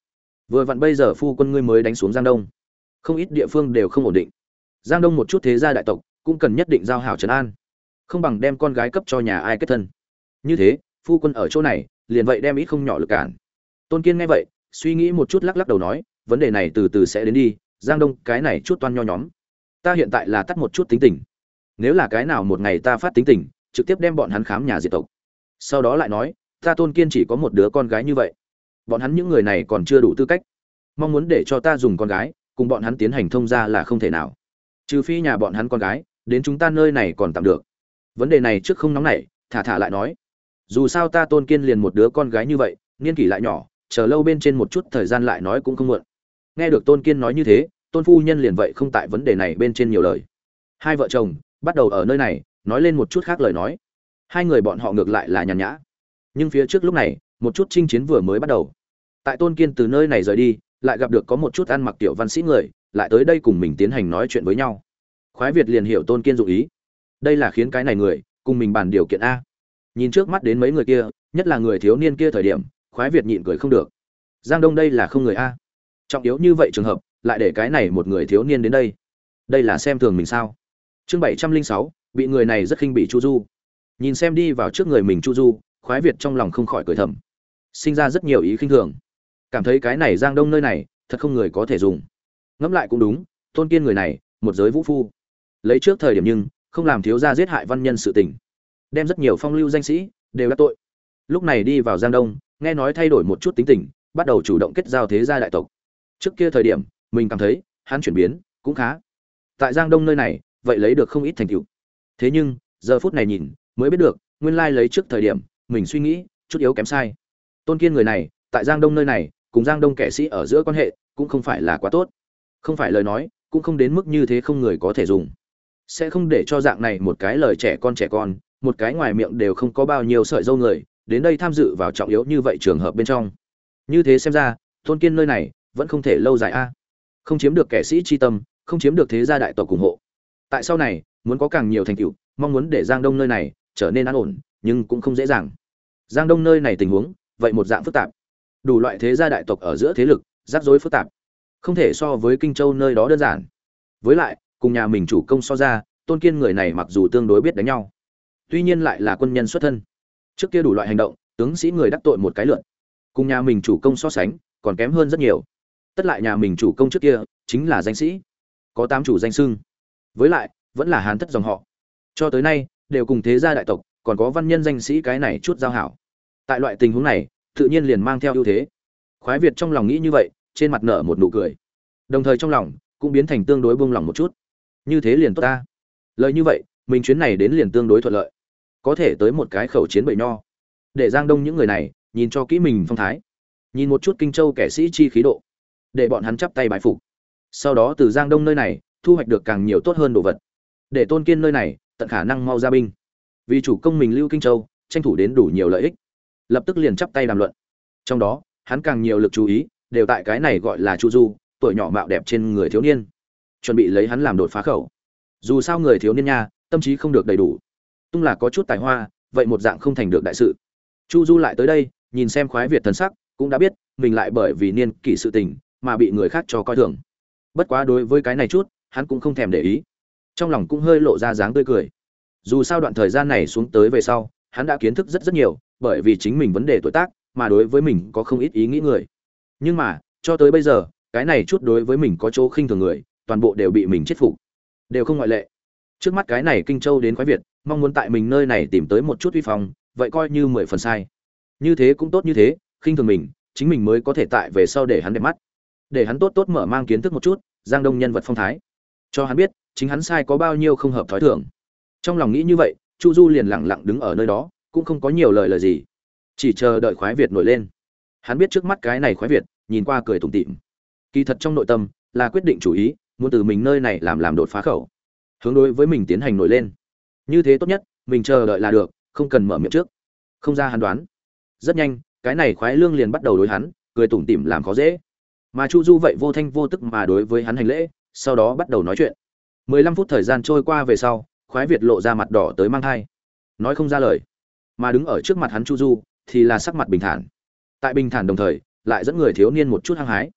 Vừa vặn bây giờ phu quân ngươi mới đánh xuống Giang Đông, không ít địa phương đều không ổn định. Giang Đông một chút thế gia đại tộc cũng cần nhất định giao hảo trấn an, không bằng đem con gái cấp cho nhà ai kết thân. Như thế, phu quân ở chỗ này, liền vậy đem ít không nhỏ lực cản. Tôn Kiên nghe vậy, suy nghĩ một chút lắc lắc đầu nói, vấn đề này từ từ sẽ đến đi, Giang Đông cái này chút toan nho nhóm. Ta hiện tại là tắt một chút tính tình. Nếu là cái nào một ngày ta phát tính tình, trực tiếp đem bọn hắn khám nhà diệt tộc. Sau đó lại nói, ta Tôn Kiên chỉ có một đứa con gái như vậy. Bọn hắn những người này còn chưa đủ tư cách. Mong muốn để cho ta dùng con gái, cùng bọn hắn tiến hành thông gia là không thể nào. Trừ phi nhà bọn hắn con gái, đến chúng ta nơi này còn tạm được. Vấn đề này trước không nóng nảy, thả lại nói. Dù sao ta Tôn Kiên liền một đứa con gái như vậy, niên kỷ lại nhỏ, chờ lâu bên trên một chút thời gian lại nói cũng không muộn. Nghe được Tôn Kiên nói như thế, Tôn phu nhân liền vậy không tại vấn đề này bên trên nhiều lời. Hai vợ chồng bắt đầu ở nơi này nói lên một chút khác lời nói. Hai người bọn họ ngược lại là nhàn nhã. Nhưng phía trước lúc này, một chút chinh chiến vừa mới bắt đầu. Tại Tôn Kiên từ nơi này rời đi, lại gặp được có một chút ăn mặc tiểu văn sĩ người, lại tới đây cùng mình tiến hành nói chuyện với nhau. Khoái Việt liền hiểu Tôn Kiên dụng ý. Đây là khiến cái này người cùng mình bàn điều kiện a. Nhìn trước mắt đến mấy người kia, nhất là người thiếu niên kia thời điểm, Khoái Việt nhịn cười không được. Giang Đông đây là không người a. Trọng yếu như vậy trường hợp, lại để cái này một người thiếu niên đến đây. Đây là xem thường mình sao? Chương 706, bị người này rất khinh bị Chu Du. Nhìn xem đi vào trước người mình Chu Du, Khoái Việt trong lòng không khỏi cười thầm, sinh ra rất nhiều ý khinh thường. Cảm thấy cái này Giang Đông nơi này, thật không người có thể dùng. Ngẫm lại cũng đúng, Tôn Kiên người này, một giới vũ phu, lấy trước thời điểm nhưng không làm thiếu gia giết hại văn nhân sự tình, đem rất nhiều phong lưu danh sĩ đều đã tội. Lúc này đi vào Giang Đông, nghe nói thay đổi một chút tính tình, bắt đầu chủ động kết giao thế gia đại tộc. Trước kia thời điểm, mình cảm thấy hắn chuyển biến cũng khá. Tại Giang Đông nơi này, vậy lấy được không ít thành tựu. Thế nhưng, giờ phút này nhìn, mới biết được, nguyên lai lấy trước thời điểm, mình suy nghĩ chút yếu kém sai. Tôn Kiên người này, tại Giang Đông nơi này, cùng Giang Đông kẻ sĩ ở giữa quan hệ cũng không phải là quá tốt. Không phải lời nói, cũng không đến mức như thế không người có thể dùng. Sẽ không để cho dạng này một cái lời trẻ con, một cái ngoài miệng đều không có bao nhiêu sợi dâu người, đến đây tham dự vào trọng yếu như vậy trường hợp bên trong. Như thế xem ra, Tôn Kiên nơi này vẫn không thể lâu dài a. Không chiếm được kẻ sĩ chi tâm, không chiếm được thế gia đại tộc ủng hộ. Tại sau này, muốn có càng nhiều thành tựu, mong muốn để Giang Đông nơi này trở nên an ổn, nhưng cũng không dễ dàng. Giang Đông nơi này tình huống, vậy một dạng phức tạp. Đủ loại thế gia đại tộc ở giữa thế lực, rắc rối phức tạp. Không thể so với Kinh Châu nơi đó đơn giản. Với lại, cùng nhà mình chủ công so ra, Tôn Kiên người này mặc dù tương đối biết đánh nhau, tuy nhiên lại là quân nhân xuất thân. Trước kia đủ loại hành động, tướng sĩ người đắc tội một cái lượt. Cùng nhà mình chủ công so sánh, còn kém hơn rất nhiều. Tất lại nhà mình chủ công trước kia chính là danh sĩ, có 8 chủ danh xưng. Với lại, vẫn là Hán thất dòng họ. Cho tới nay, đều cùng thế gia đại tộc, còn có văn nhân danh sĩ cái này chút giao hảo. Tại loại tình huống này, tự nhiên liền mang theo ưu thế. Khoái Việt trong lòng nghĩ như vậy, trên mặt nở một nụ cười. Đồng thời trong lòng cũng biến thành tương đối buông lòng một chút. Như thế liền tốt ta. Lời như vậy, mình chuyến này đến liền tương đối thuận lợi. Có thể tới một cái khẩu chiến bầy nho. Để Giang Đông những người này nhìn cho kỹ mình phong thái. Nhìn một chút Kinh Châu kẻ sĩ chi khí độ, để bọn hắn chắp tay bái phục. Sau đó từ Giang Đông nơi này thu hoạch được càng nhiều tốt hơn đồ vật. Để Tôn Kiên nơi này tận khả năng mau ra binh. Vì chủ công mình lưu Kinh Châu, tranh thủ đến đủ nhiều lợi ích. Lập tức liền chắp tay đàm luận. Trong đó, hắn càng nhiều lực chú ý đều tại cái này gọi là Chu Du, tuổi nhỏ mạo đẹp trên người thiếu niên. Chuẩn bị lấy hắn làm đột phá khẩu. Dù sao người thiếu niên nha, tâm trí không được đầy đủ. Tung là có chút tài hoa, vậy một dạng không thành được đại sự. Chu Du lại tới đây, nhìn xem Khoái Việt thần sắc, cũng đã biết mình lại bởi vì niên kỷ sự tình mà bị người khác cho coi thường. Bất quá đối với cái này chút, hắn cũng không thèm để ý. Trong lòng cũng hơi lộ ra dáng tươi cười. Dù sao đoạn thời gian này xuống tới về sau, hắn đã kiến thức rất nhiều, bởi vì chính mình vấn đề tuổi tác, mà đối với mình có không ít ý nghĩ người. Nhưng mà, cho tới bây giờ, cái này chút đối với mình có chỗ khinh thường người, toàn bộ đều bị mình chết phục, đều không ngoại lệ. Trước mắt cái này Kinh Châu đến Khoái Việt, mong muốn tại mình nơi này tìm tới một chút uy phong, vậy coi như 10 phần sai. Như thế cũng tốt như thế, khinh thường mình, chính mình mới có thể tại về sau để hắn đẹp mắt, để hắn tốt tốt mở mang kiến thức một chút Giang Đông nhân vật phong thái, cho hắn biết chính hắn sai có bao nhiêu không hợp thói thường. Trong lòng nghĩ như vậy, Chu Du liền lặng lặng đứng ở nơi đó, cũng không có nhiều lời gì, chỉ chờ đợi Khoái Việt nổi lên. Hắn biết trước mắt cái này Khoái Việt nhìn qua cười tủm tỉm, kỳ thật trong nội tâm là quyết định chủ ý, muốn từ mình nơi này làm đột phá khẩu, hướng đối với mình tiến hành nổi lên. Như thế tốt nhất, mình chờ đợi là được, không cần mở miệng trước. Không ra hắn đoán, rất nhanh cái này Khoái Lương liền bắt đầu đối hắn cười tủm tỉm làm khó dễ, mà Chu Du vậy vô thanh vô tức mà đối với hắn hành lễ, sau đó bắt đầu nói chuyện. 15 phút thời gian trôi qua về sau, Khoái Việt lộ ra mặt đỏ tới mang thai, nói không ra lời, mà đứng ở trước mặt hắn Chu Du thì là sắc mặt bình thản. Tại bình thản đồng thời, lại dẫn người thiếu niên một chút hăng hái.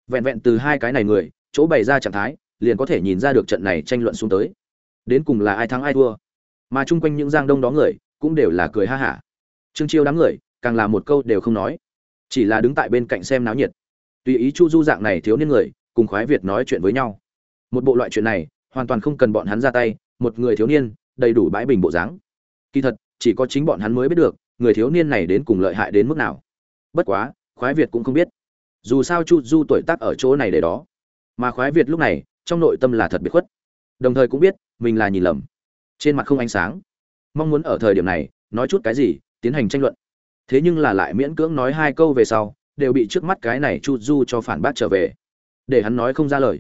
Vẹn vẹn từ hai cái này người chỗ bày ra trạng thái liền có thể nhìn ra được trận này tranh luận xuống tới đến cùng là ai thắng ai thua, mà chung quanh những Giang Đông đó người cũng đều là cười ha hả. Trương Chiêu đám người càng là một câu đều không nói, chỉ là đứng tại bên cạnh xem náo nhiệt, tùy ý Chu Du dạng này thiếu niên người cùng khoái Việt nói chuyện với nhau. Một bộ loại chuyện này hoàn toàn không cần bọn hắn ra tay, một người thiếu niên đầy đủ bãi bình bộ dáng. Kỳ thật chỉ có chính bọn hắn mới biết được người thiếu niên này đến cùng lợi hại đến mức nào. Bất quá khoái Việt cũng không biết, dù sao Chu Du tuổi tác ở chỗ này để đó, mà khoái Việt lúc này trong nội tâm là thật biệt khuất, đồng thời cũng biết mình là nhìn lầm, trên mặt không ánh sáng, mong muốn ở thời điểm này nói chút cái gì tiến hành tranh luận, thế nhưng là lại miễn cưỡng nói hai câu về sau đều bị trước mắt cái này Chu Du cho phản bác trở về, để hắn nói không ra lời.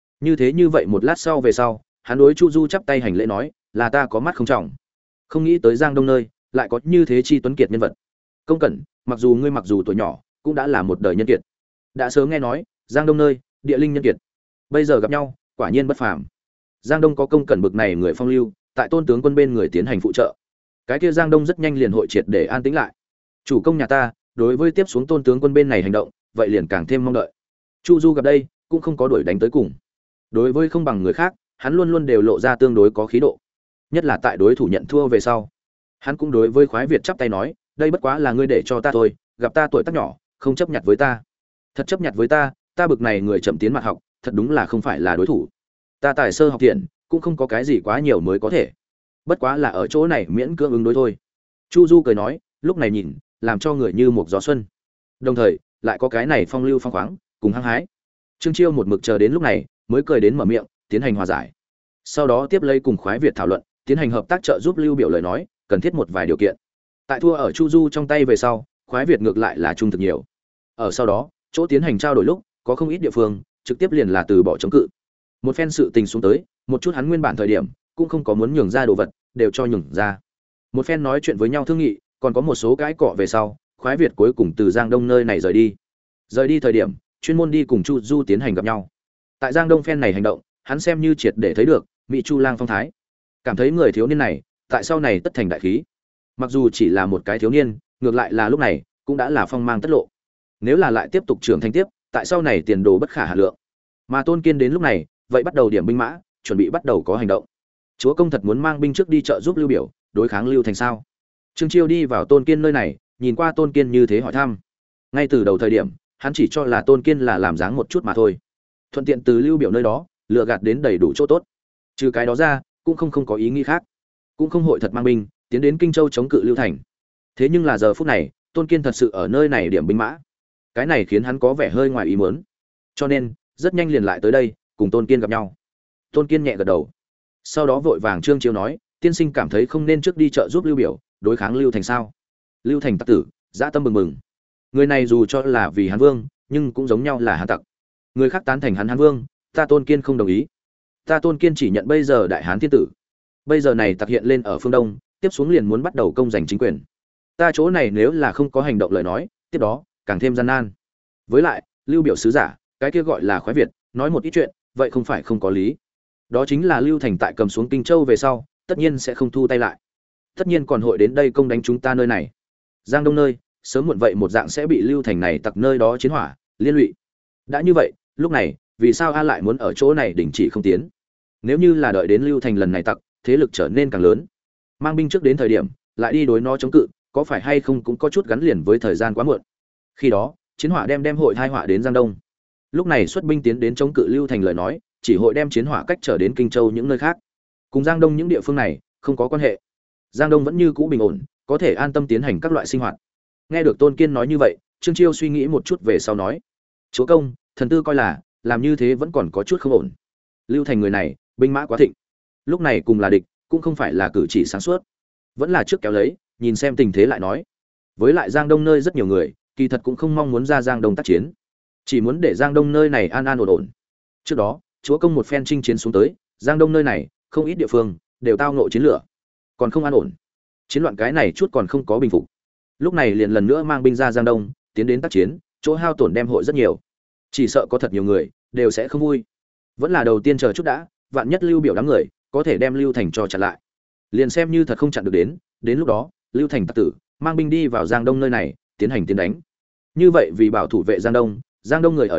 Như vậy một lát sau về sau, hắn đối Chu Du chắp tay hành lễ nói, là ta có mắt không trọng, không nghĩ tới Giang Đông nơi lại có như thế chi tuấn kiệt nhân vật. Công Cẩn, mặc dù tuổi nhỏ cũng đã là một đời nhân kiệt, đã sớm nghe nói Giang Đông nơi địa linh nhân kiệt, bây giờ gặp nhau quả nhiên bất phàm. Giang Đông có Công Cẩn bực này người phong lưu, tại Tôn tướng quân bên người tiến hành phụ trợ, cái kia Giang Đông rất nhanh liền hội triệt để an tĩnh lại. Chủ công nhà ta đối với tiếp xuống Tôn tướng quân bên này hành động, vậy liền càng thêm mong đợi. Chu Du gặp đây cũng không có đuổi đánh tới cùng, đối với không bằng người khác, hắn luôn luôn đều lộ ra tương đối có khí độ, nhất là tại đối thủ nhận thua về sau, hắn cũng đối với khoái Việt chắp tay nói, đây bất quá là ngươi để cho ta thôi, gặp ta tuổi tác nhỏ không chấp nhặt với ta, thật chấp nhặt với ta, ta bực này người chậm tiến mặt học, thật đúng là không phải là đối thủ. Ta tài sơ học thiện, cũng không có cái gì quá nhiều mới có thể, bất quá là ở chỗ này miễn cưỡng ứng đối thôi. Chu Du cười nói, lúc này nhìn làm cho người như một gió xuân, đồng thời lại có cái này phong lưu phong khoáng cùng hăng hái. Trương Chiêu một mực chờ đến lúc này mới cười đến mở miệng tiến hành hòa giải, sau đó tiếp lấy cùng khoái Việt thảo luận tiến hành hợp tác trợ giúp Lưu Biểu lời nói cần thiết một vài điều kiện. Tại thua ở Chu Du trong tay về sau, khoái Việt ngược lại là trung thực nhiều, ở sau đó chỗ tiến hành trao đổi lúc có không ít địa phương trực tiếp liền là từ bỏ chống cự. Một phen sự tình xuống tới, một chút hắn nguyên bản thời điểm cũng không có muốn nhường ra đồ vật đều cho nhường ra. Một phen nói chuyện với nhau thương nghị, còn có một số cái cọ về sau, khoái Việt cuối cùng từ Giang Đông nơi này rời đi. Rời đi thời điểm chuyên môn đi cùng Chu Du tiến hành gặp nhau. Tại Giang Đông phen này hành động, hắn xem như triệt để thấy được Mỹ Chu Lang phong thái, cảm thấy người thiếu niên này tại sau này tất thành đại khí. Mặc dù chỉ là một cái thiếu niên, ngược lại là lúc này cũng đã là phong mang tất lộ. Nếu là lại tiếp tục trưởng thành tiếp, tại sau này tiền đồ bất khả hà lượng. Mà Tôn Kiên đến lúc này, vậy bắt đầu điểm binh mã, chuẩn bị bắt đầu có hành động. Chúa công thật muốn mang binh trước đi trợ giúp Lưu Biểu, đối kháng Lưu Thành sao? Trương Chiêu đi vào Tôn Kiên nơi này, nhìn qua Tôn Kiên như thế hỏi thăm. Ngay từ đầu thời điểm, hắn chỉ cho là Tôn Kiên là làm dáng một chút mà thôi, thuận tiện từ Lưu Biểu nơi đó lừa gạt đến đầy đủ chỗ tốt. Trừ cái đó ra, cũng không có ý nghĩ khác, cũng không hội thật mang binh tiến đến Kinh Châu chống cự Lưu Thành. Thế nhưng là giờ phút này, Tôn Kiên thật sự ở nơi này điểm binh mã, cái này khiến hắn có vẻ hơi ngoài ý muốn, cho nên rất nhanh liền lại tới đây cùng Tôn Kiên gặp nhau. Tôn Kiên nhẹ gật đầu, sau đó vội vàng Trương Chiêu nói, tiên sinh cảm thấy không nên trước đi trợ giúp Lưu Biểu đối kháng Lưu Thành sao? Lưu Thành tặc tử, dã tâm bừng bừng, người này dù cho là vì Hán Vương, nhưng cũng giống nhau là Hán tặc. Người khác tán thành hắn Hán Vương, ta Tôn Kiên không đồng ý. Ta Tôn Kiên chỉ nhận bây giờ đại Hán thiên tử. Bây giờ này tặc hiện lên ở phương Đông, tiếp xuống liền muốn bắt đầu công giành chính quyền. Ta chỗ này nếu là không có hành động lời nói, tiếp đó càng thêm gian nan. Với lại, Lưu Biểu sứ giả, cái kia gọi là khoái Việt, nói một ít chuyện, vậy không phải không có lý. Đó chính là Lưu Thành tại cầm xuống Kinh Châu về sau, tất nhiên sẽ không thu tay lại. Tất nhiên còn hội đến đây công đánh chúng ta nơi này. Giang Đông nơi, sớm muộn vậy một dạng sẽ bị Lưu Thành này tặc nơi đó chiến hỏa liên lụy. Đã như vậy, lúc này, vì sao A lại muốn ở chỗ này đình chỉ không tiến? Nếu như là đợi đến Lưu Thành lần này tặc, thế lực trở nên càng lớn, mang binh trước đến thời điểm, lại đi đối nó chống cự, có phải hay không cũng có chút gắn liền với thời gian quá muộn. Khi đó, chiến hỏa đem hội tai họa đến Giang Đông. Lúc này xuất binh tiến đến chống cự Lưu Thành lời nói, chỉ hội đem chiến hỏa cách trở đến Kinh Châu những nơi khác. Cùng Giang Đông những địa phương này không có quan hệ. Giang Đông vẫn như cũ bình ổn, có thể an tâm tiến hành các loại sinh hoạt. Nghe được Tôn Kiên nói như vậy, Trương Chiêu suy nghĩ một chút về sau nói, chúa công, thần tư coi là làm như thế vẫn còn có chút không ổn. Lưu Thành người này binh mã quá thịnh, lúc này cùng là địch cũng không phải là cử chỉ sáng suốt, vẫn là trước kéo lấy nhìn xem tình thế lại nói. Với lại Giang Đông nơi rất nhiều người kỳ thật cũng không mong muốn ra Giang Đông tác chiến, chỉ muốn để Giang Đông nơi này an an ổn ổn. Trước đó chúa công một phen chinh chiến xuống tới, Giang Đông nơi này không ít địa phương đều tao ngộ chiến lửa, còn không an ổn, chiến loạn cái này chút còn không có bình phục. Lúc này liền lần nữa mang binh ra Giang Đông tiến đến tác chiến, chỗ hao tổn đem hội rất nhiều, chỉ sợ có thật nhiều người đều sẽ không vui. Vẫn là đầu tiên chờ chút đã, vạn nhất Lưu Biểu đám người có thể đem Lưu Thành cho chặn lại, liền xem như thật không chặn được đến lúc đó Lưu Thành tặc tử mang binh đi vào Giang Đông nơi này tiến hành tiến đánh. Như vậy vì bảo thủ vệ Giang Đông người ở đây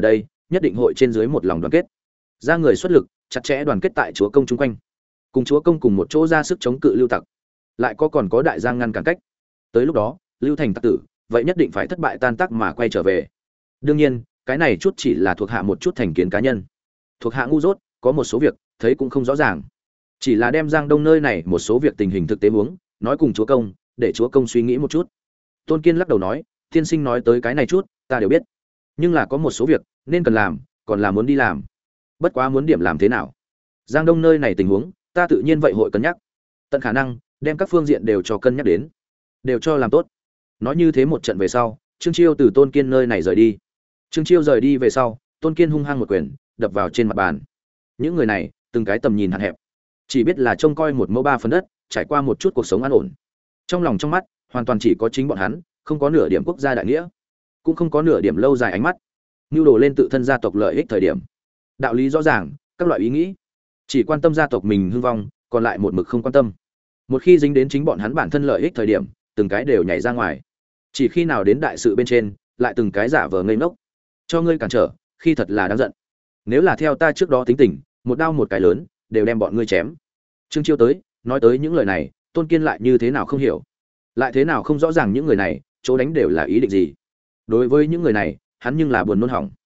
nhất định hội trên dưới một lòng đoàn kết, ra người xuất lực, chặt chẽ đoàn kết tại chúa công chung quanh, cùng chúa công cùng một chỗ ra sức chống cự lưu tặc, lại còn có đại giang ngăn cản cách. Tới lúc đó, lưu thành tặc tử, vậy nhất định phải thất bại tan tác mà quay trở về. Đương nhiên, cái này chút chỉ là thuộc hạ một chút thành kiến cá nhân. Thuộc hạ ngu dốt, có một số việc thấy cũng không rõ ràng, chỉ là đem Giang Đông nơi này một số việc tình hình thực tế huống nói cùng chúa công, để chúa công suy nghĩ một chút. Tôn Kiên lắc đầu nói, tiên sinh nói tới cái này chút, ta đều biết, nhưng là có một số việc nên cần làm, còn là muốn đi làm. Bất quá muốn điểm làm thế nào? Giang Đông nơi này tình huống, ta tự nhiên vậy hội cân nhắc, tận khả năng đem các phương diện đều cho cân nhắc đến, đều cho làm tốt. Nói như thế một trận về sau, Trương Chiêu từ Tôn Kiên nơi này rời đi. Trương Chiêu rời đi về sau, Tôn Kiên hung hăng một quyền đập vào trên mặt bàn. Những người này, từng cái tầm nhìn hạn hẹp, chỉ biết là trông coi một mẫu ba phần đất, trải qua một chút cuộc sống an ổn. Trong lòng trong mắt, hoàn toàn chỉ có chính bọn hắn, không có nửa điểm quốc gia đại nghĩa, cũng không có nửa điểm lâu dài ánh mắt. Nưu đồ lên tự thân gia tộc lợi ích thời điểm, đạo lý rõ ràng, các loại ý nghĩ, chỉ quan tâm gia tộc mình hưng vong, còn lại một mực không quan tâm. Một khi dính đến chính bọn hắn bản thân lợi ích thời điểm, từng cái đều nhảy ra ngoài. Chỉ khi nào đến đại sự bên trên, lại từng cái giả vờ ngây ngốc, cho ngươi cản trở, khi thật là đáng giận. Nếu là theo ta trước đó tính tình, một đao một cái lớn, đều đem bọn ngươi chém. Trương Chiêu tới, nói tới những lời này, Tôn Kiên lại như thế nào không hiểu, lại thế nào không rõ ràng những người này chỗ đánh đều là ý định gì. Đối với những người này, hắn nhưng là buồn nôn hỏng,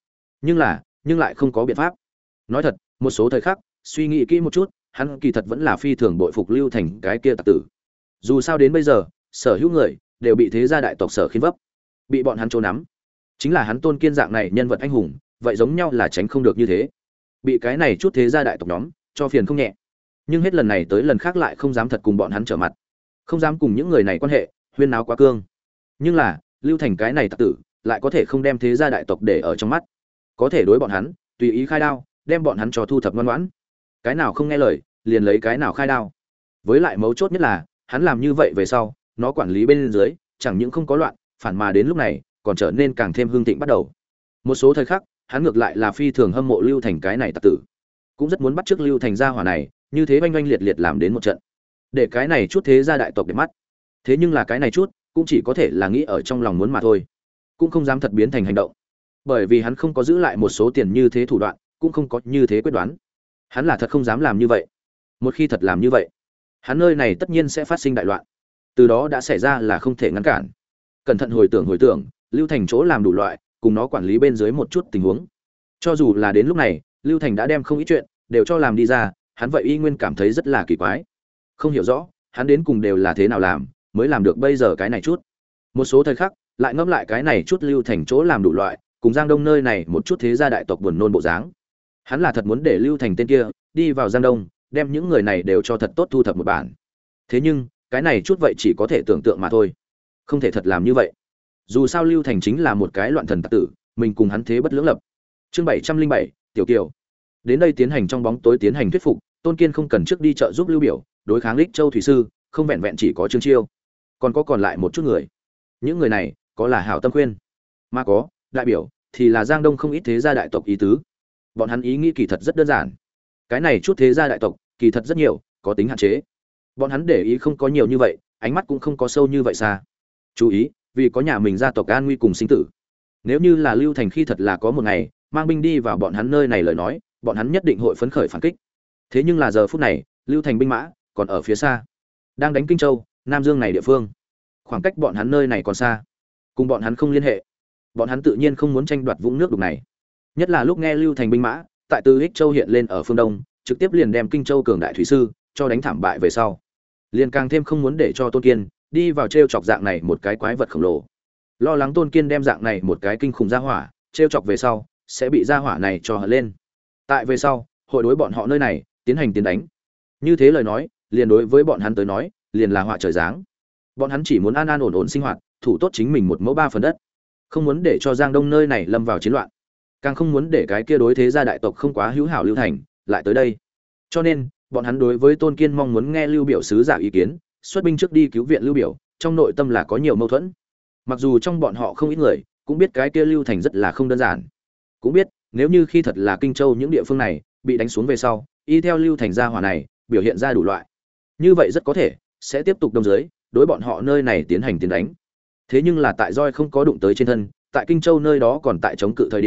nhưng lại không có biện pháp. Nói thật, một số thời khắc suy nghĩ kỹ một chút, hắn kỳ thật vẫn là phi thường bội phục Lưu Thành cái kia tặc tử. Dù sao đến bây giờ, sở hữu người đều bị thế gia đại tộc sở khiến vấp, bị bọn hắn trốn nắm. Chính là hắn Tôn Kiên dạng này nhân vật anh hùng, vậy giống nhau là tránh không được như thế, bị cái này chút thế gia đại tộc nhóm cho phiền không nhẹ. Nhưng hết lần này tới lần khác lại không dám thật cùng bọn hắn trở mặt, không dám cùng những người này quan hệ huyên náo quá cương. Nhưng là Lưu Thành cái này tặc tử lại có thể không đem thế gia đại tộc để ở trong mắt, có thể đối bọn hắn tùy ý khai đao, đem bọn hắn cho thu thập ngoan ngoãn. Cái nào không nghe lời liền lấy cái nào khai đao. Với lại mấu chốt nhất là hắn làm như vậy về sau, nó quản lý bên dưới chẳng những không có loạn, phản mà đến lúc này còn trở nên càng thêm hương thịnh bắt đầu. Một số thời khắc hắn ngược lại là phi thường hâm mộ Lưu Thành cái này tặc tử, cũng rất muốn bắt chước Lưu Thành gia hỏa này, như thế oanh oanh liệt liệt làm đến một trận, để cái này chút thế gia đại tộc để mắt. Thế nhưng là cái này chút cũng chỉ có thể là nghĩ ở trong lòng muốn mà thôi, cũng không dám thật biến thành hành động, bởi vì hắn không có giữ lại một số tiền như thế thủ đoạn, cũng không có như thế quyết đoán. Hắn là thật không dám làm như vậy. Một khi thật làm như vậy, hắn nơi này tất nhiên sẽ phát sinh đại loạn, từ đó đã xảy ra là không thể ngăn cản. Cẩn thận hồi tưởng, Lưu Thành chỗ làm đủ loại, cùng nó quản lý bên dưới một chút tình huống, cho dù là đến lúc này Lưu Thành đã đem không ít chuyện đều cho làm đi ra, hắn vậy y nguyên cảm thấy rất là kỳ quái, không hiểu rõ hắn đến cùng đều là thế nào làm mới làm được bây giờ cái này chút. Một số thời khắc lại ngẫm lại cái này chút Lưu Thành chỗ làm đủ loại, cùng Giang Đông nơi này một chút thế gia đại tộc buồn nôn bộ dáng, hắn là thật muốn để Lưu Thành tên kia đi vào Giang Đông, đem những người này đều cho thật tốt thu thập một bản. Thế nhưng cái này chút vậy chỉ có thể tưởng tượng mà thôi, không thể thật làm như vậy. Dù sao Lưu Thành chính là một cái loạn thần tặc tử, mình cùng hắn thế bất lưỡng lập. Chương 707, Tiểu Kiều. Đến đây tiến hành trong bóng tối tiến hành thuyết phục, Tôn Kiên không cần trước đi trợ giúp Lưu Biểu, đối kháng Lịch Châu thủy sư, không vẹn vẹn chỉ có Trương Chiêu, còn lại một chút người. Những người này có là hảo tâm khuyên, mà có đại biểu thì là Giang Đông không ít thế gia đại tộc ý tứ. Bọn hắn ý nghĩ kỳ thật rất đơn giản. Cái này chút thế gia đại tộc kỳ thật rất nhiều, có tính hạn chế. Bọn hắn để ý không có nhiều như vậy, ánh mắt cũng không có sâu như vậy xa. Chú ý, vì có nhà mình gia tộc an nguy cùng sinh tử. Nếu như là Lưu Thành khi thật là có một ngày mang binh đi vào bọn hắn nơi này lời nói, bọn hắn nhất định hội phấn khởi phản kích. Thế nhưng là giờ phút này, Lưu Thành binh mã còn ở phía xa, đang đánh Kinh Châu, Nam Dương này địa phương. Khoảng cách bọn hắn nơi này còn xa, cùng bọn hắn không liên hệ. Bọn hắn tự nhiên không muốn tranh đoạt vũng nước đục này. Nhất là lúc nghe Lưu Thành binh mã tại Từ Ích Châu hiện lên ở phương đông, trực tiếp liền đem Kinh Châu cường đại thủy sư cho đánh thảm bại về sau, liền càng thêm không muốn để cho Tôn Kiên đi vào trêu chọc dạng này một cái quái vật khổng lồ. Lo lắng Tôn Kiên đem dạng này một cái kinh khủng gia hỏa trêu chọc về sau sẽ bị gia hỏa này cho hận lên, tại về sau hội đối bọn họ nơi này tiến hành tiến đánh. Như thế lời nói, liền đối với bọn hắn tới nói liền là họa trời giáng. Bọn hắn chỉ muốn an an ổn ổn sinh hoạt, thủ tốt chính mình một mẫu ba phần đất, không muốn để cho Giang Đông nơi này lâm vào chiến loạn, càng không muốn để cái kia đối thế gia đại tộc không quá hữu hảo Lưu Thành lại tới đây. Cho nên bọn hắn đối với Tôn Kiên mong muốn nghe Lưu Biểu sứ giả ý kiến, xuất binh trước đi cứu viện Lưu Biểu, trong nội tâm là có nhiều mâu thuẫn. Mặc dù trong bọn họ không ít người cũng biết cái kia Lưu Thành rất là không đơn giản, cũng biết nếu như khi thật là Kinh Châu những địa phương này bị đánh xuống về sau, y theo Lưu Thành gia hỏa này biểu hiện ra đủ loại, như vậy rất có thể sẽ tiếp tục đông dưới đối bọn họ nơi này tiến hành tiến đánh. Thế nhưng là tại roi không có đụng tới trên thân, tại Kinh Châu nơi đó còn tại chống cự thời điểm,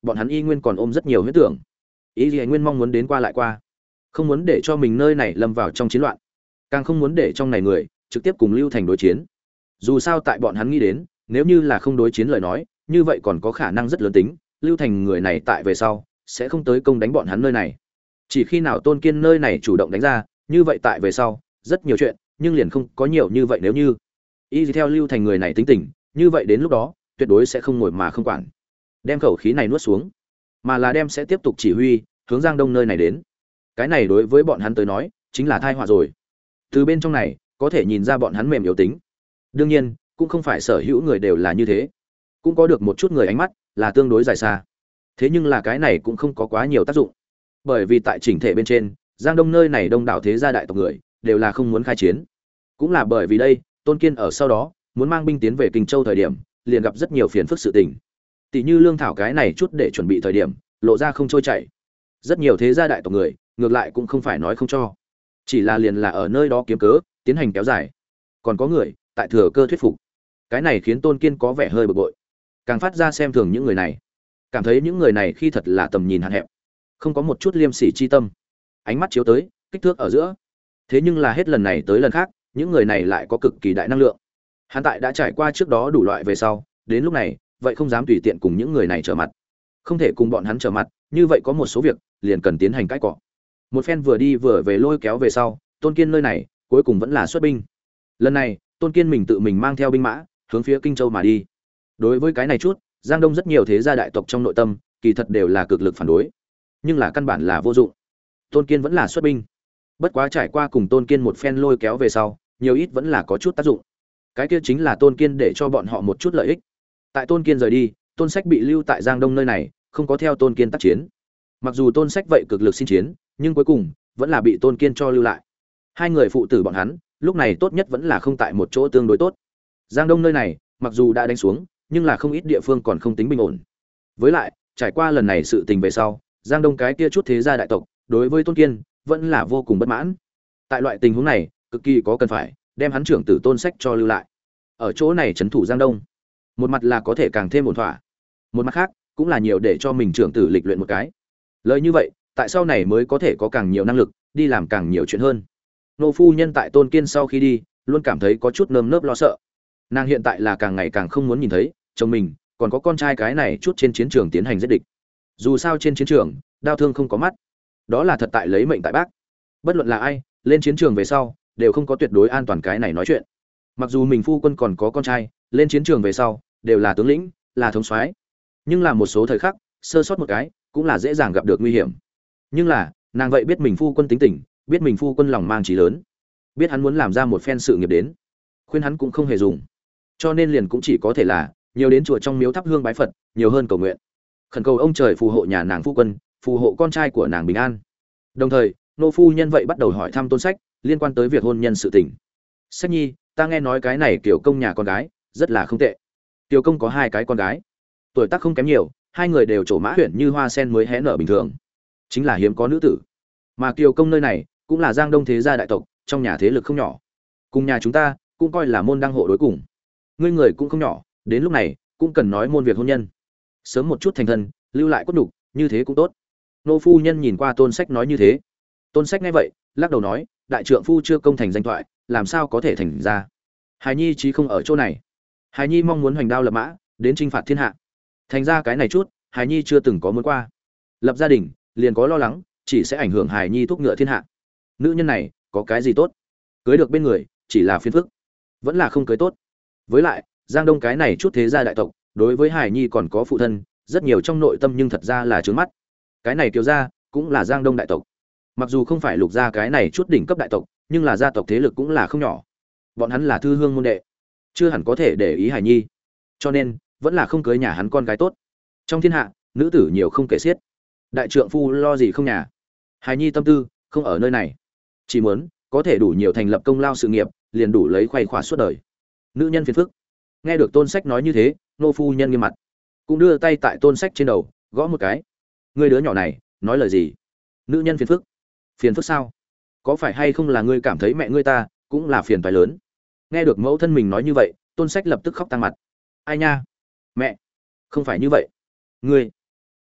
bọn hắn y nguyên còn ôm rất nhiều huyết tưởng. Ý gì nguyên mong muốn đến qua lại qua, không muốn để cho mình nơi này lâm vào trong chiến loạn, càng không muốn để trong này người trực tiếp cùng Lưu Thành đối chiến. Dù sao tại bọn hắn nghĩ đến, nếu như là không đối chiến lời nói, như vậy còn có khả năng rất lớn tính, Lưu Thành người này tại về sau sẽ không tới công đánh bọn hắn nơi này. Chỉ khi nào Tôn Kiên nơi này chủ động đánh ra, như vậy tại về sau rất nhiều chuyện, nhưng liền không có nhiều như vậy. Nếu như y theo Lưu Thành người này tính tình, như vậy đến lúc đó tuyệt đối sẽ không ngồi mà không quản, đem khẩu khí này nuốt xuống, mà là đem sẽ tiếp tục chỉ huy hướng Giang Đông nơi này đến. Cái này đối với bọn hắn tới nói chính là tai họa rồi. Từ bên trong này có thể nhìn ra bọn hắn mềm yếu tính. Đương nhiên cũng không phải sở hữu người đều là như thế, cũng có được một chút người ánh mắt là tương đối dài xa. Thế nhưng là cái này cũng không có quá nhiều tác dụng, bởi vì tại chỉnh thể bên trên Giang Đông nơi này đông đảo thế gia đại tộc người đều là không muốn khai chiến. Cũng là bởi vì đây, Tôn Kiên ở sau đó muốn mang binh tiến về Kinh Châu thời điểm, liền gặp rất nhiều phiền phức sự tình. Tỷ như lương thảo cái này chút để chuẩn bị thời điểm, lộ ra không trôi chảy. Rất nhiều thế gia đại tộc người, ngược lại cũng không phải nói không cho, chỉ là liền là ở nơi đó kiếm cớ, tiến hành kéo dài. Còn có người tại thừa cơ thuyết phục. Cái này khiến Tôn Kiên có vẻ hơi bực bội, càng phát ra xem thường những người này, cảm thấy những người này khi thật là tầm nhìn hạn hẹp, không có một chút liêm sỉ chi tâm. Ánh mắt chiếu tới, kích thước ở giữa. Thế nhưng là hết lần này tới lần khác, những người này lại có cực kỳ đại năng lượng. Hắn tại đã trải qua trước đó đủ loại về sau, đến lúc này, vậy không dám tùy tiện cùng những người này trở mặt. Không thể cùng bọn hắn trở mặt, như vậy có một số việc liền cần tiến hành cãi cọ. Một phen vừa đi vừa về lôi kéo về sau, Tôn Kiên nơi này cuối cùng vẫn là xuất binh. Lần này, Tôn Kiên mình tự mình mang theo binh mã, hướng phía Kinh Châu mà đi. Đối với cái này chút, Giang Đông rất nhiều thế gia đại tộc trong nội tâm, kỳ thật đều là cực lực phản đối, nhưng là căn bản là vô dụng. Tôn Kiên vẫn là xuất binh. Bất quá trải qua cùng Tôn Kiên một phen lôi kéo về sau, nhiều ít vẫn là có chút tác dụng. Cái kia chính là Tôn Kiên để cho bọn họ một chút lợi ích. Tại Tôn Kiên rời đi, Tôn Sách bị lưu tại Giang Đông nơi này, không có theo Tôn Kiên tác chiến. Mặc dù Tôn Sách vậy cực lực xin chiến, nhưng cuối cùng vẫn là bị Tôn Kiên cho lưu lại. Hai người phụ tử bọn hắn, lúc này tốt nhất vẫn là không tại một chỗ tương đối tốt. Giang Đông nơi này, mặc dù đã đánh xuống, nhưng là không ít địa phương còn không tính bình ổn. Với lại, trải qua lần này sự tình về sau, Giang Đông cái kia chút thế gia đại tộc, đối với Tôn Kiên vẫn là vô cùng bất mãn. Tại loại tình huống này, cực kỳ có cần phải đem hắn trưởng tử Tôn Sách cho lưu lại. Ở chỗ này trấn thủ Giang Đông, một mặt là có thể càng thêm ổn thỏa, một mặt khác cũng là nhiều để cho mình trưởng tử lịch luyện một cái. Lời như vậy, tại sau này mới có thể có càng nhiều năng lực, đi làm càng nhiều chuyện hơn. Nô phu nhân tại Tôn Kiên sau khi đi, luôn cảm thấy có chút nơm nớp lo sợ. Nàng hiện tại là càng ngày càng không muốn nhìn thấy chồng mình còn có con trai cái này chút trên chiến trường tiến hành giết địch. Dù sao trên chiến trường, đau thương không có mắt, đó là thật tại lấy mệnh tại bác. Bất luận là ai, lên chiến trường về sau, đều không có tuyệt đối an toàn cái này nói chuyện. Mặc dù mình phu quân còn có con trai, lên chiến trường về sau, đều là tướng lĩnh, là thống soái, nhưng là một số thời khắc, sơ sót một cái, cũng là dễ dàng gặp được nguy hiểm. Nhưng là, nàng vậy biết mình phu quân tính tình, biết mình phu quân lòng mang chí lớn, biết hắn muốn làm ra một phen sự nghiệp đến, khuyên hắn cũng không hề dùng. Cho nên liền cũng chỉ có thể là nhiều đến chùa trong miếu thắp hương bái Phật, nhiều hơn cầu nguyện, khẩn cầu ông trời phù hộ nhà nàng phu quân, phù hộ con trai của nàng bình an. Đồng thời, nô phu nhân vậy bắt đầu hỏi thăm Tôn Sách liên quan tới việc hôn nhân sự tình. Sách nhi, ta nghe nói cái này Kiều công nhà con gái rất là không tệ. Kiều công có hai cái con gái, tuổi tác không kém nhiều, hai người đều trổ mã huyện như hoa sen mới hé nở bình thường, chính là hiếm có nữ tử. Mà Kiều công nơi này cũng là Giang Đông thế gia đại tộc, trong nhà thế lực không nhỏ, cùng nhà chúng ta cũng coi là môn đăng hộ đối cùng. Ngươi người cũng không nhỏ, đến lúc này cũng cần nói môn việc hôn nhân, sớm một chút thành thân, lưu lại cốt đục, như thế cũng tốt. Nô phu nhân nhìn qua Tôn Sách nói như thế. Tôn Sách nghe vậy, lắc đầu nói, đại trượng phu chưa công thành danh thoại, làm sao có thể thành ra. Hài nhi chí không ở chỗ này. Hài nhi mong muốn hoành đao lập mã, đến chinh phạt thiên hạ. Thành ra cái này chút, Hài nhi chưa từng có muốn qua. Lập gia đình, liền có lo lắng, chỉ sẽ ảnh hưởng Hài nhi thúc ngựa thiên hạ. Nữ nhân này, có cái gì tốt? Cưới được bên người, chỉ là phiền phức, vẫn là không cưới tốt. Với lại, Giang Đông cái này chút thế gia đại tộc, đối với Hài nhi còn có phụ thân, rất nhiều trong nội tâm nhưng thật ra là trướng mắt. Cái này Kiều gia cũng là Giang Đông đại tộc. Mặc dù không phải Lục gia cái này chút đỉnh cấp đại tộc, nhưng là gia tộc thế lực cũng là không nhỏ. Bọn hắn là thư hương môn đệ, chưa hẳn có thể để ý Hài nhi. Cho nên, vẫn là không cưới nhà hắn con gái tốt. Trong thiên hạ, nữ tử nhiều không kể xiết. Đại trượng phu lo gì không nhà. Hài nhi tâm tư không ở nơi này, chỉ muốn có thể đủ nhiều thành lập công lao sự nghiệp, liền đủ lấy khoe khoả suốt đời. Nữ nhân phiền phức. Nghe được Tôn Sách nói như thế, nô phu nhân nghiêm mặt, cũng đưa tay tại Tôn Sách trên đầu gõ một cái. Ngươi đứa nhỏ này nói lời gì? Nữ nhân phiền phức? Phiền phức sao? Có phải hay không là ngươi cảm thấy mẹ ngươi ta cũng là phiền toái lớn? Nghe được mẫu thân mình nói như vậy, Tôn Sách lập tức khóc tăng mặt. Ai nha? Mẹ, không phải như vậy. Ngươi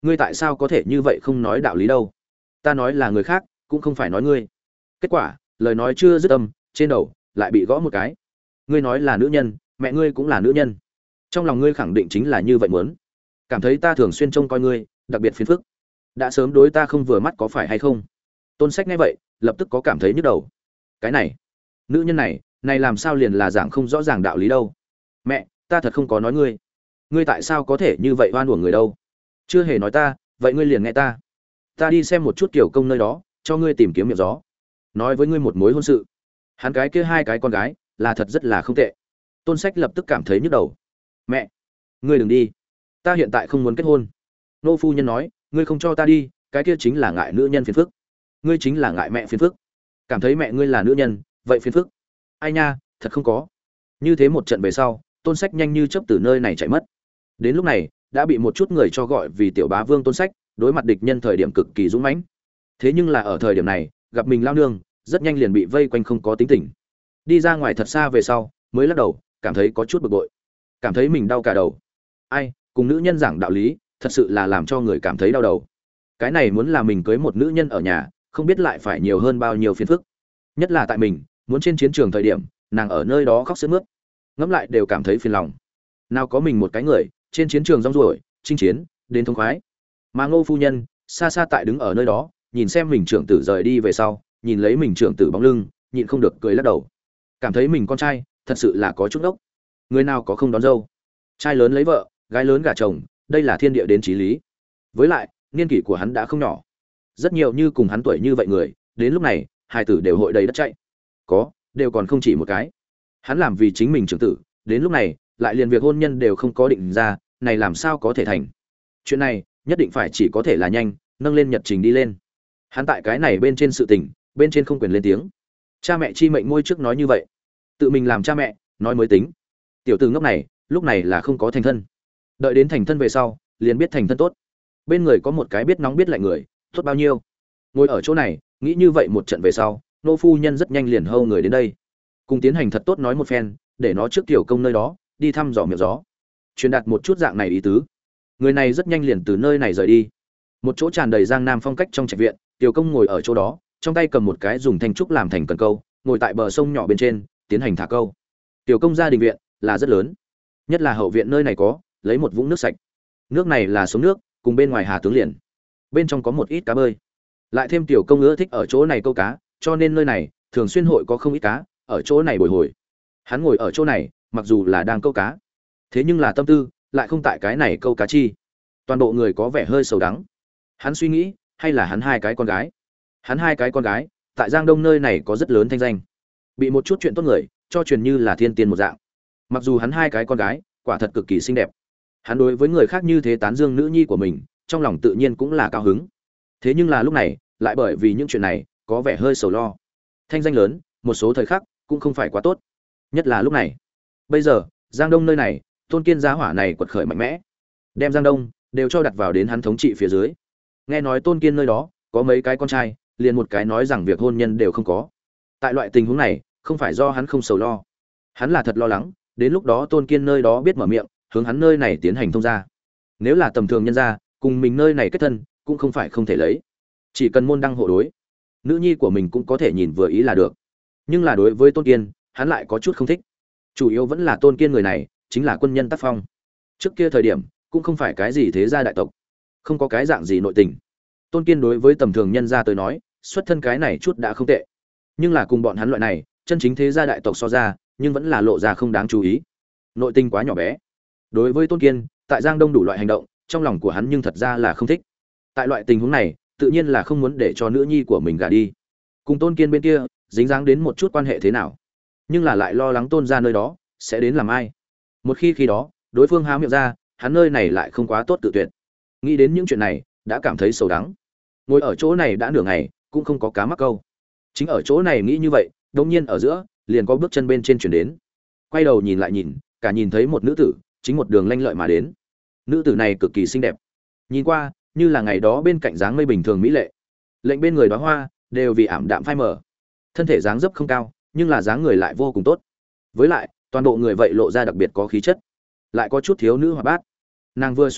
ngươi tại sao có thể như vậy không nói đạo lý đâu? Ta nói là người khác, cũng không phải nói ngươi. Kết quả, lời nói chưa dứt âm, trên đầu lại bị gõ một cái. Ngươi nói là nữ nhân, mẹ ngươi cũng là nữ nhân. Trong lòng ngươi khẳng định chính là như vậy muốn. Cảm thấy ta thường xuyên trông coi ngươi, đặc biệt phiền phức. Đã sớm đối ta không vừa mắt có phải hay không? Tôn Sách nghe vậy, lập tức có cảm thấy nhức đầu. Cái này, nữ nhân này, này làm sao liền là giảng không rõ ràng đạo lý đâu? Mẹ, ta thật không có nói ngươi. Ngươi tại sao có thể như vậy oan uổng người đâu? Chưa hề nói ta, vậy ngươi liền nghe ta. Ta đi xem một chút kiểu công nơi đó, cho ngươi tìm kiếm miệng gió. Nói với ngươi một mối hôn sự. Hắn cái kia hai cái con gái, là thật rất là không tệ. Tôn Sách lập tức cảm thấy nhức đầu. Mẹ, ngươi đừng đi. Ta hiện tại không muốn kết hôn. Nô phu nhân nói, ngươi không cho ta đi, cái kia chính là ngại nữ nhân phiền phức. Ngươi chính là ngại mẹ phiền phức. Cảm thấy mẹ ngươi là nữ nhân, vậy phiền phức. Ai nha, thật không có. Như thế một trận về sau, Tôn Sách nhanh như chớp từ nơi này chạy mất. Đến lúc này, đã bị một chút người cho gọi vì tiểu bá vương Tôn Sách, đối mặt địch nhân thời điểm cực kỳ dũng mãnh. Thế nhưng là ở thời điểm này, gặp mình lao nương, rất nhanh liền bị vây quanh không có tính tình. Đi ra ngoài thật xa về sau, mới lắc đầu, cảm thấy có chút bực bội. Cảm thấy mình đau cả đầu. Ai, cùng nữ nhân giảng đạo lý, thật sự là làm cho người cảm thấy đau đầu. Cái này muốn là mình cưới một nữ nhân ở nhà, không biết lại phải nhiều hơn bao nhiêu phiền phức. Nhất là tại mình, muốn trên chiến trường thời điểm, nàng ở nơi đó khóc sướt mướt. Ngẫm lại đều cảm thấy phiền lòng. Nào có mình một cái người, trên chiến trường rong ruổi, chinh chiến, đến thống khoái. Mà Ngô phu nhân, xa xa tại đứng ở nơi đó, nhìn xem mình trưởng tử rời đi về sau, nhìn lấy mình trưởng tử bóng lưng, nhịn không được cười lắc đầu. Cảm thấy mình con trai, thật sự là có chút ốc. Người nào có không đón dâu? Trai lớn lấy vợ, gái lớn gả chồng, đây là thiên địa đến chí lý. Với lại, niên kỷ của hắn đã không nhỏ. Rất nhiều như cùng hắn tuổi như vậy người, đến lúc này, hai tử đều hội đầy đất chạy. Có, đều còn không chỉ một cái. Hắn làm vì chính mình trưởng tử, đến lúc này, lại liền việc hôn nhân đều không có định ra, này làm sao có thể thành? Chuyện này, nhất định phải chỉ có thể là nhanh, nâng lên nhật trình đi lên. Hắn tại cái này bên trên sự tình, bên trên không quyền lên tiếng. Cha mẹ chi mệnh ngôi trước nói như vậy, tự mình làm cha mẹ, nói mới tính. Tiểu tử ngốc này, lúc này là không có thành thân. Đợi đến thành thân về sau, liền biết thành thân tốt. Bên người có một cái biết nóng biết lạnh người, tốt bao nhiêu. Ngồi ở chỗ này, nghĩ như vậy một trận về sau, nô phu nhân rất nhanh liền hâu người đến đây, cùng tiến hành thật tốt nói một phen, để nó trước tiểu công nơi đó, đi thăm dò miệng gió, truyền đạt một chút dạng này ý tứ. Người này rất nhanh liền từ nơi này rời đi. Một chỗ tràn đầy giang nam phong cách trong trạch viện, tiểu công ngồi ở chỗ đó, trong tay cầm một cái dùng thanh trúc làm thành cần câu, ngồi tại bờ sông nhỏ bên trên, tiến hành thả câu. Tiểu công gia đình viện là rất lớn, nhất là hậu viện nơi này có lấy một vũng nước sạch. Nước này là sống nước, cùng bên ngoài hà tướng liền. Bên trong có một ít cá bơi. Lại thêm tiểu công ưa thích ở chỗ này câu cá, cho nên nơi này thường xuyên hội có không ít cá ở chỗ này bồi hồi. Hắn ngồi ở chỗ này, mặc dù là đang câu cá, thế nhưng là tâm tư lại không tại cái này câu cá chi. Toàn bộ người có vẻ hơi sầu đắng. Hắn suy nghĩ, hay là hắn hai cái con gái. Hắn hai cái con gái, tại Giang Đông nơi này có rất lớn thanh danh. Bị một chút chuyện tốt người cho truyền như là thiên tiên một dạng. Mặc dù hắn hai cái con gái, quả thật cực kỳ xinh đẹp. Hắn đối với người khác như thế tán dương nữ nhi của mình, trong lòng tự nhiên cũng là cao hứng. Thế nhưng là lúc này, lại bởi vì những chuyện này, có vẻ hơi sầu lo. Thanh danh lớn, một số thời khắc cũng không phải quá tốt. Nhất là lúc này. Bây giờ, Giang Đông nơi này, Tôn Kiên giá hỏa này quật khởi mạnh mẽ, đem Giang Đông đều cho đặt vào đến hắn thống trị phía dưới. Nghe nói Tôn Kiên nơi đó có mấy cái con trai, liền một cái nói rằng việc hôn nhân đều không có. Tại loại tình huống này, không phải do hắn không sầu lo, hắn là thật lo lắng, đến lúc đó Tôn Kiên nơi đó biết mở miệng, hướng hắn nơi này tiến hành thông gia. Nếu là tầm thường nhân gia, cùng mình nơi này kết thân, cũng không phải không thể lấy. Chỉ cần môn đăng hộ đối, nữ nhi của mình cũng có thể nhìn vừa ý là được. Nhưng là đối với Tôn Kiên, hắn lại có chút không thích. Chủ yếu vẫn là Tôn Kiên người này, chính là quân nhân tác phong. Trước kia thời điểm, cũng không phải cái gì thế gia đại tộc, không có cái dạng gì nội tình. Tôn Kiên đối với tầm thường nhân gia tới nói, xuất thân cái này chút đã không tệ. Nhưng là cùng bọn hắn loại này, chân chính thế gia đại tộc so ra, nhưng vẫn là lộ ra không đáng chú ý. Nội tình quá nhỏ bé. Đối với Tôn Kiên, tại Giang Đông đủ loại hành động, trong lòng của hắn nhưng thật ra là không thích. Tại loại tình huống này, tự nhiên là không muốn để cho nữ nhi của mình gả đi. Cùng Tôn Kiên bên kia, dính dáng đến một chút quan hệ thế nào, nhưng là lại lo lắng Tôn gia nơi đó sẽ đến làm ai. Một khi đó, đối phương há miệng ra, hắn nơi này lại không quá tốt tự tuyệt. Nghĩ đến những chuyện này, đã cảm thấy sầu đắng. Ngồi ở chỗ này đã nửa ngày, cũng không có cá mắc câu. Chính ở chỗ này nghĩ như vậy, đột nhiên ở giữa, liền có bước chân bên trên chuyển đến. Quay đầu nhìn lại nhìn, cả nhìn thấy một nữ tử, chính một đường lanh lợi mà đến. Nữ tử này cực kỳ xinh đẹp. Nhìn qua, như là ngày đó bên cạnh dáng mây bình thường mỹ lệ. Lệnh bên người đóa hoa, đều vì ảm đạm phai mờ. Thân thể dáng dấp không cao, nhưng là dáng người lại vô cùng tốt. Với lại, toàn bộ người vậy lộ ra đặc biệt có khí chất, lại có chút thiếu nữ hoạt bát. Nàng vừa xuất hiện,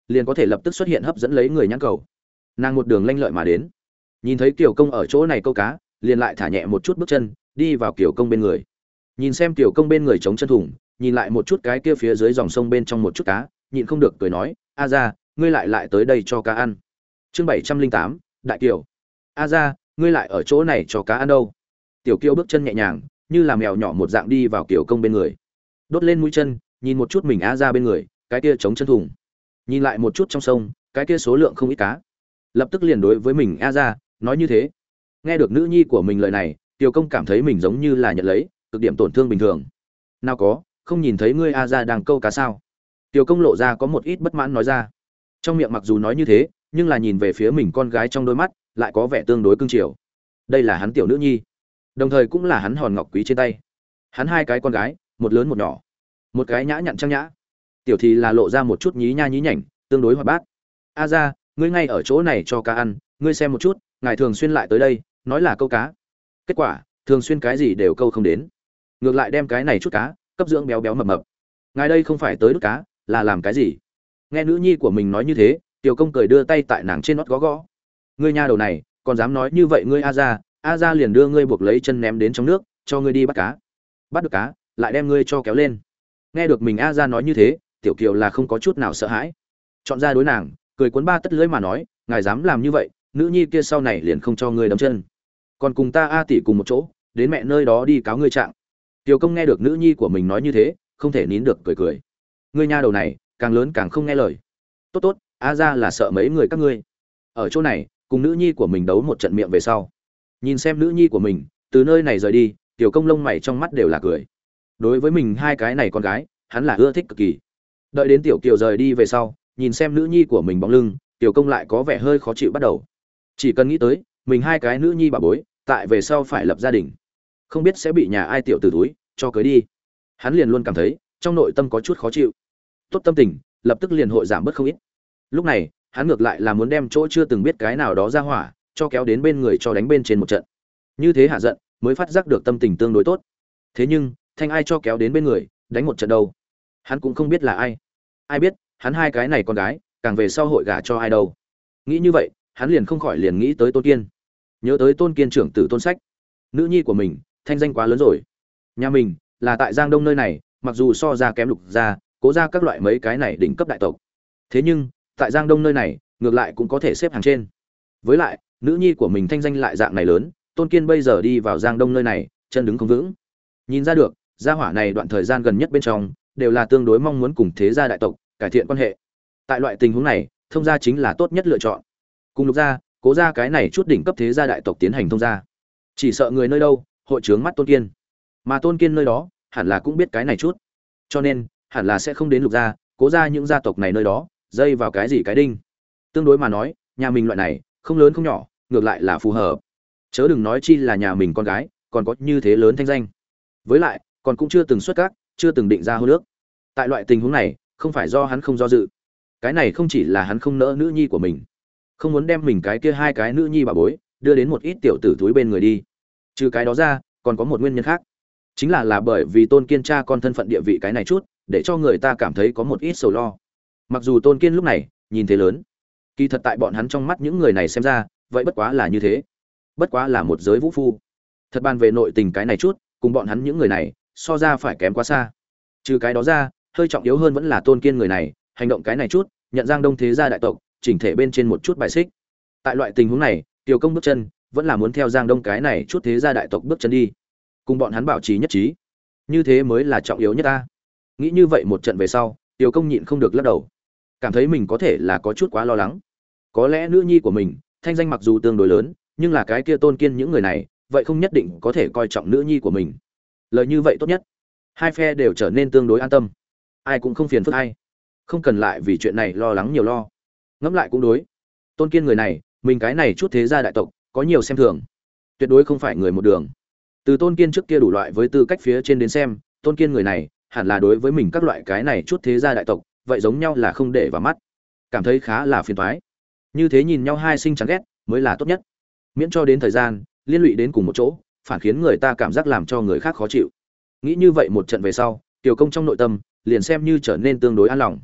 liền có thể lập tức xuất hiện hấp dẫn lấy người nhãn cầu. Nàng một đường lanh lợi mà đến, nhìn thấy Kiều Công ở chỗ này câu cá, liền lại thả nhẹ một chút bước chân, đi vào Kiều Công bên người. Nhìn xem Kiều Công bên người chống chân thủng, nhìn lại một chút cái kia phía dưới dòng sông bên trong một chút cá, nhịn không được cười nói, "A gia, ngươi lại tới đây cho cá ăn." Chương 708, Đại Kiều. "A gia, ngươi lại ở chỗ này cho cá ăn đâu?" Tiểu Kiều bước chân nhẹ nhàng, như là mèo nhỏ một dạng đi vào Kiều Công bên người. Đốt lên mũi chân, nhìn một chút mình A gia bên người, cái kia chống chân thủng. Nhìn lại một chút trong sông, cái kia số lượng không ít cá. Lập tức liền đối với mình A gia, nói như thế. Nghe được nữ nhi của mình lời này, Kiều Công cảm thấy mình giống như là nhận lấy cực điểm tổn thương bình thường. "Nào có, không nhìn thấy ngươi A gia đang câu cá sao?" Kiều Công lộ ra có một ít bất mãn nói ra. Trong miệng mặc dù nói như thế, nhưng là nhìn về phía mình con gái trong đôi mắt, lại có vẻ tương đối cưng chiều. Đây là hắn tiểu nữ nhi, đồng thời cũng là hắn hòn ngọc quý trên tay. Hắn hai cái con gái, một lớn một nhỏ, một cái nhã nhặn trang nhã, tiểu thì là lộ ra một chút nhí nha nhí nhảnh, tương đối hoạt bát. "A gia, ngươi ngay ở chỗ này cho cá ăn, ngươi xem một chút, ngài thường xuyên lại tới đây, nói là câu cá. Kết quả, thường xuyên cái gì đều câu không đến. Ngược lại đem cái này chút cá, cấp dưỡng béo béo mập mập. Ngài đây không phải tới đút cá, là làm cái gì?" Nghe nữ nhi của mình nói như thế, Tiểu Công cười đưa tay tại nàng trên nót gõ gõ. "Ngươi nha đầu này, còn dám nói như vậy ngươi A gia liền đưa ngươi buộc lấy chân ném đến trong nước, cho ngươi đi bắt cá. Bắt được cá, lại đem ngươi cho kéo lên." Nghe được mình A gia nói như thế, Tiểu Kiều là không có chút nào sợ hãi. Chọn ra đối nàng, cười cuốn ba tất lưỡi mà nói, "Ngài dám làm như vậy, nữ nhi kia sau này liền không cho ngươi đấm chân. Còn cùng ta A tỷ cùng một chỗ, đến mẹ nơi đó đi cáo ngươi trạng." Tiểu Công nghe được nữ nhi của mình nói như thế, không thể nín được cười cười. "Ngươi nha đầu này, càng lớn càng không nghe lời. Tốt tốt, A gia là sợ mấy người các ngươi." Ở chỗ này, cùng nữ nhi của mình đấu một trận miệng về sau, nhìn xem nữ nhi của mình từ nơi này rời đi, Tiểu Công lông mày trong mắt đều là cười. Đối với mình hai cái này con gái, hắn là ưa thích cực kỳ. Đợi đến Tiểu Kiều rời đi về sau, nhìn xem nữ nhi của mình bóng lưng, Tiểu Công lại có vẻ hơi khó chịu bắt đầu. Chỉ cần nghĩ tới mình hai cái nữ nhi bà bối, tại về sau phải lập gia đình, không biết sẽ bị nhà ai tiểu tử túi cho cưới đi, hắn liền luôn cảm thấy trong nội tâm có chút khó chịu. Tốt tâm tình lập tức liền hội giảm bớt không ít. Lúc này hắn ngược lại là muốn đem chỗ chưa từng biết cái nào đó ra hỏa cho kéo đến bên người cho đánh bên trên một trận, như thế hạ giận mới phát giác được tâm tình tương đối tốt. Thế nhưng thanh ai cho kéo đến bên người đánh một trận đâu, hắn cũng không biết là ai. Ai biết hắn hai cái này con gái càng về sau hội gả cho ai đâu. Nghĩ như vậy, hắn liền không khỏi liền nghĩ tới Tôn Kiên, nhớ tới Tôn Kiên trưởng tử Tôn Sách. Nữ nhi của mình thanh danh quá lớn rồi, nhà mình là tại Giang Đông nơi này, mặc dù so ra kém Lục gia, Cố gia các loại mấy cái này đỉnh cấp đại tộc, thế nhưng tại Giang Đông nơi này ngược lại cũng có thể xếp hàng trên. Với lại nữ nhi của mình thanh danh lại dạng này lớn, Tôn Kiên bây giờ đi vào Giang Đông nơi này chân đứng không vững. Nhìn ra được gia hỏa này đoạn thời gian gần nhất bên trong đều là tương đối mong muốn cùng thế gia đại tộc cải thiện quan hệ. Tại loại tình huống này, thông gia chính là tốt nhất lựa chọn. Cùng Lục gia, Cố gia cái này chút đỉnh cấp thế gia đại tộc tiến hành thông gia, chỉ sợ người nơi đâu hội trướng mắt Tôn Kiên, mà Tôn Kiên nơi đó hẳn là cũng biết cái này chút, cho nên hẳn là sẽ không đến Lục gia, Cố gia những gia tộc này nơi đó dây vào cái gì cái đinh. Tương đối mà nói, nhà mình loại này không lớn không nhỏ, ngược lại là phù hợp. Chớ đừng nói chi là nhà mình con gái còn có như thế lớn thanh danh, với lại còn cũng chưa từng xuất các, chưa từng định ra hôn ước. Tại loại tình huống này, không phải do hắn không do dự, cái này không chỉ là hắn không nỡ nữ nhi của mình, không muốn đem mình cái kia hai cái nữ nhi bà bối đưa đến một ít tiểu tử túi bên người đi. Trừ cái đó ra, còn có một nguyên nhân khác, chính là bởi vì Tôn Kiên cha con thân phận địa vị cái này chút, để cho người ta cảm thấy có một ít sầu lo. Mặc dù Tôn Kiên lúc này nhìn thế lớn, kỳ thật tại bọn hắn trong mắt những người này xem ra, vậy bất quá là như thế, bất quá là một giới vũ phu. Thật bàn về nội tình cái này chút, cùng bọn hắn những người này so ra phải kém quá xa. Trừ cái đó ra, hơi trọng yếu hơn vẫn là Tôn Kiên người này, hành động cái này chút, nhận Giang Đông thế gia đại tộc, chỉnh thể bên trên một chút bài xích. Tại loại tình huống này, Tiểu Công bước chân vẫn là muốn theo Giang Đông cái này chút thế gia đại tộc bước chân đi, cùng bọn hắn bảo trì nhất trí, như thế mới là trọng yếu nhất ta. Nghĩ như vậy một trận về sau, Tiểu Công nhịn không được lắc đầu, cảm thấy mình có thể là có chút quá lo lắng. Có lẽ nữ nhi của mình thanh danh mặc dù tương đối lớn, nhưng là cái kia Tôn Kiên những người này vậy không nhất định có thể coi trọng nữ nhi của mình. Lời như vậy tốt nhất hai phe đều trở nên tương đối an tâm, ai cũng không phiền phức ai, không cần lại vì chuyện này lo lắng nhiều lo. Ngẫm lại cũng đối, Tôn Kiên người này, mình cái này chút thế gia đại tộc có nhiều xem thường, tuyệt đối không phải người một đường. Từ Tôn Kiên trước kia đủ loại với tư cách phía trên đến xem, Tôn Kiên người này hẳn là đối với mình các loại cái này chút thế gia đại tộc vậy giống nhau là không để vào mắt, cảm thấy khá là phiền toái. Như thế nhìn nhau hai sinh chán ghét mới là tốt nhất, miễn cho đến thời gian liên lụy đến cùng một chỗ, phản khiến người ta cảm giác làm cho người khác khó chịu. Nghĩ như vậy một trận về sau, Tiểu Công trong nội tâm liền xem như trở nên tương đối an lòng.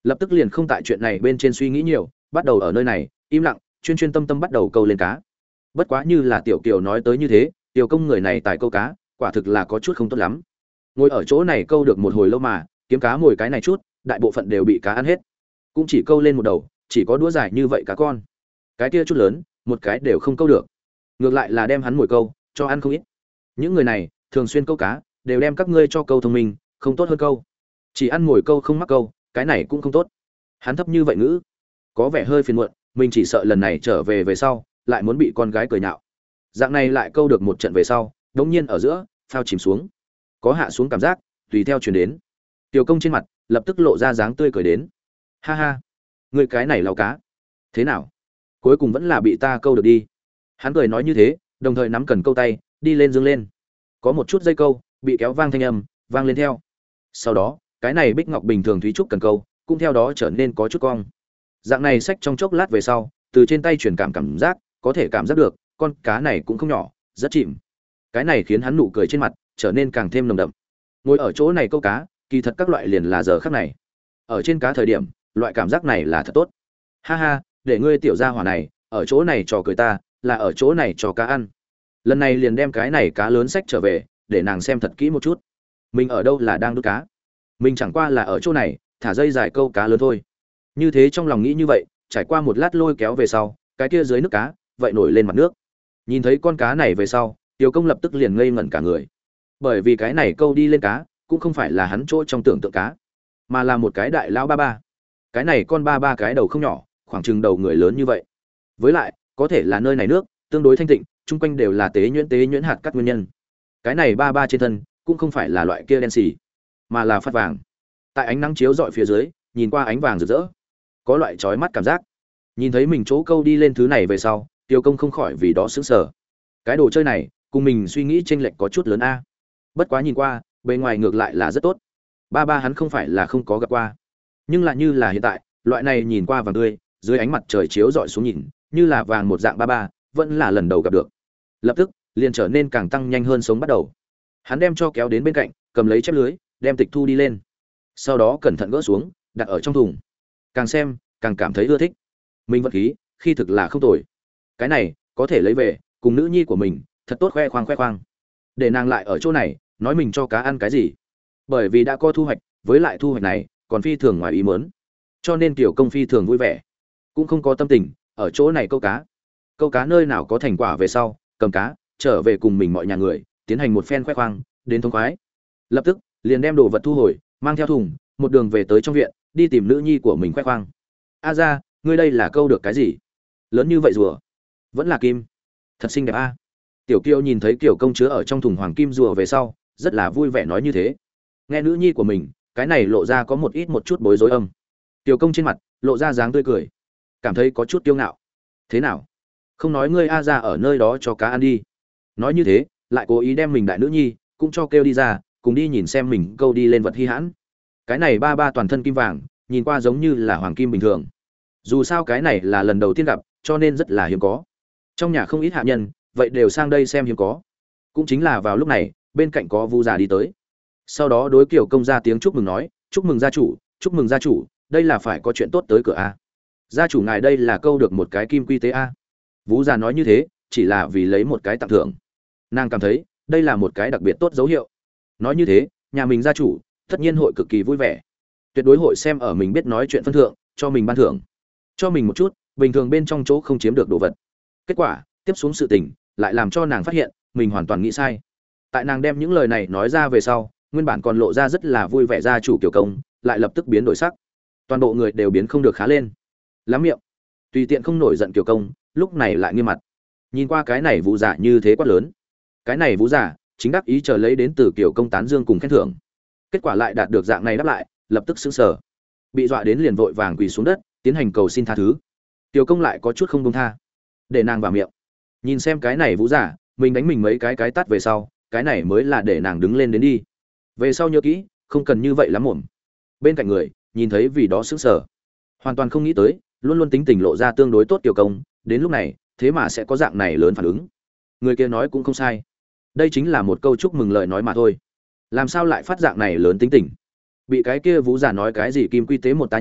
lập tức liền không tại chuyện này bên trên suy nghĩ nhiều, bắt đầu ở nơi này im lặng chuyên chuyên tâm tâm bắt đầu câu lên cá. Bất quá như là Tiểu Kiều nói tới như thế, Tiểu Công người này tài câu cá quả thực là có chút không tốt lắm. Ngồi ở chỗ này câu được một hồi lâu mà kiếm cá mồi cái này chút, đại bộ phận đều bị cá ăn hết, cũng chỉ câu lên một đầu, chỉ có đũa dài như vậy cá con, cái kia chút lớn một cái đều không câu được, ngược lại là đem hắn mồi câu cho ăn không ít. Những người này thường xuyên câu cá đều đem các ngươi cho câu thông minh, không tốt hơn câu chỉ ăn mồi câu không mắc câu, cái này cũng không tốt. Hắn thấp như vậy ngữ có vẻ hơi phiền muộn, mình chỉ sợ lần này trở về về sau lại muốn bị con gái cười nhạo. Dạng này lại câu được một trận về sau, đống nhiên ở giữa phao chìm xuống, có hạ xuống cảm giác tùy theo chuyển đến. Tiểu Công trên mặt lập tức lộ ra dáng tươi cười đến. Ha ha, người cái này lao cá thế nào, cuối cùng vẫn là bị ta câu được đi. Hắn cười nói như thế, đồng thời nắm cần câu tay đi lên dương lên, có một chút dây câu bị kéo vang thanh âm vang lên theo. Sau đó cái này bích ngọc bình thường thúy trúc cần câu cũng theo đó trở nên có chút cong. Dạng này xách trong chốc lát về sau, từ trên tay truyền cảm giác, có thể cảm giác được con cá này cũng không nhỏ, rất chìm. Cái này khiến hắn nụ cười trên mặt trở nên càng thêm nồng đậm. Ngồi ở chỗ này câu cá, kỳ thật các loại liền là giờ khắc này. Ở trên cá thời điểm, loại cảm giác này là thật tốt. Ha ha, để ngươi tiểu gia hỏa này, ở chỗ này trò cười ta, là ở chỗ này trò cá ăn. Lần này liền đem cái này cá lớn xách trở về, để nàng xem thật kỹ một chút. Mình ở đâu là đang đút cá? Mình chẳng qua là ở chỗ này, thả dây dài câu cá lớn thôi. Như thế trong lòng nghĩ như vậy, trải qua một lát lôi kéo về sau, cái kia dưới nước cá vậy nổi lên mặt nước. Nhìn thấy con cá này về sau, Tiểu Công lập tức liền ngây ngẩn cả người. Bởi vì cái này câu đi lên cá, cũng không phải là hắn chỗ trong tưởng tượng cá, mà là một cái đại lão ba ba. Cái này con ba ba cái đầu không nhỏ, khoảng chừng đầu người lớn như vậy. Với lại, có thể là nơi này nước tương đối thanh tịnh, chung quanh đều là tế nhuyễn hạt cắt nguyên nhân. Cái này ba ba trên thân cũng không phải là loại kia đen xì, mà là phát vàng. Tại ánh nắng chiếu rọi phía dưới, nhìn qua ánh vàng rực rỡ, có loại chói mắt cảm giác. Nhìn thấy mình chỗ câu đi lên thứ này về sau, Tiêu Công không khỏi vì đó sững sờ. Cái đồ chơi này cùng mình suy nghĩ chênh lệch có chút lớn a. Bất quá nhìn qua, bề ngoài ngược lại là rất tốt. Ba ba hắn không phải là không có gặp qua, nhưng lại như là hiện tại, loại này nhìn qua vàng tươi, dưới ánh mặt trời chiếu rọi xuống nhìn, như là vàng một dạng ba ba, vẫn là lần đầu gặp được. Lập tức, liền trở nên càng tăng nhanh hơn sống bắt đầu. Hắn đem cho kéo đến bên cạnh, cầm lấy chép lưới, đem tịch thu đi lên. Sau đó cẩn thận gỡ xuống, đặt ở trong thùng. Càng xem, càng cảm thấy ưa thích. Mình vật khí, khi thực là không tồi. Cái này, có thể lấy về, cùng nữ nhi của mình, thật tốt khoe khoang. Để nàng lại ở chỗ này, nói mình cho cá ăn cái gì. Bởi vì đã có thu hoạch, với lại thu hoạch này, còn phi thường ngoài ý muốn. Cho nên Tiểu Công phi thường vui vẻ, cũng không có tâm tình ở chỗ này câu cá. Câu cá nơi nào có thành quả về sau, cầm cá, trở về cùng mình mọi nhà người, tiến hành một phen khoe khoang, đến thông khoái. Lập tức, liền đem đồ vật thu hồi, mang theo thùng, một đường về tới trong viện, đi tìm nữ nhi của mình khoe khoang. A ra, ngươi đây là câu được cái gì? Lớn như vậy rùa, vẫn là kim, thật xinh đẹp a. Tiểu Kiều nhìn thấy Tiểu Công chứa ở trong thùng hoàng kim rùa về sau, rất là vui vẻ nói như thế. Nghe nữ nhi của mình, cái này lộ ra có một chút bối rối âm. Tiểu Công trên mặt lộ ra dáng tươi cười, cảm thấy có chút kiêu ngạo. Thế nào? Không nói ngươi A ra ở nơi đó cho cá ăn đi. Nói như thế, lại cố ý đem mình đại nữ nhi cũng cho kêu đi ra, cùng đi nhìn xem mình câu đi lên vật hi hãn. Cái này ba ba toàn thân kim vàng, nhìn qua giống như là hoàng kim bình thường. Dù sao cái này là lần đầu tiên gặp, cho nên rất là hiếm có. Trong nhà không ít hạ nhân, vậy đều sang đây xem hiếm có. Cũng chính là vào lúc này, bên cạnh có Vu già đi tới. Sau đó đối Kiều Công ra tiếng chúc mừng nói, chúc mừng gia chủ, đây là phải có chuyện tốt tới cửa a. Gia chủ ngài đây là câu được một cái kim quy tế a. Vu già nói như thế, chỉ là vì lấy một cái tặng thưởng. Nàng cảm thấy, đây là một cái đặc biệt tốt dấu hiệu. Nói như thế, nhà mình gia chủ, tất nhiên hội cực kỳ vui vẻ. Tuyệt đối hội xem ở mình biết nói chuyện phân thượng, cho mình ban thưởng. Cho mình một chút, bình thường bên trong chỗ không chiếm được đồ vật. Kết quả, tiếp xuống sự tình, lại làm cho nàng phát hiện, mình hoàn toàn nghĩ sai. Tại nàng đem những lời này nói ra về sau, nguyên bản còn lộ ra rất là vui vẻ gia chủ Kiều Công, lại lập tức biến đổi sắc. Toàn bộ người đều biến không được khá lên. Lắm miệng. Tùy tiện không nổi giận Kiều Công, lúc này lại nghiêm mặt. Nhìn qua cái này Vũ giả như thế quá lớn. Cái này Vũ giả, chính đắc ý chờ lấy đến từ Kiều Công tán dương cùng khen thưởng. Kết quả lại đạt được dạng này đáp lại, lập tức sững sờ. Bị dọa đến liền vội vàng quỳ xuống đất, tiến hành cầu xin tha thứ. Kiều Công lại có chút không buông tha, để nàng vào miệng. Nhìn xem cái này Vũ giả, mình đánh mình mấy cái tát về sau, cái này mới là để nàng đứng lên đến đi. Về sau nhớ kỹ, không cần như vậy lắm mồm. Bên cạnh người, nhìn thấy vì đó sững sờ, hoàn toàn không nghĩ tới, luôn luôn tính tình lộ ra tương đối tốt Kiều Công, đến lúc này, thế mà sẽ có dạng này lớn phản ứng. Người kia nói cũng không sai, đây chính là một câu chúc mừng lời nói mà thôi. Làm sao lại phát dạng này lớn tính tình? Bị cái kia Vũ giả nói cái gì kim quy tế một tá nhiễu,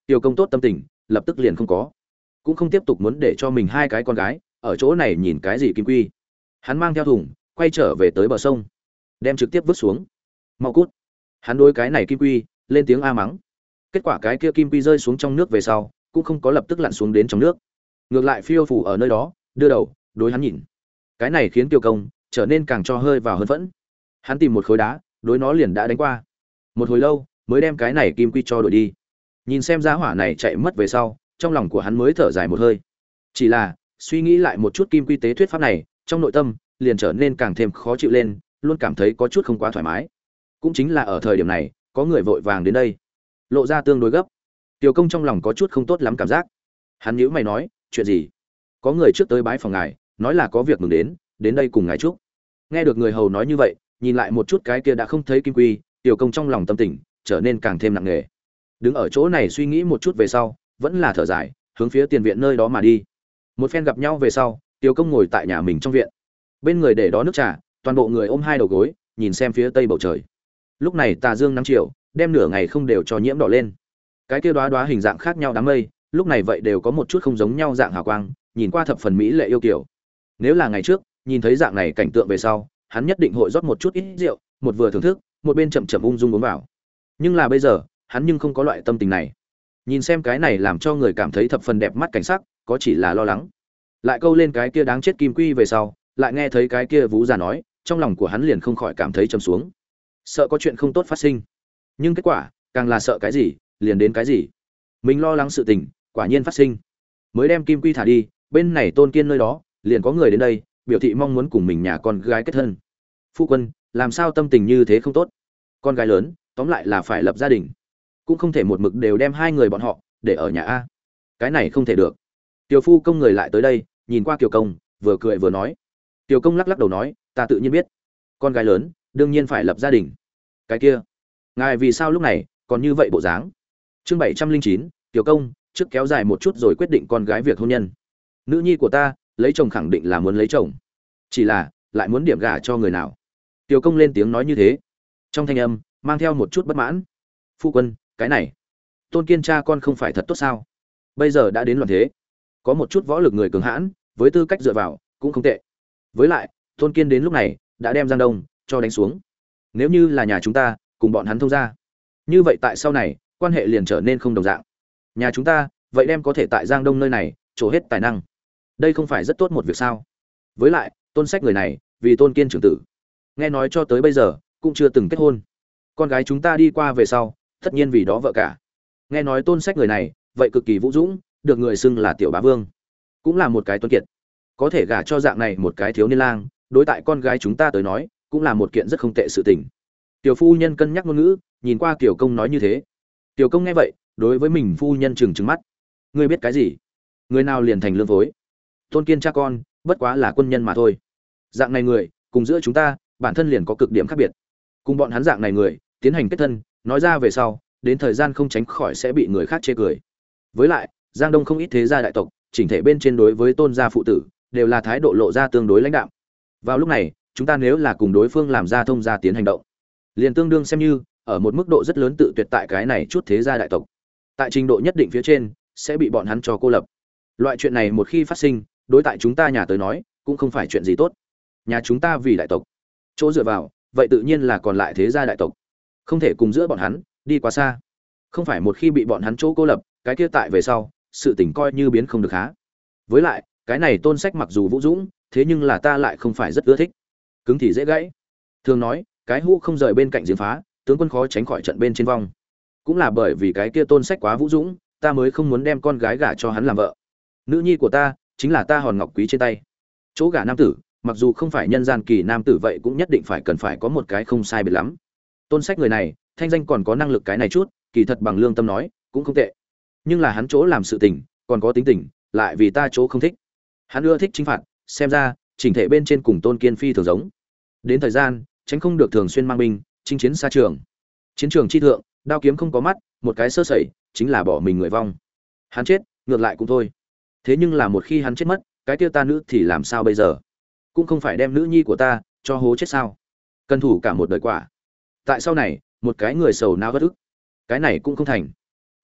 Tiêu Công tốt tâm tình, lập tức liền không có, cũng không tiếp tục muốn để cho mình hai cái con gái ở chỗ này nhìn cái gì kim quy. Hắn mang theo thùng, quay trở về tới bờ sông, đem trực tiếp vứt xuống. Mau cút! Hắn đối cái này kim quy lên tiếng a mắng. Kết quả cái kia kim quy rơi xuống trong nước về sau, cũng không có lập tức lặn xuống đến trong nước, ngược lại phiêu phù ở nơi đó, đưa đầu đối hắn nhìn. Cái này khiến Tiêu Công trở nên càng cho hơi vào hơn phẫn. Hắn tìm một khối đá, đối nó liền đã đánh qua. Một hồi lâu, mới đem cái này kim quy cho đuổi đi. Nhìn xem giá hỏa này chạy mất về sau, trong lòng của hắn mới thở dài một hơi. Chỉ là, suy nghĩ lại một chút kim quy tế thuyết pháp này, trong nội tâm liền trở nên càng thêm khó chịu lên, luôn cảm thấy có chút không quá thoải mái. Cũng chính là ở thời điểm này, có người vội vàng đến đây, lộ ra tương đối gấp. Tiêu Công trong lòng có chút không tốt lắm cảm giác. Hắn nhíu mày nói, chuyện gì? Có người trước tới bái phòng ngài, nói là có việc mừng đến đây cùng ngài chúc. Nghe được người hầu nói như vậy, nhìn lại một chút cái kia đã không thấy kim quy, Tiêu Công trong lòng tâm tình trở nên càng thêm nặng nề. Đứng ở chỗ này suy nghĩ một chút về sau, vẫn là thở dài, hướng phía tiền viện nơi đó mà đi. Một phen gặp nhau về sau, Tiêu Công ngồi tại nhà mình trong viện. Bên người để đó nước trà, toàn bộ người ôm hai đầu gối, nhìn xem phía tây bầu trời. Lúc này tà dương nắng chiều, đem nửa ngày không đều cho nhiễm đỏ lên. Cái kia đóa đóa hình dạng khác nhau đám mây, lúc này vậy đều có một chút không giống nhau dạng hào quang, nhìn qua thập phần mỹ lệ yêu kiều. Nếu là ngày trước, nhìn thấy dạng này cảnh tượng về sau, hắn nhất định hội rót một chút ít rượu, một vừa thưởng thức, một bên chậm chậm ung dung uống vào. Nhưng là bây giờ, hắn nhưng không có loại tâm tình này. Nhìn xem cái này làm cho người cảm thấy thập phần đẹp mắt cảnh sắc, có chỉ là lo lắng. Lại câu lên cái kia đáng chết kim quy về sau, lại nghe thấy cái kia vú già nói, trong lòng của hắn liền không khỏi cảm thấy trầm xuống. Sợ có chuyện không tốt phát sinh. Nhưng kết quả, càng là sợ cái gì, liền đến cái gì. Mình lo lắng sự tình, quả nhiên phát sinh. Mới đem kim quy thả đi, bên này Tôn Kiên nơi đó, liền có người đến đây, biểu thị mong muốn cùng mình nhà con gái kết thân. Phu quân, làm sao tâm tình như thế không tốt? Con gái lớn, tóm lại là phải lập gia đình, cũng không thể một mực đều đem hai người bọn họ để ở nhà a. Cái này không thể được. Tiểu phu công người lại tới đây, nhìn qua Kiều Công, vừa cười vừa nói. Tiểu Công lắc lắc đầu nói, ta tự nhiên biết, con gái lớn, đương nhiên phải lập gia đình. Cái kia, ngài vì sao lúc này còn như vậy bộ dáng? Chương 709, Tiểu Công, trước kéo dài một chút rồi quyết định con gái việc hôn nhân. Nữ nhi của ta, lấy chồng khẳng định là muốn lấy chồng, chỉ là lại muốn điểm gả cho người nào? Tiểu Công lên tiếng nói như thế, trong thanh âm mang theo một chút bất mãn. Phu quân, cái này, Tôn Kiên cha con không phải thật tốt sao? Bây giờ đã đến loạn thế, có một chút võ lực người cường hãn, với tư cách dựa vào cũng không tệ. Với lại, Tôn Kiên đến lúc này đã đem Giang Đông cho đánh xuống. Nếu như là nhà chúng ta cùng bọn hắn thông gia, như vậy tại sau này quan hệ liền trở nên không đồng dạng. Nhà chúng ta vậy đem có thể tại Giang Đông nơi này trổ hết tài năng, đây không phải rất tốt một việc sao? Với lại, Tôn Sách người này vì Tôn Kiên trưởng tử, nghe nói cho tới bây giờ cũng chưa từng kết hôn. Con gái chúng ta đi qua về sau, tất nhiên vì đó vợ cả. Nghe nói Tôn Sách người này vậy cực kỳ vũ dũng, được người xưng là tiểu bá vương, cũng là một cái tuấn kiệt. Có thể gả cho dạng này một cái thiếu niên lang, đối tại con gái chúng ta tới nói, cũng là một kiện rất không tệ sự tình. Tiểu phu nhân cân nhắc ngôn ngữ, nhìn qua Kiều Công nói như thế. Tiểu Công nghe vậy, đối với mình phu nhân trừng mắt. Ngươi biết cái gì? Người nào liền thành lương phối? Tôn Kiên cha con, bất quá là quân nhân mà thôi. Dạng này người, cùng giữa chúng ta, bản thân liền có cực điểm khác biệt. Cùng bọn hắn dạng này người, tiến hành kết thân, nói ra về sau, đến thời gian không tránh khỏi sẽ bị người khác chê cười. Với lại, Giang Đông không ít thế gia đại tộc, chỉnh thể bên trên đối với Tôn gia phụ tử, đều là thái độ lộ ra tương đối lãnh đạm. Vào lúc này, chúng ta nếu là cùng đối phương làm ra thông gia tiến hành động, liền tương đương xem như ở một mức độ rất lớn tự tuyệt tại cái này chút thế gia đại tộc. Tại trình độ nhất định phía trên, sẽ bị bọn hắn cho cô lập. Loại chuyện này một khi phát sinh, đối tại chúng ta nhà tới nói, cũng không phải chuyện gì tốt. Nhà chúng ta vì đại tộc, chỗ dựa vào, vậy tự nhiên là còn lại thế gia đại tộc, không thể cùng giữa bọn hắn đi quá xa. Không phải một khi bị bọn hắn chỗ cô lập, cái kia tại về sau, sự tình coi như biến không được há. Với lại, cái này Tôn Sách mặc dù vũ dũng, thế nhưng là ta lại không phải rất ưa thích. Cứng thì dễ gãy. Thường nói, cái hũ không rời bên cạnh giếng phá, tướng quân khó tránh khỏi trận bên trên vong. Cũng là bởi vì cái kia Tôn Sách quá vũ dũng, ta mới không muốn đem con gái gả cho hắn làm vợ. Nữ nhi của ta chính là ta hòn ngọc quý trên tay. Chỗ gả nam tử, mặc dù không phải nhân gian kỳ nam tử vậy cũng nhất định phải cần phải có một cái không sai biệt lắm. Tôn Sách người này, thanh danh còn có năng lực cái này chút, kỳ thật bằng lương tâm nói, cũng không tệ. Nhưng là hắn chỗ làm sự tình, còn có tính tình, lại vì ta chỗ không thích. Hắn ưa thích chính phạt, xem ra, chỉnh thể bên trên cùng Tôn Kiên phi thường giống. Đến thời gian, tránh không được thường xuyên mang binh, chinh chiến xa trường. Chiến trường chi thượng, đao kiếm không có mắt, một cái sơ sẩy, chính là bỏ mình người vong. Hắn chết, ngược lại cũng thôi. Thế nhưng là một khi hắn chết mất, cái kia ta nữ thì làm sao bây giờ? Cũng không phải đem nữ nhi của ta cho hố chết sao? Cân thủ cả một đời quả. Tại sau này, một cái người sầu não vất ức, cái này cũng không thành.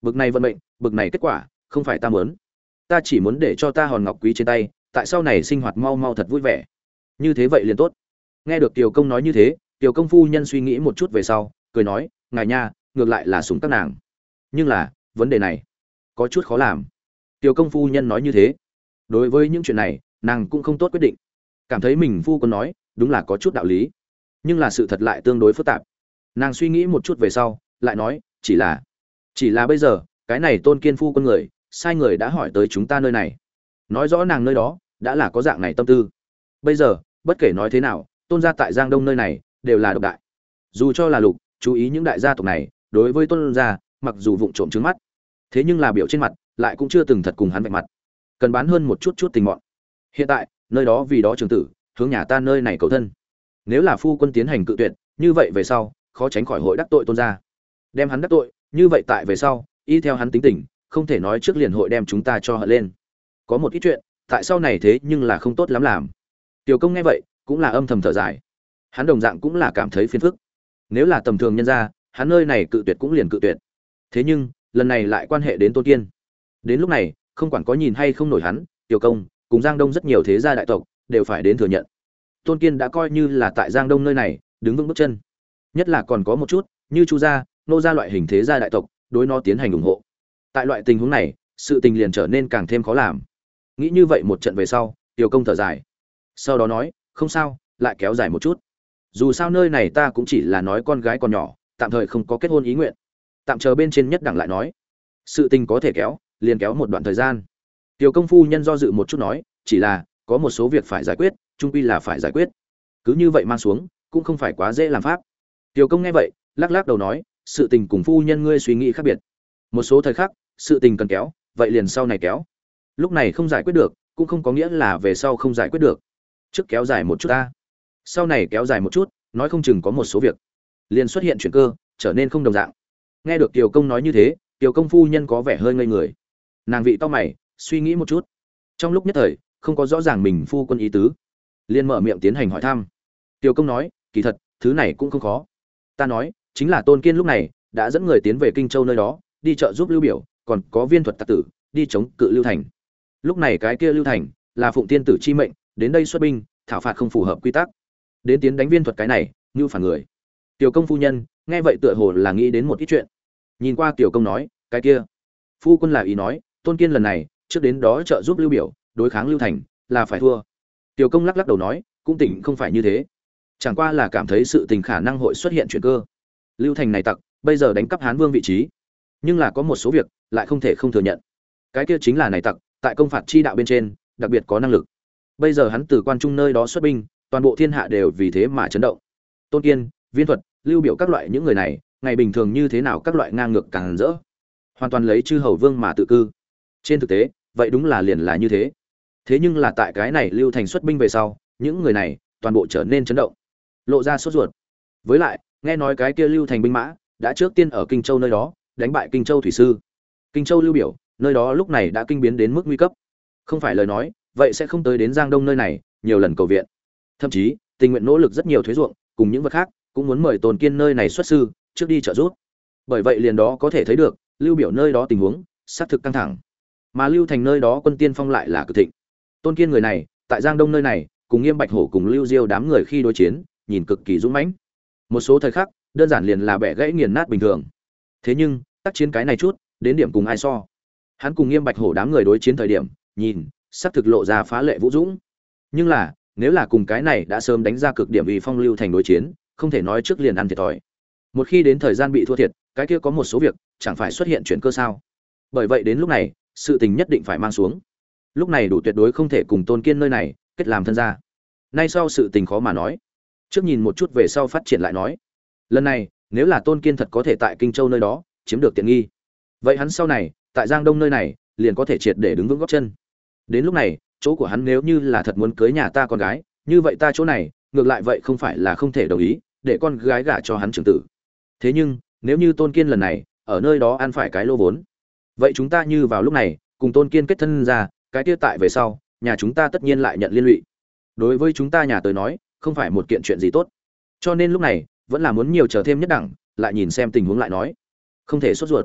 Bực này vận mệnh, bực này kết quả, không phải ta muốn. Ta chỉ muốn để cho ta hòn ngọc quý trên tay, tại sau này sinh hoạt mau mau thật vui vẻ. Như thế vậy liền tốt. Nghe được Tiểu Công nói như thế, Tiểu Công phu nhân suy nghĩ một chút về sau, cười nói, ngài nha, ngược lại là sủng các nàng. Nhưng là, vấn đề này có chút khó làm. Tiểu Công phu nhân nói như thế, đối với những chuyện này, nàng cũng không tốt quyết định. Cảm thấy mình phu quân nói, đúng là có chút đạo lý. Nhưng là sự thật lại tương đối phức tạp. Nàng suy nghĩ một chút về sau, lại nói, chỉ là bây giờ, cái này Tôn Kiên phu quân người, sai người đã hỏi tới chúng ta nơi này. Nói rõ nàng nơi đó đã là có dạng này tâm tư. Bây giờ, bất kể nói thế nào, Tôn gia tại Giang Đông nơi này đều là độc đại. Dù cho là Lục, chú ý những đại gia tộc này, đối với Tôn gia, mặc dù vụng trộm trứng mắt, thế nhưng là biểu trên mặt, lại cũng chưa từng thật cùng hắn vạch mặt. Cần bán hơn một chút tình mọn. Hiện tại, nơi đó vì đó trường tử, hướng nhà ta nơi này cầu thân. Nếu là phu quân tiến hành cự tuyệt, như vậy về sau, khó tránh khỏi hội đắc tội Tôn gia. Đem hắn đắc tội, như vậy tại về sau, y theo hắn tính tình, không thể nói trước liền hội đem chúng ta cho hận lên. Có một ít chuyện, tại sau này thế nhưng là không tốt lắm làm. Tiểu Công nghe vậy, cũng là âm thầm thở dài. Hắn đồng dạng cũng là cảm thấy phiền phức. Nếu là tầm thường nhân gia, hắn nơi này cự tuyệt cũng liền cự tuyệt. Thế nhưng, lần này lại quan hệ đến Tôn Kiên. Đến lúc này, không quản có nhìn hay không nổi hắn, Tiểu Công cùng Giang Đông rất nhiều thế gia đại tộc đều phải đến thừa nhận. Tôn Kiên đã coi như là tại Giang Đông nơi này đứng vững bước chân. Nhất là còn có một chút, như Chu gia, Nô gia loại hình thế gia đại tộc, đối nó tiến hành ủng hộ. Tại loại tình huống này, sự tình liền trở nên càng thêm khó làm. Nghĩ như vậy một trận về sau, Tiểu Công thở dài. Sau đó nói, không sao, lại kéo dài một chút. Dù sao nơi này ta cũng chỉ là nói con gái còn nhỏ, tạm thời không có kết hôn ý nguyện. Tạm chờ bên trên nhất đẳng lại nói. Sự tình có thể kéo, liền kéo một đoạn thời gian. Tiểu Công phu nhân do dự một chút nói, chỉ là có một số việc phải giải quyết, chung quy là phải giải quyết. Cứ như vậy mang xuống, cũng không phải quá dễ làm pháp. Tiểu Công nghe vậy, lắc lắc đầu nói, sự tình cùng phu nhân ngươi suy nghĩ khác biệt. Một số thời khắc, sự tình cần kéo, vậy liền sau này kéo. Lúc này không giải quyết được, cũng không có nghĩa là về sau không giải quyết được. Trước kéo dài một chút ta, sau này kéo dài một chút, nói không chừng có một số việc liền xuất hiện chuyển cơ, trở nên không đồng dạng. Nghe được Tiểu Công nói như thế, Tiểu Công phu nhân có vẻ hơi ngây người. Nàng vị to mày, suy nghĩ một chút. Trong lúc nhất thời, không có rõ ràng mình phu quân ý tứ, liền mở miệng tiến hành hỏi thăm. Tiểu Công nói, kỳ thật, thứ này cũng không khó. Ta nói, chính là Tôn Kiên lúc này đã dẫn người tiến về Kinh Châu nơi đó, đi trợ giúp Lưu Biểu, còn có Viên Thuật Tặc tử, đi chống cự Lưu Thành. Lúc này cái kia Lưu Thành là phụng tiên tử chi mệnh, đến đây xuất binh, thảo phạt không phù hợp quy tắc. Đến tiến đánh Viên Thuật cái này, như phản người. Tiểu Công phu nhân, nghe vậy tựa hồ là nghĩ đến một ít chuyện. Nhìn qua Tiểu Công nói, cái kia, phu quân là ý nói, Tôn Kiên lần này, trước đến đó trợ giúp Lưu Biểu, đối kháng Lưu Thành, là phải thua. Tiểu Công lắc lắc đầu nói, cũng tỉnh không phải như thế. Chẳng qua là cảm thấy sự tình khả năng hội xuất hiện chuyển cơ. Lưu Thành này tặc, bây giờ đánh cắp Hán Vương vị trí, nhưng là có một số việc lại không thể không thừa nhận. Cái kia chính là này tặc, tại công phạt chi đạo bên trên, đặc biệt có năng lực. Bây giờ hắn từ quan trung nơi đó xuất binh, toàn bộ thiên hạ đều vì thế mà chấn động. Tôn Kiên, Viên Thuật, Lưu Biểu các loại những người này, ngày bình thường như thế nào các loại ngang ngược càng rỡ, hoàn toàn lấy chư hầu vương mà tự cư. Trên thực tế, vậy đúng là liền là như thế. Thế nhưng là tại cái này Lưu Thành xuất binh về sau, những người này toàn bộ trở nên chấn động, lộ ra sốt ruột. Với lại, nghe nói cái kia Lưu Thành binh mã đã trước tiên ở Kinh Châu nơi đó đánh bại Kinh Châu thủy sư. Kinh Châu Lưu Biểu, nơi đó lúc này đã kinh biến đến mức nguy cấp. Không phải lời nói, vậy sẽ không tới đến Giang Đông nơi này, nhiều lần cầu viện. Thậm chí, tình nguyện nỗ lực rất nhiều thuế ruộng, cùng những vật khác, cũng muốn mời Tôn Kiên nơi này xuất sư, trước đi trợ giúp. Bởi vậy liền đó có thể thấy được, Lưu Biểu nơi đó tình huống xác thực căng thẳng. Mà Lưu Thành nơi đó quân tiên phong lại là cực thịnh. Tôn Kiên người này, tại Giang Đông nơi này, cùng Nghiêm Bạch Hổ cùng Lưu Diêu đám người khi đối chiến, nhìn cực kỳ dũng mãnh. Một số thời khắc, đơn giản liền là bẻ gãy nghiền nát bình thường. Thế nhưng, tác chiến cái này chút, đến điểm cùng ai so? Hắn cùng Nghiêm Bạch Hổ đám người đối chiến thời điểm, nhìn, sắc thực lộ ra phá lệ vũ dũng. Nhưng là, nếu là cùng cái này đã sớm đánh ra cực điểm vì phong Lưu Thành đối chiến, không thể nói trước liền ăn thiệt thòi. Một khi đến thời gian bị thua thiệt, cái kia có một số việc chẳng phải xuất hiện chuyển cơ sao? Bởi vậy đến lúc này, sự tình nhất định phải mang xuống. Lúc này đủ tuyệt đối không thể cùng Tôn Kiên nơi này kết làm thân gia. Nay sau sự tình khó mà nói. Trước nhìn một chút về sau phát triển lại nói. Lần này, nếu là Tôn Kiên thật có thể tại Kinh Châu nơi đó chiếm được tiện nghi, vậy hắn sau này tại Giang Đông nơi này liền có thể triệt để đứng vững gót chân. Đến lúc này, chỗ của hắn nếu như là thật muốn cưới nhà ta con gái, như vậy ta chỗ này ngược lại vậy không phải là không thể đồng ý để con gái gả cho hắn trưởng tử. Thế nhưng, nếu như Tôn Kiên lần này ở nơi đó ăn phải cái lô vốn, vậy chúng ta như vào lúc này cùng Tôn Kiên kết thân ra, cái kia tại về sau, nhà chúng ta tất nhiên lại nhận liên lụy. Đối với chúng ta nhà tới nói, không phải một kiện chuyện gì tốt. Cho nên lúc này, vẫn là muốn nhiều chờ thêm nhất đẳng, lại nhìn xem tình huống lại nói. Không thể sốt ruột.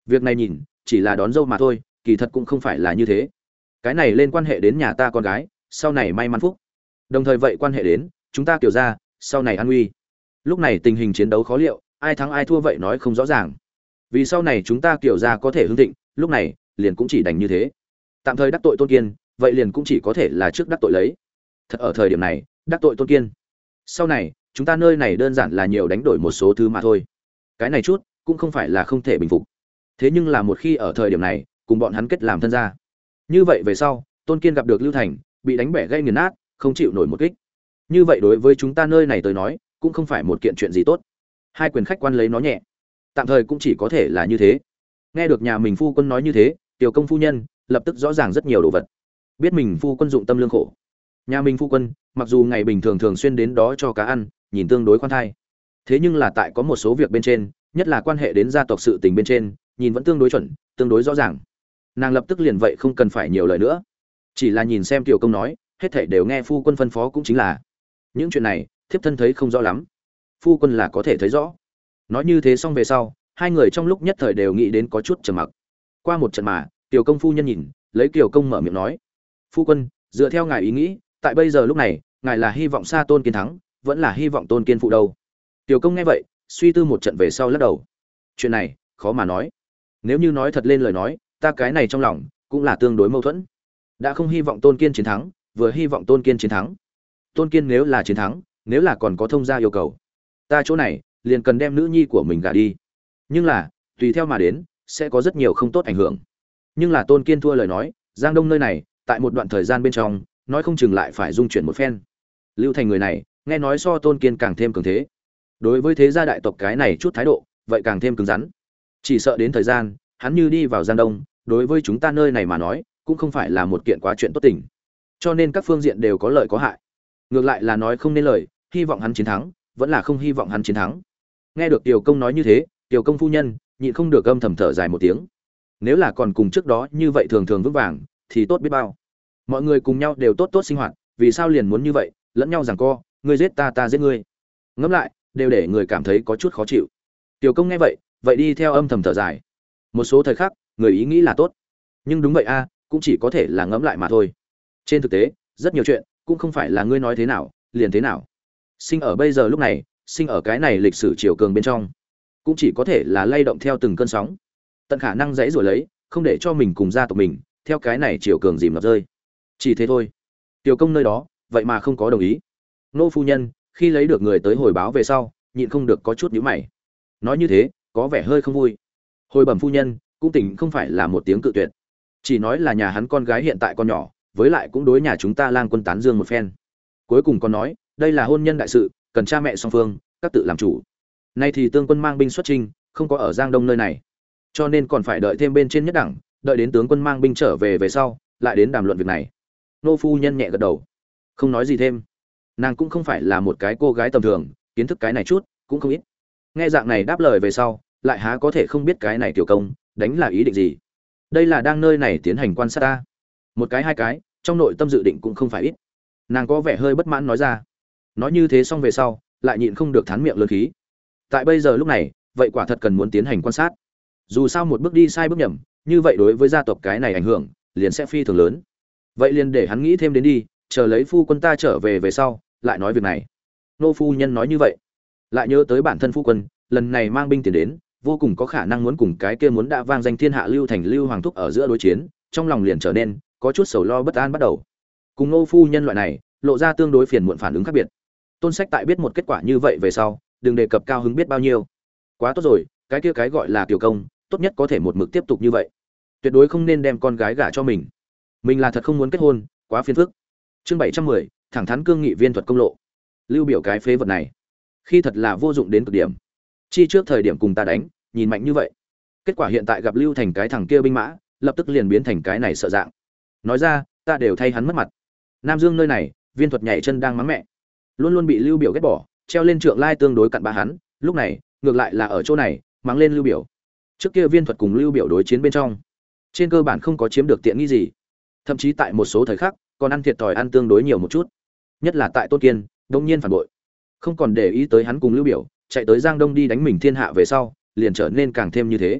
Việc này nhìn chỉ là đón dâu mà thôi, kỳ thật cũng không phải là như thế. Cái này lên quan hệ đến nhà ta con gái sau này may mắn phúc, đồng thời vậy quan hệ đến chúng ta Kiều gia sau này an nguy. Lúc này tình hình chiến đấu khó liệu, ai thắng ai thua vậy nói không rõ ràng. Vì sau này chúng ta Kiều gia có thể hưng thịnh, lúc này liền cũng chỉ đành như thế. Tạm thời đắc tội Tôn Kiên, vậy liền cũng chỉ có thể là trước đắc tội lấy. Thật ở thời điểm này, đắc tội Tôn Kiên. Sau này, chúng ta nơi này đơn giản là nhiều đánh đổi một số thứ mà thôi. Cái này chút cũng không phải là không thể bình phục. Thế nhưng là một khi ở thời điểm này, cùng bọn hắn kết làm thân gia. Như vậy về sau, Tôn Kiên gặp được Lưu Thành, bị đánh bẻ gãy nghiền nát, không chịu nổi một kích. Như vậy đối với chúng ta nơi này tới nói, cũng không phải một kiện chuyện gì tốt. Hai quyền khách quan lấy nó nhẹ, tạm thời cũng chỉ có thể là như thế. Nghe được nhà mình phu quân nói như thế, tiểu công phu nhân lập tức rõ ràng rất nhiều đồ vật. Biết mình phu quân dụng tâm lương khổ. Nhà mình phu quân, mặc dù ngày bình thường thường xuyên đến đó cho cá ăn, nhìn tương đối khoan thai. Thế nhưng là tại có một số việc bên trên, nhất là quan hệ đến gia tộc sự tình bên trên, nhìn vẫn tương đối chuẩn, tương đối rõ ràng. Nàng lập tức liền vậy không cần phải nhiều lời nữa, chỉ là nhìn xem tiểu công nói, hết thảy đều nghe phu quân phân phó cũng chính là. Những chuyện này, thiếp thân thấy không rõ lắm. Phu quân là có thể thấy rõ. Nói như thế xong về sau, hai người trong lúc nhất thời đều nghĩ đến có chút trầm mặc. Qua một trận mà, tiểu công phu nhân nhìn, lấy tiểu công mở miệng nói: "Phu quân, dựa theo ngài ý nghĩ, tại bây giờ lúc này, ngài là hy vọng xa Tôn Kiên thắng, vẫn là hy vọng Tôn Kiên phụ đâu?" Tiểu công nghe vậy, suy tư một trận về sau lắc đầu. Chuyện này, khó mà nói. Nếu như nói thật lên lời nói, ta cái này trong lòng cũng là tương đối mâu thuẫn. Đã không hy vọng Tôn Kiên chiến thắng, vừa hy vọng Tôn Kiên chiến thắng. Tôn Kiên nếu là chiến thắng, nếu là còn có thông gia yêu cầu, ta chỗ này liền cần đem nữ nhi của mình gả đi. Nhưng là, tùy theo mà đến, sẽ có rất nhiều không tốt ảnh hưởng. Nhưng là Tôn Kiên thua lời nói, Giang Đông nơi này, tại một đoạn thời gian bên trong, nói không chừng lại phải dung chuyển một phen. Lưu Thành người này, nghe nói so Tôn Kiên càng thêm cường thế. Đối với thế gia đại tộc cái này chút thái độ, vậy càng thêm cứng rắn. Chỉ sợ đến thời gian, hắn như đi vào Giang Đông, đối với chúng ta nơi này mà nói, cũng không phải là một kiện quá chuyện tốt tình. Cho nên các phương diện đều có lợi có hại. Ngược lại là nói không nên lời, hy vọng hắn chiến thắng, vẫn là không hy vọng hắn chiến thắng. Nghe được Tiểu công nói như thế, Tiểu công phu nhân nhịn không được âm thầm thở dài một tiếng. Nếu là còn cùng trước đó như vậy thường thường vững vàng, thì tốt biết bao. Mọi người cùng nhau đều tốt tốt sinh hoạt, vì sao liền muốn như vậy, lẫn nhau giằng co, ngươi giết ta, ta giết ngươi. Ngẫm lại, đều để người cảm thấy có chút khó chịu. Tiểu công nghe vậy, vậy đi theo âm thầm thở dài. Một số thời khắc, người ý nghĩ là tốt, nhưng đúng vậy a, cũng chỉ có thể là ngẫm lại mà thôi. Trên thực tế, rất nhiều chuyện cũng không phải là ngươi nói thế nào, liền thế nào. Sinh ở bây giờ lúc này, sinh ở cái này lịch sử triều cường bên trong, cũng chỉ có thể là lay động theo từng cơn sóng, tận khả năng dãy rồi lấy, không để cho mình cùng gia tộc mình theo cái này triều cường dìm ngập rơi. Chỉ thế thôi. Tiểu công nơi đó, vậy mà không có đồng ý. Nô phu nhân, khi lấy được người tới hồi báo về sau, nhịn không được có chút nhíu mày. Nói như thế, có vẻ hơi không vui. Hồi bẩm phu nhân, cũng tỉnh không phải là một tiếng cự tuyệt. Chỉ nói là nhà hắn con gái hiện tại còn nhỏ, với lại cũng đối nhà chúng ta Lang Quân tán dương một phen. Cuối cùng còn nói, đây là hôn nhân đại sự, cần cha mẹ song phương các tự làm chủ. Nay thì tướng quân mang binh xuất chinh, không có ở Giang Đông nơi này, cho nên còn phải đợi thêm bên trên nhất đẳng, đợi đến tướng quân mang binh trở về sau, lại đến đàm luận việc này. Nô phu nhân nhẹ gật đầu, không nói gì thêm. Nàng cũng không phải là một cái cô gái tầm thường, kiến thức cái này chút cũng không ít. Nghe dạng này đáp lời về sau, lại há có thể không biết cái này tiểu công đánh là ý định gì. Đây là đang nơi này tiến hành quan sát ta. Một cái hai cái, trong nội tâm dự định cũng không phải ít. Nàng có vẻ hơi bất mãn nói ra. Nói như thế xong về sau, lại nhịn không được thán miệng lớn khí. Tại bây giờ lúc này, vậy quả thật cần muốn tiến hành quan sát. Dù sao một bước đi sai bước nhầm, như vậy đối với gia tộc cái này ảnh hưởng liền sẽ phi thường lớn. Vậy liền để hắn nghĩ thêm đến đi, chờ lấy phu quân ta trở về sau, lại nói việc này. Nô phu nhân nói như vậy, lại nhớ tới bản thân phu quân, lần này mang binh tiền đến, vô cùng có khả năng muốn cùng cái kia muốn đã vang danh thiên hạ Lưu Thành Lưu Hoàng thúc ở giữa đối chiến, trong lòng liền trở nên có chút sầu lo bất an bắt đầu. Cùng nô phu nhân loại này, lộ ra tương đối phiền muộn phản ứng khác biệt. Tôn Sách tại biết một kết quả như vậy về sau, đừng đề cập cao hứng biết bao nhiêu. Quá tốt rồi, cái kia cái gọi là tiểu công, tốt nhất có thể một mực tiếp tục như vậy. Tuyệt đối không nên đem con gái gả cho mình. Mình là thật không muốn kết hôn, quá phiền phức. Chương 710, thẳng thắn cương nghị viên thuật công lộ. Lưu biểu cái phế vật này, khi thật là vô dụng đến cực điểm. Chi trước thời điểm cùng ta đánh, nhìn mạnh như vậy. Kết quả hiện tại gặp Lưu Thành cái thằng kia binh mã, lập tức liền biến thành cái này sợ dạng. Nói ra, ta đều thay hắn mất mặt. Nam Dương nơi này, viên thuật nhảy chân đang mắng mẹ. Luôn luôn bị Lưu Biểu ghét bỏ, treo lên trượng lai tương đối cặn bã hắn, lúc này, ngược lại là ở chỗ này, mắng lên Lưu Biểu. Trước kia viên thuật cùng Lưu Biểu đối chiến bên trong, trên cơ bản không có chiếm được tiện nghi gì. Thậm chí tại một số thời khắc, còn ăn thiệt thòi ăn tương đối nhiều một chút. Nhất là tại Tôn Kiên, đông nhiên phản bội. Không còn để ý tới hắn cùng Lưu Biểu, chạy tới Giang Đông đi đánh mình thiên hạ về sau, liền trở nên càng thêm như thế.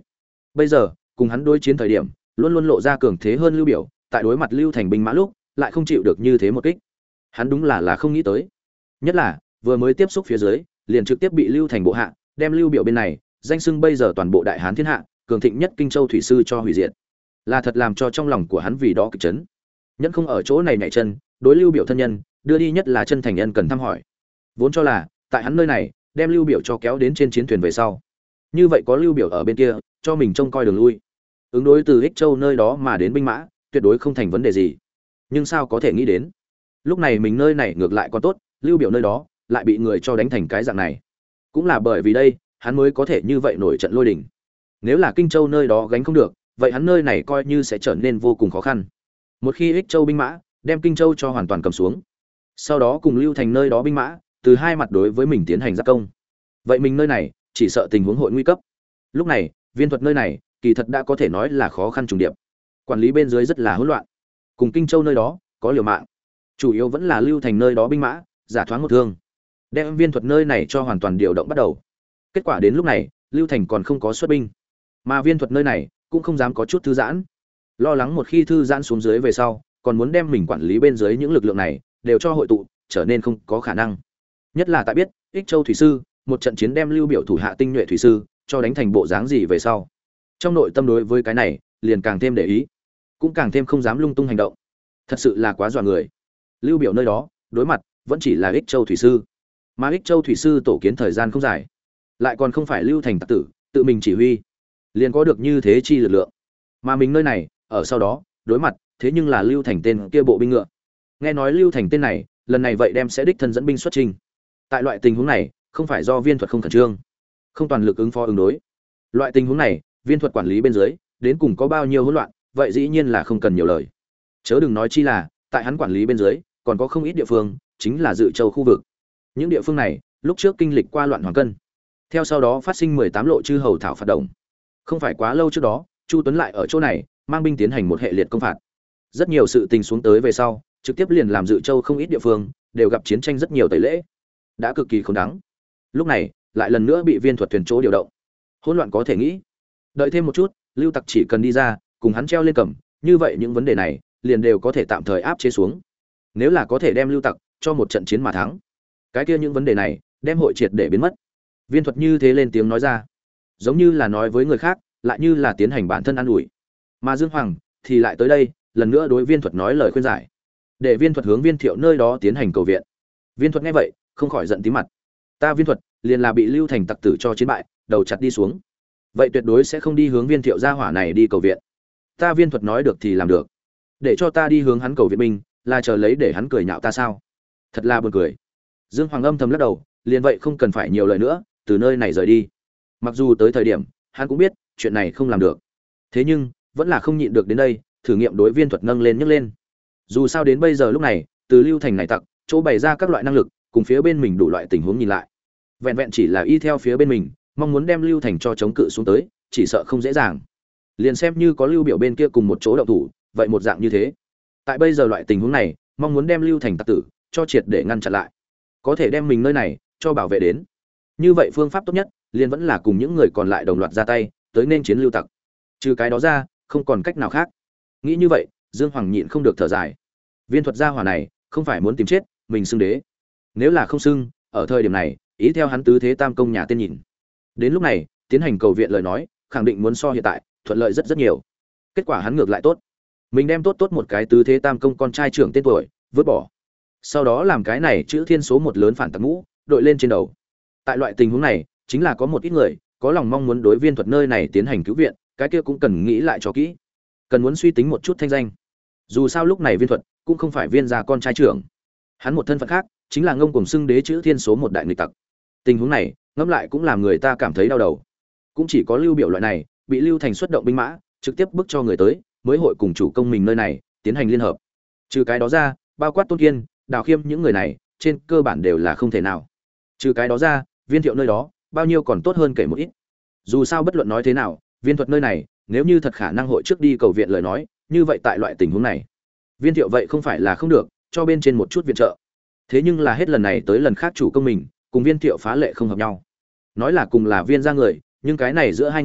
Bây giờ cùng hắn đối chiến thời điểm luôn luôn lộ ra cường thế hơn Lưu Biểu, tại đối mặt Lưu Thành binh mã lúc lại không chịu được như thế một kích. Hắn đúng là không nghĩ tới, nhất là vừa mới tiếp xúc phía dưới liền trực tiếp bị Lưu Thành bộ hạ đem Lưu Biểu bên này danh xưng bây giờ toàn bộ đại hán thiên hạ cường thịnh nhất Kinh Châu thủy sư cho hủy diệt, là thật làm cho trong lòng của hắn vì đó kịch chấn. Nhẫn không ở chỗ này nhảy chân, đối Lưu Biểu thân nhân đưa đi nhất là chân thành nhân cần thăm hỏi, vốn cho là tại hắn nơi này đem Lưu Biểu cho kéo đến trên chiến thuyền về sau, như vậy có Lưu Biểu ở bên kia cho mình trông coi đường lui, ứng đối từ Ích Châu nơi đó mà đến binh mã tuyệt đối không thành vấn đề gì. Nhưng sao có thể nghĩ đến lúc này mình nơi này ngược lại còn tốt, Lưu Biểu nơi đó lại bị người cho đánh thành cái dạng này. Cũng là bởi vì đây hắn mới có thể như vậy nổi trận lôi đình. Nếu là Kinh Châu nơi đó gánh không được, vậy hắn nơi này coi như sẽ trở nên vô cùng khó khăn. Một khi Ích Châu binh mã đem Kinh Châu cho hoàn toàn cầm xuống, sau đó cùng Lưu Thành nơi đó binh mã từ hai mặt đối với mình tiến hành giáp công, vậy mình nơi này chỉ sợ tình huống hội nguy cấp. Lúc này Viên Thuật nơi này kỳ thật đã có thể nói là khó khăn trùng điệp, quản lý bên dưới rất là hỗn loạn, cùng Kinh Châu nơi đó có liều mạng, chủ yếu vẫn là Lưu Thành nơi đó binh mã giả thoáng một thương, đem Viên Thuật nơi này cho hoàn toàn điều động bắt đầu. Kết quả đến lúc này Lưu Thành còn không có xuất binh, mà Viên Thuật nơi này cũng không dám có chút thư giãn, lo lắng một khi thư giãn xuống dưới về sau còn muốn đem mình quản lý bên dưới những lực lượng này đều cho hội tụ trở nên không có khả năng. Nhất là tại biết Ích Châu thủy sư một trận chiến đem Lưu Biểu thủ hạ tinh nhuệ thủy sư cho đánh thành bộ dáng gì về sau, trong nội tâm đối với cái này liền càng thêm để ý, cũng càng thêm không dám lung tung hành động. Thật sự là quá dọa người. Lưu Biểu nơi đó đối mặt vẫn chỉ là Ích Châu thủy sư, mà Ích Châu thủy sư tổ kiến thời gian không dài, lại còn không phải Lưu Thành tặc tử tự mình chỉ huy liền có được như thế chi lực lượng, mà mình nơi này ở sau đó đối mặt thế nhưng là Lưu Thành tên kia bộ binh ngựa. Nghe nói Lưu Thành tên này lần này vậy đem sẽ đích thân dẫn binh xuất trình. Tại loại tình huống này không phải do Viên Thuật không khẩn trương, không toàn lực ứng phó ứng đối, loại tình huống này Viên Thuật quản lý bên dưới đến cùng có bao nhiêu hỗn loạn, vậy dĩ nhiên là không cần nhiều lời. Chớ đừng nói chi là tại hắn quản lý bên dưới còn có không ít địa phương chính là Dự Châu khu vực. Những địa phương này lúc trước kinh lịch qua loạn hoàng cân, theo sau đó phát sinh 18 lộ chư hầu thảo phạt động. Không phải quá lâu trước đó, Chu Tuấn lại ở chỗ này mang binh tiến hành một hệ liệt công phạt. Rất nhiều sự tình xuống tới về sau, trực tiếp liền làm Dự Châu không ít địa phương đều gặp chiến tranh rất nhiều tẩy lễ, đã cực kỳ không đáng. Lúc này lại lần nữa bị Viên Thuật thuyền chỗ điều động, hỗn loạn có thể nghĩ. Đợi thêm một chút, Lưu Tặc chỉ cần đi ra cùng hắn treo lên cầm, như vậy những vấn đề này liền đều có thể tạm thời áp chế xuống. Nếu là có thể đem Lưu Tặc cho một trận chiến mà thắng, cái kia những vấn đề này đem hội triệt để biến mất. Viên Thuật như thế lên tiếng nói ra, giống như là nói với người khác, lại như là tiến hành bản thân an ủi. Mà Dương Hoàng thì lại tới đây, lần nữa đối Viên Thuật nói lời khuyên giải, để Viên Thuật hướng Viên Thiệu nơi đó tiến hành cầu viện. Viên Thuật nghe vậy, không khỏi giận tím mặt. Ta Viên Thuật liền là bị Lưu Thành tặc tử cho chiến bại, đầu chặt đi xuống, vậy tuyệt đối sẽ không đi hướng Viên Thiệu gia hỏa này đi cầu viện. Ta Viên Thuật nói được thì làm được, để cho ta đi hướng hắn cầu viện binh, là chờ lấy để hắn cười nhạo ta sao? Thật là buồn cười. Dương Hoàng âm thầm lắc đầu, liền vậy không cần phải nhiều lời nữa, từ nơi này rời đi. Mặc dù tới thời điểm hắn cũng biết chuyện này không làm được, thế nhưng vẫn là không nhịn được đến đây thử nghiệm đối Viên Thuật nâng lên nhấc lên. Dù sao đến bây giờ lúc này từ Lưu Thành này tặc chỗ bày ra các loại năng lực cùng phía bên mình đủ loại tình huống nhìn lại, vẹn vẹn chỉ là y theo phía bên mình mong muốn đem Lưu Thành cho chống cự xuống tới chỉ sợ không dễ dàng. Liền xem như có Lưu Biểu bên kia cùng một chỗ động thủ, vậy một dạng như thế. Tại bây giờ loại tình huống này mong muốn đem Lưu Thành tặc tử cho triệt để ngăn chặn lại, có thể đem mình nơi này cho bảo vệ đến, như vậy phương pháp tốt nhất liền vẫn là cùng những người còn lại đồng loạt ra tay tới nên chiến Lưu Tặc. Trừ cái đó ra không còn cách nào khác. Nghĩ như vậy Dương Hoàng nhịn không được thở dài. Viên Thuật gia hỏa này không phải muốn tìm chết mình xưng đế, nếu là không xưng ở thời điểm này ý theo hắn tứ thế tam công nhà tên nhìn, đến lúc này tiến hành cầu viện lời nói khẳng định muốn so hiện tại thuận lợi rất rất nhiều. Kết quả hắn ngược lại tốt, mình đem tốt tốt một cái tứ thế tam công con trai trưởng tên tuổi vứt bỏ, sau đó làm cái này chữ thiên số một lớn phản tặc mũ đội lên trên đầu. Tại loại tình huống này chính là có một ít người có lòng mong muốn đối Viên Thuật nơi này tiến hành cứu viện, cái kia cũng cần nghĩ lại cho kỹ, cần muốn suy tính một chút thanh danh. Dù sao lúc này Viên Thuật cũng không phải Viên gia con trai trưởng, hắn một thân phận khác chính là ngông cuồng xưng đế chữ thiên số một đại nghịch tặc. Tình huống này ngẫm lại cũng làm người ta cảm thấy đau đầu. Cũng chỉ có Lưu Biểu loại này bị Lưu Thành xuất động binh mã trực tiếp bức cho người tới mới hội cùng chủ công mình nơi này tiến hành liên hợp. Trừ cái đó ra, bao quát Tôn Kiên, Đào Khiêm những người này trên cơ bản đều là không thể nào. Trừ cái đó ra, Viên Thiệu nơi đó bao nhiêu còn tốt hơn kể một ít. Dù sao bất luận nói thế nào, Viên Thuật nơi này nếu như thật khả năng hội trước đi cầu viện lời nói, như vậy tại loại tình huống này Viên Thiệu vậy không phải là không được cho bên trên một chút viện trợ. Thế nhưng là hết lần này tới lần khác chủ công mình cùng Viên Thiệu phá lệ không hợp nhau. Nói là cùng là Viên gia người, nhưng cái này giữa hai người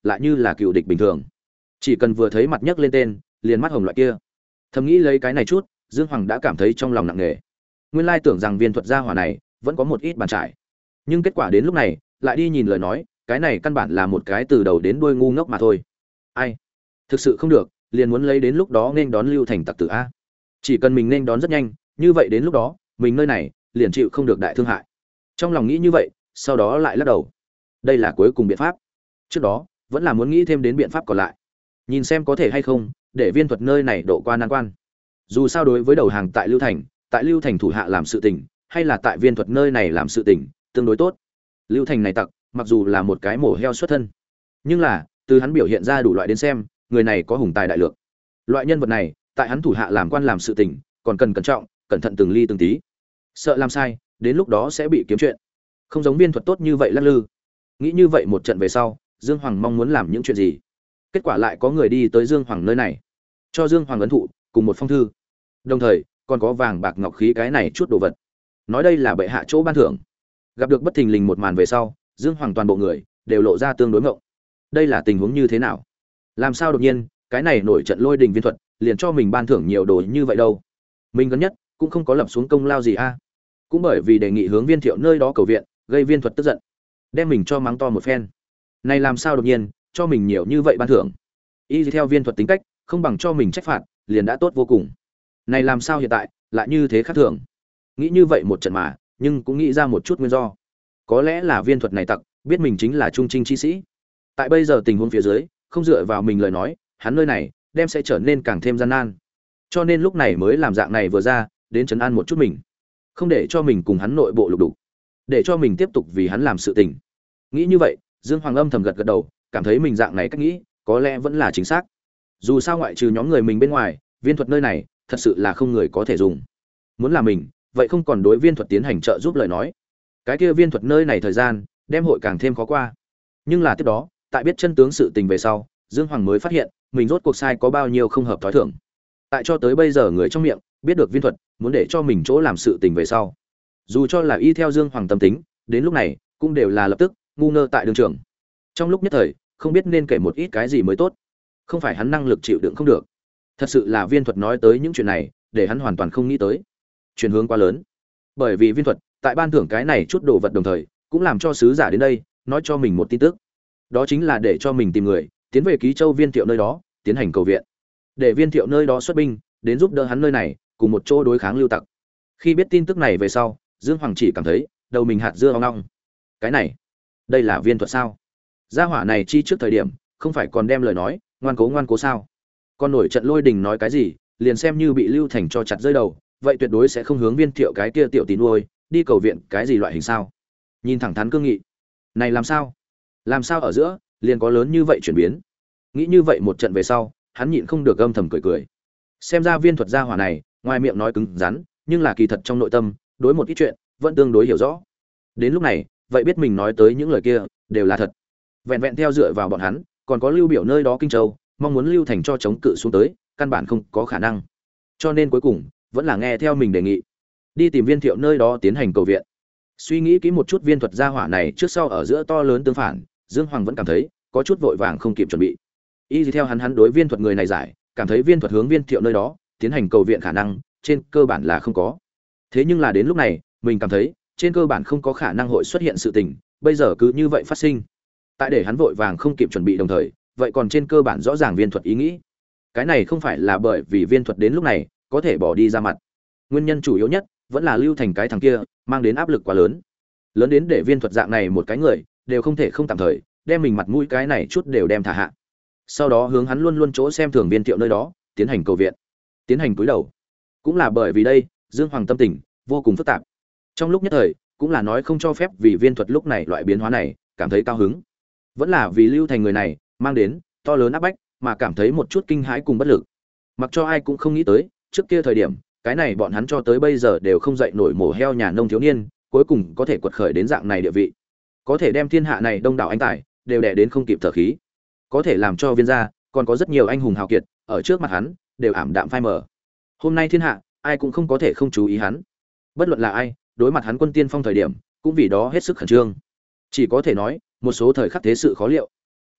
lại như là cựu địch bình thường. Chỉ cần vừa thấy mặt nhấc lên tên, liền mắt hồng loại kia. Thầm nghĩ lấy cái này chút, Dương Hoàng đã cảm thấy trong lòng nặng nề. Nguyên lai tưởng rằng viên thuật gia hỏa này vẫn có một ít bàn trải, nhưng kết quả đến lúc này, lại đi nhìn lời nói, cái này căn bản là một cái từ đầu đến đuôi ngu ngốc mà thôi. Ai, thực sự không được, liền muốn lấy đến lúc đó nên đón Lưu Thành tặc tử a. Chỉ cần mình nên đón rất nhanh, như vậy đến lúc đó, mình nơi này liền chịu không được đại thương hại. Trong lòng nghĩ như vậy, sau đó lại lắc đầu. Đây là cuối cùng biện pháp. Trước đó, vẫn là muốn nghĩ thêm đến biện pháp còn lại. Nhìn xem có thể hay không để viên thuật nơi này độ qua nan quan. Dù sao đối với đầu hàng tại Lưu Thành thủ hạ làm sự tình, hay là tại viên thuật nơi này làm sự tình, tương đối tốt. Lưu Thành này tặc, mặc dù là một cái mổ heo xuất thân, nhưng là từ hắn biểu hiện ra đủ loại đến xem, người này có hùng tài đại lược. Loại nhân vật này, tại hắn thủ hạ làm quan làm sự tình, còn cần cẩn trọng, cẩn thận từng ly từng tí. Sợ làm sai, đến lúc đó sẽ bị kiếm chuyện. Không giống viên thuật tốt như vậy lắc lư. Nghĩ như vậy một trận về sau, Dương Hoàng mong muốn làm những chuyện gì? Kết quả lại có người đi tới Dương Hoàng nơi này, cho Dương Hoàng ấn thụ cùng một phong thư, đồng thời còn có vàng bạc ngọc khí cái này chút đồ vật. Nói đây là bệ hạ chỗ ban thưởng. Gặp được bất thình lình một màn về sau, Dương Hoàng toàn bộ người đều lộ ra tương đối ngộng. Đây là tình huống như thế nào? Làm sao đột nhiên cái này nổi trận lôi đình viên thuật liền cho mình ban thưởng nhiều đồ như vậy đâu? Mình gần nhất cũng không có lập xuống công lao gì a. Cũng bởi vì đề nghị hướng Viên Thiệu nơi đó cầu viện, gây viên thuật tức giận, đem mình cho mắng to một phen. Này làm sao đột nhiên cho mình nhiều như vậy ban thưởng? Y theo viên thuật tính cách, không bằng cho mình trách phạt, liền đã tốt vô cùng. Này làm sao hiện tại lại như thế khác thường? Nghĩ như vậy một trận mà, nhưng cũng nghĩ ra một chút nguyên do. Có lẽ là viên thuật này tặc biết mình chính là trung trinh chi sĩ. Tại bây giờ tình huống phía dưới, không dựa vào mình lời nói, hắn nơi này đem sẽ trở nên càng thêm gian nan. Cho nên lúc này mới làm dạng này vừa ra, đến trấn an một chút mình, không để cho mình cùng hắn nội bộ lục đục, để cho mình tiếp tục vì hắn làm sự tình. Nghĩ như vậy, Dương Hoàng âm thầm gật gật đầu, cảm thấy mình dạng này cách nghĩ có lẽ vẫn là chính xác. Dù sao ngoại trừ nhóm người mình bên ngoài, viên thuật nơi này thật sự là không người có thể dùng. Muốn là mình, vậy không còn đối viên thuật tiến hành trợ giúp lời nói, cái kia viên thuật nơi này thời gian đem hội càng thêm khó qua. Nhưng là tiếp đó, tại biết chân tướng sự tình về sau, Dương Hoàng mới phát hiện mình rốt cuộc sai có bao nhiêu không hợp thói thường. Tại cho tới bây giờ người trong miệng biết được viên thuật muốn để cho mình chỗ làm sự tình về sau, dù cho là y theo Dương Hoàng tâm tính, đến lúc này cũng đều là lập tức ngu ngơ tại đường trường. Trong lúc nhất thời, không biết nên kể một ít cái gì mới tốt. Không phải hắn năng lực chịu đựng không được, thật sự là viên thuật nói tới những chuyện này để hắn hoàn toàn không nghĩ tới. Chuyển hướng quá lớn. Bởi vì viên thuật tại ban thưởng cái này chút đồ vật đồng thời, cũng làm cho sứ giả đến đây nói cho mình một tin tức. Đó chính là để cho mình tìm người tiến về Ký Châu Viên Thiệu nơi đó tiến hành cầu viện, để Viên Thiệu nơi đó xuất binh đến giúp đỡ hắn nơi này cùng một chỗ đối kháng lưu tặc. Khi biết tin tức này về sau, Dương Hoàng chỉ cảm thấy đầu mình hạt dưa ong ong. Cái này, đây là viên thuật sao? Gia hỏa này chi trước thời điểm không phải còn đem lời nói ngoan cố sao? Còn nổi trận lôi đình nói cái gì, liền xem như bị Lưu Thành cho chặt rơi đầu, vậy tuyệt đối sẽ không hướng Viên Thiệu cái kia tiểu tín nuôi đi cầu viện cái gì loại hình sao? Nhìn thẳng thắn cương nghị, này làm sao? Làm sao ở giữa liền có lớn như vậy chuyển biến? Nghĩ như vậy một trận về sau, hắn nhịn không được âm thầm cười cười. Xem ra viên thuật gia hỏa này, ngoài miệng nói cứng rắn, nhưng là kỳ thật trong nội tâm, đối một ít chuyện vẫn tương đối hiểu rõ. Đến lúc này, vậy biết mình nói tới những lời kia đều là thật. Vẹn vẹn theo dựa vào bọn hắn, còn có Lưu Biểu nơi đó Kinh Châu, mong muốn Lưu Thành cho chống cự xuống tới, căn bản không có khả năng. Cho nên cuối cùng, vẫn là nghe theo mình đề nghị, đi tìm Viên Thiệu nơi đó tiến hành cầu viện. Suy nghĩ kỹ một chút viên thuật gia hỏa này trước sau ở giữa to lớn tương phản, Dương Hoàng vẫn cảm thấy có chút vội vàng không kịp chuẩn bị. Y theo hắn đối viên thuật người này giải, cảm thấy viên thuật hướng Viên Thiệu nơi đó tiến hành cầu viện khả năng trên cơ bản là không có. Thế nhưng là đến lúc này, mình cảm thấy trên cơ bản không có khả năng hội xuất hiện sự tình, bây giờ cứ như vậy phát sinh. Tại để hắn vội vàng không kịp chuẩn bị đồng thời, vậy còn trên cơ bản rõ ràng viên thuật ý nghĩ. Cái này không phải là bởi vì viên thuật đến lúc này có thể bỏ đi ra mặt. Nguyên nhân chủ yếu nhất vẫn là Lưu Thành cái thằng kia mang đến áp lực quá lớn. Lớn đến để viên thuật dạng này một cái người đều không thể không tạm thời đem mình mặt mũi cái này chút đều đem thả hạ. Sau đó hướng hắn luôn luôn chỗ xem thường Viên Thiệu nơi đó tiến hành cầu viện, tiến hành cúi đầu. Cũng là bởi vì đây, Dương Hoàng tâm tình vô cùng phức tạp. Trong lúc nhất thời, cũng là nói không cho phép vì viên thuật lúc này loại biến hóa này cảm thấy cao hứng, vẫn là vì Lưu Thành người này mang đến to lớn áp bách mà cảm thấy một chút kinh hãi cùng bất lực. Mặc cho ai cũng không nghĩ tới, trước kia thời điểm, cái này bọn hắn cho tới bây giờ đều không dậy nổi mổ heo nhà nông thiếu niên, cuối cùng có thể quật khởi đến dạng này địa vị, có thể đem thiên hạ này đông đảo anh tài đều đè đến không kịp thở khí, có thể làm cho viên gia còn có rất nhiều anh hùng hào kiệt ở trước mặt hắn đều ảm đạm phai mờ. Hôm nay thiên hạ ai cũng không có thể không chú ý hắn, bất luận là ai đối mặt hắn quân tiên phong thời điểm cũng vì đó hết sức khẩn trương. Chỉ có thể nói một số thời khắc thế sự khó liệu,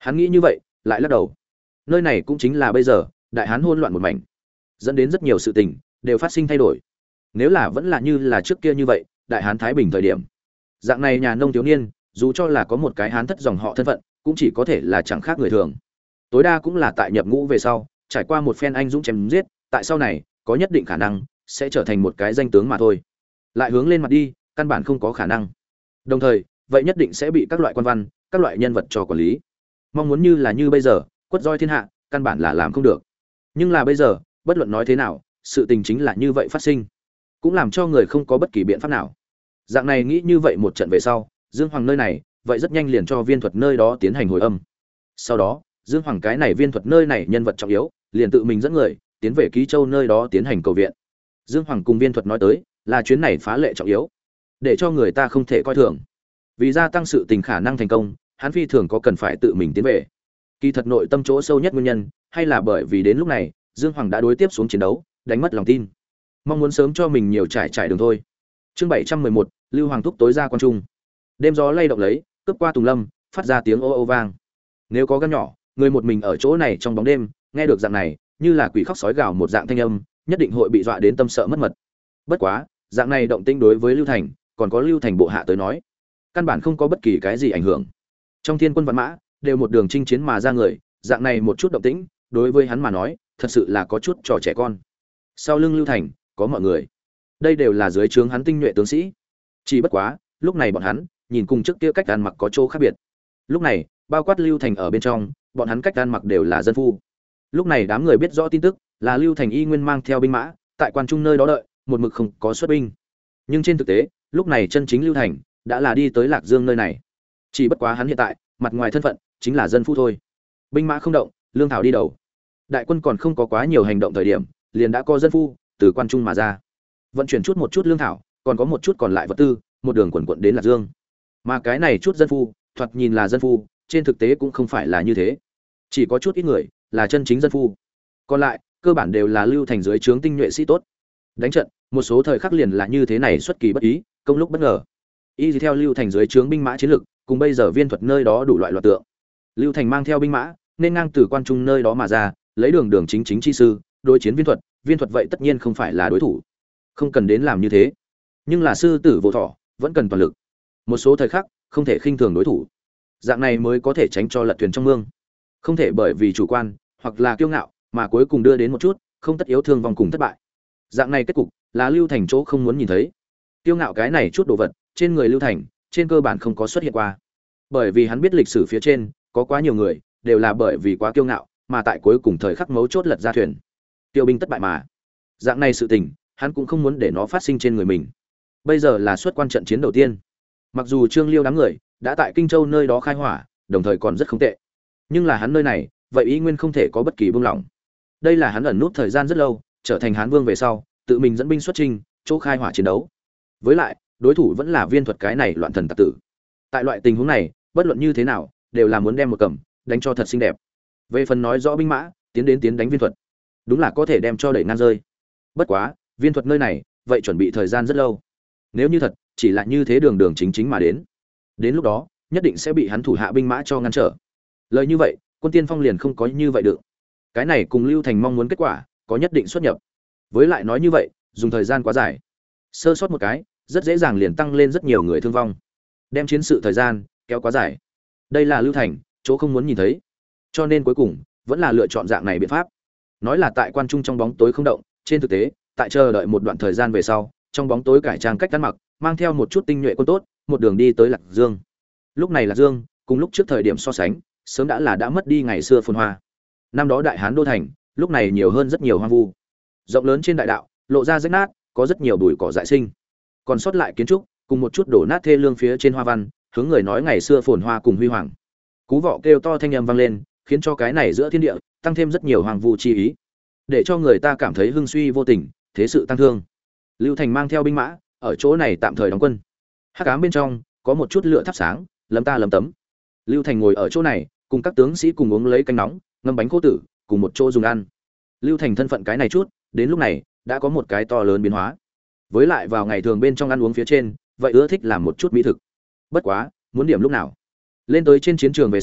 Hắn nghĩ như vậy, lại lắc đầu. Nơi này cũng chính là bây giờ, đại hán hỗn loạn một mảnh, dẫn đến rất nhiều sự tình đều phát sinh thay đổi. Nếu là vẫn là như là trước kia như vậy, đại hán thái bình thời điểm, dạng này nhà nông thiếu niên, dù cho là có một cái hán thất dòng họ thân phận, cũng chỉ có thể là chẳng khác người thường. Tối đa cũng là tại nhập ngũ về sau, trải qua một phen anh dũng chém giết, tại sau này có nhất định khả năng sẽ trở thành một cái danh tướng mà thôi. Lại hướng lên mặt đi, căn bản không có khả năng. Đồng thời, vậy nhất định sẽ bị các loại quan văn, các loại nhân vật cho quản lý. Mong muốn như là như bây giờ, quất roi thiên hạ, căn bản là làm không được. Nhưng là bây giờ, bất luận nói thế nào, sự tình chính là như vậy phát sinh, cũng làm cho người không có bất kỳ biện pháp nào. Dạng này nghĩ như vậy một trận về sau, Dương Hoàng nơi này, vậy rất nhanh liền cho Viên Thuật nơi đó tiến hành hồi âm. Sau đó, Dương Hoàng cái này Viên Thuật nơi này nhân vật trọng yếu, liền tự mình dẫn người tiến về Ký Châu nơi đó tiến hành cầu viện. Dương Hoàng cùng Viên Thuật nói tới, là chuyến này phá lệ trọng yếu, để cho người ta không thể coi thường. Vì gia tăng sự tình khả năng thành công, hắn phi thường có cần phải tự mình tiến về. Kỳ thật nội tâm chỗ sâu nhất nguyên nhân, hay là bởi vì đến lúc này, Dương Hoàng đã đối tiếp xuống chiến đấu, đánh mất lòng tin, mong muốn sớm cho mình nhiều trải đường thôi. Chương 711, Lưu Hoàng thúc tối ra quan trung. Đêm gió lay động lấy, cướp qua tùng lâm, phát ra tiếng ô ô vang. Nếu có gan nhỏ, người một mình ở chỗ này trong bóng đêm, nghe được dạng này, như là quỷ khóc sói gào một dạng thanh âm, nhất định hội bị dọa đến tâm sợ mất mật. Bất quá, dạng này động tĩnh đối với Lưu Thành, còn có Lưu Thành bộ hạ tới nói, căn bản không có bất kỳ cái gì ảnh hưởng. Trong thiên quân vạn mã, đều một đường chinh chiến mà ra người, dạng này một chút động tĩnh, đối với hắn mà nói, thật sự là có chút trò trẻ con. Sau lưng Lưu Thành, có mọi người. Đây đều là dưới trướng hắn tinh nhuệ tướng sĩ. Chỉ bất quá, lúc này bọn hắn, nhìn cùng trước kia cách ăn mặc có chỗ khác biệt. Lúc này, bao quát Lưu Thành ở bên trong, bọn hắn cách ăn mặc đều là dân phu. Lúc này đám người biết rõ tin tức, là Lưu Thành y nguyên mang theo binh mã, tại quan trung nơi đó đợi, một mực không có xuất binh. Nhưng trên thực tế, lúc này chân chính Lưu Thành đã là đi tới Lạc Dương nơi này. Chỉ bất quá hắn hiện tại, mặt ngoài thân phận chính là dân phu thôi. Binh mã không động, lương thảo đi đầu. Đại quân còn không có quá nhiều hành động thời điểm, liền đã có dân phu từ quan trung mà ra, vận chuyển chút một chút lương thảo, còn có một chút còn lại vật tư, một đường quần quận đến Lạc Dương. Mà cái này chút dân phu, thoạt nhìn là dân phu, trên thực tế cũng không phải là như thế. Chỉ có chút ít người là chân chính dân phu, còn lại cơ bản đều là Lưu Thành dưới trướng tinh nhuệ sĩ tốt. Đánh trận, một số thời khắc liền là như thế này, xuất kỳ bất ý, công lúc bất ngờ. Y theo Lưu Thành dưới trướng binh mã chiến lực, cùng bây giờ Viên Thuật nơi đó đủ loại loạn tượng. Lưu Thành mang theo binh mã, nên ngang từ quan trung nơi đó mà ra, lấy đường chính chi sư, đối chiến Viên Thuật vậy tất nhiên không phải là đối thủ. Không cần đến làm như thế. Nhưng là sư tử vô thọ, vẫn cần toàn lực. Một số thời khắc, không thể khinh thường đối thủ. Dạng này mới có thể tránh cho lật thuyền trong mương. Không thể bởi vì chủ quan hoặc là kiêu ngạo mà cuối cùng đưa đến một chút không tất yếu thương vong cùng thất bại. Dạng này kết cục là Lưu Thành chỗ không muốn nhìn thấy. Kiêu ngạo cái này chút đồ vật, trên người Lưu Thành, trên cơ bản không có xuất hiện qua. Bởi vì hắn biết lịch sử phía trên, có quá nhiều người đều là bởi vì quá kiêu ngạo, mà tại cuối cùng thời khắc mấu chốt lật ra thuyền. Tiêu binh thất bại mà. Dạng này sự tình, hắn cũng không muốn để nó phát sinh trên người mình. Bây giờ là xuất quan trận chiến đầu tiên. Mặc dù Trương Liêu đám người đã tại Kinh Châu nơi đó khai hỏa, đồng thời còn rất không tệ, nhưng là hắn nơi này, vậy ý nguyên không thể có bất kỳ buông lỏng. Đây là hắn ẩn nút thời gian rất lâu, trở thành Hán Vương về sau, tự mình dẫn binh xuất chinh, chỗ khai hỏa chiến đấu. Với lại, đối thủ vẫn là Viên Thuật cái này loạn thần tặc tử. Tại loại tình huống này, bất luận như thế nào, đều là muốn đem một cầm đánh cho thật xinh đẹp. Về phần nói rõ binh mã tiến đánh Viên Thuật, đúng là có thể đem cho đẩy ngang rơi. Bất quá, Viên Thuật nơi này, vậy chuẩn bị thời gian rất lâu. Nếu như thật chỉ là như thế đường chính mà đến lúc đó, nhất định sẽ bị hắn thủ hạ binh mã cho ngăn trở. Lời như vậy, Quân Tiên Phong liền không có như vậy được. Cái này cùng Lưu Thành mong muốn kết quả có nhất định xuất nhập. Với lại nói như vậy, dùng thời gian quá dài, sơ sót một cái, rất dễ dàng liền tăng lên rất nhiều người thương vong, đem chiến sự thời gian kéo quá dài. Đây là Lưu Thành chỗ không muốn nhìn thấy, cho nên cuối cùng vẫn là lựa chọn dạng này biện pháp. Nói là tại quan trung trong bóng tối không động, trên thực tế, tại chờ đợi một đoạn thời gian về sau, trong bóng tối cải trang cách ăn mặc, mang theo một chút tinh nhuệ quân tốt, một đường đi tới Lạc Dương. Lúc này Lạc Dương, cùng lúc trước thời điểm so sánh, sớm đã mất đi ngày xưa phồn hoa. Năm đó đại hán đô thành, lúc này nhiều hơn rất nhiều hoang vu. Rộng lớn trên đại đạo, lộ ra rách nát, có rất nhiều bụi cỏ dại sinh. Còn sót lại kiến trúc, cùng một chút đổ nát thê lương phía trên hoa văn, hướng người nói ngày xưa phồn hoa cùng huy hoàng. Cú vọ kêu to thanh âm vang lên, khiến cho cái này giữa thiên địa tăng thêm rất nhiều hoang vu chi ý, để cho người ta cảm thấy hưng suy vô tình, thế sự tăng thương. Lưu Thành mang theo binh mã, ở chỗ này tạm thời đóng quân. Hắc ám bên trong có một chút lửa thắp sáng, lấm ta lấm tấm. Lưu Thành ngồi ở chỗ này, cùng các tướng sĩ cùng uống lấy canh nóng, ngâm bánh khô tử, cùng một chỗ dùng ăn. Lưu Thành thân phận cái này chút, đến lúc này đã có một cái to lớn biến hóa. Với lại vào ngày thường bên trong ăn uống phía trên, vậy ưa thích làm một chút mỹ thực. Bất quá, muốn điểm lúc nào? Lên tới trên chiến trường về sau,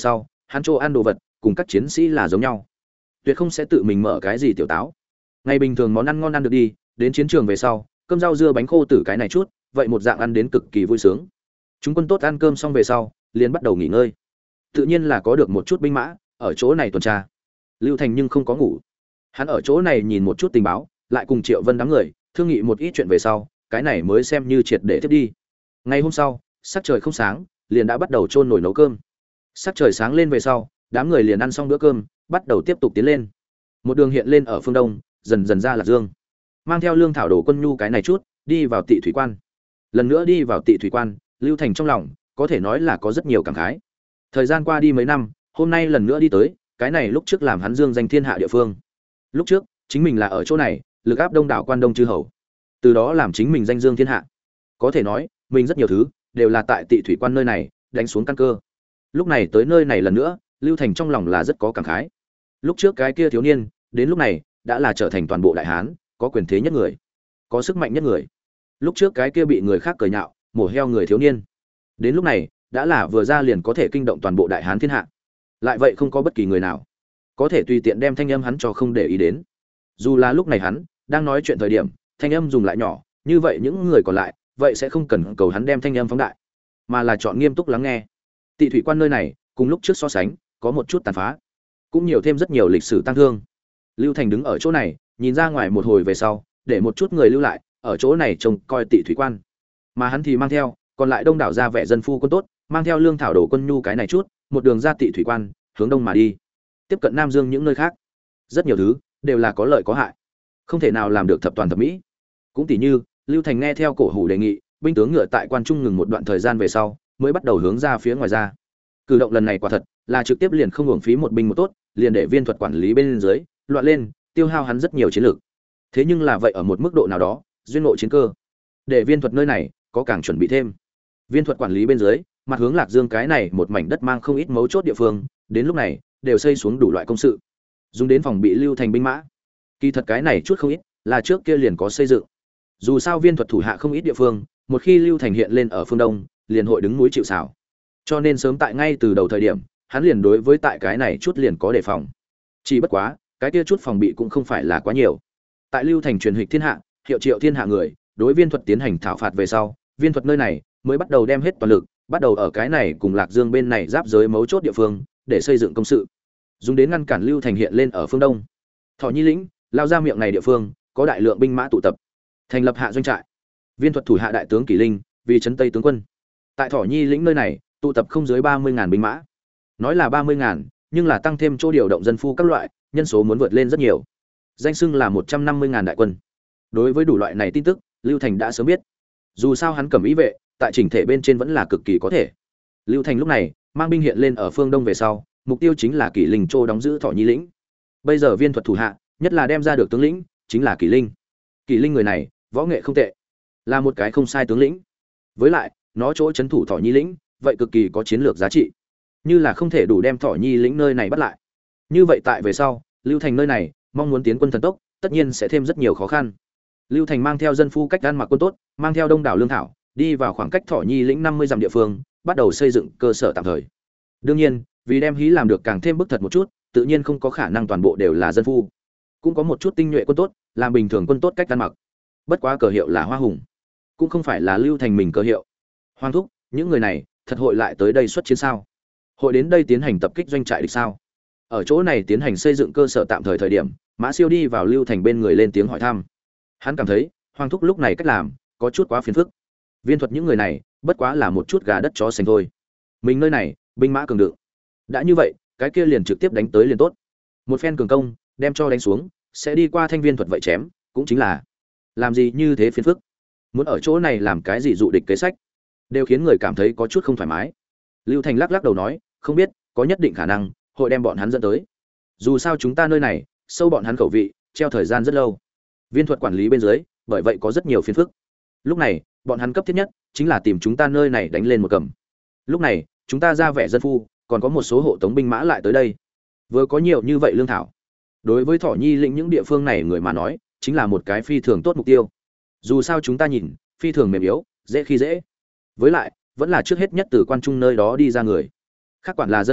hắn chỗ ăn đồ vật cùng các chiến sĩ là giống nhau, tuyệt không sẽ tự mình mở cái gì tiểu táo. Ngày bình thường món ăn ngon ăn được đi, đến chiến trường về sau, cơm rau dưa bánh khô tử cái này chút, vậy một dạng ăn đến cực kỳ vui sướng. Chúng quân tốt ăn cơm xong về sau, liền bắt đầu nghỉ ngơi. Tự nhiên là có được một chút binh mã ở chỗ này tuần tra. Lưu Thành nhưng không có ngủ. Hắn ở chỗ này nhìn một chút tình báo, lại cùng Triệu Vân đám người thương nghị một ít chuyện về sau, cái này mới xem như triệt để tiếp đi. Ngày hôm sau, sắc trời không sáng, liền đã bắt đầu chôn nồi nấu cơm. Sắc trời sáng lên về sau, đám người liền ăn xong bữa cơm, bắt đầu tiếp tục tiến lên. Một đường hiện lên ở phương đông, dần dần ra Lạc Dương. Mang theo lương thảo đồ quân nhu cái này chút, đi vào Tị Thủy Quan. Lần nữa đi vào Tị Thủy Quan, Lưu Thành trong lòng có thể nói là có rất nhiều cảm khái. Thời gian qua đi mấy năm, hôm nay lần nữa đi tới, cái này lúc trước làm hắn dương danh thiên hạ địa phương. Lúc trước, chính mình là ở chỗ này, lực áp đông đảo quan đông chư hầu. Từ đó làm chính mình danh dương thiên hạ. Có thể nói, mình rất nhiều thứ đều là tại Tị Thủy Quan nơi này đánh xuống căn cơ. Lúc này tới nơi này lần nữa, Lưu Thành trong lòng là rất có cảm khái. Lúc trước cái kia thiếu niên, đến lúc này đã là trở thành toàn bộ đại hán, có quyền thế nhất người, có sức mạnh nhất người. Lúc trước cái kia bị người khác cười nhạo, mổ heo người thiếu niên, đến lúc này đã là vừa ra liền có thể kinh động toàn bộ đại hán thiên hạ. Lại vậy không có bất kỳ người nào có thể tùy tiện đem thanh âm hắn cho không để ý đến. Dù là lúc này hắn đang nói chuyện thời điểm, thanh âm dùng lại nhỏ, như vậy những người còn lại vậy sẽ không cần cầu hắn đem thanh âm phóng đại, mà là chọn nghiêm túc lắng nghe. Tị Thủy Quan nơi này cùng lúc trước so sánh có một chút tàn phá, cũng nhiều thêm rất nhiều lịch sử tăng thương. Lưu Thành đứng ở chỗ này, nhìn ra ngoài một hồi về sau, để một chút người lưu lại ở chỗ này trông coi Tị Thủy Quan, mà hắn thì mang theo còn lại đông đảo ra vẻ dân phu quân tốt, mang theo lương thảo đồ quân nhu cái này chút, một đường ra Tị Thủy Quan, hướng đông mà đi, tiếp cận Nam Dương những nơi khác. Rất nhiều thứ đều là có lợi có hại, không thể nào làm được thập toàn thập mỹ. Cũng tỉ như Lưu Thành nghe theo cổ hủ đề nghị, binh tướng ngựa tại quan trung ngừng một đoạn thời gian về sau, mới bắt đầu hướng ra phía ngoài ra. Cử động lần này quả thật là trực tiếp liền không hưởng phí một binh một tốt, liền để viên thuật quản lý bên dưới loạn lên, tiêu hao hắn rất nhiều chiến lược. Thế nhưng là vậy ở một mức độ nào đó, duyên ngộ chiến cơ, để viên thuật nơi này có càng chuẩn bị thêm. Viên thuật quản lý bên dưới, mặt hướng Lạc Dương cái này một mảnh đất mang không ít mấu chốt địa phương, đến lúc này đều xây xuống đủ loại công sự, dùng đến phòng bị Lưu Thành binh mã. Kỳ thật cái này chút không ít, là trước kia liền có xây dựng. Dù sao viên thuật thủ hạ không ít địa phương, một khi Lưu Thành hiện lên ở phương đông, liền hội đứng núi chịu sào. Cho nên sớm tại ngay từ đầu thời điểm, hắn liền đối với tại cái này chút liền có đề phòng. Chỉ bất quá, cái kia chút phòng bị cũng không phải là quá nhiều. Tại Lưu Thành truyền hịch thiên hạ, hiệu triệu thiên hạ người, đối viên thuật tiến hành thảo phạt về sau, viên thuật nơi này mới bắt đầu đem hết toàn lực, bắt đầu ở cái này cùng Lạc Dương bên này giáp giới mấu chốt địa phương, để xây dựng công sự, dùng đến ngăn cản Lưu Thành hiện lên ở phương đông. Thọ Nhi lĩnh, lao ra miệng này địa phương, có đại lượng binh mã tụ tập, thành lập hạ doanh trại. Viên thuật thủ hạ đại tướng Kỷ Linh, vì trấn Tây tướng quân, tại Thọ Nhi lĩnh nơi này tụ tập không dưới 30.000 binh mã. Nói là 30.000, nhưng là tăng thêm chỗ điều động dân phu các loại, nhân số muốn vượt lên rất nhiều. Danh xưng là 150.000 đại quân. Đối với đủ loại này tin tức, Lưu Thành đã sớm biết. Dù sao hắn cầm ý vệ, tại chỉnh thể bên trên vẫn là cực kỳ có thể. Lưu Thành lúc này mang binh hiện lên ở phương đông về sau, mục tiêu chính là Kỷ Linh Châu đóng giữ Thọ Nhi lĩnh. Bây giờ viên thuật thủ hạ, nhất là đem ra được tướng lĩnh, chính là Kỷ Linh. Kỷ Linh người này, võ nghệ không tệ, là một cái không sai tướng lĩnh. Với lại, nó chỗ trấn thủ Thọ Nhi lĩnh, vậy cực kỳ có chiến lược giá trị. Như là không thể đủ đem Thọ Nhi lĩnh nơi này bắt lại. Như vậy tại về sau, Lưu Thành nơi này, mong muốn tiến quân thần tốc, tất nhiên sẽ thêm rất nhiều khó khăn. Lưu Thành mang theo dân phu cách ăn mặc quân tốt, mang theo đông đảo lương thảo, đi vào khoảng cách Thọ Nhi lĩnh 50 dặm địa phương, bắt đầu xây dựng cơ sở tạm thời. Đương nhiên, vì đem hí làm được càng thêm bức thật một chút, tự nhiên không có khả năng toàn bộ đều là dân phu. Cũng có một chút tinh nhuệ quân tốt, làm bình thường quân tốt cách ăn mặc. Bất quá cờ hiệu là Hoa Hùng, cũng không phải là Lưu Thành mình cờ hiệu. Hoàng thúc, những người này thật hội lại tới đây xuất chiến sao? Hội đến đây tiến hành tập kích doanh trại địch sao? Ở chỗ này tiến hành xây dựng cơ sở tạm thời thời điểm, Mã Siêu đi vào Lưu Thành bên người lên tiếng hỏi thăm. Hắn cảm thấy, Hoàng thúc lúc này cách làm có chút quá phiền phức. Viên thuật những người này, bất quá là một chút gà đất chó sành thôi. Mình nơi này, binh mã cường đựng. Đã như vậy, cái kia liền trực tiếp đánh tới liền tốt. Một phen cường công, đem cho đánh xuống, sẽ đi qua thanh viên thuật vậy chém, cũng chính là làm gì như thế phiền phức. Muốn ở chỗ này làm cái gì dụ địch kế sách, đều khiến người cảm thấy có chút không thoải mái. Lưu Thành lắc lắc đầu nói, không biết, có nhất định khả năng hội đem bọn hắn dẫn tới. Dù sao chúng ta nơi này, sâu bọn hắn khẩu vị, treo thời gian rất lâu. Viên thuật quản lý bên dưới, bởi vậy có rất nhiều phiền phức. Lúc này, bọn hắn cấp thiết nhất chính là tìm chúng ta nơi này đánh lên một cầm. Lúc này, chúng ta ra vẻ dân phu, còn có một số hộ tống binh mã lại tới đây. Vừa có nhiều như vậy lương thảo, đối với Thọ Nhi lĩnh những địa phương này người mà nói, chính là một cái phi thường tốt mục tiêu. Dù sao chúng ta nhìn, phi thường mềm yếu, dễ khi dễ. Với lại, vẫn là trước hết nhất từ quan trung nơi đó đi ra người. Khác quản là dân phu,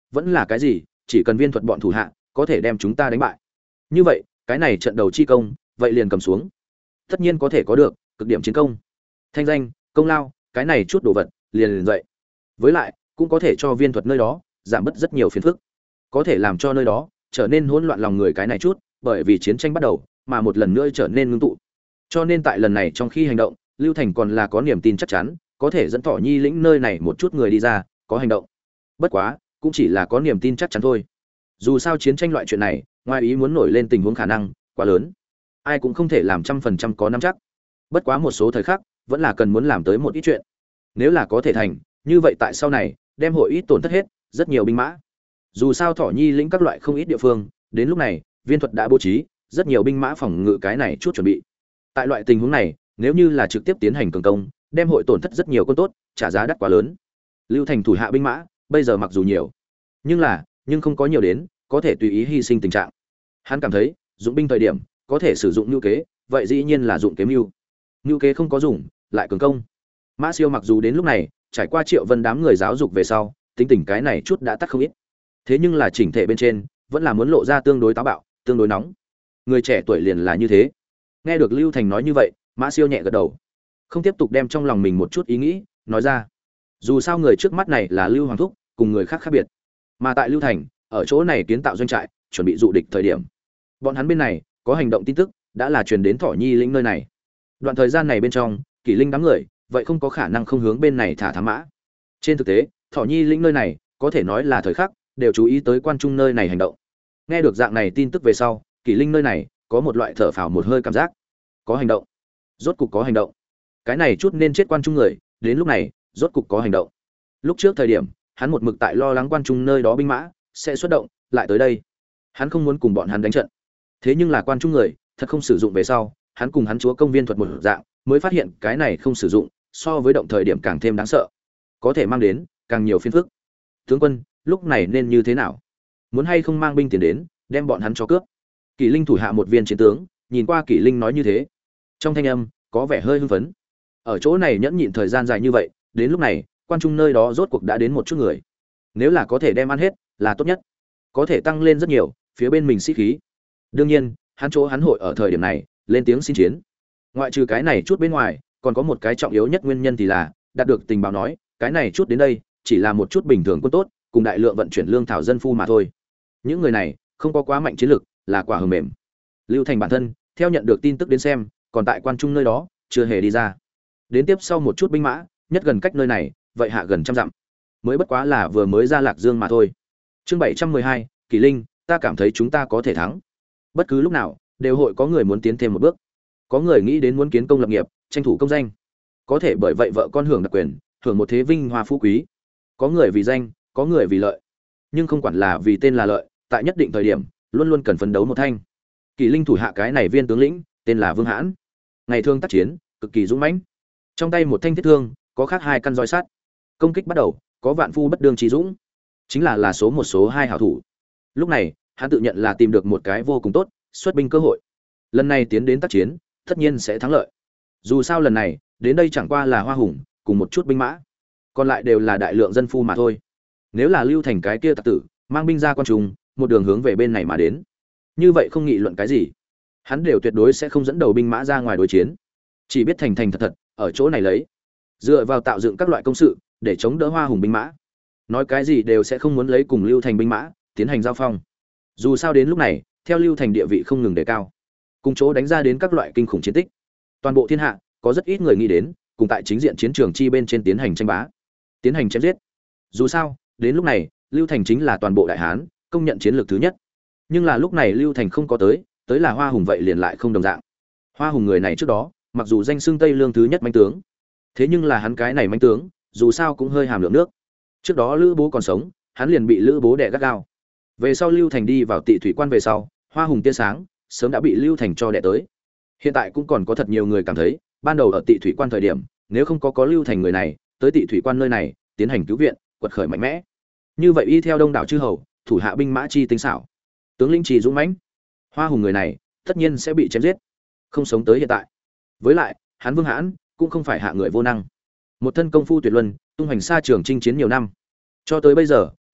vẫn là cái gì, chỉ cần viên thuật bọn thủ hạ có thể đem chúng ta đánh bại, như vậy cái này trận đầu chi công vậy liền cầm xuống, tất nhiên có thể có được cực điểm chiến công, thanh danh, công lao, cái này chút đồ vật liền dậy. Với lại cũng có thể cho viên thuật nơi đó giảm bớt rất nhiều phiền phức, có thể làm cho nơi đó trở nên hỗn loạn lòng người cái này chút, bởi vì chiến tranh bắt đầu mà một lần nữa trở nên ngưng tụ. Cho nên tại lần này trong khi hành động, Lưu Thành còn là có niềm tin chắc chắn có thể dẫn Thỏ Nhi lĩnh nơi này một chút người đi ra có hành động. Bất quá cũng chỉ là có niềm tin chắc chắn thôi, dù sao chiến tranh loại chuyện này ngoài ý muốn nổi lên tình huống khả năng quá lớn, ai cũng không thể làm 100% có nắm chắc. Bất quá một số thời khắc vẫn là cần muốn làm tới một ít chuyện, nếu là có thể thành, như vậy tại sau này đem hội ít tổn thất hết rất nhiều binh mã. Dù sao Thỏ Nhi lĩnh các loại không ít địa phương, đến lúc này viên thuật đã bố trí rất nhiều binh mã phòng ngự cái này chút chuẩn bị. Tại loại tình huống này, nếu như là trực tiếp tiến hành cường công, đem hội tổn thất rất nhiều quân tốt, trả giá đắt quá lớn. Lưu Thành thủ hạ binh mã bây giờ mặc dù nhiều, nhưng không có nhiều đến có thể tùy ý hy sinh tình trạng. Hắn cảm thấy dụng binh thời điểm có thể sử dụng mưu kế, vậy dĩ nhiên là dụng kế mưu. Mưu kế không có dùng, lại cường công. Mã Siêu mặc dù đến lúc này trải qua Triệu Vân đám người giáo dục về sau, tính tình cái này chút đã tắt không ít. Thế nhưng là chỉnh thể bên trên vẫn là muốn lộ ra tương đối táo bạo, tương đối nóng. Người trẻ tuổi liền là như thế. Nghe được Lưu Thành nói như vậy, Mã Siêu nhẹ gật đầu, không tiếp tục đem trong lòng mình một chút ý nghĩ nói ra. Dù sao người trước mắt này là Lưu Hoàng thúc, cùng người khác khác biệt. Mà tại Lưu Thành, ở chỗ này kiến tạo doanh trại, chuẩn bị dụ địch thời điểm, bọn hắn bên này có hành động tin tức đã là truyền đến Thỏ Nhi lĩnh nơi này. Đoạn thời gian này bên trong, Kỷ Linh đám người vậy không có khả năng không hướng bên này thả thám mã. Trên thực tế, Thỏ Nhi lĩnh nơi này có thể nói là thời khắc đều chú ý tới Quan Trung nơi này hành động. Nghe được dạng này tin tức về sau, Kỷ Linh nơi này có một loại thở phào một hơi cảm giác, có hành động, rốt cục có hành động. Cái này chút nên chết Quan Trung người, đến lúc này rốt cục có hành động. Lúc trước thời điểm, hắn một mực tại lo lắng Quan Trung nơi đó binh mã sẽ xuất động lại tới đây, hắn không muốn cùng bọn hắn đánh trận. Thế nhưng là Quan Trung người thật không sử dụng về sau, hắn cùng hắn chúa công viên thuật một dạng, mới phát hiện cái này không sử dụng, so với động thời điểm càng thêm đáng sợ, có thể mang đến càng nhiều phiền phức. Tướng quân, lúc này nên như thế nào? Muốn hay không mang binh tiền đến, đem bọn hắn cho cướp? Kỷ Linh thủ hạ một viên chiến tướng, nhìn qua Kỷ Linh nói như thế, trong thanh âm có vẻ hơi hưng phấn. Ở chỗ này nhẫn nhịn thời gian dài như vậy, đến lúc này, Quan Trung nơi đó rốt cuộc đã đến một chút người. Nếu là có thể đem ăn hết, là tốt nhất, có thể tăng lên rất nhiều phía bên mình sĩ khí. Đương nhiên, hắn hội ở thời điểm này lên tiếng xin chiến. Ngoại trừ cái này chút bên ngoài, còn có một cái trọng yếu nhất nguyên nhân thì là đạt được tình báo nói, cái này chút đến đây chỉ là một chút bình thường quân tốt, cùng đại lượng vận chuyển lương thảo dân phu mà thôi. Những người này không có quá mạnh chiến lực, là quả hờm mềm. Lưu Thành bản thân theo nhận được tin tức đến xem, còn tại Quan Trung nơi đó chưa hề đi ra. Đến tiếp sau một chút binh mã, nhất gần cách nơi này, vậy hạ gần trăm dặm. Mới bất quá là vừa mới ra Lạc Dương mà thôi. Chương 712, Kỷ Linh, ta cảm thấy chúng ta có thể thắng. Bất cứ lúc nào, đều hội có người muốn tiến thêm một bước. Có người nghĩ đến muốn kiến công lập nghiệp, tranh thủ công danh. Có thể bởi vậy vợ con hưởng đặc quyền, hưởng một thế vinh hoa phú quý. Có người vì danh, có người vì lợi. Nhưng không quản là vì tên là lợi, tại nhất định thời điểm, luôn luôn cần phấn đấu một thanh. Kỷ Linh thủ hạ cái này viên tướng lĩnh, tên là Vương Hãn. Ngày thường tác chiến, cực kỳ dũng mãnh. Trong tay một thanh thiết thương, có khác hai căn roi sắt. Công kích bắt đầu, có vạn phu bất đương trí dũng, chính là số 2 hảo thủ. Lúc này, hắn tự nhận là tìm được một cái vô cùng tốt xuất binh cơ hội. Lần này tiến đến tác chiến, tất nhiên sẽ thắng lợi. Dù sao lần này, đến đây chẳng qua là Hoa Hùng cùng một chút binh mã, còn lại đều là đại lượng dân phu mà thôi. Nếu là Lưu Thành cái kia tặc tử mang binh ra Quan Trung, một đường hướng về bên này mà đến, như vậy không nghị luận cái gì, hắn đều tuyệt đối sẽ không dẫn đầu binh mã ra ngoài đối chiến, chỉ biết thành thành thật thật ở chỗ này lấy, dựa vào tạo dựng các loại công sự để chống đỡ Hoa Hùng binh mã. Nói cái gì đều sẽ không muốn lấy cùng Lưu Thành binh mã tiến hành giao phong. Dù sao đến lúc này, theo Lưu Thành địa vị không ngừng đề cao, cùng chỗ đánh ra đến các loại kinh khủng chiến tích, toàn bộ thiên hạ có rất ít người nghĩ đến cùng tại chính diện chiến trường chi bên trên tiến hành tranh bá, tiến hành chém giết. Dù sao đến lúc này, Lưu Thành chính là toàn bộ Đại Hán công nhận chiến lược thứ nhất. Nhưng là lúc này Lưu Thành không có tới là Hoa Hùng vậy liền lại không đồng dạng. Hoa Hùng người này trước đó mặc dù danh xưng Tây Lương thứ nhất mãnh tướng, thế nhưng là hắn cái này mãnh tướng dù sao cũng hơi hàm lượng nước. Trước đó Lữ Bố còn sống, hắn liền bị Lữ Bố đè gắt gao. Về sau Lưu Thành đi vào Tị Thủy Quan về sau, Hoa Hùng tia sáng sớm đã bị Lưu Thành cho đè tới. Hiện tại cũng còn có thật nhiều người cảm thấy, ban đầu ở Tị Thủy Quan thời điểm, nếu không có Lưu Thành người này tới Tị Thủy Quan nơi này tiến hành cứu viện, quật khởi mạnh mẽ, như vậy y theo đông đảo chư hầu, thủ hạ binh mã chi tinh xảo, tướng lĩnh trì dũng mãnh, Hoa Hùng người này tất nhiên sẽ bị chém giết, không sống tới hiện tại. Với lại, hắn Vương Hãn cũng không phải hạ người vô năng, một thân công phu tuyệt luân, tung hoành xa trường chinh chiến nhiều năm, cho tới bây giờ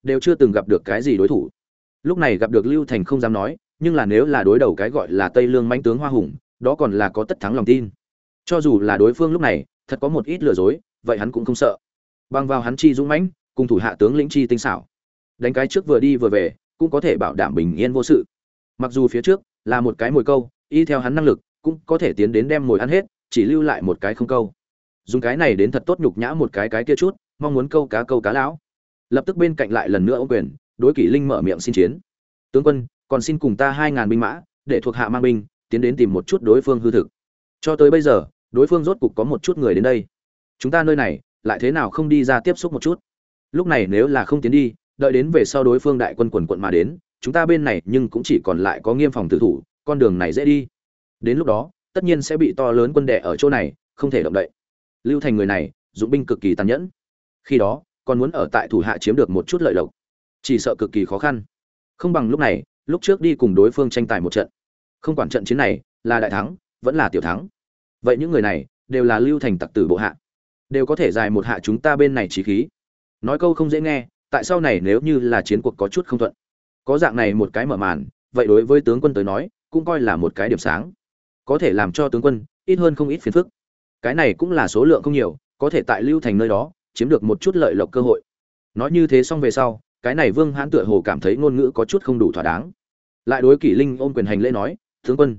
đều chưa từng gặp được cái gì đối thủ. Lúc này gặp được Lưu Thành không dám nói, nhưng là nếu là đối đầu cái gọi là Tây Lương mãnh tướng Hoa Hùng, đó còn là có tất thắng lòng tin. Cho dù là đối phương lúc này thật có một ít lừa dối, vậy hắn cũng không sợ. Bằng vào hắn chi dũng mãnh, cùng thủ hạ tướng lĩnh chi tinh xảo, đánh cái trước vừa đi vừa về, cũng có thể bảo đảm bình yên vô sự. Mặc dù phía trước là một cái mồi câu, y theo hắn năng lực, cũng có thể tiến đến đem mồi ăn hết, chỉ lưu lại một cái không câu. Dùng cái này đến thật tốt nhục nhã một cái kia chút, mong muốn câu cá lão. Lập tức bên cạnh lại lần nữa ôm quyền, đối Kỷ Linh mở miệng xin chiến. Tướng quân, còn xin cùng ta 2000 binh mã, để thuộc hạ mang binh, tiến đến tìm một chút đối phương hư thực. Cho tới bây giờ, đối phương rốt cục có một chút người đến đây. Chúng ta nơi này, lại thế nào không đi ra tiếp xúc một chút. Lúc này nếu là không tiến đi, đợi đến về sau đối phương đại quân quần quận mà đến, chúng ta bên này nhưng cũng chỉ còn lại có nghiêm phòng tử thủ, con đường này dễ đi. Đến lúc đó, tất nhiên sẽ bị to lớn quân đè ở chỗ này, không thể động đậy. Lưu Thành người này, dụng binh cực kỳ tàn nhẫn. Khi đó, còn muốn ở tại thủ hạ chiếm được một chút lợi lộc, chỉ sợ cực kỳ khó khăn. Không bằng lúc này, lúc trước đi cùng đối phương tranh tài một trận. Không quản trận chiến này là đại thắng, vẫn là tiểu thắng. Vậy những người này đều là Lưu Thành tặc tử bộ hạ, đều có thể giải một hạ chúng ta bên này chí khí. Nói câu không dễ nghe, tại sau này nếu như là chiến cuộc có chút không thuận, có dạng này một cái mở màn, vậy đối với tướng quân tới nói, cũng coi là một cái điểm sáng, có thể làm cho tướng quân ít hơn không ít phiền phức. Cái này cũng là số lượng không nhiều, có thể tại Lưu Thành nơi đó chiếm được một chút lợi lộc cơ hội. Nói như thế xong về sau, cái này Vương Hãn tựa hồ cảm thấy ngôn ngữ có chút không đủ thỏa đáng, lại đối Kỷ Linh ôm quyền hành lễ nói, tướng quân,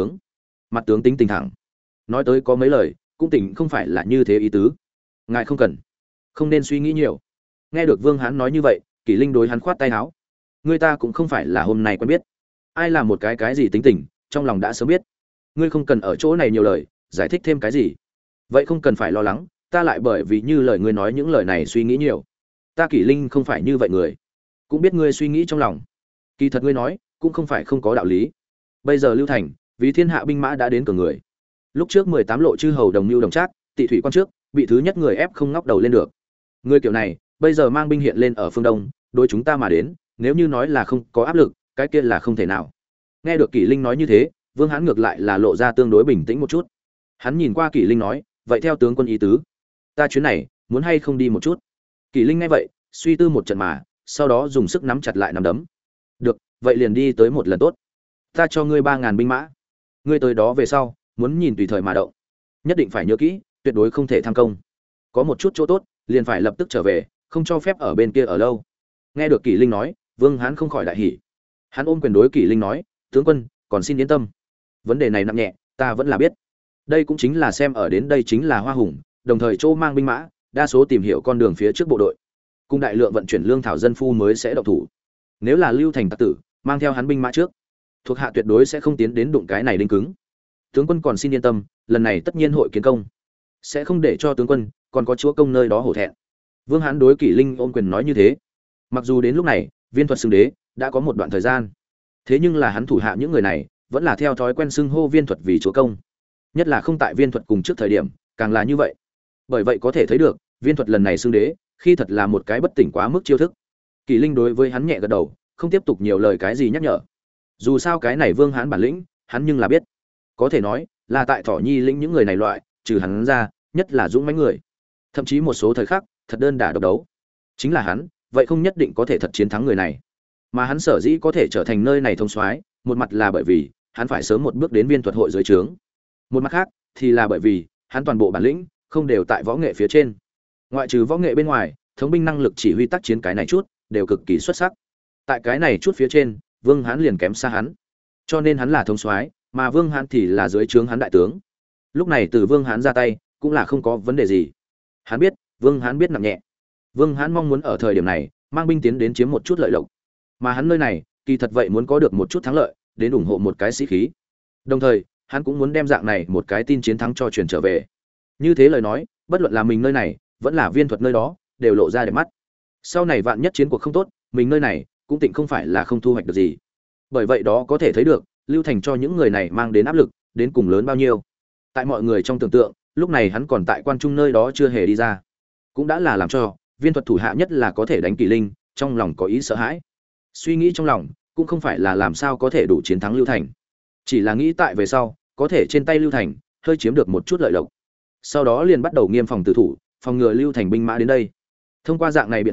mặt tướng tính tình thẳng, nói tới có mấy lời cũng tỉnh không phải là như thế ý tứ, ngài không nên suy nghĩ nhiều. Nghe được Vương Hãn nói như vậy, Kỷ Linh đối hắn khoát tay áo, người ta cũng không phải là hôm nay quen biết, ai là một cái gì tính tình, trong lòng đã sớm biết, ngươi không cần ở chỗ này nhiều lời giải thích thêm cái gì. Vậy không cần phải lo lắng, ta lại bởi vì như lời ngươi nói những lời này suy nghĩ nhiều. Ta Kỷ Linh không phải như vậy người, cũng biết ngươi suy nghĩ trong lòng. Kỳ thật ngươi nói cũng không phải không có đạo lý. Bây giờ Lưu Thành vì thiên hạ binh mã đã đến cửa người, lúc trước 18 lộ chư hầu đồng mưu đồng trác, tị thủy quan trước bị thứ nhất người ép không ngóc đầu lên được. Người kiểu này bây giờ mang binh hiện lên ở phương đông, đối chúng ta mà đến, nếu như nói là không có áp lực, cái kia là không thể nào. Nghe được Kỷ Linh nói như thế, Vương Hãn ngược lại là lộ ra tương đối bình tĩnh một chút. Hắn nhìn qua Kỷ Linh nói, vậy theo tướng quân ý tứ, ta chuyến này muốn hay không đi một chút. Kỷ Linh nghe vậy suy tư một trận mà sau đó dùng sức nắm chặt lại nắm đấm. Được, vậy liền đi tới một lần tốt. Ta cho ngươi 3000 binh mã, ngươi tới đó về sau muốn nhìn tùy thời mà động, nhất định phải nhớ kỹ, tuyệt đối không thể tham công. Có một chút chỗ tốt liền phải lập tức trở về, không cho phép ở bên kia ở lâu. Nghe được Kỷ Linh nói, Vương Hán không khỏi đại hỉ. Hắn ôm quyền đối Kỷ Linh nói, tướng quân còn xin yên tâm, vấn đề này nặng nhẹ ta vẫn là biết. Đây cũng chính là xem ở đến đây chính là Hoa Hùng, đồng thời chỗ mang binh mã, đa số tìm hiểu con đường phía trước bộ đội, cùng đại lượng vận chuyển lương thảo dân phu mới sẽ động thủ. Nếu là Lưu Thành tặc tử mang theo hắn binh mã trước, thuộc hạ tuyệt đối sẽ không tiến đến đụng cái này đinh cứng. Tướng quân còn xin yên tâm, lần này tất nhiên hội kiến công, sẽ không để cho tướng quân còn có chúa công nơi đó hổ thẹn. Vương Hán đối Kỷ Linh ôm quyền nói như thế. Mặc dù đến lúc này Viên Thuật xưng đế đã có một đoạn thời gian, thế nhưng là hắn thủ hạ những người này vẫn là theo thói quen xưng hô Viên Thuật vì chúa công, nhất là không tại Viên Thuật cùng trước thời điểm càng là như vậy. Bởi vậy có thể thấy được Viên Thuật lần này xưng đế khi thật là một cái bất tỉnh quá mức chiêu thức. Kỷ Linh đối với hắn nhẹ gật đầu, không tiếp tục nhiều lời cái gì nhắc nhở. Dù sao cái này Vương Hán bản lĩnh hắn nhưng là biết, có thể nói là tại Thỏ Nhi lĩnh những người này loại trừ hắn ra nhất là dũng mãnh người, thậm chí một số thời khắc thật đơn đả độc đấu chính là hắn, vậy không nhất định có thể thật chiến thắng người này. Mà hắn sở dĩ có thể trở thành nơi này thông soái, một mặt là bởi vì hắn phải sớm một bước đến Viên Thuật hội dưới trướng, một mặt khác thì là bởi vì hắn toàn bộ bản lĩnh không đều tại võ nghệ phía trên, ngoại trừ võ nghệ bên ngoài, thống binh năng lực chỉ huy tác chiến cái này chút đều cực kỳ xuất sắc. Tại cái này chút phía trên, Vương Hán liền kém xa hắn, cho nên hắn là thống soái, mà Vương Hán thì là dưới trướng hắn đại tướng. Lúc này từ Vương Hán ra tay cũng là không có vấn đề gì. Hắn biết, Vương Hán biết nặng nhẹ. Vương Hán mong muốn ở thời điểm này mang binh tiến đến chiếm một chút lợi lộc, mà hắn nơi này kỳ thật vậy muốn có được một chút thắng lợi, đến ủng hộ một cái sĩ khí. Đồng thời, hắn cũng muốn đem dạng này một cái tin chiến thắng cho truyền trở về. Như thế lời nói, bất luận là mình nơi này, vẫn là Viên Thuật nơi đó, đều lộ ra đẹp mắt. Sau này vạn nhất chiến cuộc không tốt, mình nơi này cũng tịnh không phải là không thu hoạch được gì. Bởi vậy đó có thể thấy được, Lưu Thành cho những người này mang đến áp lực, đến cùng lớn bao nhiêu. Tại mọi người trong tưởng tượng, lúc này hắn còn tại Quan Trung nơi đó chưa hề đi ra, cũng đã là làm cho Viên Thuật thủ hạ nhất là có thể đánh Kỷ Linh, trong lòng có ý sợ hãi. Suy nghĩ trong lòng cũng không phải là làm sao có thể đủ chiến thắng Lưu Thành, chỉ là nghĩ tại về sau có thể trên tay Lưu Thành hơi chiếm được một chút lợi lộc, sau đó liền bắt đầu nghiêm phòng tử thủ, phòng ngừa Lưu Thành binh mã đến đây. Thông qua dạng này biện pháp,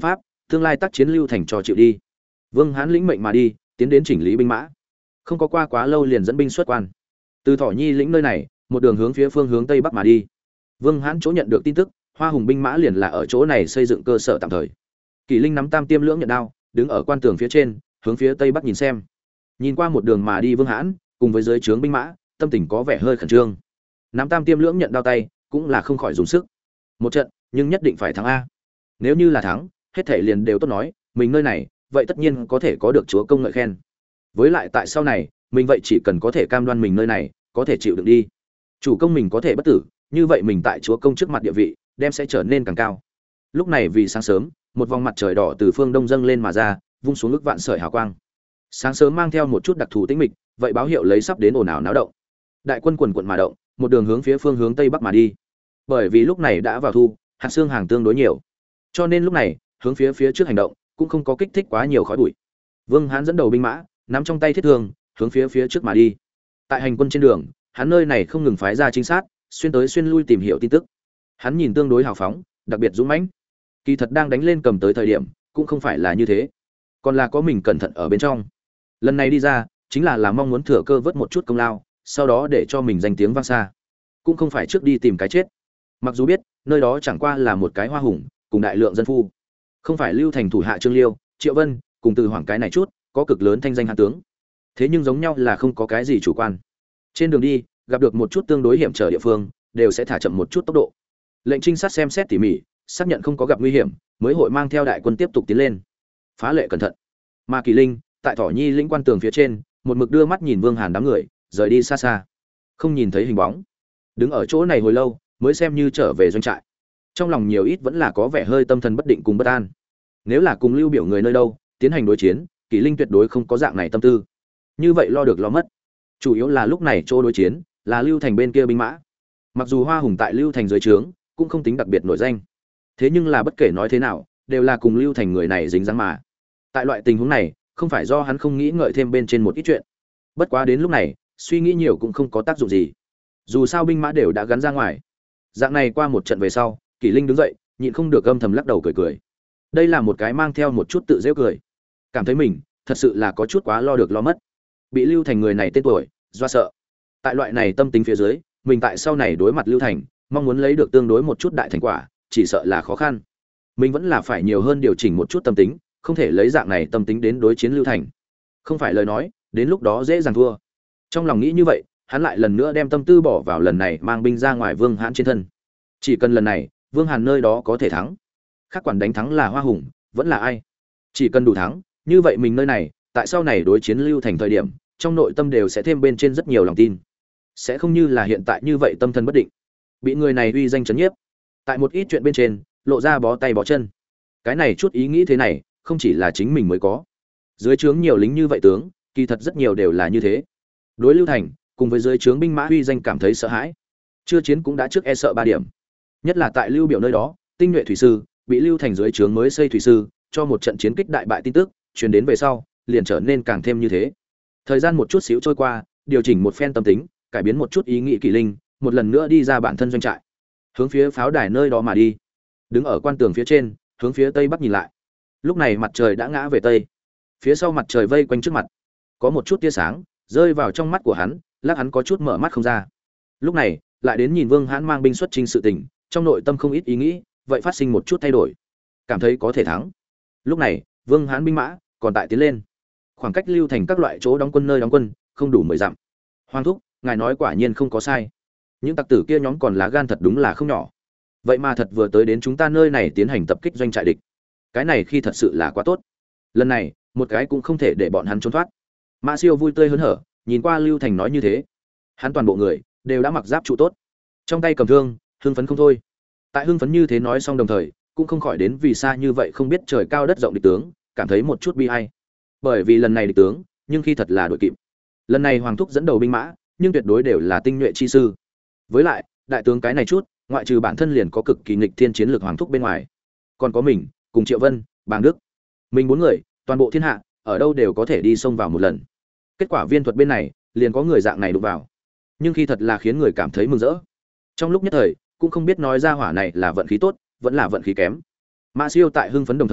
tương lai tác chiến lưu thành cho chịu đi. Vương Hán lĩnh mệnh mà đi, tiến đến chỉnh lý binh mã. Không có qua quá lâu liền dẫn binh xuất quan. Từ Thỏ Nhi lĩnh nơi này, một đường hướng phía phương hướng tây bắc mà đi. Vương Hán chỗ nhận được tin tức, Hoa Hùng binh mã liền là ở chỗ này xây dựng cơ sở tạm thời. Kỷ Linh nắm tam tiêm lưỡng nhận đao, đứng ở quan tường phía trên, hướng phía tây bắc nhìn xem. Nhìn qua một đường mà đi Vương Hán, cùng với dưới trướng binh mã, tâm tình có vẻ hơi khẩn trương. Nắm tam tiêm lưỡng nhận đao tay, cũng là không khỏi dùng sức. Một trận, nhưng nhất định phải thắng a. Nếu như là thắng, hết thảy liền đều tốt nói, mình nơi này, vậy tất nhiên có thể có được chúa công ngợi khen. Với lại tại sau này, mình vậy chỉ cần có thể cam đoan mình nơi này, có thể chịu đựng đi. Chủ công mình có thể bất tử, như vậy mình tại chúa công trước mặt địa vị, đem sẽ trở nên càng cao. Lúc này vì sáng sớm, một vòng mặt trời đỏ từ phương đông dâng lên mà ra, vung xuống ức vạn sợi hào quang. Sáng sớm mang theo một chút đặc thù tĩnh mịch, vậy báo hiệu lấy sắp đến ồn ào náo động. Đại quân quần quần mà động, một đường hướng phía phương hướng tây bắc mà đi. Bởi vì lúc này đã vào thu, hạt xương hàng tương đối nhiều, cho nên lúc này hướng phía trước hành động cũng không có kích thích quá nhiều khói bụi. Vương Hán dẫn đầu binh mã, nắm trong tay thiết thương, hướng phía trước mà đi. Tại hành quân trên đường, hắn nơi này không ngừng phái ra trinh sát, xuyên tới xuyên lui tìm hiểu tin tức. Hắn nhìn tương đối hào phóng, đặc biệt dũng mãnh. Kỳ thật đang đánh lên cầm tới thời điểm, cũng không phải là như thế, còn là có mình cẩn thận ở bên trong. Lần này đi ra, chính là mong muốn thừa cơ vớt một chút công lao, sau đó để cho mình danh tiếng vang xa, cũng không phải trước đi tìm cái chết. Mặc dù biết nơi đó chẳng qua là một cái Hoa Hùng cùng đại lượng dân phu, không phải lưu thành thủ hạ Trương Liêu, Triệu Vân cùng từ hoàng cái này chút có cực lớn thanh danh hãn tướng, thế nhưng giống nhau là không có cái gì chủ quan. Trên đường đi gặp được một chút tương đối hiểm trở địa phương, đều sẽ thả chậm một chút tốc độ. Lệnh trinh sát xem xét tỉ mỉ, xác nhận không có gặp nguy hiểm, mới hội mang theo đại quân tiếp tục tiến lên, phá lệ cẩn thận. Mà Kỳ Linh tại Thỏ Nhi lĩnh quan tường phía trên, một mực đưa mắt nhìn Vương Hàn đám người rời đi xa xa, không nhìn thấy hình bóng. Đứng ở chỗ này hồi lâu, mới xem như trở về doanh trại. Trong lòng nhiều ít vẫn là có vẻ hơi tâm thần bất định cùng bất an. Nếu là cùng Lưu Biểu người nơi đâu tiến hành đối chiến, Kỳ Linh tuyệt đối không có dạng này tâm tư. Như vậy lo được lo mất. Chủ yếu là lúc này chỗ đối chiến là Lưu Thành bên kia binh mã. Mặc dù Hoa Hùng tại Lưu Thành dưới trướng cũng không tính đặc biệt nổi danh, thế nhưng là bất kể nói thế nào, đều là cùng Lưu Thành người này dính dáng mà. Tại loại tình huống này, không phải do hắn không nghĩ ngợi thêm bên trên một ít chuyện. Bất quá đến lúc này, suy nghĩ nhiều cũng không có tác dụng gì. Dù sao binh mã đều đã gắn ra ngoài. Dạng này qua một trận về sau, Kỷ Linh đứng dậy, nhịn không được âm thầm lắc đầu cười cười. Đây là một cái mang theo một chút tự giễu cười. Cảm thấy mình thật sự là có chút quá lo được lo mất. Bị Lưu Thành người này tên tuổi do sợ. Tại loại này tâm tính phía dưới, mình tại sau này đối mặt Lưu Thành, mong muốn lấy được tương đối một chút đại thành quả, chỉ sợ là khó khăn. Mình vẫn là phải nhiều hơn điều chỉnh một chút tâm tính, không thể lấy dạng này tâm tính đến đối chiến Lưu Thành. Không phải lời nói, đến lúc đó dễ dàng thua. Trong lòng nghĩ như vậy, hắn lại lần nữa đem tâm tư bỏ vào lần này mang binh ra ngoài Vương Hán trên thân. Chỉ cần lần này, Vương Hàn nơi đó có thể thắng. Khác quản đánh thắng là Hoa Hùng, vẫn là ai? Chỉ cần đủ thắng, như vậy mình nơi này, tại sau này đối chiến Lưu Thành thời điểm, trong nội tâm đều sẽ thêm bên trên rất nhiều lòng tin. Sẽ không như là hiện tại như vậy tâm thần bất định, bị người này uy danh chấn nhiếp. Tại một ít chuyện bên trên, lộ ra bó tay bó chân. Cái này chút ý nghĩ thế này, không chỉ là chính mình mới có. Dưới trướng nhiều lính như vậy tướng, kỳ thật rất nhiều đều là như thế. Đối Lưu Thành, cùng với dưới trướng binh mã uy danh cảm thấy sợ hãi. Chưa chiến cũng đã trước e sợ 3 điểm. Nhất là tại Lưu Biểu nơi đó, tinh nhuệ thủy sư bị Lưu Thành dưới trướng mới xây thủy sư cho một trận chiến kích đại bại tin tức truyền đến về sau, liền trở nên càng thêm như thế. Thời gian một chút xíu trôi qua, điều chỉnh một phen tâm tính, cải biến một chút ý nghĩ Kỷ Linh, một lần nữa đi ra bản thân doanh trại, hướng phía pháo đài nơi đó mà đi. Đứng ở quan tường phía trên, hướng phía tây bắc nhìn lại. Lúc này mặt trời đã ngã về tây, phía sau mặt trời vây quanh trước mặt, có một chút tia sáng rơi vào trong mắt của hắn, lắc hắn có chút mở mắt không ra. Lúc này lại đến nhìn Vương Hãn mang binh xuất chinh sự tình, trong nội tâm không ít ý nghĩ, vậy phát sinh một chút thay đổi, cảm thấy có thể thắng. Lúc này Vương Hãn binh mã còn tại tiến lên, khoảng cách Lưu Thành các loại chỗ đóng quân nơi đóng quân không đủ 10 dặm. Hoàng thúc, ngài nói quả nhiên không có sai, những tặc tử kia nhóm còn lá gan thật đúng là không nhỏ, vậy mà thật vừa tới đến chúng ta nơi này tiến hành tập kích doanh trại địch. Cái này khi thật sự là quá tốt, lần này một cái cũng không thể để bọn hắn trốn thoát. Mã Siêu vui tươi hớn hở nhìn qua Lưu Thành nói như thế, hắn toàn bộ người đều đã mặc giáp trụ tốt, trong tay cầm thương, hưng phấn không thôi. Tại hưng phấn như thế nói xong đồng thời, cũng không khỏi đến vì xa như vậy không biết trời cao đất rộng địch tướng, cảm thấy một chút bi ai. Bởi vì lần này địch tướng, nhưng khi thật là đội kịp. Lần này Hoàng thúc dẫn đầu binh mã, nhưng tuyệt đối đều là tinh nhuệ chi sư. Với lại, đại tướng cái này chút, ngoại trừ bản thân liền có cực kỳ nghịch thiên chiến lược Hoàng thúc bên ngoài, còn có mình, cùng Triệu Vân, Bàng Đức, mình 4 người, toàn bộ thiên hạ, ở đâu đều có thể đi xông vào một lần. Kết quả Viên Thuật bên này, liền có người dạng này đụng vào. Nhưng khi thật là khiến người cảm thấy mừng rỡ. Trong lúc nhất thời, cũng không biết nói ra hỏa này là vận khí tốt, vẫn là vận khí kém. Mã Siêu tại hưng phấn đồng thời,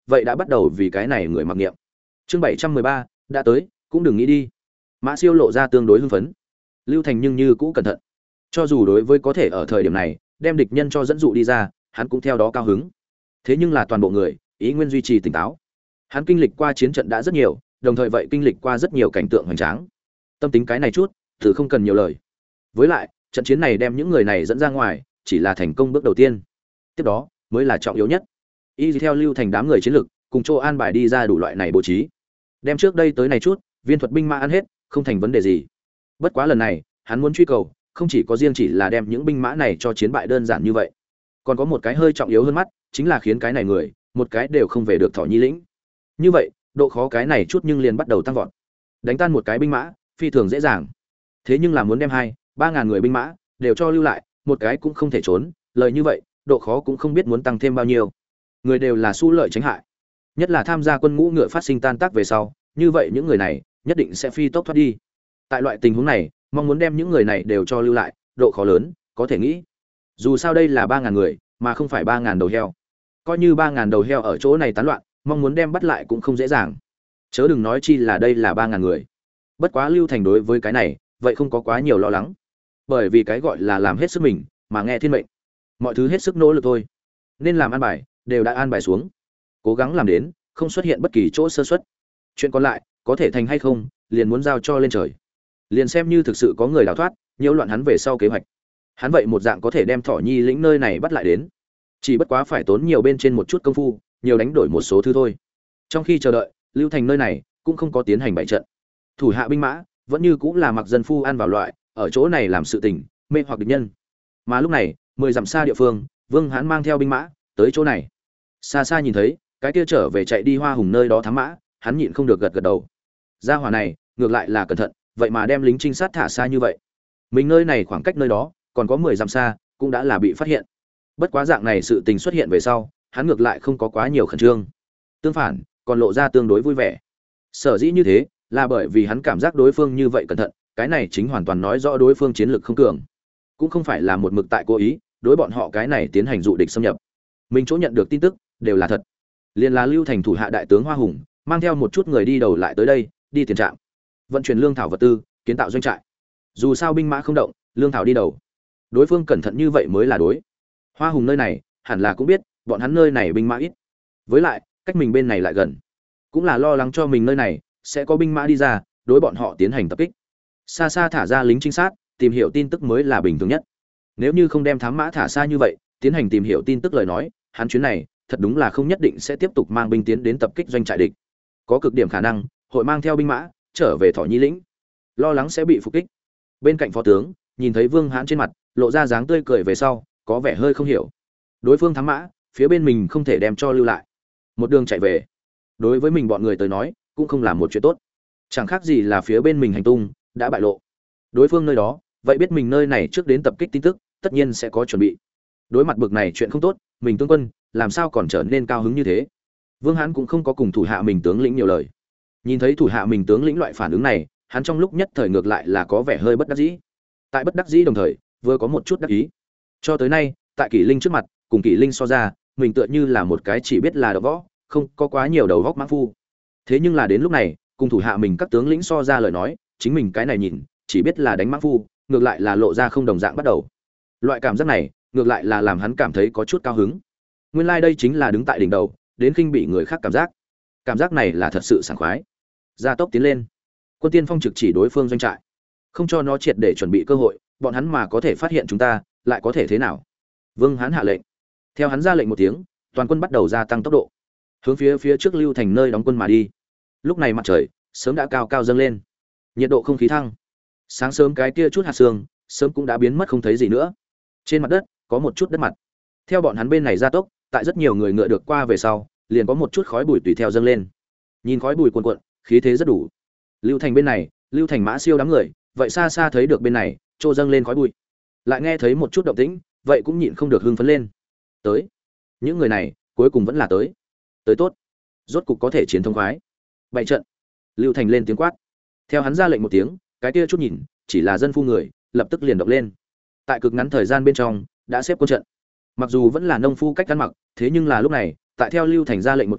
vậy đã bắt đầu vì cái này người mặc niệm. Chương 713 đã tới, cũng đừng nghĩ đi. Mã Siêu lộ ra tương đối hưng phấn. Lưu Thành nhưng như cũ cẩn thận. Cho dù đối với có thể ở thời điểm này đem địch nhân cho dẫn dụ đi ra, hắn cũng theo đó cao hứng. Thế nhưng là toàn bộ người, ý nguyên duy trì tỉnh táo. Hắn kinh lịch qua chiến trận đã rất nhiều, đồng thời vậy kinh lịch qua rất nhiều cảnh tượng hoành tráng. Tâm tính cái này chút, thử không cần nhiều lời. Với lại, trận chiến này đem những người này dẫn ra ngoài, chỉ là thành công bước đầu tiên. Tiếp đó, mới là trọng yếu nhất. Y theo Lưu Thành đám người chiến lực, cùng Châu An bài đi ra đủ loại này bố trí. Đem trước đây tới này chút, viên thuật binh mã ăn hết, không thành vấn đề gì. Bất quá lần này, hắn muốn truy cầu, không chỉ có riêng chỉ là đem những binh mã này cho chiến bại đơn giản như vậy, còn có một cái hơi trọng yếu hơn mắt, chính là khiến cái này người, một cái đều không về được Thỏ Nhi lĩnh. Như vậy, độ khó cái này chút nhưng liền bắt đầu tăng vọt. Đánh tan một cái binh mã, phi thường dễ dàng. Thế nhưng là muốn đem 2-3 ngàn người binh mã đều cho lưu lại, một cái cũng không thể trốn, lời như vậy, độ khó cũng không biết muốn tăng thêm bao nhiêu. Người đều là xu lợi tránh hại. Nhất là tham gia quân ngũ ngựa phát sinh tan tác về sau, như vậy những người này nhất định sẽ phi tốc thoát đi. Tại loại tình huống này, mong muốn đem những người này đều cho lưu lại, độ khó lớn, có thể nghĩ. Dù sao đây là 3.000 người, mà không phải 3.000 đầu heo. Coi như 3.000 đầu heo ở chỗ này tán loạn, mong muốn đem bắt lại cũng không dễ dàng. Chớ đừng nói chi là đây là 3.000 người. Bất quá Lưu Thành đối với cái này, vậy không có quá nhiều lo lắng. Bởi vì cái gọi là làm hết sức mình, mà nghe thiên mệnh. Mọi thứ hết sức nỗ lực thôi. Nên làm an bài, đều đã an bài xuống. Cố gắng làm đến, không xuất hiện bất kỳ chỗ sơ suất. Chuyện còn lại, có thể thành hay không, liền muốn giao cho lên trời. Liền xem như thực sự có người đào thoát, nhiễu loạn hắn về sau kế hoạch. Hắn vậy một dạng có thể đem Thỏ Nhi lĩnh nơi này bắt lại đến. Chỉ bất quá phải tốn nhiều bên trên một chút công phu, nhiều đánh đổi một số thứ thôi. Trong khi chờ đợi, Lưu Thành nơi này cũng không có tiến hành bại trận. Thủ hạ binh mã vẫn như cũng là mặc dân phu ăn vào loại, ở chỗ này làm sự tình, mê hoặc địch nhân. Mà lúc này, 10 dặm xa địa phương, Vương Hán mang theo binh mã tới chỗ này. Xa xa nhìn thấy, cái kia trở về chạy đi Hoa Hùng nơi đó thám mã, hắn nhịn không được gật gật đầu. Gia hỏa này, ngược lại là cẩn thận, vậy mà đem lính trinh sát thả xa như vậy. Mình nơi này khoảng cách nơi đó còn có 10 dặm xa, cũng đã là bị phát hiện. Bất quá dạng này sự tình xuất hiện về sau, hắn ngược lại không có quá nhiều khẩn trương. Tương phản, còn lộ ra tương đối vui vẻ. Sở dĩ như thế, là bởi vì hắn cảm giác đối phương như vậy cẩn thận, cái này chính hoàn toàn nói rõ đối phương chiến lược không cường, cũng không phải là một mực tại cố ý đối bọn họ cái này tiến hành dụ địch xâm nhập. Mình chỗ nhận được tin tức đều là thật. Liên là Lưu Thành thủ hạ đại tướng Hoa Hùng mang theo một chút người đi đầu lại tới đây, đi tiền trạm, vận chuyển lương thảo vật tư, kiến tạo doanh trại. Dù sao binh mã không động, lương thảo đi đầu. Đối phương cẩn thận như vậy mới là đối. Hoa Hùng nơi này, hẳn là cũng biết, bọn hắn nơi này binh mã ít. Với lại, cách mình bên này lại gần, cũng là lo lắng cho mình nơi này sẽ có binh mã đi ra, đối bọn họ tiến hành tập kích. Xa xa thả ra lính trinh sát, tìm hiểu tin tức mới là bình thường nhất. Nếu như không đem thám mã thả xa như vậy, tiến hành tìm hiểu tin tức lời nói, hắn chuyến này thật đúng là không nhất định sẽ tiếp tục mang binh tiến đến tập kích doanh trại địch. Có cực điểm khả năng hội mang theo binh mã trở về Thỏ Nhi lĩnh, lo lắng sẽ bị phục kích. Bên cạnh phó tướng nhìn thấy Vương Hãn trên mặt lộ ra dáng tươi cười về sau, có vẻ hơi không hiểu. Đối phương thám mã, phía bên mình không thể đem cho lưu lại, một đường chạy về, đối với mình bọn người tới nói cũng không làm một chuyện tốt. Chẳng khác gì là phía bên mình hành tung đã bại lộ. Đối phương nơi đó vậy biết mình nơi này trước đến tập kích tin tức, tất nhiên sẽ có chuẩn bị. Đối mặt bực này chuyện không tốt, mình tướng quân làm sao còn trở nên cao hứng như thế. Vương Hán cũng không có cùng thủ hạ mình tướng lĩnh nhiều lời. Nhìn thấy thủ hạ mình tướng lĩnh loại phản ứng này, hắn trong lúc nhất thời ngược lại là có vẻ hơi bất đắc dĩ. Tại bất đắc dĩ đồng thời, vừa có một chút đắc ý. Cho tới nay, tại Kỷ Linh trước mặt, cùng Kỷ Linh so ra, mình tựa như là một cái chỉ biết là đọ võ, không có quá nhiều đầu góc mãng phu. Thế nhưng là đến lúc này, cùng thủ hạ mình các tướng lĩnh so ra lời nói, chính mình cái này nhìn, chỉ biết là đánh mãng phu, ngược lại là lộ ra không đồng dạng bắt đầu. Loại cảm giác này, ngược lại là làm hắn cảm thấy có chút cao hứng. Nguyên lai đây chính là đứng tại đỉnh đầu, đến khinh bị người khác cảm giác. Cảm giác này là thật sự sảng khoái. Gia tốc tiến lên. Quân tiên phong trực chỉ đối phương doanh trại, không cho nó triệt để chuẩn bị cơ hội, bọn hắn mà có thể phát hiện chúng ta, lại có thể thế nào? Vương Hán hạ lệnh. Theo hắn ra lệnh một tiếng, toàn quân bắt đầu gia tăng tốc độ, hướng phía trước Lưu Thành nơi đóng quân mà đi. Lúc này mặt trời sớm đã cao cao dâng lên, nhiệt độ không khí thăng. Sáng sớm cái kia chút hạt sương sớm cũng đã biến mất không thấy gì nữa. Trên mặt đất có một chút đất mặt. Theo bọn hắn bên này gia tốc, tại rất nhiều người ngựa được qua về sau, liền có một chút khói bụi tùy theo dâng lên. Nhìn khói bụi cuồn cuộn, khí thế rất đủ. Lưu Thành bên này, Lưu Thành Mã Siêu đám người, vậy xa xa thấy được bên này, trô dâng lên khói bụi. Lại nghe thấy một chút động tĩnh, vậy cũng nhịn không được hưng phấn lên. Tới. Những người này, cuối cùng vẫn là tới. Tới tốt. Rốt cục có thể chiến thông khoái. Bày trận. Lưu Thành lên tiếng quát. Theo hắn ra lệnh một tiếng, cái kia chút nhìn, chỉ là dân phu người, lập tức liền động lên. Tại cực ngắn thời gian bên trong, đã xếp quân trận. Mặc dù vẫn là nông phu cách ăn mặc, thế nhưng là lúc này, tại theo Lưu Thành ra lệnh một tiếng,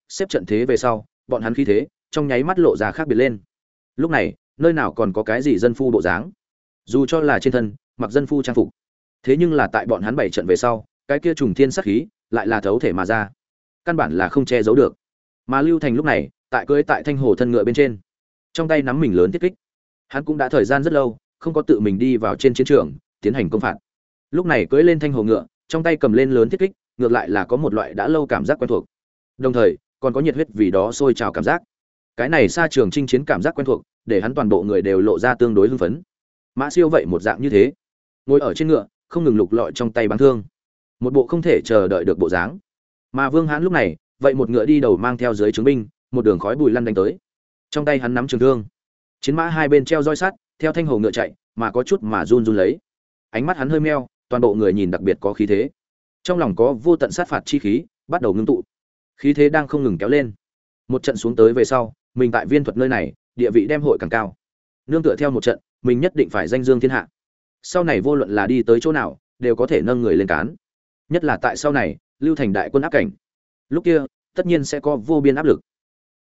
xếp trận thế về sau, bọn hắn khí thế trong nháy mắt lộ ra khác biệt lên. Lúc này, nơi nào còn có cái gì dân phu bộ dáng? Dù cho là trên thân mặc dân phu trang phục, thế nhưng là tại bọn hắn bảy trận về sau, cái kia trùng thiên sát khí lại là thấu thể mà ra, căn bản là không che giấu được. Mà Lưu Thành lúc này, tại cưỡi tại thanh hồ thân ngựa bên trên, trong tay nắm mình lớn thiết kích. Hắn cũng đã thời gian rất lâu không có tự mình đi vào trên chiến trường tiến hành công phạt. Lúc này cưỡi lên thanh hồ ngựa, trong tay cầm lên lớn thiết kích, ngược lại là có một loại đã lâu cảm giác quen thuộc. Đồng thời, còn có nhiệt huyết vì đó sôi trào cảm giác. Cái này xa trường chinh chiến cảm giác quen thuộc, để hắn toàn bộ người đều lộ ra tương đối hưng phấn. Mã Siêu vậy một dạng như thế, ngồi ở trên ngựa, không ngừng lục lọi trong tay bắn thương, một bộ không thể chờ đợi được bộ dáng. Mà Vương Hãn lúc này, vậy một ngựa đi đầu mang theo dưới trướng binh, một đường khói bụi lăn đánh tới. Trong tay hắn nắm trường thương, chiến mã hai bên treo roi sắt, theo thanh hồ ngựa chạy, mà có chút mà run run lấy. Ánh mắt hắn hơi meo, toàn bộ người nhìn đặc biệt có khí thế. Trong lòng có vô tận sát phạt chi khí, bắt đầu ngưng tụ. Khí thế đang không ngừng kéo lên. Một trận xuống tới về sau, mình tại Viên Thuật nơi này, địa vị đem hội càng cao. Nương tựa theo một trận, mình nhất định phải danh dương thiên hạ. Sau này vô luận là đi tới chỗ nào, đều có thể nâng người lên cán. Nhất là tại sau này, Lưu Thành đại quân áp cảnh. Lúc kia, tất nhiên sẽ có vô biên áp lực.